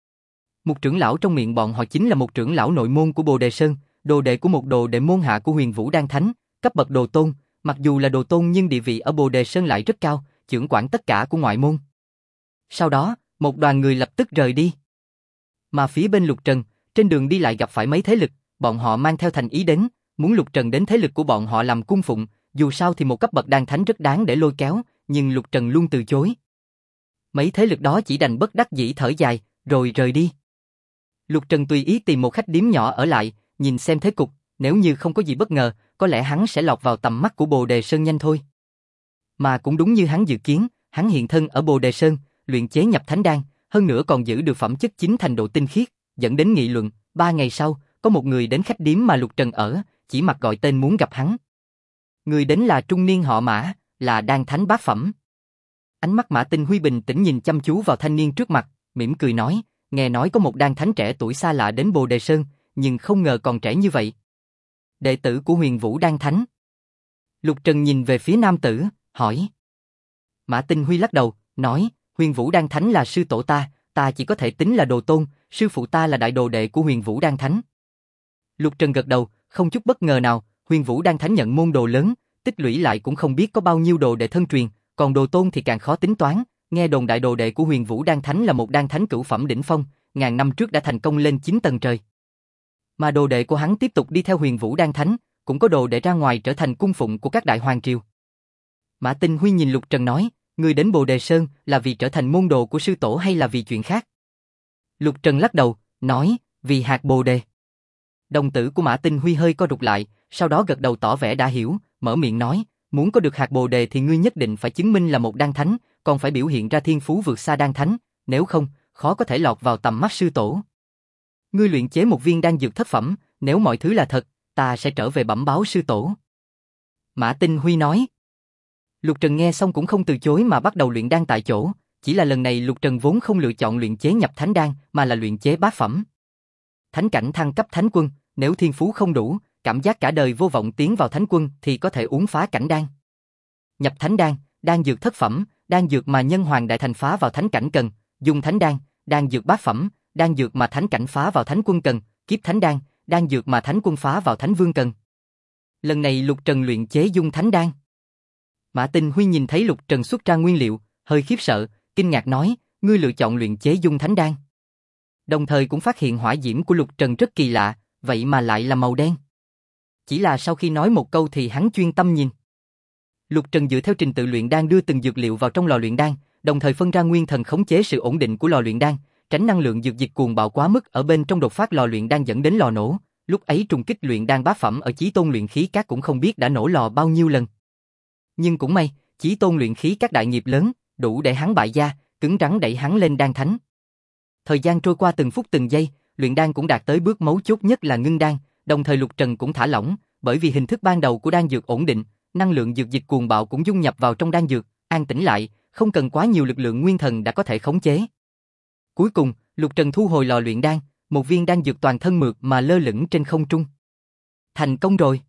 Speaker 1: Một trưởng lão trong miệng bọn họ chính là một trưởng lão nội môn của Bồ Đề Sơn, đồ đệ của một đồ đệ môn hạ của Huyền Vũ Đan Thánh, cấp bậc đồ tôn, mặc dù là đồ tôn nhưng địa vị ở Bồ Đề Sơn lại rất cao, trưởng quản tất cả của ngoại môn. Sau đó, một đoàn người lập tức rời đi. Mà phía bên Lục Trần, trên đường đi lại gặp phải mấy thế lực, bọn họ mang theo thành ý đến, muốn Lục Trần đến thế lực của bọn họ làm cung phụng, dù sao thì một cấp bậc đan thánh rất đáng để lôi kéo, nhưng Lục Trần luôn từ chối. Mấy thế lực đó chỉ đành bất đắc dĩ thở dài, rồi rời đi. Lục Trần tùy ý tìm một khách điếm nhỏ ở lại, nhìn xem thế cục, nếu như không có gì bất ngờ, có lẽ hắn sẽ lọt vào tầm mắt của Bồ Đề Sơn nhanh thôi. Mà cũng đúng như hắn dự kiến, hắn hiện thân ở Bồ Đề Sơn, luyện chế nhập thánh đan, hơn nữa còn giữ được phẩm chất chính thành độ tinh khiết, dẫn đến nghị luận. 3 ngày sau, có một người đến khách điếm mà Lục Trần ở, chỉ mặc gọi tên muốn gặp hắn. Người đến là trung niên họ Mã, là đan thánh bát phẩm. Ánh mắt Mã Tinh Huy bình tĩnh nhìn chăm chú vào thanh niên trước mặt, mỉm cười nói, nghe nói có một đan thánh trẻ tuổi xa lạ đến Bồ Đề Sơn, nhưng không ngờ còn trẻ như vậy. Đệ tử của Huyền Vũ Đan Thánh. Lục Trần nhìn về phía nam tử, hỏi. Mã Tinh Huy lắc đầu, nói, Huyền Vũ Đan Thánh là sư tổ ta chỉ có thể tính là đồ tôn, sư phụ ta là đại đồ đệ của Huyền Vũ Đan Thánh. Lục Trần gật đầu, không chút bất ngờ nào, Huyền Vũ Đan Thánh nhận môn đồ lớn, tích lũy lại cũng không biết có bao nhiêu đồ đệ thân truyền, còn đồ tôn thì càng khó tính toán, nghe đồn đại đồ đệ của Huyền Vũ Đan Thánh là một đan thánh cửu phẩm đỉnh phong, ngàn năm trước đã thành công lên 9 tầng trời. Mà đồ đệ của hắn tiếp tục đi theo Huyền Vũ Đan Thánh, cũng có đồ đệ ra ngoài trở thành cung phụng của các đại hoàng triều. Mã Tinh Huy nhìn Lục Trần nói, người đến Bồ Đề Sơn là vì trở thành môn đồ của sư tổ hay là vì chuyện khác? Lục Trần lắc đầu, nói, vì hạt bồ đề. Đồng tử của Mã Tinh Huy hơi co rụt lại, sau đó gật đầu tỏ vẻ đã hiểu, mở miệng nói, muốn có được hạt bồ đề thì ngươi nhất định phải chứng minh là một đan thánh, còn phải biểu hiện ra thiên phú vượt xa đan thánh, nếu không, khó có thể lọt vào tầm mắt sư tổ. Ngươi luyện chế một viên đan dược thất phẩm, nếu mọi thứ là thật, ta sẽ trở về bẩm báo sư tổ. Mã Tinh Huy nói. Lục Trần nghe xong cũng không từ chối mà bắt đầu luyện đan tại chỗ, chỉ là lần này Lục Trần vốn không lựa chọn luyện chế nhập thánh đan mà là luyện chế bát phẩm. Thánh cảnh thăng cấp thánh quân, Nếu thiên phú không đủ, cảm giác cả đời vô vọng tiến vào thánh quân thì có thể uống phá cảnh đan. Nhập thánh đan, đan dược thất phẩm, đan dược mà nhân hoàng đại thành phá vào thánh cảnh cần, dung thánh đan, đan dược bát phẩm, đan dược mà thánh cảnh phá vào thánh quân cần, kiếp thánh đan, đan dược mà thánh quân phá vào thánh vương cần. Lần này Lục Trần luyện chế dung thánh đan. Mã Tinh Huy nhìn thấy Lục Trần xuất ra nguyên liệu, hơi khiếp sợ, kinh ngạc nói, ngươi lựa chọn luyện chế dung thánh đan. Đồng thời cũng phát hiện hỏa diễm của Lục Trần rất kỳ lạ, vậy mà lại là màu đen. Chỉ là sau khi nói một câu thì hắn chuyên tâm nhìn. Lục Trần dựa theo trình tự luyện đan đưa từng dược liệu vào trong lò luyện đan, đồng thời phân ra nguyên thần khống chế sự ổn định của lò luyện đan, tránh năng lượng dược dịch cuồng bạo quá mức ở bên trong đột phát lò luyện đan dẫn đến lò nổ. Lúc ấy trùng kích luyện đan bát phẩm ở Chí Tôn luyện khí các cũng không biết đã nổ lò bao nhiêu lần. Nhưng cũng may, Chí Tôn luyện khí các đại nghiệp lớn, đủ để hắn bại gia, cứng rắn đẩy hắn lên đan thánh. Thời gian trôi qua từng phút từng giây, luyện đan cũng đạt tới bước mấu chốt nhất là ngưng đan, đồng thời Lục Trần cũng thả lỏng, bởi vì hình thức ban đầu của đan dược ổn định, năng lượng dược dịch cuồng bạo cũng dung nhập vào trong đan dược, an tĩnh lại, không cần quá nhiều lực lượng nguyên thần đã có thể khống chế. Cuối cùng, Lục Trần thu hồi lò luyện đan, một viên đan dược toàn thân mượt mà lơ lửng trên không trung. Thành công rồi.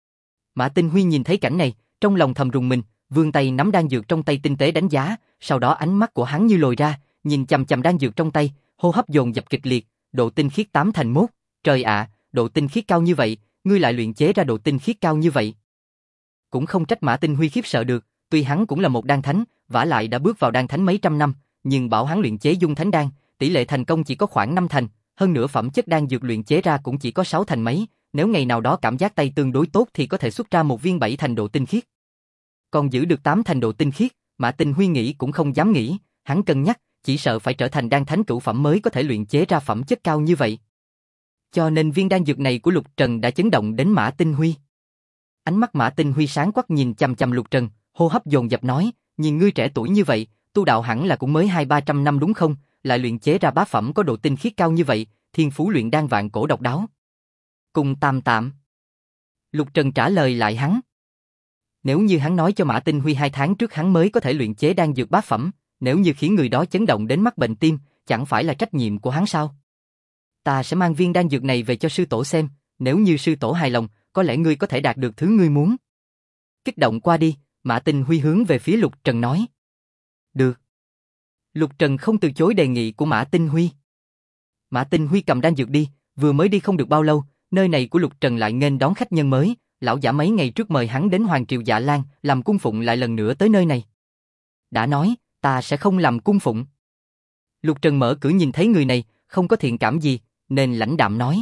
Speaker 1: Mã Tinh Huy nhìn thấy cảnh này, trong lòng thầm rùng mình, vươn tay nắm đan dược trong tay tinh tế đánh giá, sau đó ánh mắt của hắn như lồi ra, nhìn chằm chằm đan dược trong tay, hô hấp dồn dập kịch liệt, độ tinh khiết 8/1, trời ạ, độ tinh khiết cao như vậy, ngươi lại luyện chế ra độ tinh khiết cao như vậy. Cũng không trách Mã Tinh Huy khiếp sợ được, tuy hắn cũng là một đan thánh, vả lại đã bước vào đan thánh mấy trăm năm, nhưng bảo hắn luyện chế dung thánh đan, tỷ lệ thành công chỉ có khoảng 5 thành, hơn nữa phẩm chất đan dược luyện chế ra cũng chỉ có 6 thành mấy, nếu ngày nào đó cảm giác tay tương đối tốt thì có thể xuất ra một viên 7 thành độ tinh khiết. Còn giữ được 8 thành độ tinh khiết, Mã Tinh Huy nghĩ cũng không dám nghĩ, hắn cân nhắc, chỉ sợ phải trở thành đan thánh cửu phẩm mới có thể luyện chế ra phẩm chất cao như vậy. Cho nên viên đan dược này của Lục Trần đã chấn động đến Mã Tinh Huy. Ánh mắt Mã Tinh Huy sáng quắc nhìn chằm chằm Lục Trần, hô hấp dồn dập nói, nhìn ngươi trẻ tuổi như vậy, tu đạo hẳn là cũng mới 200-300 năm đúng không, lại luyện chế ra bá phẩm có độ tinh khiết cao như vậy, thiên phú luyện đan vạn cổ độc đáo. Cùng tam tạm. Lục Trần trả lời lại hắn. Nếu như hắn nói cho Mã Tinh Huy 2 tháng trước hắn mới có thể luyện chế đan dược bá phẩm, nếu như khiến người đó chấn động đến mắc bệnh tim, chẳng phải là trách nhiệm của hắn sao? Ta sẽ mang viên đan dược này về cho sư tổ xem, nếu như sư tổ hài lòng, có lẽ ngươi có thể đạt được thứ ngươi muốn. Kích động qua đi, Mã Tinh Huy hướng về phía Lục Trần nói. Được. Lục Trần không từ chối đề nghị của Mã Tinh Huy. Mã Tinh Huy cầm đan dược đi, vừa mới đi không được bao lâu, nơi này của Lục Trần lại nghênh đón khách nhân mới, lão giả mấy ngày trước mời hắn đến Hoàng Triều Dạ Lan, làm cung phụng lại lần nữa tới nơi này. Đã nói, ta sẽ không làm cung phụng. Lục Trần mở cửa nhìn thấy người này, không có thiện cảm gì, nên lãnh đạm nói.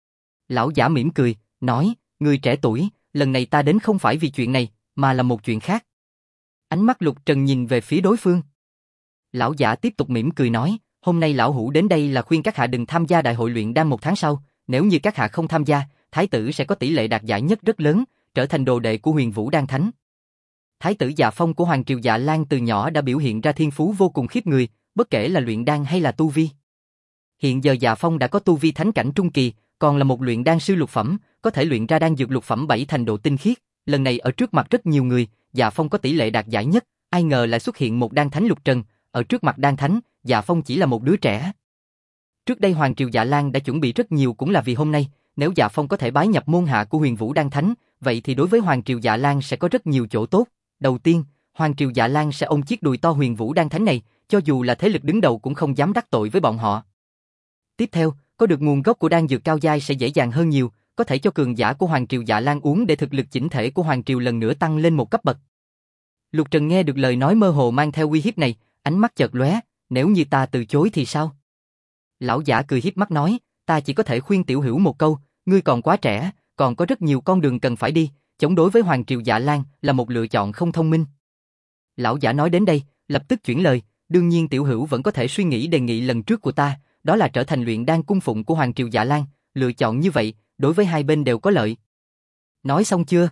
Speaker 1: Lão giả mỉm cười, nói, người trẻ tuổi, lần này ta đến không phải vì chuyện này, mà là một chuyện khác. Ánh mắt Lục Trần nhìn về phía đối phương. Lão giả tiếp tục mỉm cười nói, hôm nay lão hủ đến đây là khuyên các hạ đừng tham gia đại hội luyện đan 1 tháng sau, nếu như các hạ không tham gia, thái tử sẽ có tỷ lệ đạt giải nhất rất lớn, trở thành đồ đệ của Huyền Vũ Đan Thánh. Thái tử Dạ Phong của Hoàng Triều Dạ Lan từ nhỏ đã biểu hiện ra thiên phú vô cùng khiếp người, bất kể là luyện đan hay là tu vi. Hiện giờ Dạ Phong đã có tu vi thánh cảnh trung kỳ, còn là một luyện đan sư lục phẩm, có thể luyện ra đan dược lục phẩm 7 thành độ tinh khiết. Lần này ở trước mặt rất nhiều người, Dạ Phong có tỷ lệ đạt giải nhất, ai ngờ lại xuất hiện một đan thánh Lục Trần, ở trước mặt đan thánh, Dạ Phong chỉ là một đứa trẻ. Trước đây Hoàng Triều Dạ Lan đã chuẩn bị rất nhiều cũng là vì hôm nay, nếu Dạ Phong có thể bái nhập môn hạ của Huyền Vũ Đan Thánh, vậy thì đối với Hoàng Triều Dạ Lan sẽ có rất nhiều chỗ tốt. Đầu tiên, Hoàng Triều Dạ Lan sẽ ôm chiếc đùi to Huyền Vũ Đan Thánh này, cho dù là thế lực đứng đầu cũng không dám đắc tội với bọn họ. Tiếp theo, có được nguồn gốc của đan dược cao giai sẽ dễ dàng hơn nhiều, có thể cho cường giả của Hoàng Triều Dạ Lan uống để thực lực chỉnh thể của Hoàng Triều lần nữa tăng lên một cấp bậc. Lục Trần nghe được lời nói mơ hồ mang theo uy hiếp này, ánh mắt chợt lóe, nếu như ta từ chối thì sao? Lão giả cười hiếp mắt nói, ta chỉ có thể khuyên tiểu hữu một câu, ngươi còn quá trẻ, còn có rất nhiều con đường cần phải đi, chống đối với Hoàng Triều Dạ Lan là một lựa chọn không thông minh. Lão giả nói đến đây, lập tức chuyển lời, đương nhiên tiểu hữu vẫn có thể suy nghĩ đề nghị lần trước của ta, đó là trở thành luyện đan cung phụng của Hoàng Triều Dạ Lan, lựa chọn như vậy, đối với hai bên đều có lợi. Nói xong chưa?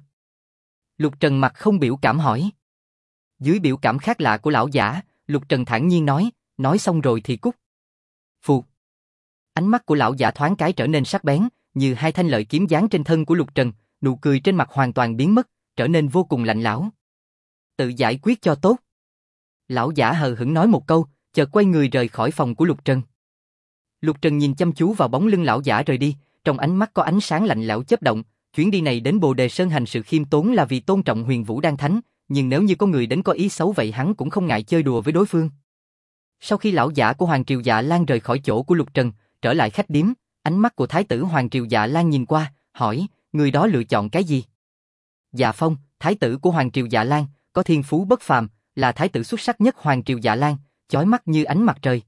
Speaker 1: Lục Trần mặt không biểu cảm hỏi. Dưới biểu cảm khác lạ của lão giả, Lục Trần thản nhiên nói xong rồi thì cút. Phù. Ánh mắt của lão giả thoáng cái trở nên sắc bén, như hai thanh lợi kiếm giáng trên thân của Lục Trần, nụ cười trên mặt hoàn toàn biến mất, trở nên vô cùng lạnh lẽo. Tự giải quyết cho tốt. Lão giả hờ hững nói một câu, chợt quay người rời khỏi phòng của Lục Trần. Lục Trần nhìn chăm chú vào bóng lưng lão giả rời đi, trong ánh mắt có ánh sáng lạnh lẽo chớp động, chuyến đi này đến Bồ Đề Sơn hành sự khiêm tốn là vì tôn trọng Huyền Vũ Đan Thánh, nhưng nếu như có người đến có ý xấu vậy hắn cũng không ngại chơi đùa với đối phương. Sau khi lão giả của Hoàng Triều Dạ Lan rời khỏi chỗ của Lục Trần, trở lại khách điếm, ánh mắt của Thái tử Hoàng Triều Dạ Lan nhìn qua, hỏi, người đó lựa chọn cái gì? Dạ Phong, Thái tử của Hoàng Triều Dạ Lan, có thiên phú bất phàm, là Thái tử xuất sắc nhất Hoàng Triều Dạ Lan, chói mắt như ánh mặt trời.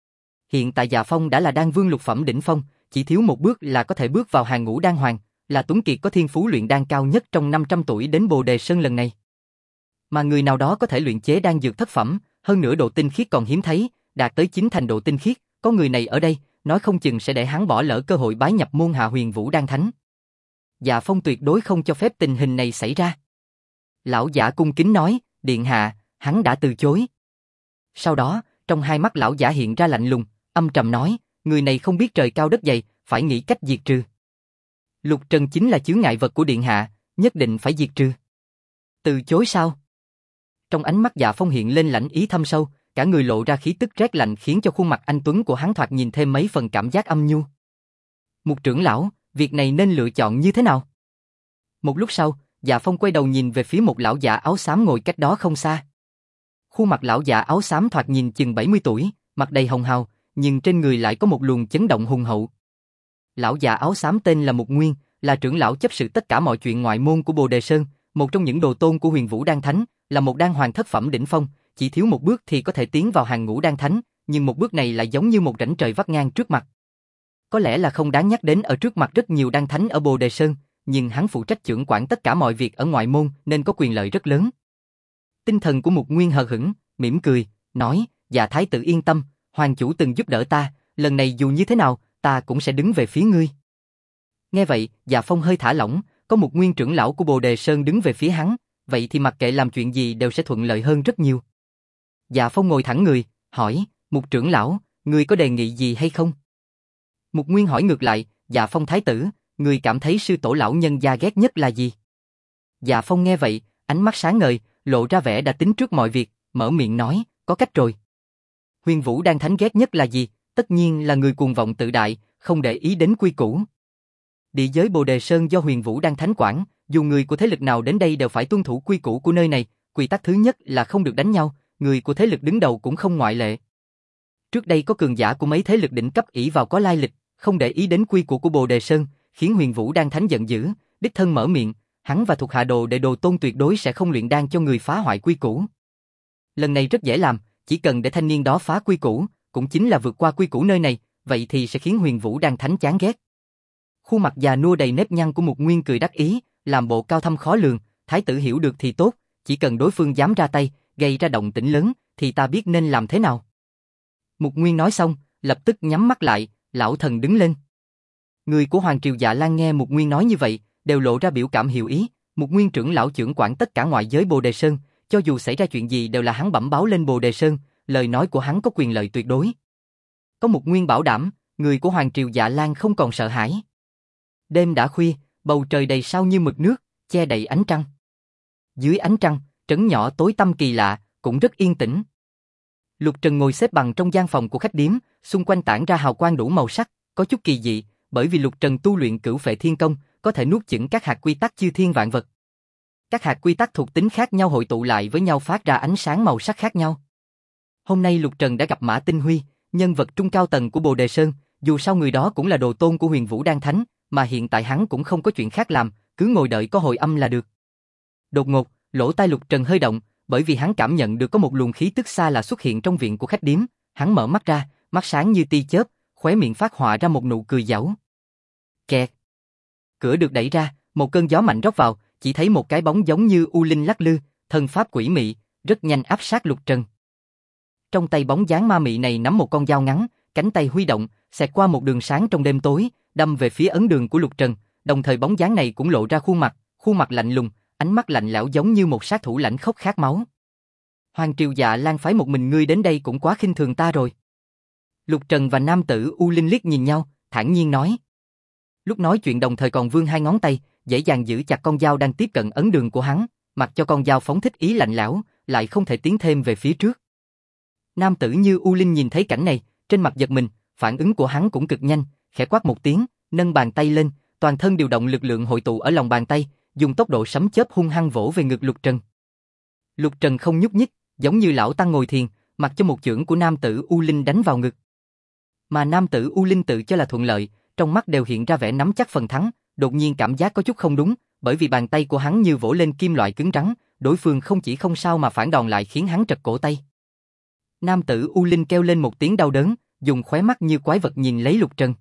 Speaker 1: Hiện tại Dạ Phong đã là đan vương lục phẩm đỉnh phong, chỉ thiếu một bước là có thể bước vào hàng ngũ đan hoàng, là tuấn kiệt có thiên phú luyện đan cao nhất trong 500 tuổi đến Bồ Đề Sơn lần này. Mà người nào đó có thể luyện chế đan dược thất phẩm, hơn nữa độ tinh khiết còn hiếm thấy, đạt tới 9 thành độ tinh khiết, có người này ở đây, nói không chừng sẽ để hắn bỏ lỡ cơ hội bái nhập môn hạ Huyền Vũ Đan Thánh. Dạ Phong tuyệt đối không cho phép tình hình này xảy ra. Lão giả cung kính nói, điện hạ, hắn đã từ chối. Sau đó, trong hai mắt lão giả hiện ra lạnh lùng, âm trầm nói, người này không biết trời cao đất dày, phải nghĩ cách diệt trừ. Lục Trần chính là chướng ngại vật của điện hạ, nhất định phải diệt trừ. Từ chối sao? Trong ánh mắt Dạ Phong hiện lên lãnh ý thâm sâu, cả người lộ ra khí tức rét lạnh khiến cho khuôn mặt anh tuấn của hắn thoạt nhìn thêm mấy phần cảm giác âm nhu. Mục trưởng lão, việc này nên lựa chọn như thế nào? Một lúc sau, Dạ Phong quay đầu nhìn về phía một lão giả áo xám ngồi cách đó không xa. Khuôn mặt lão giả áo xám thoạt nhìn chừng 70 tuổi, mặt đầy hồng hào, nhưng trên người lại có một luồng chấn động hùng hậu. Lão già áo xám tên là Mục Nguyên, là trưởng lão chấp sự tất cả mọi chuyện ngoại môn của Bồ Đề Sơn, một trong những đồ tôn của Huyền Vũ Đan Thánh, là một đan hoàng thất phẩm đỉnh phong, chỉ thiếu một bước thì có thể tiến vào hàng ngũ đan thánh, nhưng một bước này lại giống như một rãnh trời vắt ngang trước mặt. Có lẽ là không đáng nhắc đến ở trước mặt rất nhiều đan thánh ở Bồ Đề Sơn, nhưng hắn phụ trách trưởng quản tất cả mọi việc ở ngoại môn nên có quyền lợi rất lớn. Tinh thần của Mục Nguyên hờ hững, mỉm cười, nói, dạ thái tử yên tâm, hoàng chủ từng giúp đỡ ta, lần này dù như thế nào, ta cũng sẽ đứng về phía ngươi. Nghe vậy, Dạ Phong hơi thả lỏng, có Mục Nguyên trưởng lão của Bồ Đề Sơn đứng về phía hắn, vậy thì mặc kệ làm chuyện gì đều sẽ thuận lợi hơn rất nhiều. Dạ Phong ngồi thẳng người, hỏi, Mục trưởng lão, ngươi có đề nghị gì hay không? Mục Nguyên hỏi ngược lại, Dạ Phong thái tử, ngươi cảm thấy sư tổ lão nhân gia ghét nhất là gì? Dạ Phong nghe vậy, ánh mắt sáng ngời, lộ ra vẻ đã tính trước mọi việc, mở miệng nói, có cách rồi. Huyền Vũ Đan Thánh ghét nhất là gì? Tất nhiên là người cuồng vọng tự đại, không để ý đến quy củ. Địa giới Bồ Đề Sơn do Huyền Vũ Đan Thánh quản, dù người của thế lực nào đến đây đều phải tuân thủ quy củ của nơi này, quy tắc thứ nhất là không được đánh nhau, người của thế lực đứng đầu cũng không ngoại lệ. Trước đây có cường giả của mấy thế lực đỉnh cấp ỷ vào có lai lịch, không để ý đến quy củ của Bồ Đề Sơn, khiến Huyền Vũ Đan Thánh giận dữ, đích thân mở miệng, hắn và thuộc hạ đồ đệ đồ tôn tuyệt đối sẽ không luyện đan cho người phá hoại quy củ. Lần này rất dễ làm, chỉ cần để thanh niên đó phá quy củ, cũng chính là vượt qua quy củ nơi này, vậy thì sẽ khiến Huyền Vũ Đan Thánh chán ghét. Khuôn mặt già nua đầy nếp nhăn của Mục Nguyên cười đắc ý, làm bộ cao thâm khó lường, thái tử hiểu được thì tốt, chỉ cần đối phương dám ra tay, gây ra động tĩnh lớn, thì ta biết nên làm thế nào. Mục Nguyên nói xong, lập tức nhắm mắt lại, lão thần đứng lên. Người của Hoàng Triều Dạ Lan nghe Mục Nguyên nói như vậy, đều lộ ra biểu cảm hiểu ý, Mục Nguyên trưởng lão trưởng quản tất cả ngoại giới Bồ Đề Sơn, cho dù xảy ra chuyện gì đều là hắn bẩm báo lên Bồ Đề Sơn, lời nói của hắn có quyền lợi tuyệt đối. Có Mục Nguyên bảo đảm, người của Hoàng Triều Dạ Lan không còn sợ hãi. Đêm đã khuya, bầu trời đầy sao như mực nước, che đậy ánh trăng. Dưới ánh trăng, trấn nhỏ tối tăm kỳ lạ, cũng rất yên tĩnh. Lục Trần ngồi xếp bằng trong gian phòng của khách điếm, xung quanh tản ra hào quang đủ màu sắc, có chút kỳ dị, bởi vì Lục Trần tu luyện Cửu Phệ Thiên Công, có thể nuốt chửng các hạt quy tắc chư thiên vạn vật. Các hạt quy tắc thuộc tính khác nhau hội tụ lại với nhau phát ra ánh sáng màu sắc khác nhau. Hôm nay Lục Trần đã gặp Mã Tinh Huy, nhân vật trung cao tầng của Bồ Đề Sơn, dù sao người đó cũng là đồ tôn của Huyền Vũ Đan Thánh, mà hiện tại hắn cũng không có chuyện khác làm, cứ ngồi đợi có hồi âm là được. Đột ngột, lỗ tai Lục Trần hơi động, bởi vì hắn cảm nhận được có một luồng khí tức xa lạ xuất hiện trong viện của khách điếm, hắn mở mắt ra, mắt sáng như tia chớp, khóe miệng phát họa ra một nụ cười giảo. Kẹt. Cửa được đẩy ra, một cơn gió mạnh rót vào, chỉ thấy một cái bóng giống như u linh lắc lư, thân pháp quỷ mị, rất nhanh áp sát Lục Trần. Trong tay bóng dáng ma mị này nắm một con dao ngắn, cánh tay huy động, xẹt qua một đường sáng trong đêm tối, đâm về phía ấn đường của Lục Trần, đồng thời bóng dáng này cũng lộ ra khuôn mặt lạnh lùng, ánh mắt lạnh lẽo giống như một sát thủ lãnh khốc khát máu. Hoàng Triều Dạ Lan phái một mình ngươi đến đây cũng quá khinh thường ta rồi. Lục Trần và nam tử U Linh liếc nhìn nhau, thản nhiên nói. Lúc nói chuyện đồng thời còn vươn hai ngón tay, dễ dàng giữ chặt con dao đang tiếp cận ấn đường của hắn, mặc cho con dao phóng thích ý lạnh lẽo, lại không thể tiến thêm về phía trước. Nam tử như U Linh nhìn thấy cảnh này, trên mặt giật mình, phản ứng của hắn cũng cực nhanh, khẽ quát một tiếng, nâng bàn tay lên, toàn thân điều động lực lượng hội tụ ở lòng bàn tay, dùng tốc độ sấm chớp hung hăng vỗ về ngực Lục Trần. Lục Trần không nhúc nhích, giống như lão tăng ngồi thiền, mặc cho một chưởng của nam tử U Linh đánh vào ngực. Mà nam tử U Linh tự cho là thuận lợi, trong mắt đều hiện ra vẻ nắm chắc phần thắng, đột nhiên cảm giác có chút không đúng, bởi vì bàn tay của hắn như vỗ lên kim loại cứng rắn, đối phương không chỉ không sao mà phản đòn lại khiến hắn trật cổ tay. Nam tử U Linh kêu lên một tiếng đau đớn, dùng khóe mắt như quái vật nhìn lấy Lục Trần.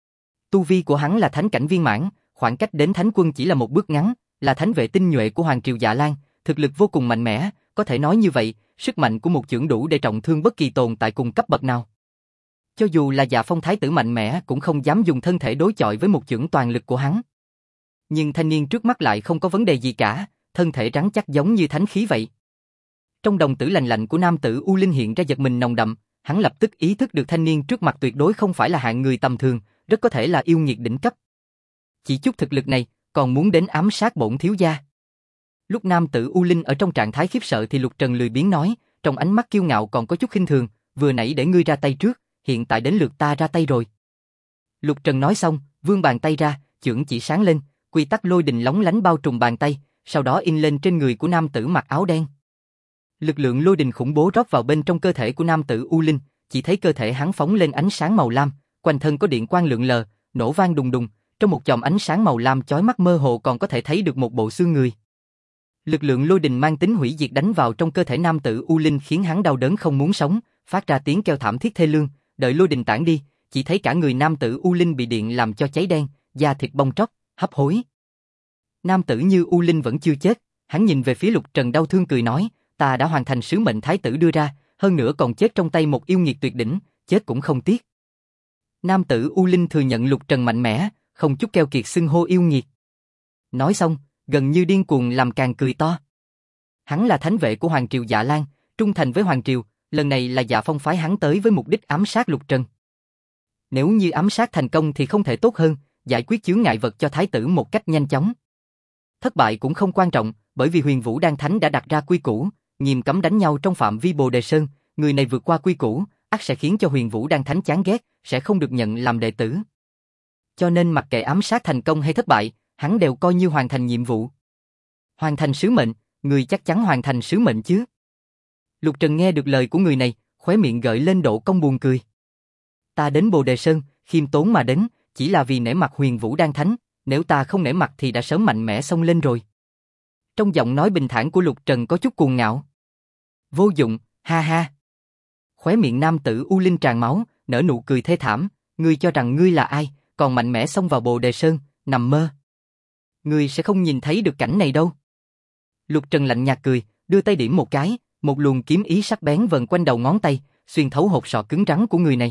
Speaker 1: Tu vi của hắn là thánh cảnh viên mãn, khoảng cách đến thánh quân chỉ là một bước ngắn, là thánh vệ tinh nhuệ của Hoàng triều Dạ Lan, thực lực vô cùng mạnh mẽ, có thể nói như vậy, sức mạnh của một chưởng đủ để trọng thương bất kỳ tồn tại cùng cấp bậc nào. Cho dù là Dạ Phong thái tử mạnh mẽ cũng không dám dùng thân thể đối chọi với một chưởng toàn lực của hắn. Nhưng thanh niên trước mắt lại không có vấn đề gì cả, thân thể rắn chắc giống như thánh khí vậy. Trong đồng tử lạnh lạnh của nam tử U Linh hiện ra giật mình nồng đậm, hắn lập tức ý thức được thanh niên trước mặt tuyệt đối không phải là hạng người tầm thường, rất có thể là yêu nghiệt đỉnh cấp. Chỉ chút thực lực này, còn muốn đến ám sát bổn thiếu gia. Lúc nam tử U Linh ở trong trạng thái khiếp sợ thì Lục Trần lười biếng nói, trong ánh mắt kiêu ngạo còn có chút khinh thường, vừa nãy để ngươi ra tay trước, hiện tại đến lượt ta ra tay rồi. Lục Trần nói xong, vươn bàn tay ra, chưởng chỉ sáng lên, quy tắc lôi đình lóng lánh bao trùm bàn tay, sau đó in lên trên người của nam tử mặc áo đen. Lực lượng lôi đình khủng bố rót vào bên trong cơ thể của nam tử U Linh, chỉ thấy cơ thể hắn phóng lên ánh sáng màu lam, quanh thân có điện quang lượn lờ, nổ vang đùng đùng, trong một chòm ánh sáng màu lam chói mắt mơ hồ còn có thể thấy được một bộ xương người. Lực lượng lôi đình mang tính hủy diệt đánh vào trong cơ thể nam tử U Linh khiến hắn đau đớn không muốn sống, phát ra tiếng kêu thảm thiết thê lương, đợi lôi đình tản đi, chỉ thấy cả người nam tử U Linh bị điện làm cho cháy đen, da thịt bong tróc, hấp hối. Nam tử như U Linh vẫn chưa chết, hắn nhìn về phía Lục Trần đau thương cười nói, ta đã hoàn thành sứ mệnh thái tử đưa ra, hơn nữa còn chết trong tay một yêu nghiệt tuyệt đỉnh, chết cũng không tiếc. Nam tử U Linh thừa nhận Lục Trần mạnh mẽ, không chút keo kiệt xưng hô yêu nghiệt. Nói xong, gần như điên cuồng làm càng cười to. Hắn là thánh vệ của Hoàng triều Dạ Lan, trung thành với Hoàng triều, lần này là Dạ Phong phái hắn tới với mục đích ám sát Lục Trần. Nếu như ám sát thành công thì không thể tốt hơn, giải quyết chướng ngại vật cho thái tử một cách nhanh chóng. Thất bại cũng không quan trọng, bởi vì Huyền Vũ Đan Thánh đã đặt ra quy củ, nghiêm cấm đánh nhau trong phạm vi Bồ Đề Sơn, người này vượt qua quy củ, ắt sẽ khiến cho Huyền Vũ Đan Thánh chán ghét, sẽ không được nhận làm đệ tử. Cho nên mặc kệ ám sát thành công hay thất bại, hắn đều coi như hoàn thành nhiệm vụ. Hoàn thành sứ mệnh, người chắc chắn hoàn thành sứ mệnh chứ. Lục Trần nghe được lời của người này, khóe miệng gợi lên độ cong buồn cười. Ta đến Bồ Đề Sơn, khiêm tốn mà đến, chỉ là vì nể mặt Huyền Vũ Đan Thánh, nếu ta không nể mặt thì đã sớm mạnh mẽ xông lên rồi. Trong giọng nói bình thản của Lục Trần có chút cuồng ngạo. Vô dụng, ha ha. Khóe miệng nam tử U Linh tràn máu, nở nụ cười thê thảm, ngươi cho rằng ngươi là ai, còn mạnh mẽ xông vào Bồ Đề Sơn, nằm mơ. Ngươi sẽ không nhìn thấy được cảnh này đâu. Lục Trần lạnh nhạt cười, đưa tay điểm một cái, một luồng kiếm ý sắc bén vần quanh đầu ngón tay, xuyên thấu hột sọ cứng rắn của người này.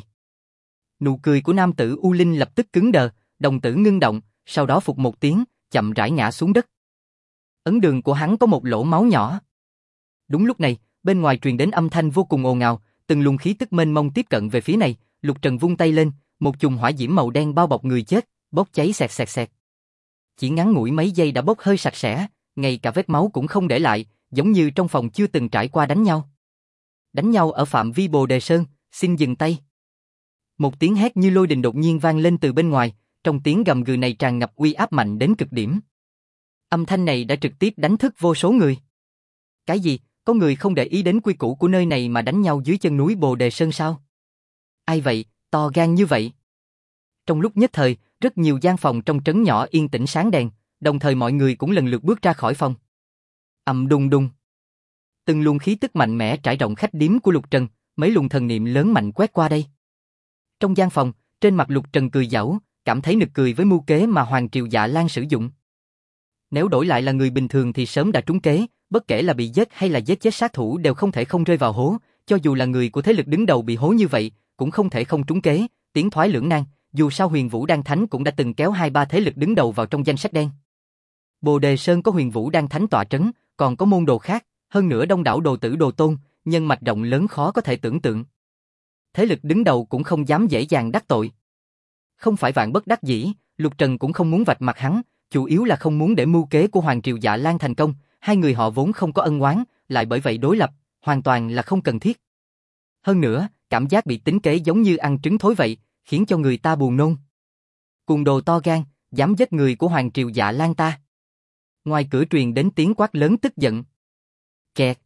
Speaker 1: Nụ cười của nam tử U Linh lập tức cứng đờ, đồng tử ngưng động, sau đó phụt một tiếng, chậm rãi ngã xuống đất. Ấn đường của hắn có một lỗ máu nhỏ. Đúng lúc này, bên ngoài truyền đến âm thanh vô cùng ồn ào, từng luồng khí tức mênh mông tiếp cận về phía này, Lục Trần vung tay lên, một chùm hỏa diễm màu đen bao bọc người chết, bốc cháy xẹt xẹt xẹt. Chỉ ngắn ngủi mấy giây đã bốc hơi sạch sẽ, ngay cả vết máu cũng không để lại, giống như trong phòng chưa từng trải qua đánh nhau. Đánh nhau ở phạm vi Bồ Đề Sơn, xin dừng tay. Một tiếng hét như lôi đình đột nhiên vang lên từ bên ngoài, trong tiếng gầm gừ này tràn ngập uy áp mạnh đến cực điểm. Âm thanh này đã trực tiếp đánh thức vô số người. Cái gì, có người không để ý đến quy củ của nơi này mà đánh nhau dưới chân núi Bồ Đề Sơn sao? Ai vậy, to gan như vậy? Trong lúc nhất thời, rất nhiều gian phòng trong trấn nhỏ yên tĩnh sáng đèn, đồng thời mọi người cũng lần lượt bước ra khỏi phòng. Ầm đùng đùng. Từng luồng khí tức mạnh mẽ trải rộng khách điếm của Lục Trần, mấy luồng thần niệm lớn mạnh quét qua đây. Trong gian phòng, trên mặt Lục Trần cười giảo, cảm thấy nực cười với mưu kế mà Hoàng triều Dạ Lan sử dụng. Nếu đổi lại là người bình thường thì sớm đã trúng kế, bất kể là bị giết hay là giết chết sát thủ đều không thể không rơi vào hố, cho dù là người của thế lực đứng đầu bị hố như vậy, cũng không thể không trúng kế, tiến thoái lưỡng nan, dù sao Huyền Vũ Đan Thánh cũng đã từng kéo 2-3 thế lực đứng đầu vào trong danh sách đen. Bồ Đề Sơn có Huyền Vũ Đan Thánh tọa trấn, còn có môn đồ khác, hơn nữa đông đảo đồ tử đồ tôn, nhân mạch rộng lớn khó có thể tưởng tượng. Thế lực đứng đầu cũng không dám dễ dàng đắc tội. Không phải vạn bất đắc dĩ, Lục Trần cũng không muốn vạch mặt hắn, chủ yếu là không muốn để mưu kế của Hoàng triều Dạ Lan thành công, hai người họ vốn không có ân oán, lại bởi vậy đối lập, hoàn toàn là không cần thiết. Hơn nữa, cảm giác bị tính kế giống như ăn trứng thối vậy, khiến cho người ta buồn nôn. Cùng đồ to gan, dám giết người của Hoàng Triều Dạ Lan ta. Ngoài cửa truyền đến tiếng quát lớn tức giận. Kẹt.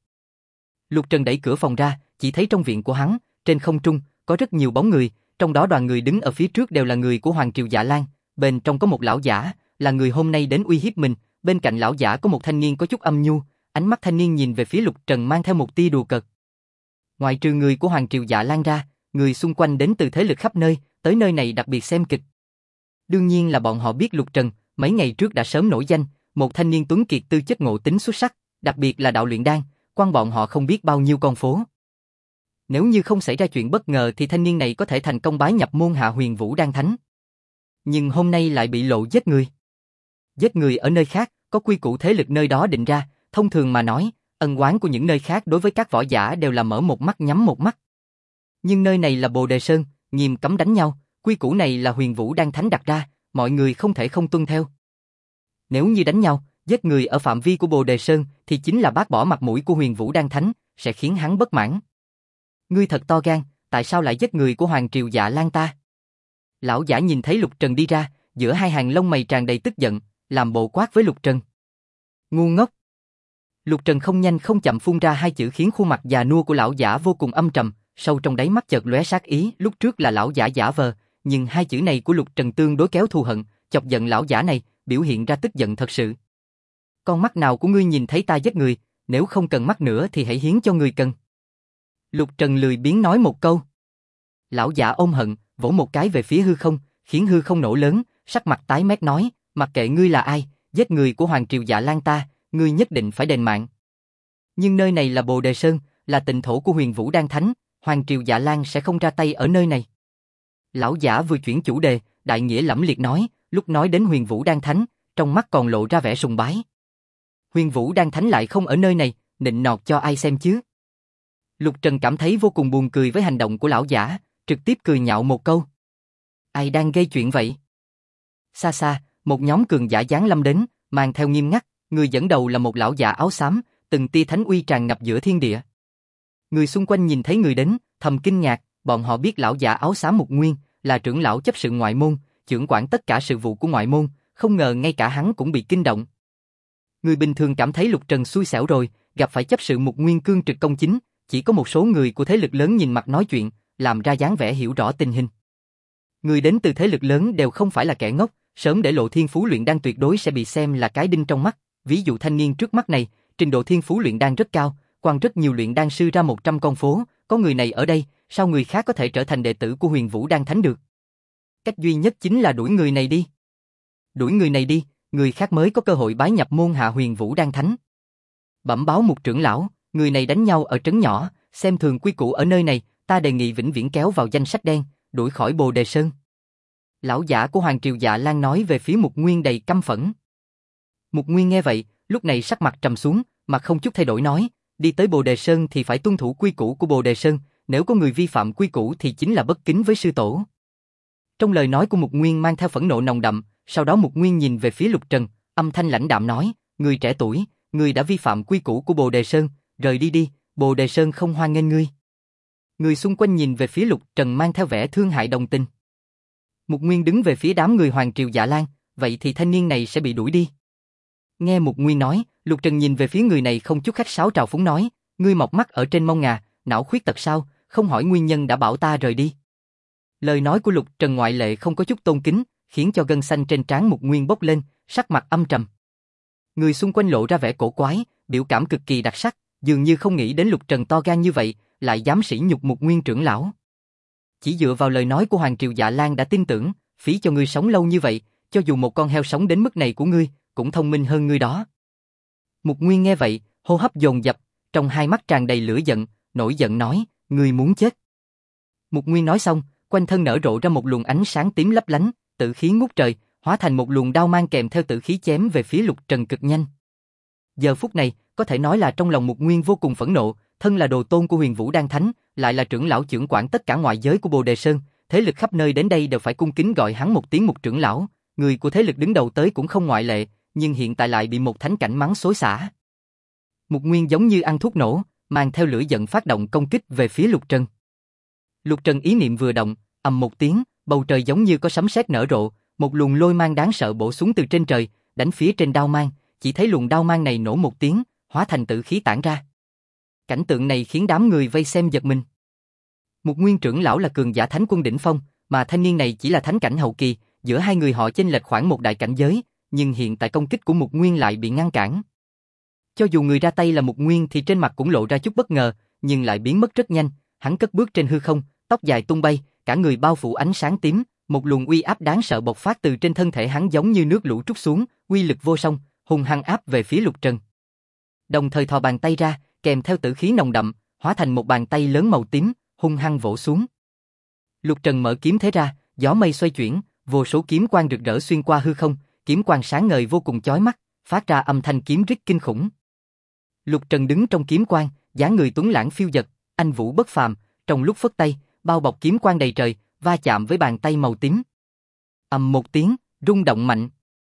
Speaker 1: Lục Trần đẩy cửa phòng ra, chỉ thấy trong viện của hắn, trên không trung, có rất nhiều bóng người, trong đó đoàn người đứng ở phía trước đều là người của Hoàng Triều Dạ Lan, bên trong có một lão giả, là người hôm nay đến uy hiếp mình, bên cạnh lão giả có một thanh niên có chút âm nhu, ánh mắt thanh niên nhìn về phía Lục Trần mang theo một tia đùa cợt. Ngoài trừ người của Hoàng Triều Dạ Lan ra, người xung quanh đến từ thế lực khắp nơi, tới nơi này đặc biệt xem kịch. Đương nhiên là bọn họ biết Lục Trần, mấy ngày trước đã sớm nổi danh, một thanh niên tuấn kiệt tư chất ngộ tính xuất sắc, đặc biệt là đạo luyện đan, quan bọn họ không biết bao nhiêu con phố. Nếu như không xảy ra chuyện bất ngờ thì thanh niên này có thể thành công bái nhập môn hạ Huyền Vũ Đan Thánh. Nhưng hôm nay lại bị lộ giết người. Giết người ở nơi khác, có quy củ thế lực nơi đó định ra, thông thường mà nói, ân oán của những nơi khác đối với các võ giả đều là mở một mắt nhắm một mắt. Nhưng nơi này là Bồ Đề Sơn, nghiêm cấm đánh nhau, quy củ này là Huyền Vũ Đan Thánh đặt ra, mọi người không thể không tuân theo. Nếu như đánh nhau, giết người ở phạm vi của Bồ Đề Sơn thì chính là bác bỏ mặt mũi của Huyền Vũ Đan Thánh, sẽ khiến hắn bất mãn. Ngươi thật to gan, tại sao lại giết người của Hoàng Triều Dạ Lan ta? Lão giả nhìn thấy Lục Trần đi ra, giữa hai hàng lông mày tràn đầy tức giận, làm bộ quát với Lục Trần. Ngu ngốc. Lục Trần không nhanh không chậm phun ra hai chữ khiến khuôn mặt già nua của lão giả vô cùng âm trầm, sâu trong đáy mắt chợt lóe sát ý, lúc trước là lão giả giả vờ, nhưng hai chữ này của Lục Trần tương đối kéo thù hận, chọc giận lão giả này, biểu hiện ra tức giận thật sự. Con mắt nào của ngươi nhìn thấy ta giết người, nếu không cần mắt nữa thì hãy hiến cho người cần. Lục Trần lười biếng nói một câu. Lão giả ôm hận, vỗ một cái về phía hư không, khiến hư không nổ lớn, sắc mặt tái mét nói, mặc kệ ngươi là ai, giết người của Hoàng Triều Dạ Lan ta, ngươi nhất định phải đền mạng. Nhưng nơi này là Bồ Đề Sơn, là tịnh thổ của Huyền Vũ Đan Thánh, Hoàng Triều Dạ Lan sẽ không ra tay ở nơi này. Lão giả vừa chuyển chủ đề, đại nghĩa lẫm liệt nói, lúc nói đến Huyền Vũ Đan Thánh, trong mắt còn lộ ra vẻ sùng bái. Huyền Vũ Đan Thánh lại không ở nơi này, nịnh nọt cho ai xem chứ? Lục Trần cảm thấy vô cùng buồn cười với hành động của lão giả, trực tiếp cười nhạo một câu. Ai đang gây chuyện vậy? Xa xa, một nhóm cường giả giáng lâm đến, mang theo nghiêm ngặt, người dẫn đầu là một lão giả áo xám, từng tia thánh uy tràn ngập giữa thiên địa. Người xung quanh nhìn thấy người đến, thầm kinh ngạc, bọn họ biết lão giả áo xám Mục Nguyên là trưởng lão chấp sự ngoại môn, trưởng quản tất cả sự vụ của ngoại môn, không ngờ ngay cả hắn cũng bị kinh động. Người bình thường cảm thấy Lục Trần xui xẻo rồi, gặp phải chấp sự Mục Nguyên cương trực công chính, chỉ có một số người của thế lực lớn nhìn mặt nói chuyện, làm ra dáng vẻ hiểu rõ tình hình. Người đến từ thế lực lớn đều không phải là kẻ ngốc, sớm để lộ thiên phú luyện đan tuyệt đối sẽ bị xem là cái đinh trong mắt. Ví dụ thanh niên trước mắt này, trình độ thiên phú luyện đan rất cao, quan rất nhiều luyện đan sư ra 100 con phố, có người này ở đây, sao người khác có thể trở thành đệ tử của Huyền Vũ Đan Thánh được? Cách duy nhất chính là đuổi người này đi. Đuổi người này đi, người khác mới có cơ hội bái nhập môn hạ Huyền Vũ Đan Thánh. Bẩm báo một trưởng lão, người này đánh nhau ở trấn nhỏ, xem thường quy củ ở nơi này, ta đề nghị vĩnh viễn kéo vào danh sách đen, đuổi khỏi Bồ Đề Sơn. Lão giả của Hoàng Triều Dạ Lan nói về phía Mục Nguyên đầy căm phẫn. Mục Nguyên nghe vậy, lúc này sắc mặt trầm xuống, mặt không chút thay đổi nói, đi tới Bồ Đề Sơn thì phải tuân thủ quy củ của Bồ Đề Sơn, nếu có người vi phạm quy củ thì chính là bất kính với sư tổ. Trong lời nói của Mục Nguyên mang theo phẫn nộ nồng đậm, sau đó Mục Nguyên nhìn về phía Lục Trần, âm thanh lãnh đạm nói, người trẻ tuổi, người đã vi phạm quy củ của Bồ Đề Sơn, rời đi đi, Bồ Đề Sơn không hoan nghênh ngươi. Người xung quanh nhìn về phía Lục Trần mang theo vẻ thương hại đồng tình. Mục Nguyên đứng về phía đám người Hoàng Triều Dạ Lan, vậy thì thanh niên này sẽ bị đuổi đi. Nghe Mục Nguyên nói, Lục Trần nhìn về phía người này không chút khách sáo trào phúng nói, ngươi mọc mắt ở trên mông ngà, não khuyết tật sao, không hỏi nguyên nhân đã bảo ta rời đi. Lời nói của Lục Trần ngoại lệ không có chút tôn kính, khiến cho gân xanh trên trán Mục Nguyên bốc lên, sắc mặt âm trầm. Người xung quanh lộ ra vẻ cổ quái, biểu cảm cực kỳ đặc sắc, dường như không nghĩ đến Lục Trần to gan như vậy, lại dám sỉ nhục Mục Nguyên trưởng lão. Chỉ dựa vào lời nói của Hoàng Triều Dạ Lan đã tin tưởng, phí cho ngươi sống lâu như vậy, cho dù một con heo sống đến mức này của ngươi, cũng thông minh hơn ngươi đó. Mục Nguyên nghe vậy, hô hấp dồn dập, trong hai mắt tràn đầy lửa giận, nổi giận nói, ngươi muốn chết. Mục Nguyên nói xong, quanh thân nở rộ ra một luồng ánh sáng tím lấp lánh, tử khí ngút trời, hóa thành một luồng đao mang kèm theo tử khí chém về phía Lục Trần cực nhanh. Giờ phút này, có thể nói là trong lòng Mục Nguyên vô cùng phẫn nộ, thân là đồ tôn của Huyền Vũ Đan Thánh, lại là trưởng lão trưởng quản tất cả ngoại giới của Bồ Đề Sơn, thế lực khắp nơi đến đây đều phải cung kính gọi hắn một tiếng Mục trưởng lão, người của thế lực đứng đầu tới cũng không ngoại lệ, nhưng hiện tại lại bị một thánh cảnh mắng xối xả. Mục Nguyên giống như ăn thuốc nổ, mang theo lửa giận phát động công kích về phía Lục Trần. Lục Trần ý niệm vừa động, ầm một tiếng, bầu trời giống như có sấm sét nở rộ, Một luồng lôi mang đáng sợ bổ xuống từ trên trời, đánh phía trên đao mang, chỉ thấy luồng đao mang này nổ một tiếng, hóa thành tử khí tản ra. Cảnh tượng này khiến đám người vây xem giật mình. Mục Nguyên trưởng lão là cường giả thánh quân đỉnh phong, mà thanh niên này chỉ là thánh cảnh hậu kỳ, giữa hai người họ chênh lệch khoảng một đại cảnh giới, nhưng hiện tại công kích của Mục Nguyên lại bị ngăn cản. Cho dù người ra tay là Mục Nguyên thì trên mặt cũng lộ ra chút bất ngờ, nhưng lại biến mất rất nhanh, hắn cất bước trên hư không, tóc dài tung bay, cả người bao phủ ánh sáng tím, một luồng uy áp đáng sợ bộc phát từ trên thân thể hắn giống như nước lũ trút xuống, uy lực vô song, hung hăng áp về phía Lục Trần. Đồng thời thò bàn tay ra, kèm theo tử khí nồng đậm, hóa thành một bàn tay lớn màu tím, hung hăng vỗ xuống. Lục Trần mở kiếm thế ra, gió mây xoay chuyển, vô số kiếm quang rực rỡ xuyên qua hư không, kiếm quang sáng ngời vô cùng chói mắt, phát ra âm thanh kiếm rít kinh khủng. Lục Trần đứng trong kiếm quang, dáng người tuấn lãng phiêu dật, anh vũ bất phàm, trong lúc phất tay, bao bọc kiếm quang đầy trời, va chạm với bàn tay màu tím. Ầm một tiếng, rung động mạnh.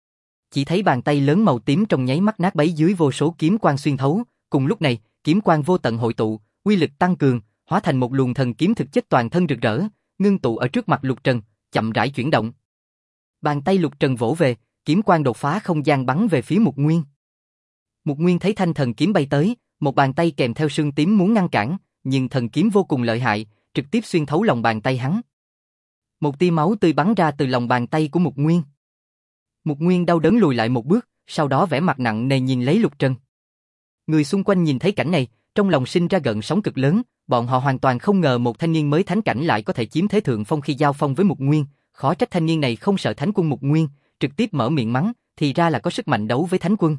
Speaker 1: Chỉ thấy bàn tay lớn màu tím trong nháy mắt nát bấy dưới vô số kiếm quang xuyên thấu, cùng lúc này, kiếm quang vô tận hội tụ, uy lực tăng cường, hóa thành một luồng thần kiếm thực chất toàn thân rực rỡ, ngưng tụ ở trước mặt Lục Trần, chậm rãi chuyển động. Bàn tay Lục Trần vỗ về, kiếm quang đột phá không gian bắn về phía Mục Nguyên. Mục Nguyên thấy thanh thần kiếm bay tới, một bàn tay kèm theo sương tím muốn ngăn cản, nhưng thần kiếm vô cùng lợi hại, trực tiếp xuyên thấu lòng bàn tay hắn. Một tia máu tươi bắn ra từ lòng bàn tay của Mục Nguyên. Mục Nguyên đau đớn lùi lại một bước, sau đó vẻ mặt nặng nề nhìn lấy Lục Trần. Người xung quanh nhìn thấy cảnh này, trong lòng sinh ra gợn sóng cực lớn, bọn họ hoàn toàn không ngờ một thanh niên mới thánh cảnh lại có thể chiếm thế thượng phong khi giao phong với Mục Nguyên, khó trách thanh niên này không sợ thánh quân Mục Nguyên, trực tiếp mở miệng mắng, thì ra là có sức mạnh đấu với thánh quân.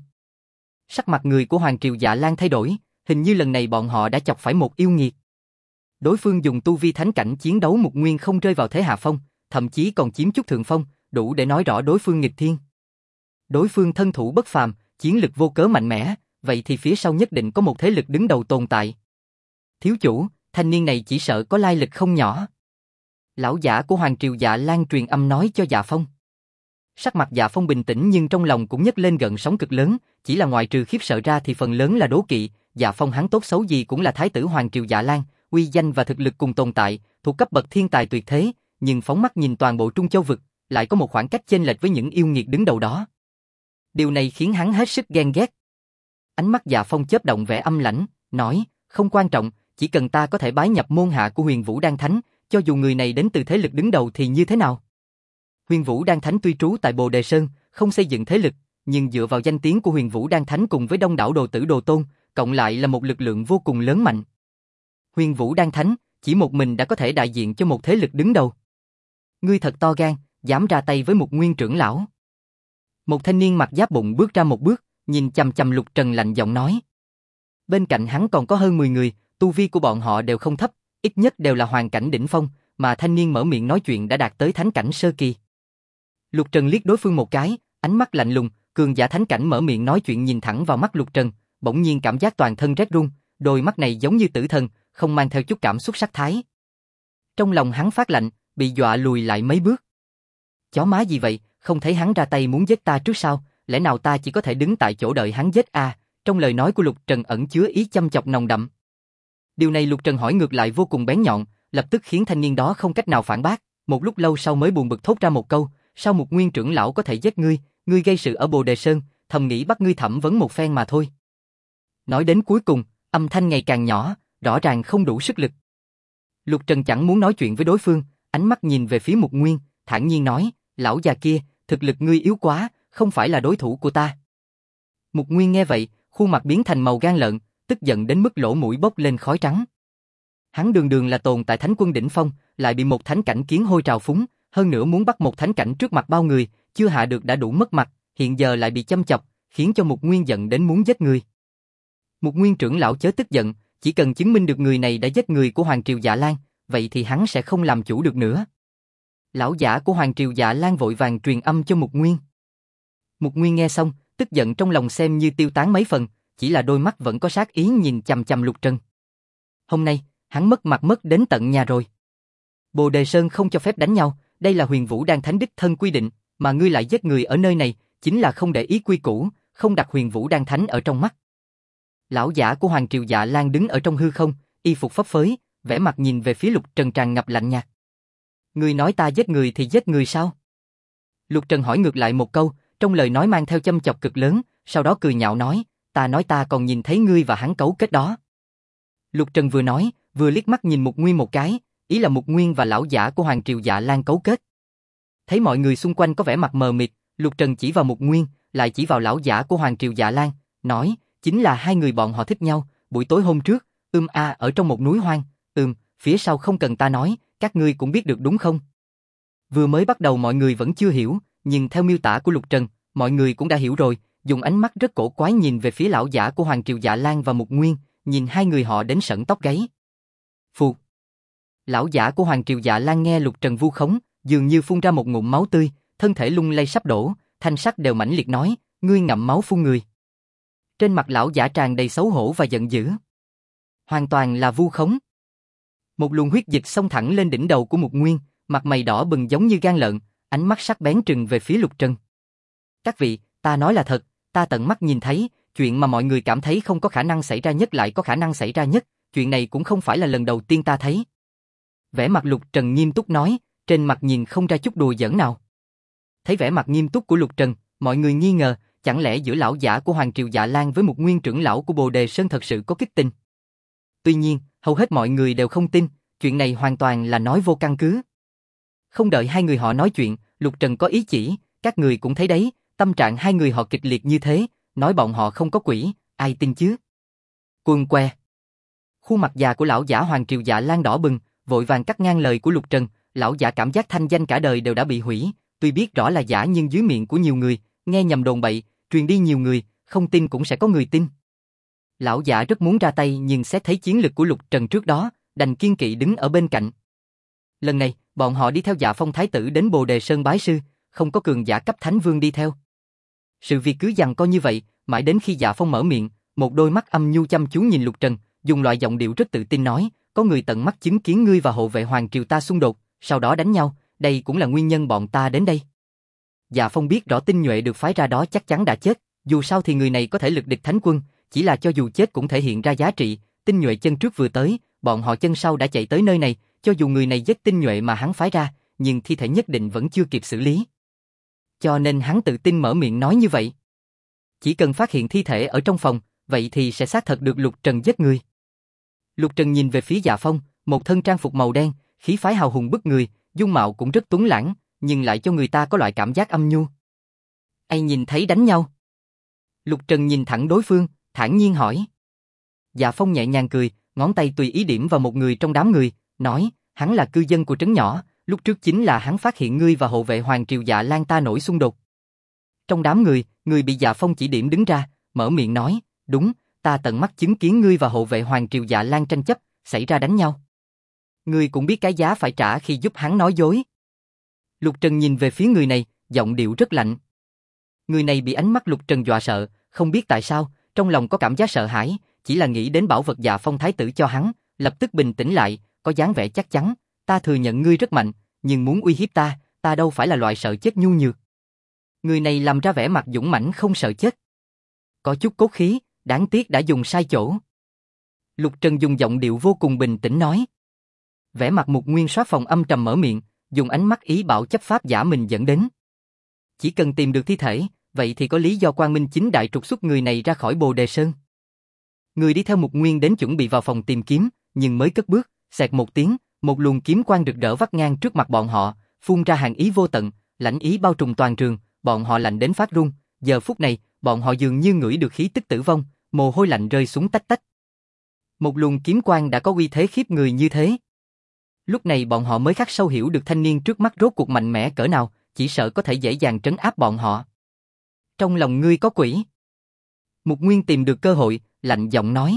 Speaker 1: Sắc mặt người của Hoàng Triều Dạ Lan thay đổi, hình như lần này bọn họ đã chọc phải một yêu nghiệt. Đối phương dùng tu vi thánh cảnh chiến đấu Mục Nguyên không rơi vào thế hạ phong, thậm chí còn chiếm chút thượng phong, đủ để nói rõ đối phương nghịch thiên. Đối phương thân thủ bất phàm, chiến lực vô cớ mạnh mẽ, vậy thì phía sau nhất định có một thế lực đứng đầu tồn tại. Thiếu chủ, thanh niên này chỉ sợ có lai lịch không nhỏ. Lão giả của Hoàng Triều Dạ Lan truyền âm nói cho Dạ Phong. Sắc mặt Dạ Phong bình tĩnh nhưng trong lòng cũng nhấc lên gợn sóng cực lớn, chỉ là ngoại trừ khiếp sợ ra thì phần lớn là đố kỵ. Dạ Phong hắn tốt xấu gì cũng là thái tử Hoàng Triều Dạ Lan, uy danh và thực lực cùng tồn tại, thuộc cấp bậc thiên tài tuyệt thế, nhưng phóng mắt nhìn toàn bộ Trung Châu vực, lại có một khoảng cách chênh lệch với những yêu nghiệt đứng đầu đó. Điều này khiến hắn hết sức ghen ghét. Ánh mắt Dạ Phong chớp động vẻ âm lãnh, nói, không quan trọng, chỉ cần ta có thể bái nhập môn hạ của Huyền Vũ Đan Thánh, cho dù người này đến từ thế lực đứng đầu thì như thế nào? Huyền Vũ Đan Thánh tuy trú tại Bồ Đề Sơn, không xây dựng thế lực, nhưng dựa vào danh tiếng của Huyền Vũ Đan Thánh cùng với đông đảo đồ tử đồ tôn, cộng lại là một lực lượng vô cùng lớn mạnh. Huyền Vũ Đan Thánh, chỉ một mình đã có thể đại diện cho một thế lực đứng đầu. Ngươi thật to gan, dám ra tay với Mục Nguyên trưởng lão. Một thanh niên mặc giáp bụng bước ra một bước, nhìn chằm chằm Lục Trần lạnh giọng nói. Bên cạnh hắn còn có hơn 10 người, tu vi của bọn họ đều không thấp, ít nhất đều là hoàng cảnh đỉnh phong, mà thanh niên mở miệng nói chuyện đã đạt tới thánh cảnh sơ kỳ. Lục Trần liếc đối phương một cái, ánh mắt lạnh lùng, cường giả thánh cảnh mở miệng nói chuyện nhìn thẳng vào mắt Lục Trần, bỗng nhiên cảm giác toàn thân rét run, đôi mắt này giống như tử thần, không mang theo chút cảm xúc sắc thái. Trong lòng hắn phát lạnh, bị dọa lùi lại mấy bước. Chó má gì vậy, không thấy hắn ra tay muốn giết ta trước sao, lẽ nào ta chỉ có thể đứng tại chỗ đợi hắn giết à? Trong lời nói của Lục Trần ẩn chứa ý châm chọc nồng đậm. Điều này Lục Trần hỏi ngược lại vô cùng bén nhọn, lập tức khiến thanh niên đó không cách nào phản bác, một lúc lâu sau mới buồn bực thốt ra một câu, sao Mục Nguyên trưởng lão có thể giết ngươi, ngươi gây sự ở Bồ Đề Sơn, thầm nghĩ bắt ngươi thẩm vấn một phen mà thôi. Nói đến cuối cùng, âm thanh ngày càng nhỏ, rõ ràng không đủ sức lực. Lục Trần chẳng muốn nói chuyện với đối phương, ánh mắt nhìn về phía Mục Nguyên, thản nhiên nói, lão già kia, thực lực ngươi yếu quá, không phải là đối thủ của ta. Mục Nguyên nghe vậy, khuôn mặt biến thành màu gan lợn, tức giận đến mức lỗ mũi bốc lên khói trắng. Hắn đường đường là tồn tại thánh quân đỉnh phong, lại bị một thánh cảnh kiến hôi trào phúng, hơn nữa muốn bắt một thánh cảnh trước mặt bao người, chưa hạ được đã đủ mất mặt, hiện giờ lại bị châm chọc, khiến cho Mục Nguyên giận đến muốn giết người. Mục Nguyên trưởng lão chớ tức giận, chỉ cần chứng minh được người này đã giết người của Hoàng Triều Dạ Lan, vậy thì hắn sẽ không làm chủ được nữa. Lão giả của Hoàng Triều Dạ Lan vội vàng truyền âm cho Mục Nguyên. Mục Nguyên nghe xong, tức giận trong lòng xem như tiêu tán mấy phần, chỉ là đôi mắt vẫn có sát ý nhìn chằm chằm Lục Trần. Hôm nay, hắn mất mặt mất đến tận nhà rồi. Bồ Đề Sơn không cho phép đánh nhau, đây là Huyền Vũ Đan Thánh đích thân quy định, mà ngươi lại giết người ở nơi này, chính là không để ý quy củ, không đặt Huyền Vũ Đan Thánh ở trong mắt. Lão giả của Hoàng Triều Dạ Lan đứng ở trong hư không, y phục phấp phới, vẻ mặt nhìn về phía Lục Trần tràn ngập lạnh nhạt. Ngươi nói ta giết người thì giết người sao? Lục Trần hỏi ngược lại một câu, trong lời nói mang theo châm chọc cực lớn, sau đó cười nhạo nói, ta nói ta còn nhìn thấy ngươi và hắn cấu kết đó. Lục Trần vừa nói, vừa liếc mắt nhìn Mục Nguyên một cái, ý là Mục Nguyên và lão giả của Hoàng Triều Dạ Lan cấu kết. Thấy mọi người xung quanh có vẻ mặt mờ mịt, Lục Trần chỉ vào Mục Nguyên, lại chỉ vào lão giả của Hoàng Triều Dạ Lan, nói, chính là hai người bọn họ thích nhau, buổi tối hôm trước, ở trong một núi hoang, phía sau không cần ta nói, các ngươi cũng biết được đúng không? Vừa mới bắt đầu mọi người vẫn chưa hiểu, nhưng theo miêu tả của Lục Trần, mọi người cũng đã hiểu rồi, dùng ánh mắt rất cổ quái nhìn về phía lão giả của Hoàng Triều Dạ Lan và Mục Nguyên, nhìn hai người họ đến sởn tóc gáy. Phụt! Lão giả của Hoàng Triều Dạ Lan nghe Lục Trần vu khống, dường như phun ra một ngụm máu tươi, thân thể lung lay sắp đổ, thanh sắc đều mãnh liệt nói, ngươi ngậm máu phun người. Trên mặt lão giả tràn đầy xấu hổ và giận dữ. Hoàn toàn là vu khống. Một luồng huyết dịch xông thẳng lên đỉnh đầu của Mục Nguyên, mặt mày đỏ bừng giống như gan lợn, ánh mắt sắc bén trừng về phía Lục Trần. Các vị, ta nói là thật, ta tận mắt nhìn thấy, chuyện mà mọi người cảm thấy không có khả năng xảy ra nhất lại có khả năng xảy ra nhất, chuyện này cũng không phải là lần đầu tiên ta thấy. Vẻ mặt Lục Trần nghiêm túc nói, trên mặt nhìn không ra chút đùa giỡn nào. Thấy vẻ mặt nghiêm túc của Lục Trần, mọi người nghi ngờ, chẳng lẽ giữa lão giả của Hoàng Triều Dạ Lan với Mục Nguyên trưởng lão của Bồ Đề Sơn thật sự có kích tình. Tuy nhiên, hầu hết mọi người đều không tin, chuyện này hoàn toàn là nói vô căn cứ. Không đợi hai người họ nói chuyện, Lục Trần có ý chỉ, các người cũng thấy đấy, tâm trạng hai người họ kịch liệt như thế, nói bọn họ không có quỷ, ai tin chứ? Quần que. Khuôn mặt già của lão giả Hoàng Triều Dạ Lan đỏ bừng, vội vàng cắt ngang lời của Lục Trần, lão giả cảm giác thanh danh cả đời đều đã bị hủy, tuy biết rõ là giả nhưng dưới miệng của nhiều người, nghe nhầm đồn bậy, truyền đi nhiều người, không tin cũng sẽ có người tin. Lão giả rất muốn ra tay nhưng xét thấy chiến lực của Lục Trần trước đó, đành kiên kỵ đứng ở bên cạnh. Lần này, bọn họ đi theo Dạ Phong Thái tử đến Bồ Đề Sơn bái sư, không có cường giả cấp Thánh Vương đi theo. Sự việc cứ giằng co như vậy, mãi đến khi Dạ Phong mở miệng, một đôi mắt âm nhu chăm chú nhìn Lục Trần, dùng loại giọng điệu rất tự tin nói, có người tận mắt chứng kiến ngươi và hộ vệ Hoàng Triều ta xung đột, sau đó đánh nhau, đây cũng là nguyên nhân bọn ta đến đây. Dạ Phong biết rõ tinh nhuệ được phái ra đó chắc chắn đã chết, dù sao thì người này có thể lực địch Thánh Quân, chỉ là cho dù chết cũng thể hiện ra giá trị, tinh nhuệ chân trước vừa tới, bọn họ chân sau đã chạy tới nơi này, cho dù người này giết tinh nhuệ mà hắn phái ra, nhưng thi thể nhất định vẫn chưa kịp xử lý. Cho nên hắn tự tin mở miệng nói như vậy. Chỉ cần phát hiện thi thể ở trong phòng, vậy thì sẽ xác thật được Lục Trần giết người. Lục Trần nhìn về phía Dạ Phong, một thân trang phục màu đen, khí phái hào hùng bức người, dung mạo cũng rất tuấn lãng, nhưng lại cho người ta có loại cảm giác âm nhu. Ai nhìn thấy đánh nhau? Lục Trần nhìn thẳng đối phương, thản nhiên hỏi. Dạ Phong nhẹ nhàng cười, ngón tay tùy ý điểm vào một người trong đám người, nói, hắn là cư dân của trấn nhỏ, lúc trước chính là hắn phát hiện ngươi và hộ vệ Hoàng Triều Dạ Lan ta nổi xung đột. Trong đám người bị Dạ Phong chỉ điểm đứng ra, mở miệng nói, đúng, ta tận mắt chứng kiến ngươi và hộ vệ Hoàng Triều Dạ Lan tranh chấp, xảy ra đánh nhau. Ngươi cũng biết cái giá phải trả khi giúp hắn nói dối. Lục Trần nhìn về phía người này, giọng điệu rất lạnh. Người này bị ánh mắt Lục Trần dọa sợ, không biết tại sao, trong lòng có cảm giác sợ hãi, chỉ là nghĩ đến bảo vật Dạ Phong Thái tử cho hắn, lập tức bình tĩnh lại, có dáng vẻ chắc chắn, ta thừa nhận ngươi rất mạnh, nhưng muốn uy hiếp ta đâu phải là loại sợ chết nhu nhược. Người này làm ra vẻ mặt dũng mãnh không sợ chết. Có chút cốt khí, đáng tiếc đã dùng sai chỗ. Lục Trần dùng giọng điệu vô cùng bình tĩnh nói. Vẻ mặt Mục Nguyên soát phòng âm trầm mở miệng, dùng ánh mắt ý bảo chấp pháp giả mình dẫn đến. Chỉ cần tìm được thi thể, vậy thì có lý do quang minh chính đại trục xuất người này ra khỏi Bồ Đề Sơn. Người đi theo Mục Nguyên đến chuẩn bị vào phòng tìm kiếm, nhưng mới cất bước, xẹt một tiếng, một luồng kiếm quang rực rỡ vắt ngang trước mặt bọn họ, phun ra hàn ý vô tận, lãnh ý bao trùm toàn trường, bọn họ lạnh đến phát run, giờ phút này, bọn họ dường như ngửi được khí tức tử vong, mồ hôi lạnh rơi xuống tách tách. Một luồng kiếm quang đã có uy thế khiếp người như thế. Lúc này bọn họ mới khắc sâu hiểu được thanh niên trước mắt rốt cuộc mạnh mẽ cỡ nào, chỉ sợ có thể dễ dàng trấn áp bọn họ. Trong lòng ngươi có quỷ. Mục Nguyên tìm được cơ hội, lạnh giọng nói.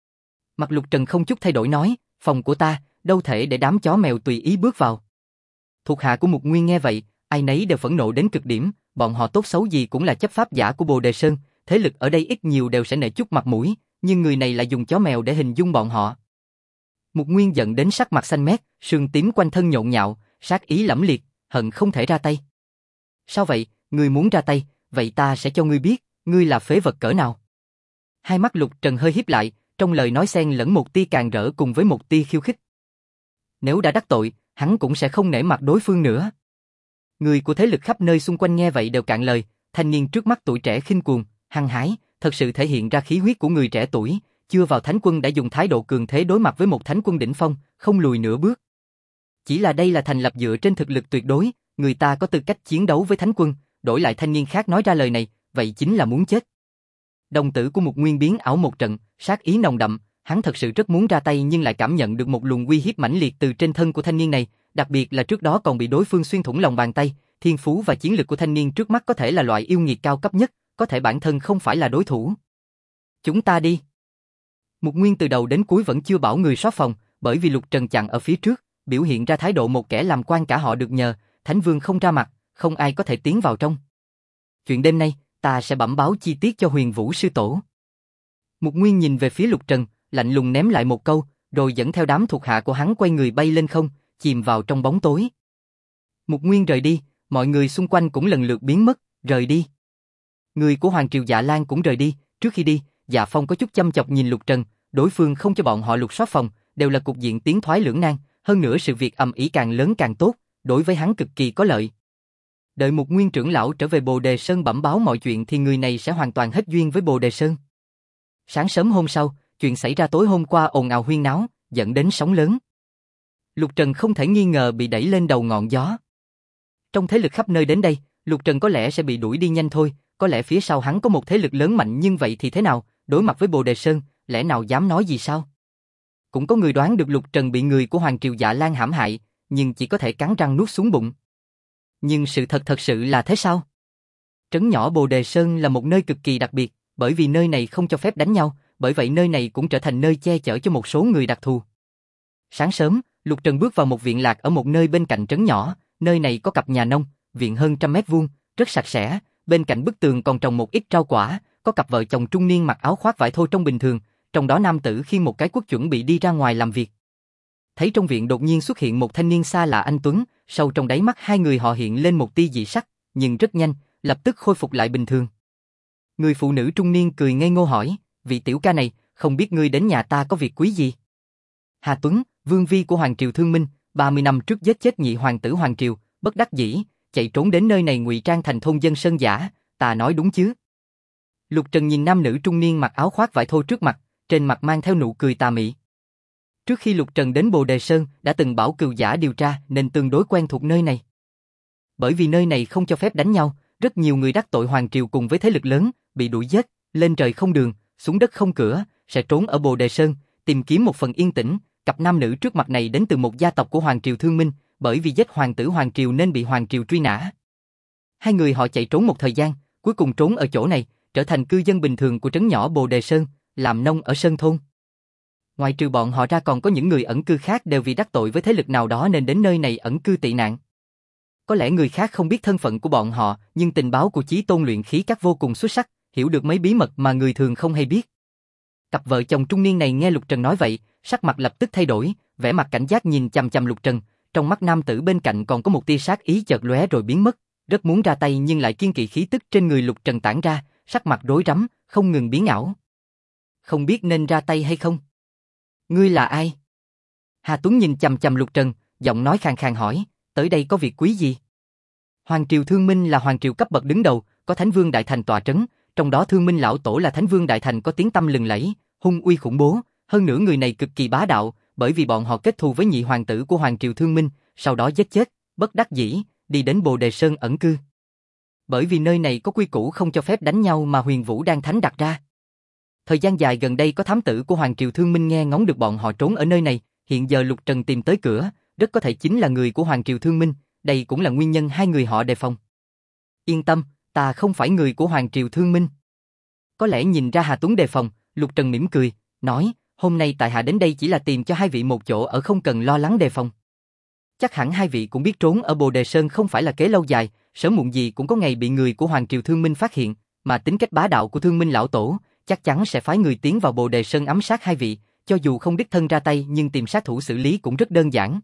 Speaker 1: Mặt Lục Trần không chút thay đổi nói, phòng của ta, đâu thể để đám chó mèo tùy ý bước vào. Thuộc hạ của Mục Nguyên nghe vậy, ai nấy đều phẫn nộ đến cực điểm, bọn họ tốt xấu gì cũng là chấp pháp giả của Bồ Đề Sơn, thế lực ở đây ít nhiều đều sẽ nể chút mặt mũi, nhưng người này lại dùng chó mèo để hình dung bọn họ. Mục Nguyên giận đến sắc mặt xanh mét, sương tím quanh thân nhộn nhạo, sát ý lẫm liệt, hận không thể ra tay. Sao vậy, ngươi muốn ra tay, vậy ta sẽ cho ngươi biết, ngươi là phế vật cỡ nào. Hai mắt Lục Trần hơi híp lại, trong lời nói xen lẫn một tia càn rỡ cùng với một tia khiêu khích. Nếu đã đắc tội, hắn cũng sẽ không nể mặt đối phương nữa. Người của thế lực khắp nơi xung quanh nghe vậy đều cạn lời, thanh niên trước mắt tuổi trẻ khinh cuồng, hăng hái, thật sự thể hiện ra khí huyết của người trẻ tuổi, chưa vào thánh quân đã dùng thái độ cường thế đối mặt với một thánh quân đỉnh phong, không lùi nửa bước. Chỉ là đây là thành lập dựa trên thực lực tuyệt đối, người ta có tư cách chiến đấu với thánh quân, đổi lại thanh niên khác nói ra lời này, vậy chính là muốn chết. Đồng tử của Mục Nguyên biến ảo một trận, sát ý nồng đậm, hắn thật sự rất muốn ra tay nhưng lại cảm nhận được một luồng uy hiếp mãnh liệt từ trên thân của thanh niên này, đặc biệt là trước đó còn bị đối phương xuyên thủng lòng bàn tay, thiên phú và chiến lực của thanh niên trước mắt có thể là loại yêu nghiệt cao cấp nhất, có thể bản thân không phải là đối thủ. Chúng ta đi. Mục Nguyên từ đầu đến cuối vẫn chưa bảo người soát phòng, bởi vì Lục Trần chặn ở phía trước, biểu hiện ra thái độ một kẻ làm quan cả họ được nhờ, Thánh Vương không ra mặt, không ai có thể tiến vào trong. Chuyện đêm nay, ta sẽ bẩm báo chi tiết cho Huyền Vũ sư tổ. Mục Nguyên nhìn về phía Lục Trần, lạnh lùng ném lại một câu, rồi dẫn theo đám thuộc hạ của hắn quay người bay lên không, chìm vào trong bóng tối. Mục Nguyên rời đi, mọi người xung quanh cũng lần lượt biến mất, rời đi. Người của Hoàng Triều Dạ Lan cũng rời đi, trước khi đi, Dạ Phong có chút chăm chọc nhìn Lục Trần, đối phương không cho bọn họ lục soát phòng, đều là cục diện tiến thoái lưỡng nan, hơn nữa sự việc ầm ĩ càng lớn càng tốt, đối với hắn cực kỳ có lợi. Đợi Mục Nguyên trưởng lão trở về Bồ Đề Sơn bẩm báo mọi chuyện thì người này sẽ hoàn toàn hết duyên với Bồ Đề Sơn. Sáng sớm hôm sau, chuyện xảy ra tối hôm qua ồn ào huyên náo, dẫn đến sóng lớn. Lục Trần không thể nghi ngờ bị đẩy lên đầu ngọn gió. Trong thế lực khắp nơi đến đây, Lục Trần có lẽ sẽ bị đuổi đi nhanh thôi, có lẽ phía sau hắn có một thế lực lớn mạnh nhưng vậy thì thế nào, đối mặt với Bồ Đề Sơn, lẽ nào dám nói gì sao? Cũng có người đoán được Lục Trần bị người của Hoàng Triều Dạ Lan hãm hại, nhưng chỉ có thể cắn răng nuốt xuống bụng. Nhưng sự thật thật sự là thế sao? Trấn nhỏ Bồ Đề Sơn là một nơi cực kỳ đặc biệt, bởi vì nơi này không cho phép đánh nhau, bởi vậy nơi này cũng trở thành nơi che chở cho một số người đặc thù. Sáng sớm, Lục Trần bước vào một viện lạc ở một nơi bên cạnh trấn nhỏ, nơi này có cặp nhà nông, viện hơn 100 m², rất sạch sẽ, bên cạnh bức tường còn trồng một ít rau quả, có cặp vợ chồng trung niên mặc áo khoác vải thô trong bình thường, trong đó nam tử khiêng một cái cuốc chuẩn bị đi ra ngoài làm việc. Thấy trong viện đột nhiên xuất hiện một thanh niên xa lạ anh tuấn, sâu trong đáy mắt hai người họ hiện lên một tia dị sắc, nhưng rất nhanh, lập tức khôi phục lại bình thường. Người phụ nữ trung niên cười ngây ngô hỏi, vị tiểu ca này, không biết ngươi đến nhà ta có việc quý gì? Hà Tuấn, vương vi của Hoàng Triều Thương Minh, 30 năm trước giết chết nhị hoàng tử Hoàng Triều, bất đắc dĩ, chạy trốn đến nơi này ngụy trang thành thôn dân sơn giả, ta nói đúng chứ? Lục Trần nhìn nam nữ trung niên mặc áo khoác vải thô trước mặt, trên mặt mang theo nụ cười tà mị. Trước khi Lục Trần đến Bồ Đề Sơn, đã từng bảo cừu giả điều tra nên tương đối quen thuộc nơi này. Bởi vì nơi này không cho phép đánh nhau, rất nhiều người đắc tội Hoàng Triều cùng với thế lực lớn, bị đuổi giết, lên trời không đường, xuống đất không cửa, sẽ trốn ở Bồ Đề Sơn, tìm kiếm một phần yên tĩnh. Cặp nam nữ trước mặt này đến từ một gia tộc của Hoàng Triều Thương Minh, bởi vì giết hoàng tử Hoàng Triều nên bị Hoàng Triều truy nã. Hai người họ chạy trốn một thời gian, cuối cùng trốn ở chỗ này, trở thành cư dân bình thường của trấn nhỏ Bồ Đề Sơn, làm nông ở Sơn Thôn. Ngoài trừ bọn họ ra còn có những người ẩn cư khác đều vì đắc tội với thế lực nào đó nên đến nơi này ẩn cư tị nạn. Có lẽ người khác không biết thân phận của bọn họ, nhưng tình báo của Chí Tôn luyện khí các vô cùng xuất sắc, hiểu được mấy bí mật mà người thường không hay biết. Cặp vợ chồng trung niên này nghe Lục Trần nói vậy, sắc mặt lập tức thay đổi, vẻ mặt cảnh giác nhìn chằm chằm Lục Trần, trong mắt nam tử bên cạnh còn có một tia sát ý chợt lóe rồi biến mất, rất muốn ra tay nhưng lại kiêng kỵ khí tức trên người Lục Trần tản ra, sắc mặt rối rắm, không ngừng biến ảo. Không biết nên ra tay hay không? Ngươi là ai? Hà Tuấn nhìn chằm chằm Lục Trần, giọng nói khàn khàn hỏi, tới đây có việc quý gì? Hoàng Triều Thương Minh là hoàng triều cấp bậc đứng đầu, có Thánh Vương Đại Thành tọa trấn, trong đó Thương Minh lão tổ là Thánh Vương Đại Thành có tiếng tăm lừng lẫy, hung uy khủng bố, hơn nữa người này cực kỳ bá đạo, bởi vì bọn họ kết thù với nhị hoàng tử của Hoàng Triều Thương Minh, sau đó giết chết, bất đắc dĩ, đi đến Bồ Đề Sơn ẩn cư. Bởi vì nơi này có quy củ không cho phép đánh nhau mà Huyền Vũ Đan Thánh đặt ra. Thời gian dài gần đây có thám tử của Hoàng Triều Thương Minh nghe ngóng được bọn họ trốn ở nơi này, hiện giờ Lục Trần tìm tới cửa, rất có thể chính là người của Hoàng Triều Thương Minh, đây cũng là nguyên nhân hai người họ đề phòng. Yên tâm, ta không phải người của Hoàng Triều Thương Minh. Có lẽ nhìn ra Hà Tuấn đề phòng, Lục Trần mỉm cười, nói, hôm nay tại hạ đến đây chỉ là tìm cho hai vị một chỗ ở không cần lo lắng đề phòng. Chắc hẳn hai vị cũng biết trốn ở Bồ Đề Sơn không phải là kế lâu dài, sớm muộn gì cũng có ngày bị người của Hoàng Triều Thương Minh phát hiện, mà tính cách bá đạo của Thương Minh lão tổ, chắc chắn sẽ phái người tiến vào Bồ Đề Sơn ám sát hai vị, cho dù không đích thân ra tay nhưng tìm sát thủ xử lý cũng rất đơn giản.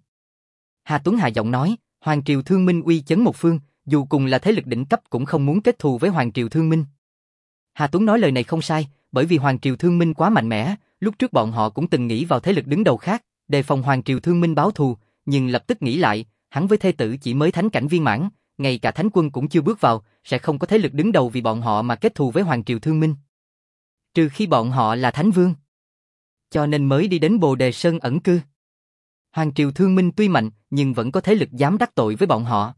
Speaker 1: Hà Tuấn hạ giọng nói, Hoàng Triều Thương Minh uy chấn một phương, dù cùng là thế lực đỉnh cấp cũng không muốn kết thù với Hoàng Triều Thương Minh. Hà Tuấn nói lời này không sai, bởi vì Hoàng Triều Thương Minh quá mạnh mẽ, lúc trước bọn họ cũng từng nghĩ vào thế lực đứng đầu khác, đề phòng Hoàng Triều Thương Minh báo thù, nhưng lập tức nghĩ lại, hắn với thê tử chỉ mới thánh cảnh viên mãn, ngay cả thánh quân cũng chưa bước vào, sẽ không có thế lực đứng đầu vì bọn họ mà kết thù với Hoàng Triều Thương Minh. Trừ khi bọn họ là thánh vương. Cho nên mới đi đến Bồ Đề Sơn ẩn cư. Hoàng Triều Thương Minh tuy mạnh, nhưng vẫn có thế lực dám đắc tội với bọn họ.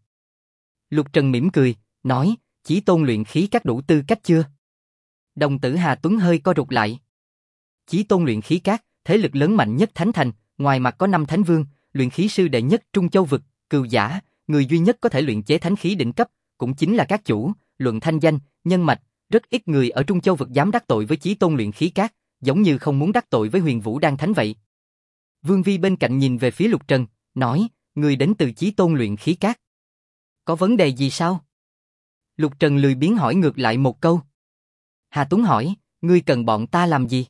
Speaker 1: Lục Trần mỉm cười, nói, Chí Tôn luyện khí các đủ tư cách chưa? Đồng tử Hà Tuấn hơi co rụt lại. Chí Tôn luyện khí các, thế lực lớn mạnh nhất Thánh Thành, ngoài mặt có 5 thánh vương, luyện khí sư đệ nhất Trung Châu vực, cừu giả, người duy nhất có thể luyện chế thánh khí đỉnh cấp, cũng chính là các chủ, luận thanh danh, nhân mạch, rất ít người ở Trung Châu vực dám đắc tội với Chí Tôn luyện khí các, giống như không muốn đắc tội với Huyền Vũ Đan Thánh vậy. Vương Vi bên cạnh nhìn về phía Lục Trần, nói, người đến từ Chí Tôn luyện khí các. Có vấn đề gì sao? Lục Trần lười biếng hỏi ngược lại một câu. Hà Tuấn hỏi, ngươi cần bọn ta làm gì?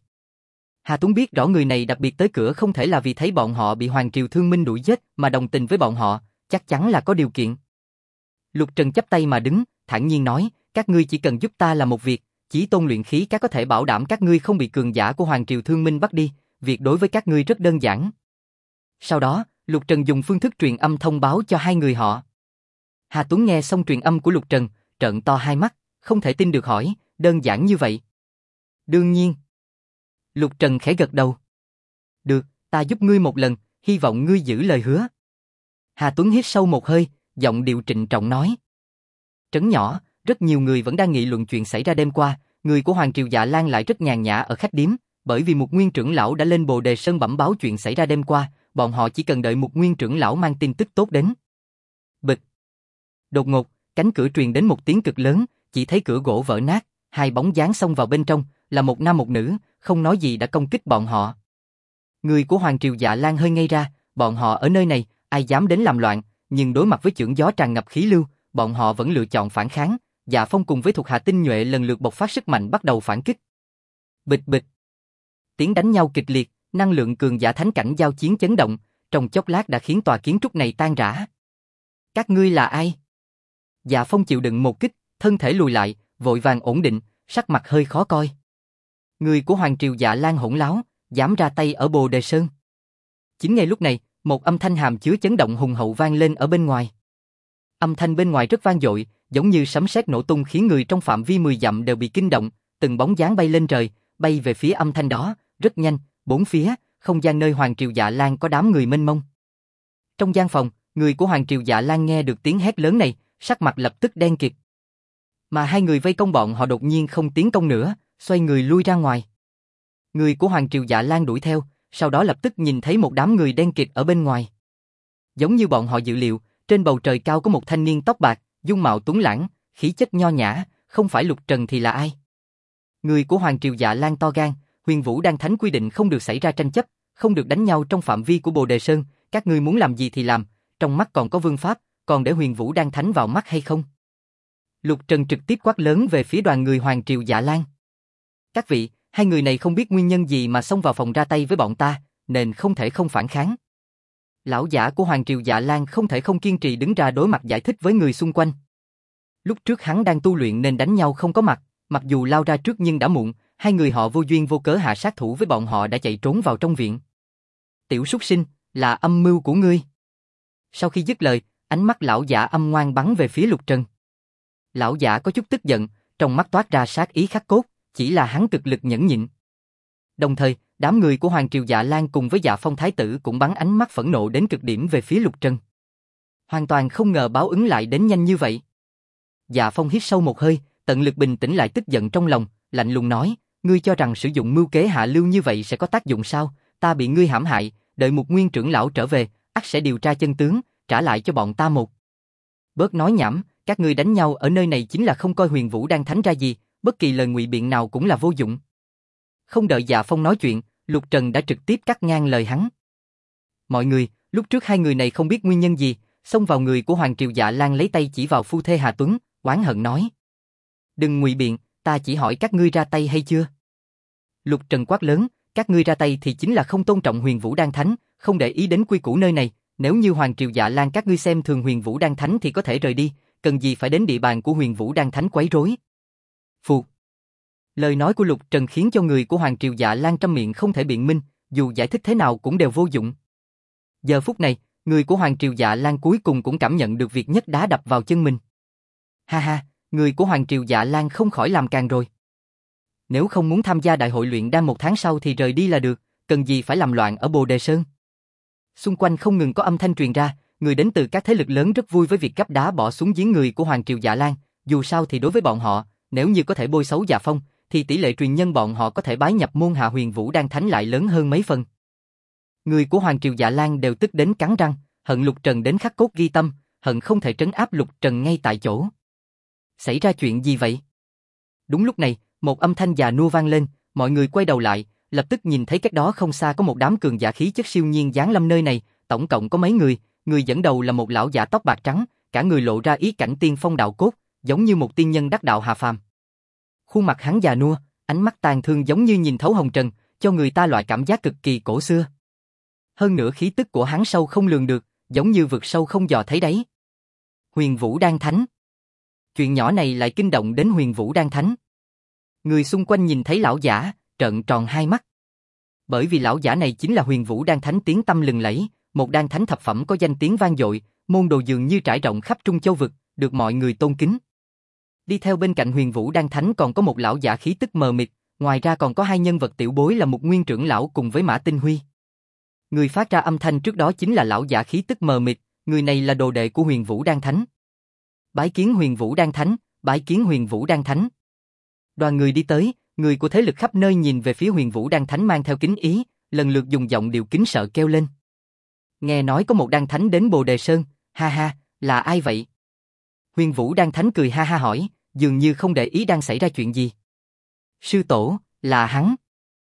Speaker 1: Hà Tuấn biết rõ người này đặc biệt tới cửa không thể là vì thấy bọn họ bị Hoàng Triều Thương Minh đuổi giết mà đồng tình với bọn họ, chắc chắn là có điều kiện. Lục Trần chắp tay mà đứng, thản nhiên nói, các ngươi chỉ cần giúp ta làm một việc, Chí Tôn luyện khí các có thể bảo đảm các ngươi không bị cường giả của Hoàng Triều Thương Minh bắt đi, việc đối với các ngươi rất đơn giản. Sau đó, Lục Trần dùng phương thức truyền âm thông báo cho hai người họ. Hà Tuấn nghe xong truyền âm của Lục Trần, trợn to hai mắt, không thể tin được hỏi, đơn giản như vậy? Đương nhiên. Lục Trần khẽ gật đầu. Được, ta giúp ngươi một lần, hy vọng ngươi giữ lời hứa. Hà Tuấn hít sâu một hơi, giọng điệu trịnh trọng nói. Trấn nhỏ, rất nhiều người vẫn đang nghị luận chuyện xảy ra đêm qua, người của Hoàng Triều Dạ Lan lại rất nhàn nhã ở khách điếm, bởi vì một nguyên trưởng lão đã lên Bồ Đề Sơn bẩm báo chuyện xảy ra đêm qua, bọn họ chỉ cần đợi một nguyên trưởng lão mang tin tức tốt đến. Bịch. Đột ngột, cánh cửa truyền đến một tiếng cực lớn, chỉ thấy cửa gỗ vỡ nát, hai bóng dáng xông vào bên trong, là một nam một nữ, không nói gì đã công kích bọn họ. Người của Hoàng Triều Dạ Lan hơi ngây ra, bọn họ ở nơi này, ai dám đến làm loạn, nhưng đối mặt với chưởng gió tràn ngập khí lưu, bọn họ vẫn lựa chọn phản kháng. Dạ Phong cùng với thuộc hạ tinh nhuệ lần lượt bộc phát sức mạnh bắt đầu phản kích. Bịch bịch. Tiếng đánh nhau kịch liệt, năng lượng cường giả thánh cảnh giao chiến chấn động, trong chốc lát đã khiến tòa kiến trúc này tan rã. Các ngươi là ai? Dạ Phong chịu đựng một kích, thân thể lùi lại, vội vàng ổn định, sắc mặt hơi khó coi. Người của Hoàng Triều Dạ Lan hỗn láo, dám ra tay ở Bồ Đề Sơn. Chính ngay lúc này, một âm thanh hàm chứa chấn động hùng hậu vang lên ở bên ngoài. Âm thanh bên ngoài rất vang dội, giống như sấm sét nổ tung khiến người trong phạm vi 10 dặm đều bị kinh động, từng bóng dáng bay lên trời, bay về phía âm thanh đó, rất nhanh, bốn phía, không gian nơi Hoàng Triều Dạ Lan có đám người mênh mông. Trong gian phòng, người của Hoàng Triều Dạ Lan nghe được tiếng hét lớn này, sắc mặt lập tức đen kịt. Mà hai người vây công bọn họ đột nhiên không tiến công nữa, xoay người lui ra ngoài. Người của Hoàng Triều Dạ Lan đuổi theo, sau đó lập tức nhìn thấy một đám người đen kịt ở bên ngoài. Giống như bọn họ dự liệu, trên bầu trời cao có một thanh niên tóc bạc, dung mạo tuấn lãng, khí chất nho nhã, không phải Lục Trần thì là ai? Người của Hoàng Triều Dạ Lan to gan, Huyền Vũ Đan Thánh quy định không được xảy ra tranh chấp, không được đánh nhau trong phạm vi của Bồ Đề Sơn, các ngươi muốn làm gì thì làm, trong mắt còn có vương pháp, còn để Huyền Vũ Đan Thánh vào mắt hay không? Lục Trần trực tiếp quát lớn về phía đoàn người Hoàng Triều Dạ Lan. Các vị, hai người này không biết nguyên nhân gì mà xông vào phòng ra tay với bọn ta, nên không thể không phản kháng. Lão giả của Hoàng Triều Dạ Lan không thể không kiên trì đứng ra đối mặt giải thích với người xung quanh. Lúc trước hắn đang tu luyện nên đánh nhau không có mặt, mặc dù lao ra trước nhưng đã muộn, hai người họ vô duyên vô cớ hạ sát thủ với bọn họ đã chạy trốn vào trong viện. Tiểu súc sinh, là âm mưu của ngươi. Sau khi dứt lời, ánh mắt lão giả âm ngoan bắn về phía Lục Trần. Lão giả có chút tức giận, trong mắt toát ra sát ý khắc cốt, chỉ là hắn cực lực nhẫn nhịn. Đồng thời, đám người của Hoàng Triều Dạ Lan cùng với Dạ Phong Thái tử cũng bắn ánh mắt phẫn nộ đến cực điểm về phía Lục Trần. Hoàn toàn không ngờ báo ứng lại đến nhanh như vậy. Dạ Phong hít sâu một hơi, tận lực bình tĩnh lại tức giận trong lòng, lạnh lùng nói, ngươi cho rằng sử dụng mưu kế hạ lưu như vậy sẽ có tác dụng sao? Ta bị ngươi hãm hại, đợi một nguyên trưởng lão trở về, ắt sẽ điều tra chân tướng, trả lại cho bọn ta một. Bớt nói nhảm, các ngươi đánh nhau ở nơi này chính là không coi Huyền Vũ Đan Thánh ra gì, bất kỳ lời ngụy biện nào cũng là vô dụng. Không đợi Dạ Phong nói chuyện, Lục Trần đã trực tiếp cắt ngang lời hắn. Mọi người, lúc trước hai người này không biết nguyên nhân gì, xông vào người của Hoàng Triều Dạ Lan lấy tay chỉ vào phu thê Hà Tuấn, oán hận nói. Đừng ngụy biện, ta chỉ hỏi các ngươi ra tay hay chưa? Lục Trần quát lớn, các ngươi ra tay thì chính là không tôn trọng Huyền Vũ Đan Thánh, không để ý đến quy củ nơi này, nếu như Hoàng Triều Dạ Lan các ngươi xem thường Huyền Vũ Đan Thánh thì có thể rời đi, cần gì phải đến địa bàn của Huyền Vũ Đan Thánh quấy rối. Phù. Lời nói của Lục Trần khiến cho người của Hoàng Triều Dạ Lan trăm miệng không thể biện minh, dù giải thích thế nào cũng đều vô dụng. Giờ phút này, người của Hoàng Triều Dạ Lan cuối cùng cũng cảm nhận được việc nhấc đá đập vào chân mình. Ha ha, người của Hoàng Triều Dạ Lan không khỏi làm càng rồi. Nếu không muốn tham gia đại hội luyện đan 1 tháng sau thì rời đi là được, cần gì phải làm loạn ở Bồ Đề Sơn. Xung quanh không ngừng có âm thanh truyền ra, người đến từ các thế lực lớn rất vui với việc gắp đá bỏ xuống giếng người của Hoàng Triều Dạ Lan, dù sao thì đối với bọn họ, nếu như có thể bôi xấu Dạ Phong, thì tỷ lệ truyền nhân bọn họ có thể bái nhập môn hạ Huyền Vũ Đan Thánh lại lớn hơn mấy phần. Người của Hoàng Triều Dạ Lan đều tức đến cắn răng, hận Lục Trần đến khắc cốt ghi tâm, hận không thể trấn áp Lục Trần ngay tại chỗ. Xảy ra chuyện gì vậy? Đúng lúc này, một âm thanh già nua vang lên, mọi người quay đầu lại, lập tức nhìn thấy cách đó không xa có một đám cường giả khí chất siêu nhiên giáng lâm nơi này, tổng cộng có mấy người, người dẫn đầu là một lão giả tóc bạc trắng, cả người lộ ra ý cảnh tiên phong đạo cốt, giống như một tiên nhân đắc đạo hạ phàm. Khuôn mặt hắn già nua, ánh mắt tàn thương giống như nhìn thấu hồng trần, cho người ta loại cảm giác cực kỳ cổ xưa. Hơn nữa khí tức của hắn sâu không lường được, giống như vực sâu không dò thấy đáy. Huyền Vũ Đan Thánh. Chuyện nhỏ này lại kinh động đến Huyền Vũ Đan Thánh. Người xung quanh nhìn thấy lão giả, trợn tròn hai mắt. Bởi vì lão giả này chính là Huyền Vũ Đan Thánh tiếng tăm lừng lẫy, một đan thánh thập phẩm có danh tiếng vang dội, môn đồ dường như trải rộng khắp Trung Châu vực, được mọi người tôn kính. Đi theo bên cạnh Huyền Vũ Đan Thánh còn có một lão giả khí tức mờ mịt, ngoài ra còn có hai nhân vật tiểu bối là một nguyên trưởng lão cùng với Mã Tinh Huy. Người phát ra âm thanh trước đó chính là lão giả khí tức mờ mịt, người này là đồ đệ của Huyền Vũ Đan Thánh. Bái kiến Huyền Vũ Đan Thánh, bái kiến Huyền Vũ Đan Thánh. Đoàn người đi tới, người của thế lực khắp nơi nhìn về phía Huyền Vũ Đan Thánh mang theo kính ý, lần lượt dùng giọng điệu kính sợ kêu lên. Nghe nói có một đan thánh đến Bồ Đề Sơn, ha ha, là ai vậy? Huyền Vũ Đan Thánh cười ha ha hỏi, dường như không để ý đang xảy ra chuyện gì. Sư tổ, là hắn.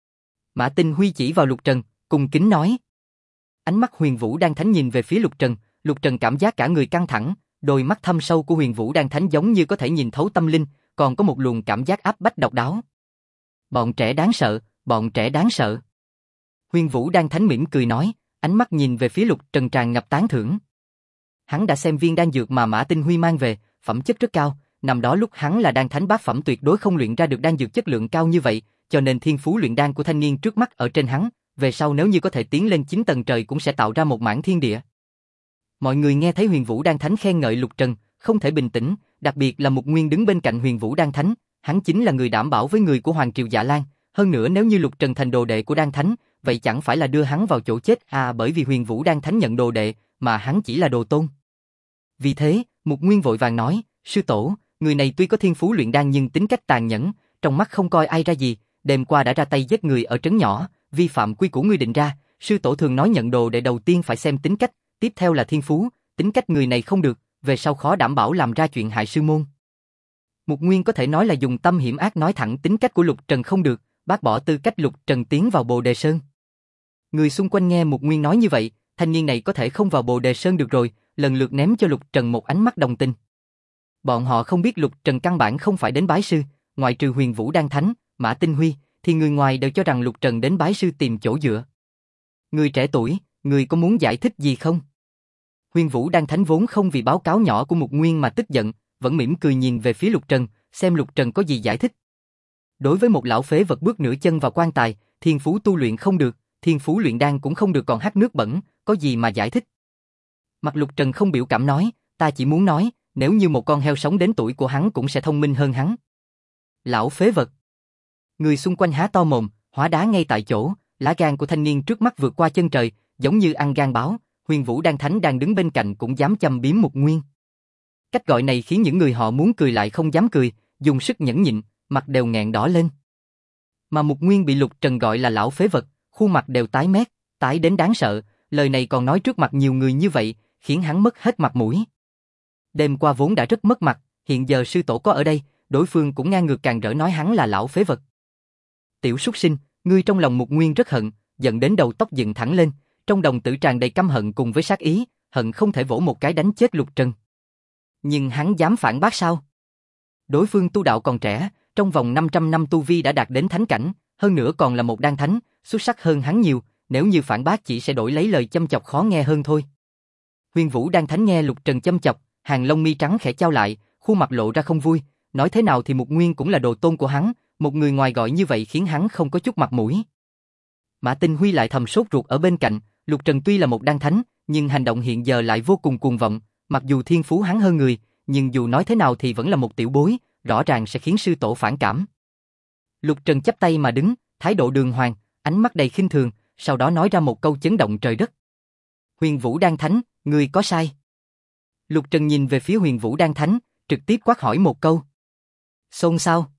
Speaker 1: Mã Tinh Huy chỉ vào Lục Trần, cùng kính nói. Ánh mắt Huyền Vũ Đan Thánh nhìn về phía Lục Trần cảm giác cả người căng thẳng, đôi mắt thâm sâu của Huyền Vũ Đan Thánh giống như có thể nhìn thấu tâm linh, còn có một luồng cảm giác áp bách độc đáo. Bọn trẻ đáng sợ, bọn trẻ đáng sợ. Huyền Vũ Đan Thánh mỉm cười nói, ánh mắt nhìn về phía Lục Trần tràn ngập tán thưởng. Hắn đã xem viên đan dược mà Mã Tinh Huy mang về, phẩm chất rất cao, năm đó lúc hắn là đan thánh bát phẩm tuyệt đối không luyện ra được đan dược chất lượng cao như vậy, cho nên thiên phú luyện đan của thanh niên trước mắt ở trên hắn, về sau nếu như có thể tiến lên 9 tầng trời cũng sẽ tạo ra một mảng thiên địa. Mọi người nghe thấy Huyền Vũ Đan Thánh khen ngợi Lục Trần, không thể bình tĩnh, đặc biệt là Mục Nguyên đứng bên cạnh Huyền Vũ Đan Thánh, hắn chính là người đảm bảo với người của Hoàng Triều Dạ Lan, hơn nữa nếu như Lục Trần thành đồ đệ của Đan Thánh, vậy chẳng phải là đưa hắn vào chỗ chết à, bởi vì Huyền Vũ Đan Thánh nhận đồ đệ, mà hắn chỉ là đồ tôn. Vì thế, Mục Nguyên vội vàng nói, sư tổ, người này tuy có thiên phú luyện đan nhưng tính cách tàn nhẫn, trong mắt không coi ai ra gì, đêm qua đã ra tay giết người ở trấn nhỏ, vi phạm quy củ ngươi định ra, sư tổ thường nói nhận đồ đệ đầu tiên phải xem tính cách, tiếp theo là thiên phú, tính cách người này không được, về sau khó đảm bảo làm ra chuyện hại sư môn. Mục Nguyên có thể nói là dùng tâm hiểm ác nói thẳng tính cách của Lục Trần không được, bác bỏ tư cách Lục Trần tiến vào Bồ Đề Sơn. Người xung quanh nghe Mục Nguyên nói như vậy, thanh niên này có thể không vào Bồ Đề Sơn được rồi, lần lượt ném cho Lục Trần một ánh mắt đồng tình. Bọn họ không biết Lục Trần căn bản không phải đến bái sư, ngoại trừ Huyền Vũ Đan Thánh, Mã Tinh Huy, thì người ngoài đều cho rằng Lục Trần đến bái sư tìm chỗ dựa. Người trẻ tuổi, người có muốn giải thích gì không? Huyền Vũ Đan Thánh vốn không vì báo cáo nhỏ của Mục Nguyên mà tức giận, vẫn mỉm cười nhìn về phía Lục Trần, xem Lục Trần có gì giải thích. Đối với một lão phế vật bước nửa chân vào quan tài, thiên phú tu luyện không được, thiên phú luyện đan cũng không được còn hắt nước bẩn, có gì mà giải thích. Mặt Lục Trần không biểu cảm nói, ta chỉ muốn nói, nếu như một con heo sống đến tuổi của hắn cũng sẽ thông minh hơn hắn. Lão phế vật. Người xung quanh há to mồm, hóa đá ngay tại chỗ, lá gan của thanh niên trước mắt vượt qua chân trời, giống như ăn gan báo, Huyền Vũ Đan Thánh đang đứng bên cạnh cũng dám châm biếm Mục Nguyên. Cách gọi này khiến những người họ muốn cười lại không dám cười, dùng sức nhẫn nhịn, mặt đều nghẹn đỏ lên. Mà Mục Nguyên bị Lục Trần gọi là lão phế vật, khuôn mặt đều tái mét, tái đến đáng sợ, lời này còn nói trước mặt nhiều người như vậy, khiến hắn mất hết mặt mũi. Đêm qua vốn đã rất mất mặt, hiện giờ sư tổ có ở đây, đối phương cũng ngang ngược càng rỡ nói hắn là lão phế vật. Tiểu súc sinh, ngươi trong lòng Mục Nguyên rất hận, giận đến đầu tóc dựng thẳng lên, trong đồng tử tràn đầy căm hận cùng với sát ý, hận không thể vỗ một cái đánh chết Lục Trần. Nhưng hắn dám phản bác sao? Đối phương tu đạo còn trẻ, trong vòng 500 năm tu vi đã đạt đến thánh cảnh, hơn nữa còn là một đan thánh, xuất sắc hơn hắn nhiều, nếu như phản bác chỉ sẽ đổi lấy lời châm chọc khó nghe hơn thôi. Huyền Vũ Đan Thánh nghe Lục Trần châm chọc, hàng lông mi trắng khẽ chau lại, khuôn mặt lộ ra không vui, nói thế nào thì Mục Nguyên cũng là đồ tôn của hắn, một người ngoài gọi như vậy khiến hắn không có chút mặt mũi. Mã Tinh Huy lại thầm sốt ruột ở bên cạnh, Lục Trần tuy là một đan thánh, nhưng hành động hiện giờ lại vô cùng cuồng vọng, mặc dù thiên phú hắn hơn người, nhưng dù nói thế nào thì vẫn là một tiểu bối, rõ ràng sẽ khiến sư tổ phản cảm. Lục Trần chắp tay mà đứng, thái độ đường hoàng, ánh mắt đầy khinh thường, sau đó nói ra một câu chấn động trời đất. Huyền Vũ Đan Thánh, ngươi có sai. Lục Trần nhìn về phía Huyền Vũ Đan Thánh, trực tiếp quát hỏi một câu. Xôn xao.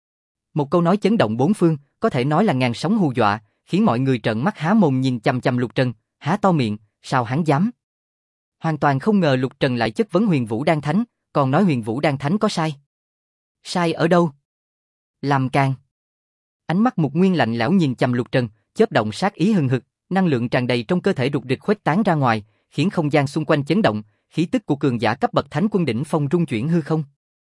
Speaker 1: Một câu nói chấn động bốn phương, có thể nói là ngàn sóng hù dọa, khiến mọi người trợn mắt há mồm nhìn chằm chằm Lục Trần, há to miệng, sao hắn dám? Hoàn toàn không ngờ Lục Trần lại chất vấn Huyền Vũ Đan Thánh, còn nói Huyền Vũ Đan Thánh có sai. Sai ở đâu? Làm càn. Ánh mắt Mục Nguyên lạnh lẽo nhìn chằm Lục Trần, chớp động sát ý hừng hực, năng lượng tràn đầy trong cơ thể rục rịch khuếch tán ra ngoài, khiến không gian xung quanh chấn động, khí tức của cường giả cấp bậc thánh quân đỉnh phong rung chuyển hư không.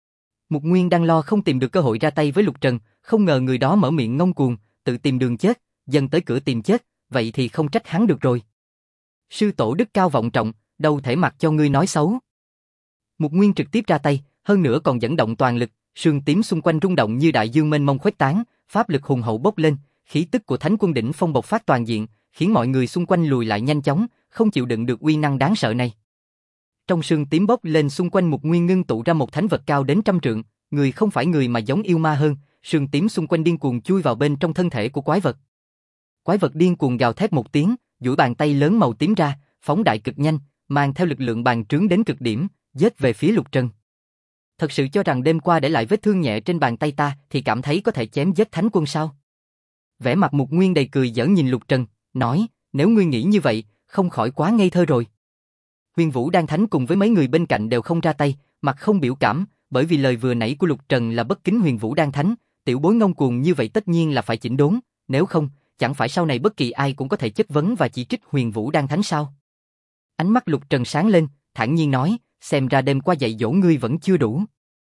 Speaker 1: Mục Nguyên đang lo không tìm được cơ hội ra tay với Lục Trần, không ngờ người đó mở miệng ngông cuồng, tự tìm đường chết, dần tới cửa tìm chết, vậy thì không trách hắn được rồi. Sư tổ đức cao vọng trọng, đâu thể mặc cho ngươi nói xấu. Mục Nguyên trực tiếp ra tay, hơn nữa còn dẫn động toàn lực, sương tím xung quanh rung động như đại dương mênh mông khuếch tán, pháp lực hùng hậu bốc lên, khí tức của thánh quân đỉnh phong bộc phát toàn diện, khiến mọi người xung quanh lùi lại nhanh chóng, không chịu đựng được uy năng đáng sợ này. Trong sương tím bốc lên xung quanh Mục Nguyên ngưng tụ ra một thánh vật cao đến 100 trượng, người không phải người mà giống yêu ma hơn, sương tím xung quanh điên cuồng chui vào bên trong thân thể của quái vật. Quái vật điên cuồng gào thét một tiếng, duỗi bàn tay lớn màu tím ra, phóng đại cực nhanh, mang theo lực lượng bàng trướng đến cực điểm, giết về phía Lục Trần. Thật sự cho rằng đêm qua để lại vết thương nhẹ trên bàn tay ta thì cảm thấy có thể chém giết thánh quân sao? Vẻ mặt Mục Nguyên đầy cười giỡn nhìn Lục Trần, nói, nếu ngươi nghĩ như vậy, không khỏi quá ngây thơ rồi. Huyền Vũ Đan Thánh cùng với mấy người bên cạnh đều không ra tay, mặt không biểu cảm, bởi vì lời vừa nãy của Lục Trần là bất kính Huyền Vũ Đan Thánh, tiểu bối ngông cuồng như vậy tất nhiên là phải chỉnh đốn, nếu không, chẳng phải sau này bất kỳ ai cũng có thể chất vấn và chỉ trích Huyền Vũ Đan Thánh sao? Ánh mắt Lục Trần sáng lên, thản nhiên nói, xem ra đêm qua dạy dỗ ngươi vẫn chưa đủ.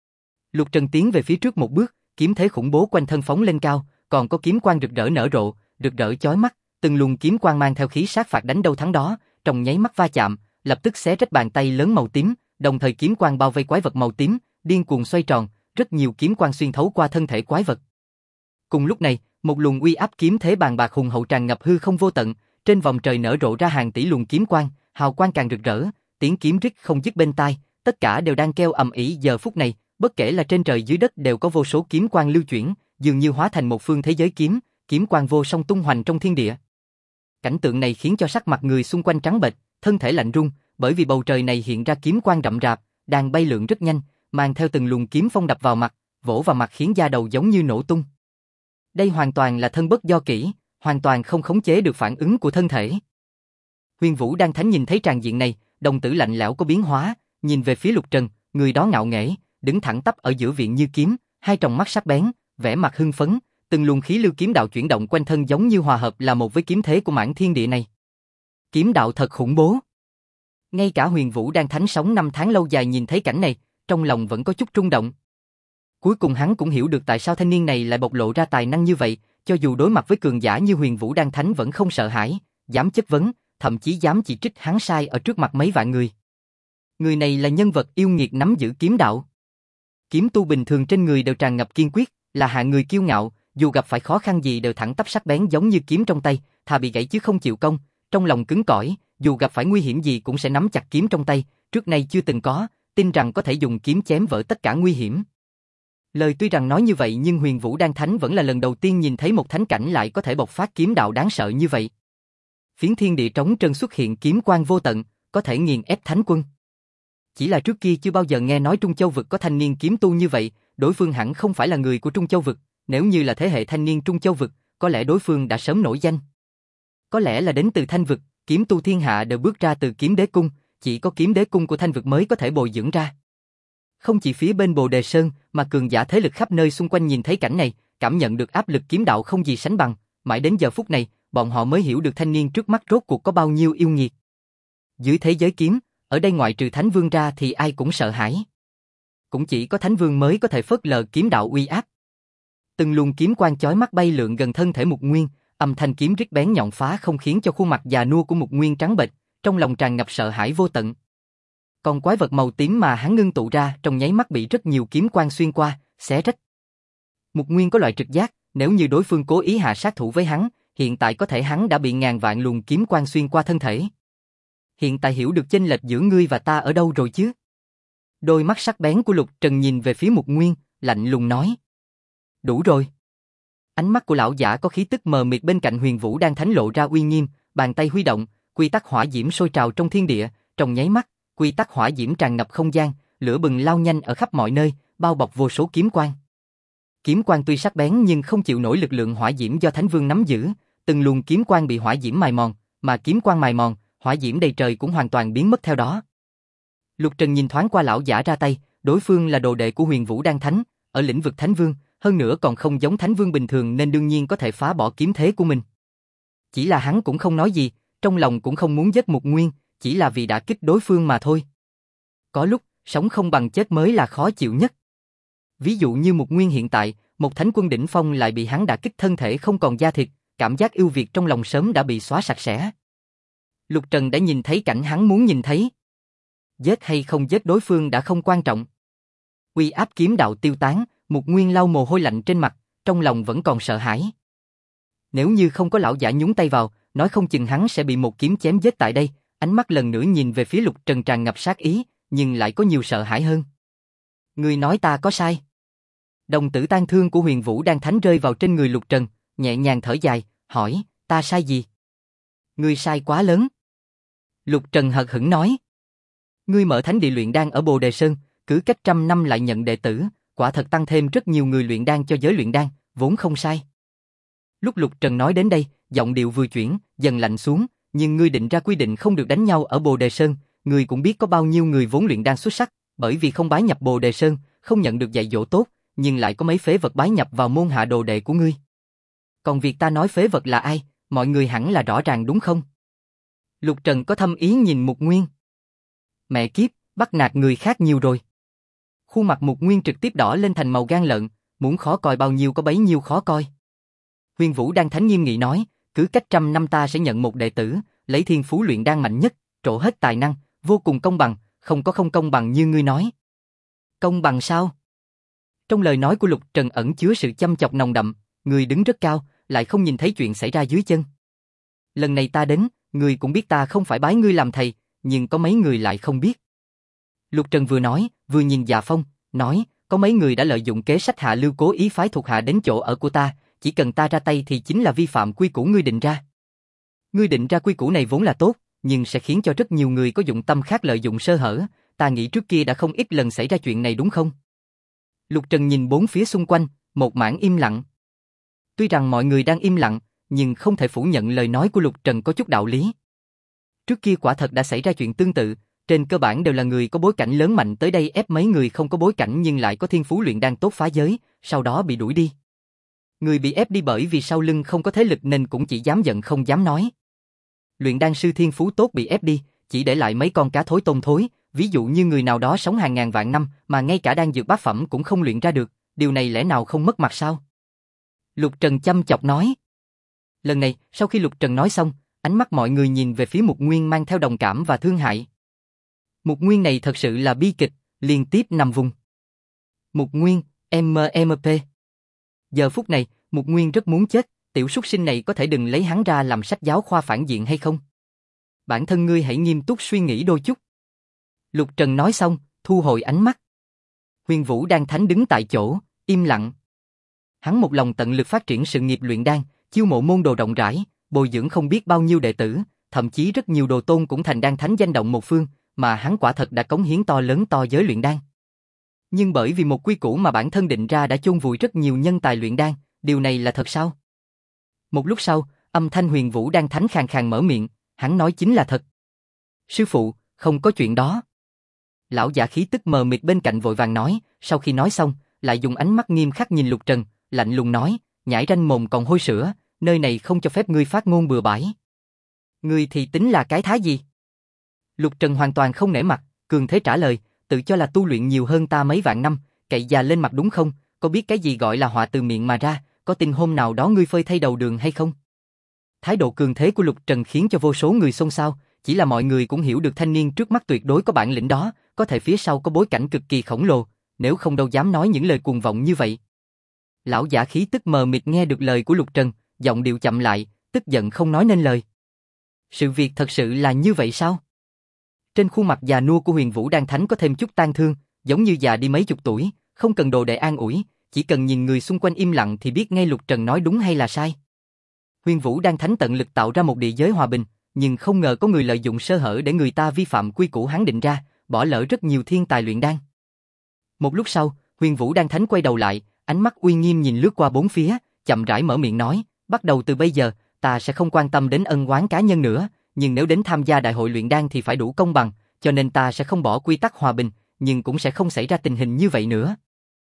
Speaker 1: Lục Trần tiến về phía trước một bước, kiếm thế khủng bố quanh thân phóng lên cao, còn có kiếm quang rực rỡ nở rộ, rực rỡ chói mắt, từng luồng kiếm quang mang theo khí sát phạt đánh đâu thắng đó, trong nháy mắt va chạm, lập tức xé rách bàn tay lớn màu tím, đồng thời kiếm quang bao vây quái vật màu tím, điên cuồng xoay tròn, rất nhiều kiếm quang xuyên thấu qua thân thể quái vật. Cùng lúc này, một luồng uy áp kiếm thế bàn bạc hùng hậu tràn ngập hư không vô tận, trên vòng trời nở rộ ra hàng tỷ luồng kiếm quang, hào quang càng rực rỡ, tiếng kiếm rít không dứt bên tai, tất cả đều đang kêu ầm ĩ giờ phút này, bất kể là trên trời dưới đất đều có vô số kiếm quang lưu chuyển, dường như hóa thành một phương thế giới kiếm, kiếm quang vô song tung hoành trong thiên địa. Cảnh tượng này khiến cho sắc mặt người xung quanh trắng bệch, thân thể lạnh run, bởi vì bầu trời này hiện ra kiếm quang rậm rạp, đang bay lượn rất nhanh, mang theo từng luồng kiếm phong đập vào mặt, vỗ vào mặt khiến da đầu giống như nổ tung. Đây hoàn toàn là thân bất do kỷ, hoàn toàn không khống chế được phản ứng của thân thể. Huyền Vũ Đan Thánh nhìn thấy tràng diện này, đồng tử lạnh lẽo có biến hóa, nhìn về phía Lục Trần, người đó ngạo nghễ, đứng thẳng tắp ở giữa viện như kiếm, hai tròng mắt sắc bén, vẻ mặt hưng phấn, từng luồng khí lưu kiếm đạo chuyển động quanh thân giống như hòa hợp là một với kiếm thế của mảng thiên địa này. Kiếm đạo thật khủng bố. Ngay cả Huyền Vũ Đan Thánh sống 5 tháng lâu dài nhìn thấy cảnh này, trong lòng vẫn có chút rung động. Cuối cùng hắn cũng hiểu được tại sao thanh niên này lại bộc lộ ra tài năng như vậy, cho dù đối mặt với cường giả như Huyền Vũ Đan Thánh vẫn không sợ hãi, dám chất vấn, thậm chí dám chỉ trích hắn sai ở trước mặt mấy vạn người. Người này là nhân vật yêu nghiệt nắm giữ kiếm đạo. Kiếm tu bình thường trên người đều tràn ngập kiên quyết, là hạng người kiêu ngạo, dù gặp phải khó khăn gì đều thẳng tắp sắc bén giống như kiếm trong tay, thà bị gãy chứ không chịu công, trong lòng cứng cỏi, dù gặp phải nguy hiểm gì cũng sẽ nắm chặt kiếm trong tay, trước nay chưa từng có, tin rằng có thể dùng kiếm chém vỡ tất cả nguy hiểm. Lời tuy rằng nói như vậy nhưng Huyền Vũ Đan Thánh vẫn là lần đầu tiên nhìn thấy một thánh cảnh lại có thể bộc phát kiếm đạo đáng sợ như vậy. Phiến thiên địa trống trơn xuất hiện kiếm quang vô tận, có thể nghiền ép thánh quân. Chỉ là trước kia chưa bao giờ nghe nói Trung Châu vực có thanh niên kiếm tu như vậy, đối phương hẳn không phải là người của Trung Châu vực, nếu như là thế hệ thanh niên Trung Châu vực, có lẽ đối phương đã sớm nổi danh. Có lẽ là đến từ Thanh vực, kiếm tu thiên hạ đều bước ra từ Kiếm Đế cung, chỉ có Kiếm Đế cung của Thanh vực mới có thể bồi dưỡng ra. Không chỉ phía bên Bồ Đề Sơn, mà cường giả thế lực khắp nơi xung quanh nhìn thấy cảnh này, cảm nhận được áp lực kiếm đạo không gì sánh bằng, mãi đến giờ phút này, bọn họ mới hiểu được thanh niên trước mắt rốt cuộc có bao nhiêu yêu nghiệt. Dưới thế giới kiếm, ở đây ngoại trừ Thánh Vương ra thì ai cũng sợ hãi. Cũng chỉ có Thánh Vương mới có thể phớt lờ kiếm đạo uy áp. Từng luồng kiếm quang chói mắt bay lượn gần thân thể Mục Nguyên, âm thanh kiếm rít bén nhọn phá không khiến cho khuôn mặt già nua của Mục Nguyên trắng bệch, trong lòng tràn ngập sợ hãi vô tận. Còn quái vật màu tím mà hắn ngưng tụ ra trong nháy mắt bị rất nhiều kiếm quang xuyên qua, xé rách. Mục Nguyên có loại trực giác, nếu như đối phương cố ý hạ sát thủ với hắn, hiện tại có thể hắn đã bị ngàn vạn luồng kiếm quang xuyên qua thân thể. hiện tại hiểu được chênh lệch giữa ngươi và ta ở đâu rồi chứ? Đôi mắt sắc bén của Lục Trần nhìn về phía Mục Nguyên, lạnh lùng nói. Đủ rồi. Ánh mắt của lão giả có khí tức mờ mịt bên cạnh Huyền Vũ đang thánh lộ ra uy nghiêm, bàn tay huy động, quy tắc hỏa diễm sôi trào trong thiên địa, trong nháy mắt, quy tắc hỏa diễm tràn ngập không gian, lửa bừng lao nhanh ở khắp mọi nơi, bao bọc vô số kiếm quang. Kiếm quang tuy sắc bén nhưng không chịu nổi lực lượng hỏa diễm do Thánh Vương nắm giữ, từng luồng kiếm quang bị hỏa diễm mài mòn, mà kiếm quang mài mòn, hỏa diễm đầy trời cũng hoàn toàn biến mất theo đó. Lục Trần nhìn thoáng qua lão giả ra tay, đối phương là đồ đệ của Huyền Vũ Đan Thánh, ở lĩnh vực Thánh Vương, hơn nữa còn không giống Thánh Vương bình thường nên đương nhiên có thể phá bỏ kiếm thế của mình. Chỉ là hắn cũng không nói gì, trong lòng cũng không muốn giết Mục Nguyên, chỉ là vì đã kích đối phương mà thôi. Có lúc, sống không bằng chết mới là khó chịu nhất. Ví dụ như Mục Nguyên hiện tại, một thánh quân đỉnh phong lại bị hắn đả kích thân thể không còn da thịt, cảm giác ưu việt trong lòng sớm đã bị xóa sạch sẽ. Lục Trần đã nhìn thấy cảnh hắn muốn nhìn thấy. Giết hay không giết đối phương đã không quan trọng. Uy áp kiếm đạo tiêu tán, Mục Nguyên lau mồ hôi lạnh trên mặt, trong lòng vẫn còn sợ hãi. Nếu như không có lão giả nhúng tay vào, nói không chừng hắn sẽ bị một kiếm chém giết tại đây. Ánh mắt lần nữa nhìn về phía Lục Trần tràn ngập sát ý, nhưng lại có nhiều sợ hãi hơn. Ngươi nói ta có sai? Đồng tử tan thương của Huyền Vũ Đan Thánh rơi vào trên người Lục Trần, nhẹ nhàng thở dài, hỏi, ta sai gì? Ngươi sai quá lớn. Lục Trần hờ hững nói. Ngươi mở thánh địa luyện đan ở Bồ Đề Sơn, cứ cách 100 năm lại nhận đệ tử, quả thật tăng thêm rất nhiều người luyện đan cho giới luyện đan, vốn không sai. Lúc Lục Trần nói đến đây, giọng điệu vừa chuyển, dần lạnh xuống, nhưng ngươi định ra quy định không được đánh nhau ở Bồ Đề Sơn, ngươi cũng biết có bao nhiêu người vốn luyện đan xuất sắc, bởi vì không bái nhập Bồ Đề Sơn, không nhận được dạy dỗ tốt, nhưng lại có mấy phế vật bái nhập vào môn hạ đồ đệ của ngươi. Còn việc ta nói phế vật là ai, mọi người hẳn là rõ ràng đúng không? Lục Trần có thâm ý nhìn Mục Nguyên. Mẹ kiếp, bắt nạt người khác nhiều rồi. Khuôn mặt Mục Nguyên trực tiếp đỏ lên thành màu gan lợn, muốn khó coi bao nhiêu có bấy nhiêu khó coi. Huyền Vũ Đan Thánh nghiêm nghị nói, cứ cách 100 năm ta sẽ nhận một đệ tử, lấy thiên phú luyện đan mạnh nhất, trổ hết tài năng, vô cùng công bằng, không có không công bằng như ngươi nói. Công bằng sao? Trong lời nói của Lục Trần ẩn chứa sự chăm chọc nồng đậm, ngươi đứng rất cao, lại không nhìn thấy chuyện xảy ra dưới chân. Lần này ta đến, ngươi cũng biết ta không phải bái ngươi làm thầy, nhưng có mấy người lại không biết. Lục Trần vừa nói, vừa nhìn Dạ Phong, nói, có mấy người đã lợi dụng kế sách hạ lưu cố ý phái thuộc hạ đến chỗ ở của ta, chỉ cần ta ra tay thì chính là vi phạm quy củ ngươi định ra. Ngươi định ra quy củ này vốn là tốt, nhưng sẽ khiến cho rất nhiều người có dụng tâm khác lợi dụng sơ hở, ta nghĩ trước kia đã không ít lần xảy ra chuyện này đúng không? Lục Trần nhìn bốn phía xung quanh, một mảng im lặng. Tuy rằng mọi người đang im lặng, nhưng không thể phủ nhận lời nói của Lục Trần có chút đạo lý. Trước kia quả thật đã xảy ra chuyện tương tự, trên cơ bản đều là người có bối cảnh lớn mạnh tới đây ép mấy người không có bối cảnh nhưng lại có thiên phú luyện đan tốt phá giới, sau đó bị đuổi đi. Người bị ép đi bởi vì sau lưng không có thế lực nên cũng chỉ dám giận không dám nói. Luyện đan sư thiên phú tốt bị ép đi, chỉ để lại mấy con cá thối tôm thối, ví dụ như người nào đó sống hàng ngàn vạn năm mà ngay cả đan dược bát phẩm cũng không luyện ra được, điều này lẽ nào không mất mặt sao? Lục Trần chăm chọc nói. Lần này, sau khi Lục Trần nói xong, ánh mắt mọi người nhìn về phía Mục Nguyên mang theo đồng cảm và thương hại. Mục Nguyên này thật sự là bi kịch, liên tiếp nằm vùng. Mục Nguyên, MMP. Giờ phút này, Mục Nguyên rất muốn chết, tiểu súc sinh này có thể đừng lấy hắn ra làm sách giáo khoa phản diện hay không? Bản thân ngươi hãy nghiêm túc suy nghĩ đôi chút. Lục Trần nói xong, thu hồi ánh mắt. Huyền Vũ Đan Thánh đứng tại chỗ, im lặng. Hắn một lòng tận lực phát triển sự nghiệp luyện đan, chiêu mộ môn đồ rộng rãi, bồi dưỡng không biết bao nhiêu đệ tử, thậm chí rất nhiều đồ tôn cũng thành đan thánh danh động một phương, mà hắn quả thật đã cống hiến to lớn to giới luyện đan. Nhưng bởi vì một quy củ mà bản thân định ra đã chôn vùi rất nhiều nhân tài luyện đan, điều này là thật sao? Một lúc sau, âm thanh Huyền Vũ Đan Thánh khàn khàn mở miệng, hắn nói chính là thật. Sư phụ, không có chuyện đó. Lão giả khí tức mờ mịt bên cạnh vội vàng nói, sau khi nói xong, lại dùng ánh mắt nghiêm khắc nhìn Lục Trần, lạnh lùng nói, nhãi ranh mồm còn hôi sữa, nơi này không cho phép ngươi phát ngôn bừa bãi. Ngươi thì tính là cái thá gì? Lục Trần hoàn toàn không nể mặt, cường thế trả lời, tự cho là tu luyện nhiều hơn ta mấy vạn năm, cậy già lên mặt đúng không? Có biết cái gì gọi là họa từ miệng mà ra, có tin hôm nào đó ngươi phơi thay đầu đường hay không? Thái độ cường thế của Lục Trần khiến cho vô số người xôn xao, chỉ là mọi người cũng hiểu được thanh niên trước mắt tuyệt đối có bản lĩnh đó, có thể phía sau có bối cảnh cực kỳ khổng lồ, nếu không đâu dám nói những lời cuồng vọng như vậy. Lão giả khí tức mờ mịt nghe được lời của Lục Trần, giọng điệu chậm lại, tức giận không nói nên lời. Sự việc thật sự là như vậy sao? Trên khuôn mặt già nua của Huyền Vũ Đan Thánh có thêm chút tang thương, giống như già đi mấy chục tuổi, không cần đồ đệ an ủi, chỉ cần nhìn người xung quanh im lặng thì biết ngay Lục Trần nói đúng hay là sai. Huyền Vũ Đan Thánh tận lực tạo ra một địa giới hòa bình, nhưng không ngờ có người lợi dụng sơ hở để người ta vi phạm quy củ hắn định ra, bỏ lỡ rất nhiều thiên tài luyện đan. Một lúc sau, Huyền Vũ Đan Thánh quay đầu lại, ánh mắt uy nghiêm nhìn lướt qua bốn phía, chậm rãi mở miệng nói, bắt đầu từ bây giờ, ta sẽ không quan tâm đến ân oán cá nhân nữa, nhưng nếu đến tham gia đại hội luyện đan thì phải đủ công bằng, cho nên ta sẽ không bỏ quy tắc hòa bình, nhưng cũng sẽ không xảy ra tình hình như vậy nữa.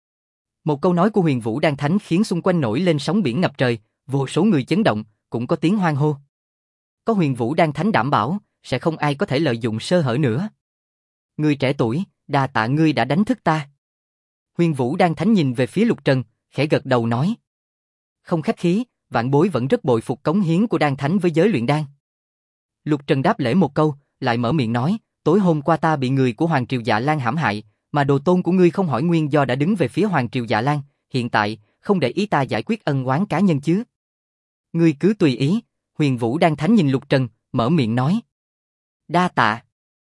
Speaker 1: Một câu nói của Huyền Vũ Đan Thánh khiến xung quanh nổi lên sóng biển ngập trời, vô số người chấn động, cũng có tiếng hoan hô. Có Huyền Vũ Đan Thánh đảm bảo, sẽ không ai có thể lợi dụng sơ hở nữa. Người trẻ tuổi, đa tạ ngươi đã đánh thức ta. Huyền Vũ Đan Thánh nhìn về phía Lục Trần, khẽ gật đầu nói. Không khách khí, vạn bối vẫn rất bội phục cống hiến của Đan Thánh với giới luyện đan. Lục Trần đáp lễ một câu, lại mở miệng nói, tối hôm qua ta bị người của Hoàng Triều Dạ Lan hãm hại, mà đồ tôn của ngươi không hỏi nguyên do đã đứng về phía Hoàng Triều Dạ Lan, hiện tại, không để ý ta giải quyết ân oán cá nhân chứ. Ngươi cứ tùy ý, Huyền Vũ Đan Thánh nhìn Lục Trần, mở miệng nói. Đa tạ.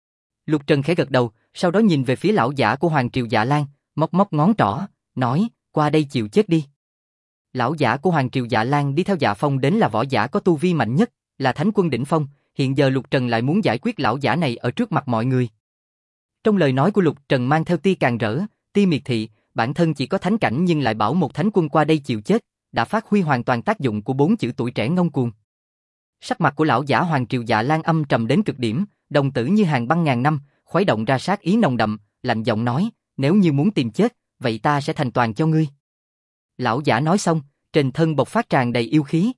Speaker 1: Lục Trần khẽ gật đầu, sau đó nhìn về phía lão giả của Hoàng Triều Dạ Lan, móc móc ngón trỏ, nói, qua đây chịu chết đi. Lão giả của Hoàng Triều Dạ Lan đi theo Dạ Phong đến là võ giả có tu vi mạnh nhất, là thánh quân đỉnh phong, hiện giờ Lục Trần lại muốn giải quyết lão giả này ở trước mặt mọi người. Trong lời nói của Lục Trần mang theo tia càn rỡ, tia miệt thị, bản thân chỉ có thánh cảnh nhưng lại bảo một thánh quân qua đây chịu chết, đã phát huy hoàn toàn tác dụng của bốn chữ tuổi trẻ ngông cuồng. Sắc mặt của lão giả Hoàng Triều Dạ Lan âm trầm đến cực điểm, đồng tử như hàng băng ngàn năm, khuấy động ra sát ý nồng đậm, lạnh giọng nói, nếu như muốn tìm chết, vậy ta sẽ thành toàn cho ngươi. Lão giả nói xong, trên thân bộc phát tràn đầy yêu khí.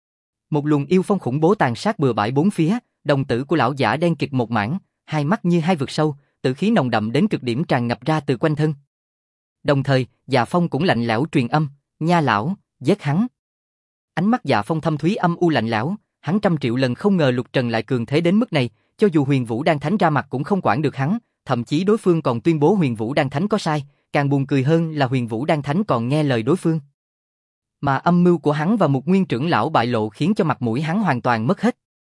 Speaker 1: Một luồng yêu phong khủng bố tàn sát bừa bãi bốn phía, đồng tử của lão giả đen kịt một mảng, hai mắt như hai vực sâu, tử khí nồng đậm đến cực điểm tràn ngập ra từ quanh thân. Đồng thời, Dạ Phong cũng lạnh lẽo truyền âm, nha lão, giết hắn. Ánh mắt Dạ Phong thâm thúy âm u lạnh lẽo, hắn trăm triệu lần không ngờ Lục Trần lại cường thế đến mức này, cho dù Huyền Vũ Đan Thánh ra mặt cũng không quản được hắn, thậm chí đối phương còn tuyên bố Huyền Vũ Đan Thánh có sai, càng buồn cười hơn là Huyền Vũ Đan Thánh còn nghe lời đối phương. Mà âm mưu của hắn và một nguyên trưởng lão bại lộ khiến cho mặt mũi hắn hoàn toàn mất hết.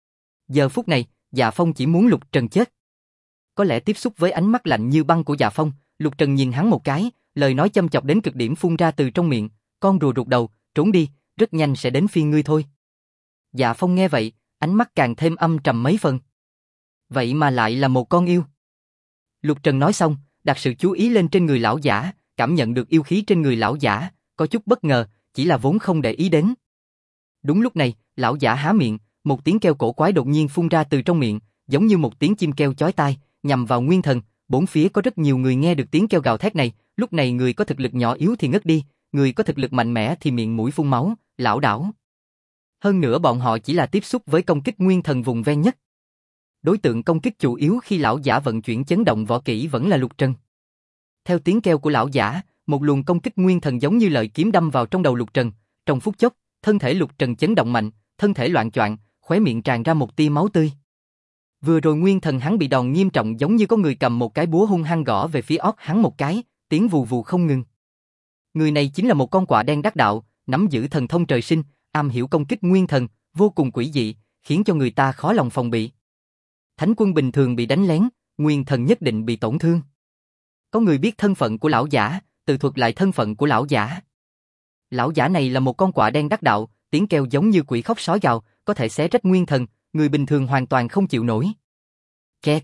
Speaker 1: Giờ phút này, Dạ Phong chỉ muốn Lục Trần chết. Có lẽ tiếp xúc với ánh mắt lạnh như băng của Dạ Phong, Lục Trần nhìn hắn một cái, lời nói châm chọc đến cực điểm phun ra từ trong miệng, con rùa rụt đầu, trốn đi, rất nhanh sẽ đến phiên ngươi thôi. Dạ Phong nghe vậy, ánh mắt càng thêm âm trầm mấy phần. Vậy mà lại là một con yêu. Lục Trần nói xong, đặt sự chú ý lên trên người lão giả, cảm nhận được yêu khí trên người lão giả, có chút bất ngờ, chỉ là vốn không để ý đến. Đúng lúc này, lão giả há miệng, một tiếng kêu cổ quái đột nhiên phun ra từ trong miệng, giống như một tiếng chim kêu chói tai, nhằm vào Nguyên Thần. Bốn phía có rất nhiều người nghe được tiếng kêu gào thét này, lúc này người có thực lực nhỏ yếu thì ngất đi, người có thực lực mạnh mẽ thì miệng mũi phun máu, lảo đảo. Hơn nữa bọn họ chỉ là tiếp xúc với công kích Nguyên Thần vùng ven nhất. Đối tượng công kích chủ yếu khi lão giả vận chuyển chấn động võ kỹ vẫn là Lục Trần. Theo tiếng kêu của lão giả, một luồng công kích Nguyên Thần giống như lợi kiếm đâm vào trong đầu Lục Trần, trong phút chốc, thân thể Lục Trần chấn động mạnh, thân thể loạng choạng, khóe miệng tràn ra một tia máu tươi. Vừa rồi Nguyên Thần hắn bị đòn nghiêm trọng giống như có người cầm một cái búa hung hăng gõ về phía óc hắn một cái, tiếng vù vù không ngừng. Người này chính là một con quạ đen đắc đạo, nắm giữ thần thông trời sinh, am hiểu công kích Nguyên Thần, vô cùng quỷ dị, khiến cho người ta khó lòng phòng bị. Thánh quân bình thường bị đánh lén, Nguyên Thần nhất định bị tổn thương. Có người biết thân phận của lão giả, tự thuật lại thân phận của lão giả. Lão giả này là một con quạ đen đắc đạo, tiếng kêu giống như quỷ khóc sói gào, có thể xé rách Nguyên Thần, người bình thường hoàn toàn không chịu nổi. Kẹt.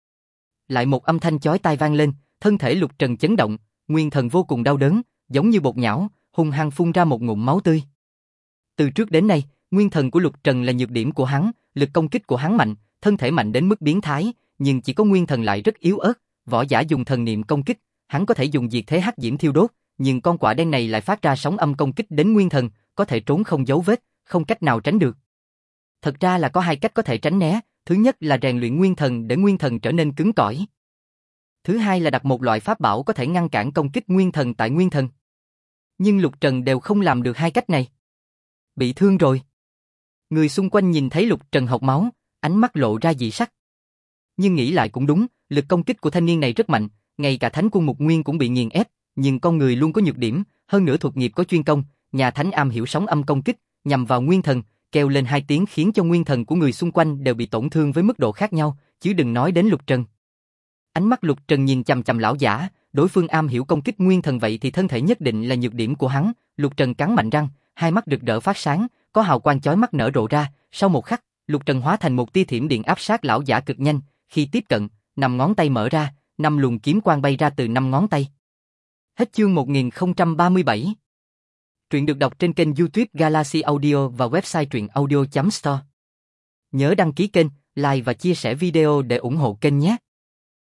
Speaker 1: Lại một âm thanh chói tai vang lên, thân thể Lục Trần chấn động, Nguyên Thần vô cùng đau đớn, giống như bột nhão, hung hăng phun ra một ngụm máu tươi. Từ trước đến nay, Nguyên Thần của Lục Trần là nhược điểm của hắn, lực công kích của hắn mạnh, thân thể mạnh đến mức biến thái, nhưng chỉ có Nguyên Thần lại rất yếu ớt, võ giả dùng thần niệm công kích, hắn có thể dùng diệt thế hắc diễm thiêu đốt, nhưng con quạ đen này lại phát ra sóng âm công kích đến Nguyên Thần, có thể trốn không dấu vết, không cách nào tránh được. Thật ra là có hai cách có thể tránh né, thứ nhất là rèn luyện Nguyên Thần để Nguyên Thần trở nên cứng cỏi. Thứ hai là đặt một loại pháp bảo có thể ngăn cản công kích Nguyên Thần tại Nguyên Thần. Nhưng Lục Trần đều không làm được hai cách này. Bị thương rồi. Người xung quanh nhìn thấy Lục Trần hộc máu, ánh mắt lộ ra dị sắc. Nhưng nghĩ lại cũng đúng, lực công kích của thanh niên này rất mạnh, ngay cả Thánh Quân Mục Nguyên cũng bị nghiền ép, nhưng con người luôn có nhược điểm, hơn nữa thuật nghiệp có chuyên công, nhà thánh am hiểu sóng âm công kích, nhằm vào Nguyên Thần, kêu lên hai tiếng khiến cho Nguyên Thần của người xung quanh đều bị tổn thương với mức độ khác nhau, chứ đừng nói đến Lục Trần. Ánh mắt Lục Trần nhìn chằm chằm lão giả, đối phương am hiểu công kích nguyên thần vậy thì thân thể nhất định là nhược điểm của hắn. Lục Trần cắn mạnh răng, hai mắt rực rỡ phát sáng, có hào quang chói mắt nở rộ ra. Sau một khắc, Lục Trần hóa thành một tia thiểm điện áp sát lão giả cực nhanh. Khi tiếp cận, 5 ngón tay mở ra, 5 luồng kiếm quang bay ra từ 5 ngón tay. Hết chương 1037. Truyện được đọc trên kênh YouTube Galaxy Audio và website truyệnaudio.store. Nhớ đăng ký kênh, like và chia sẻ video để ủng hộ kênh nhé.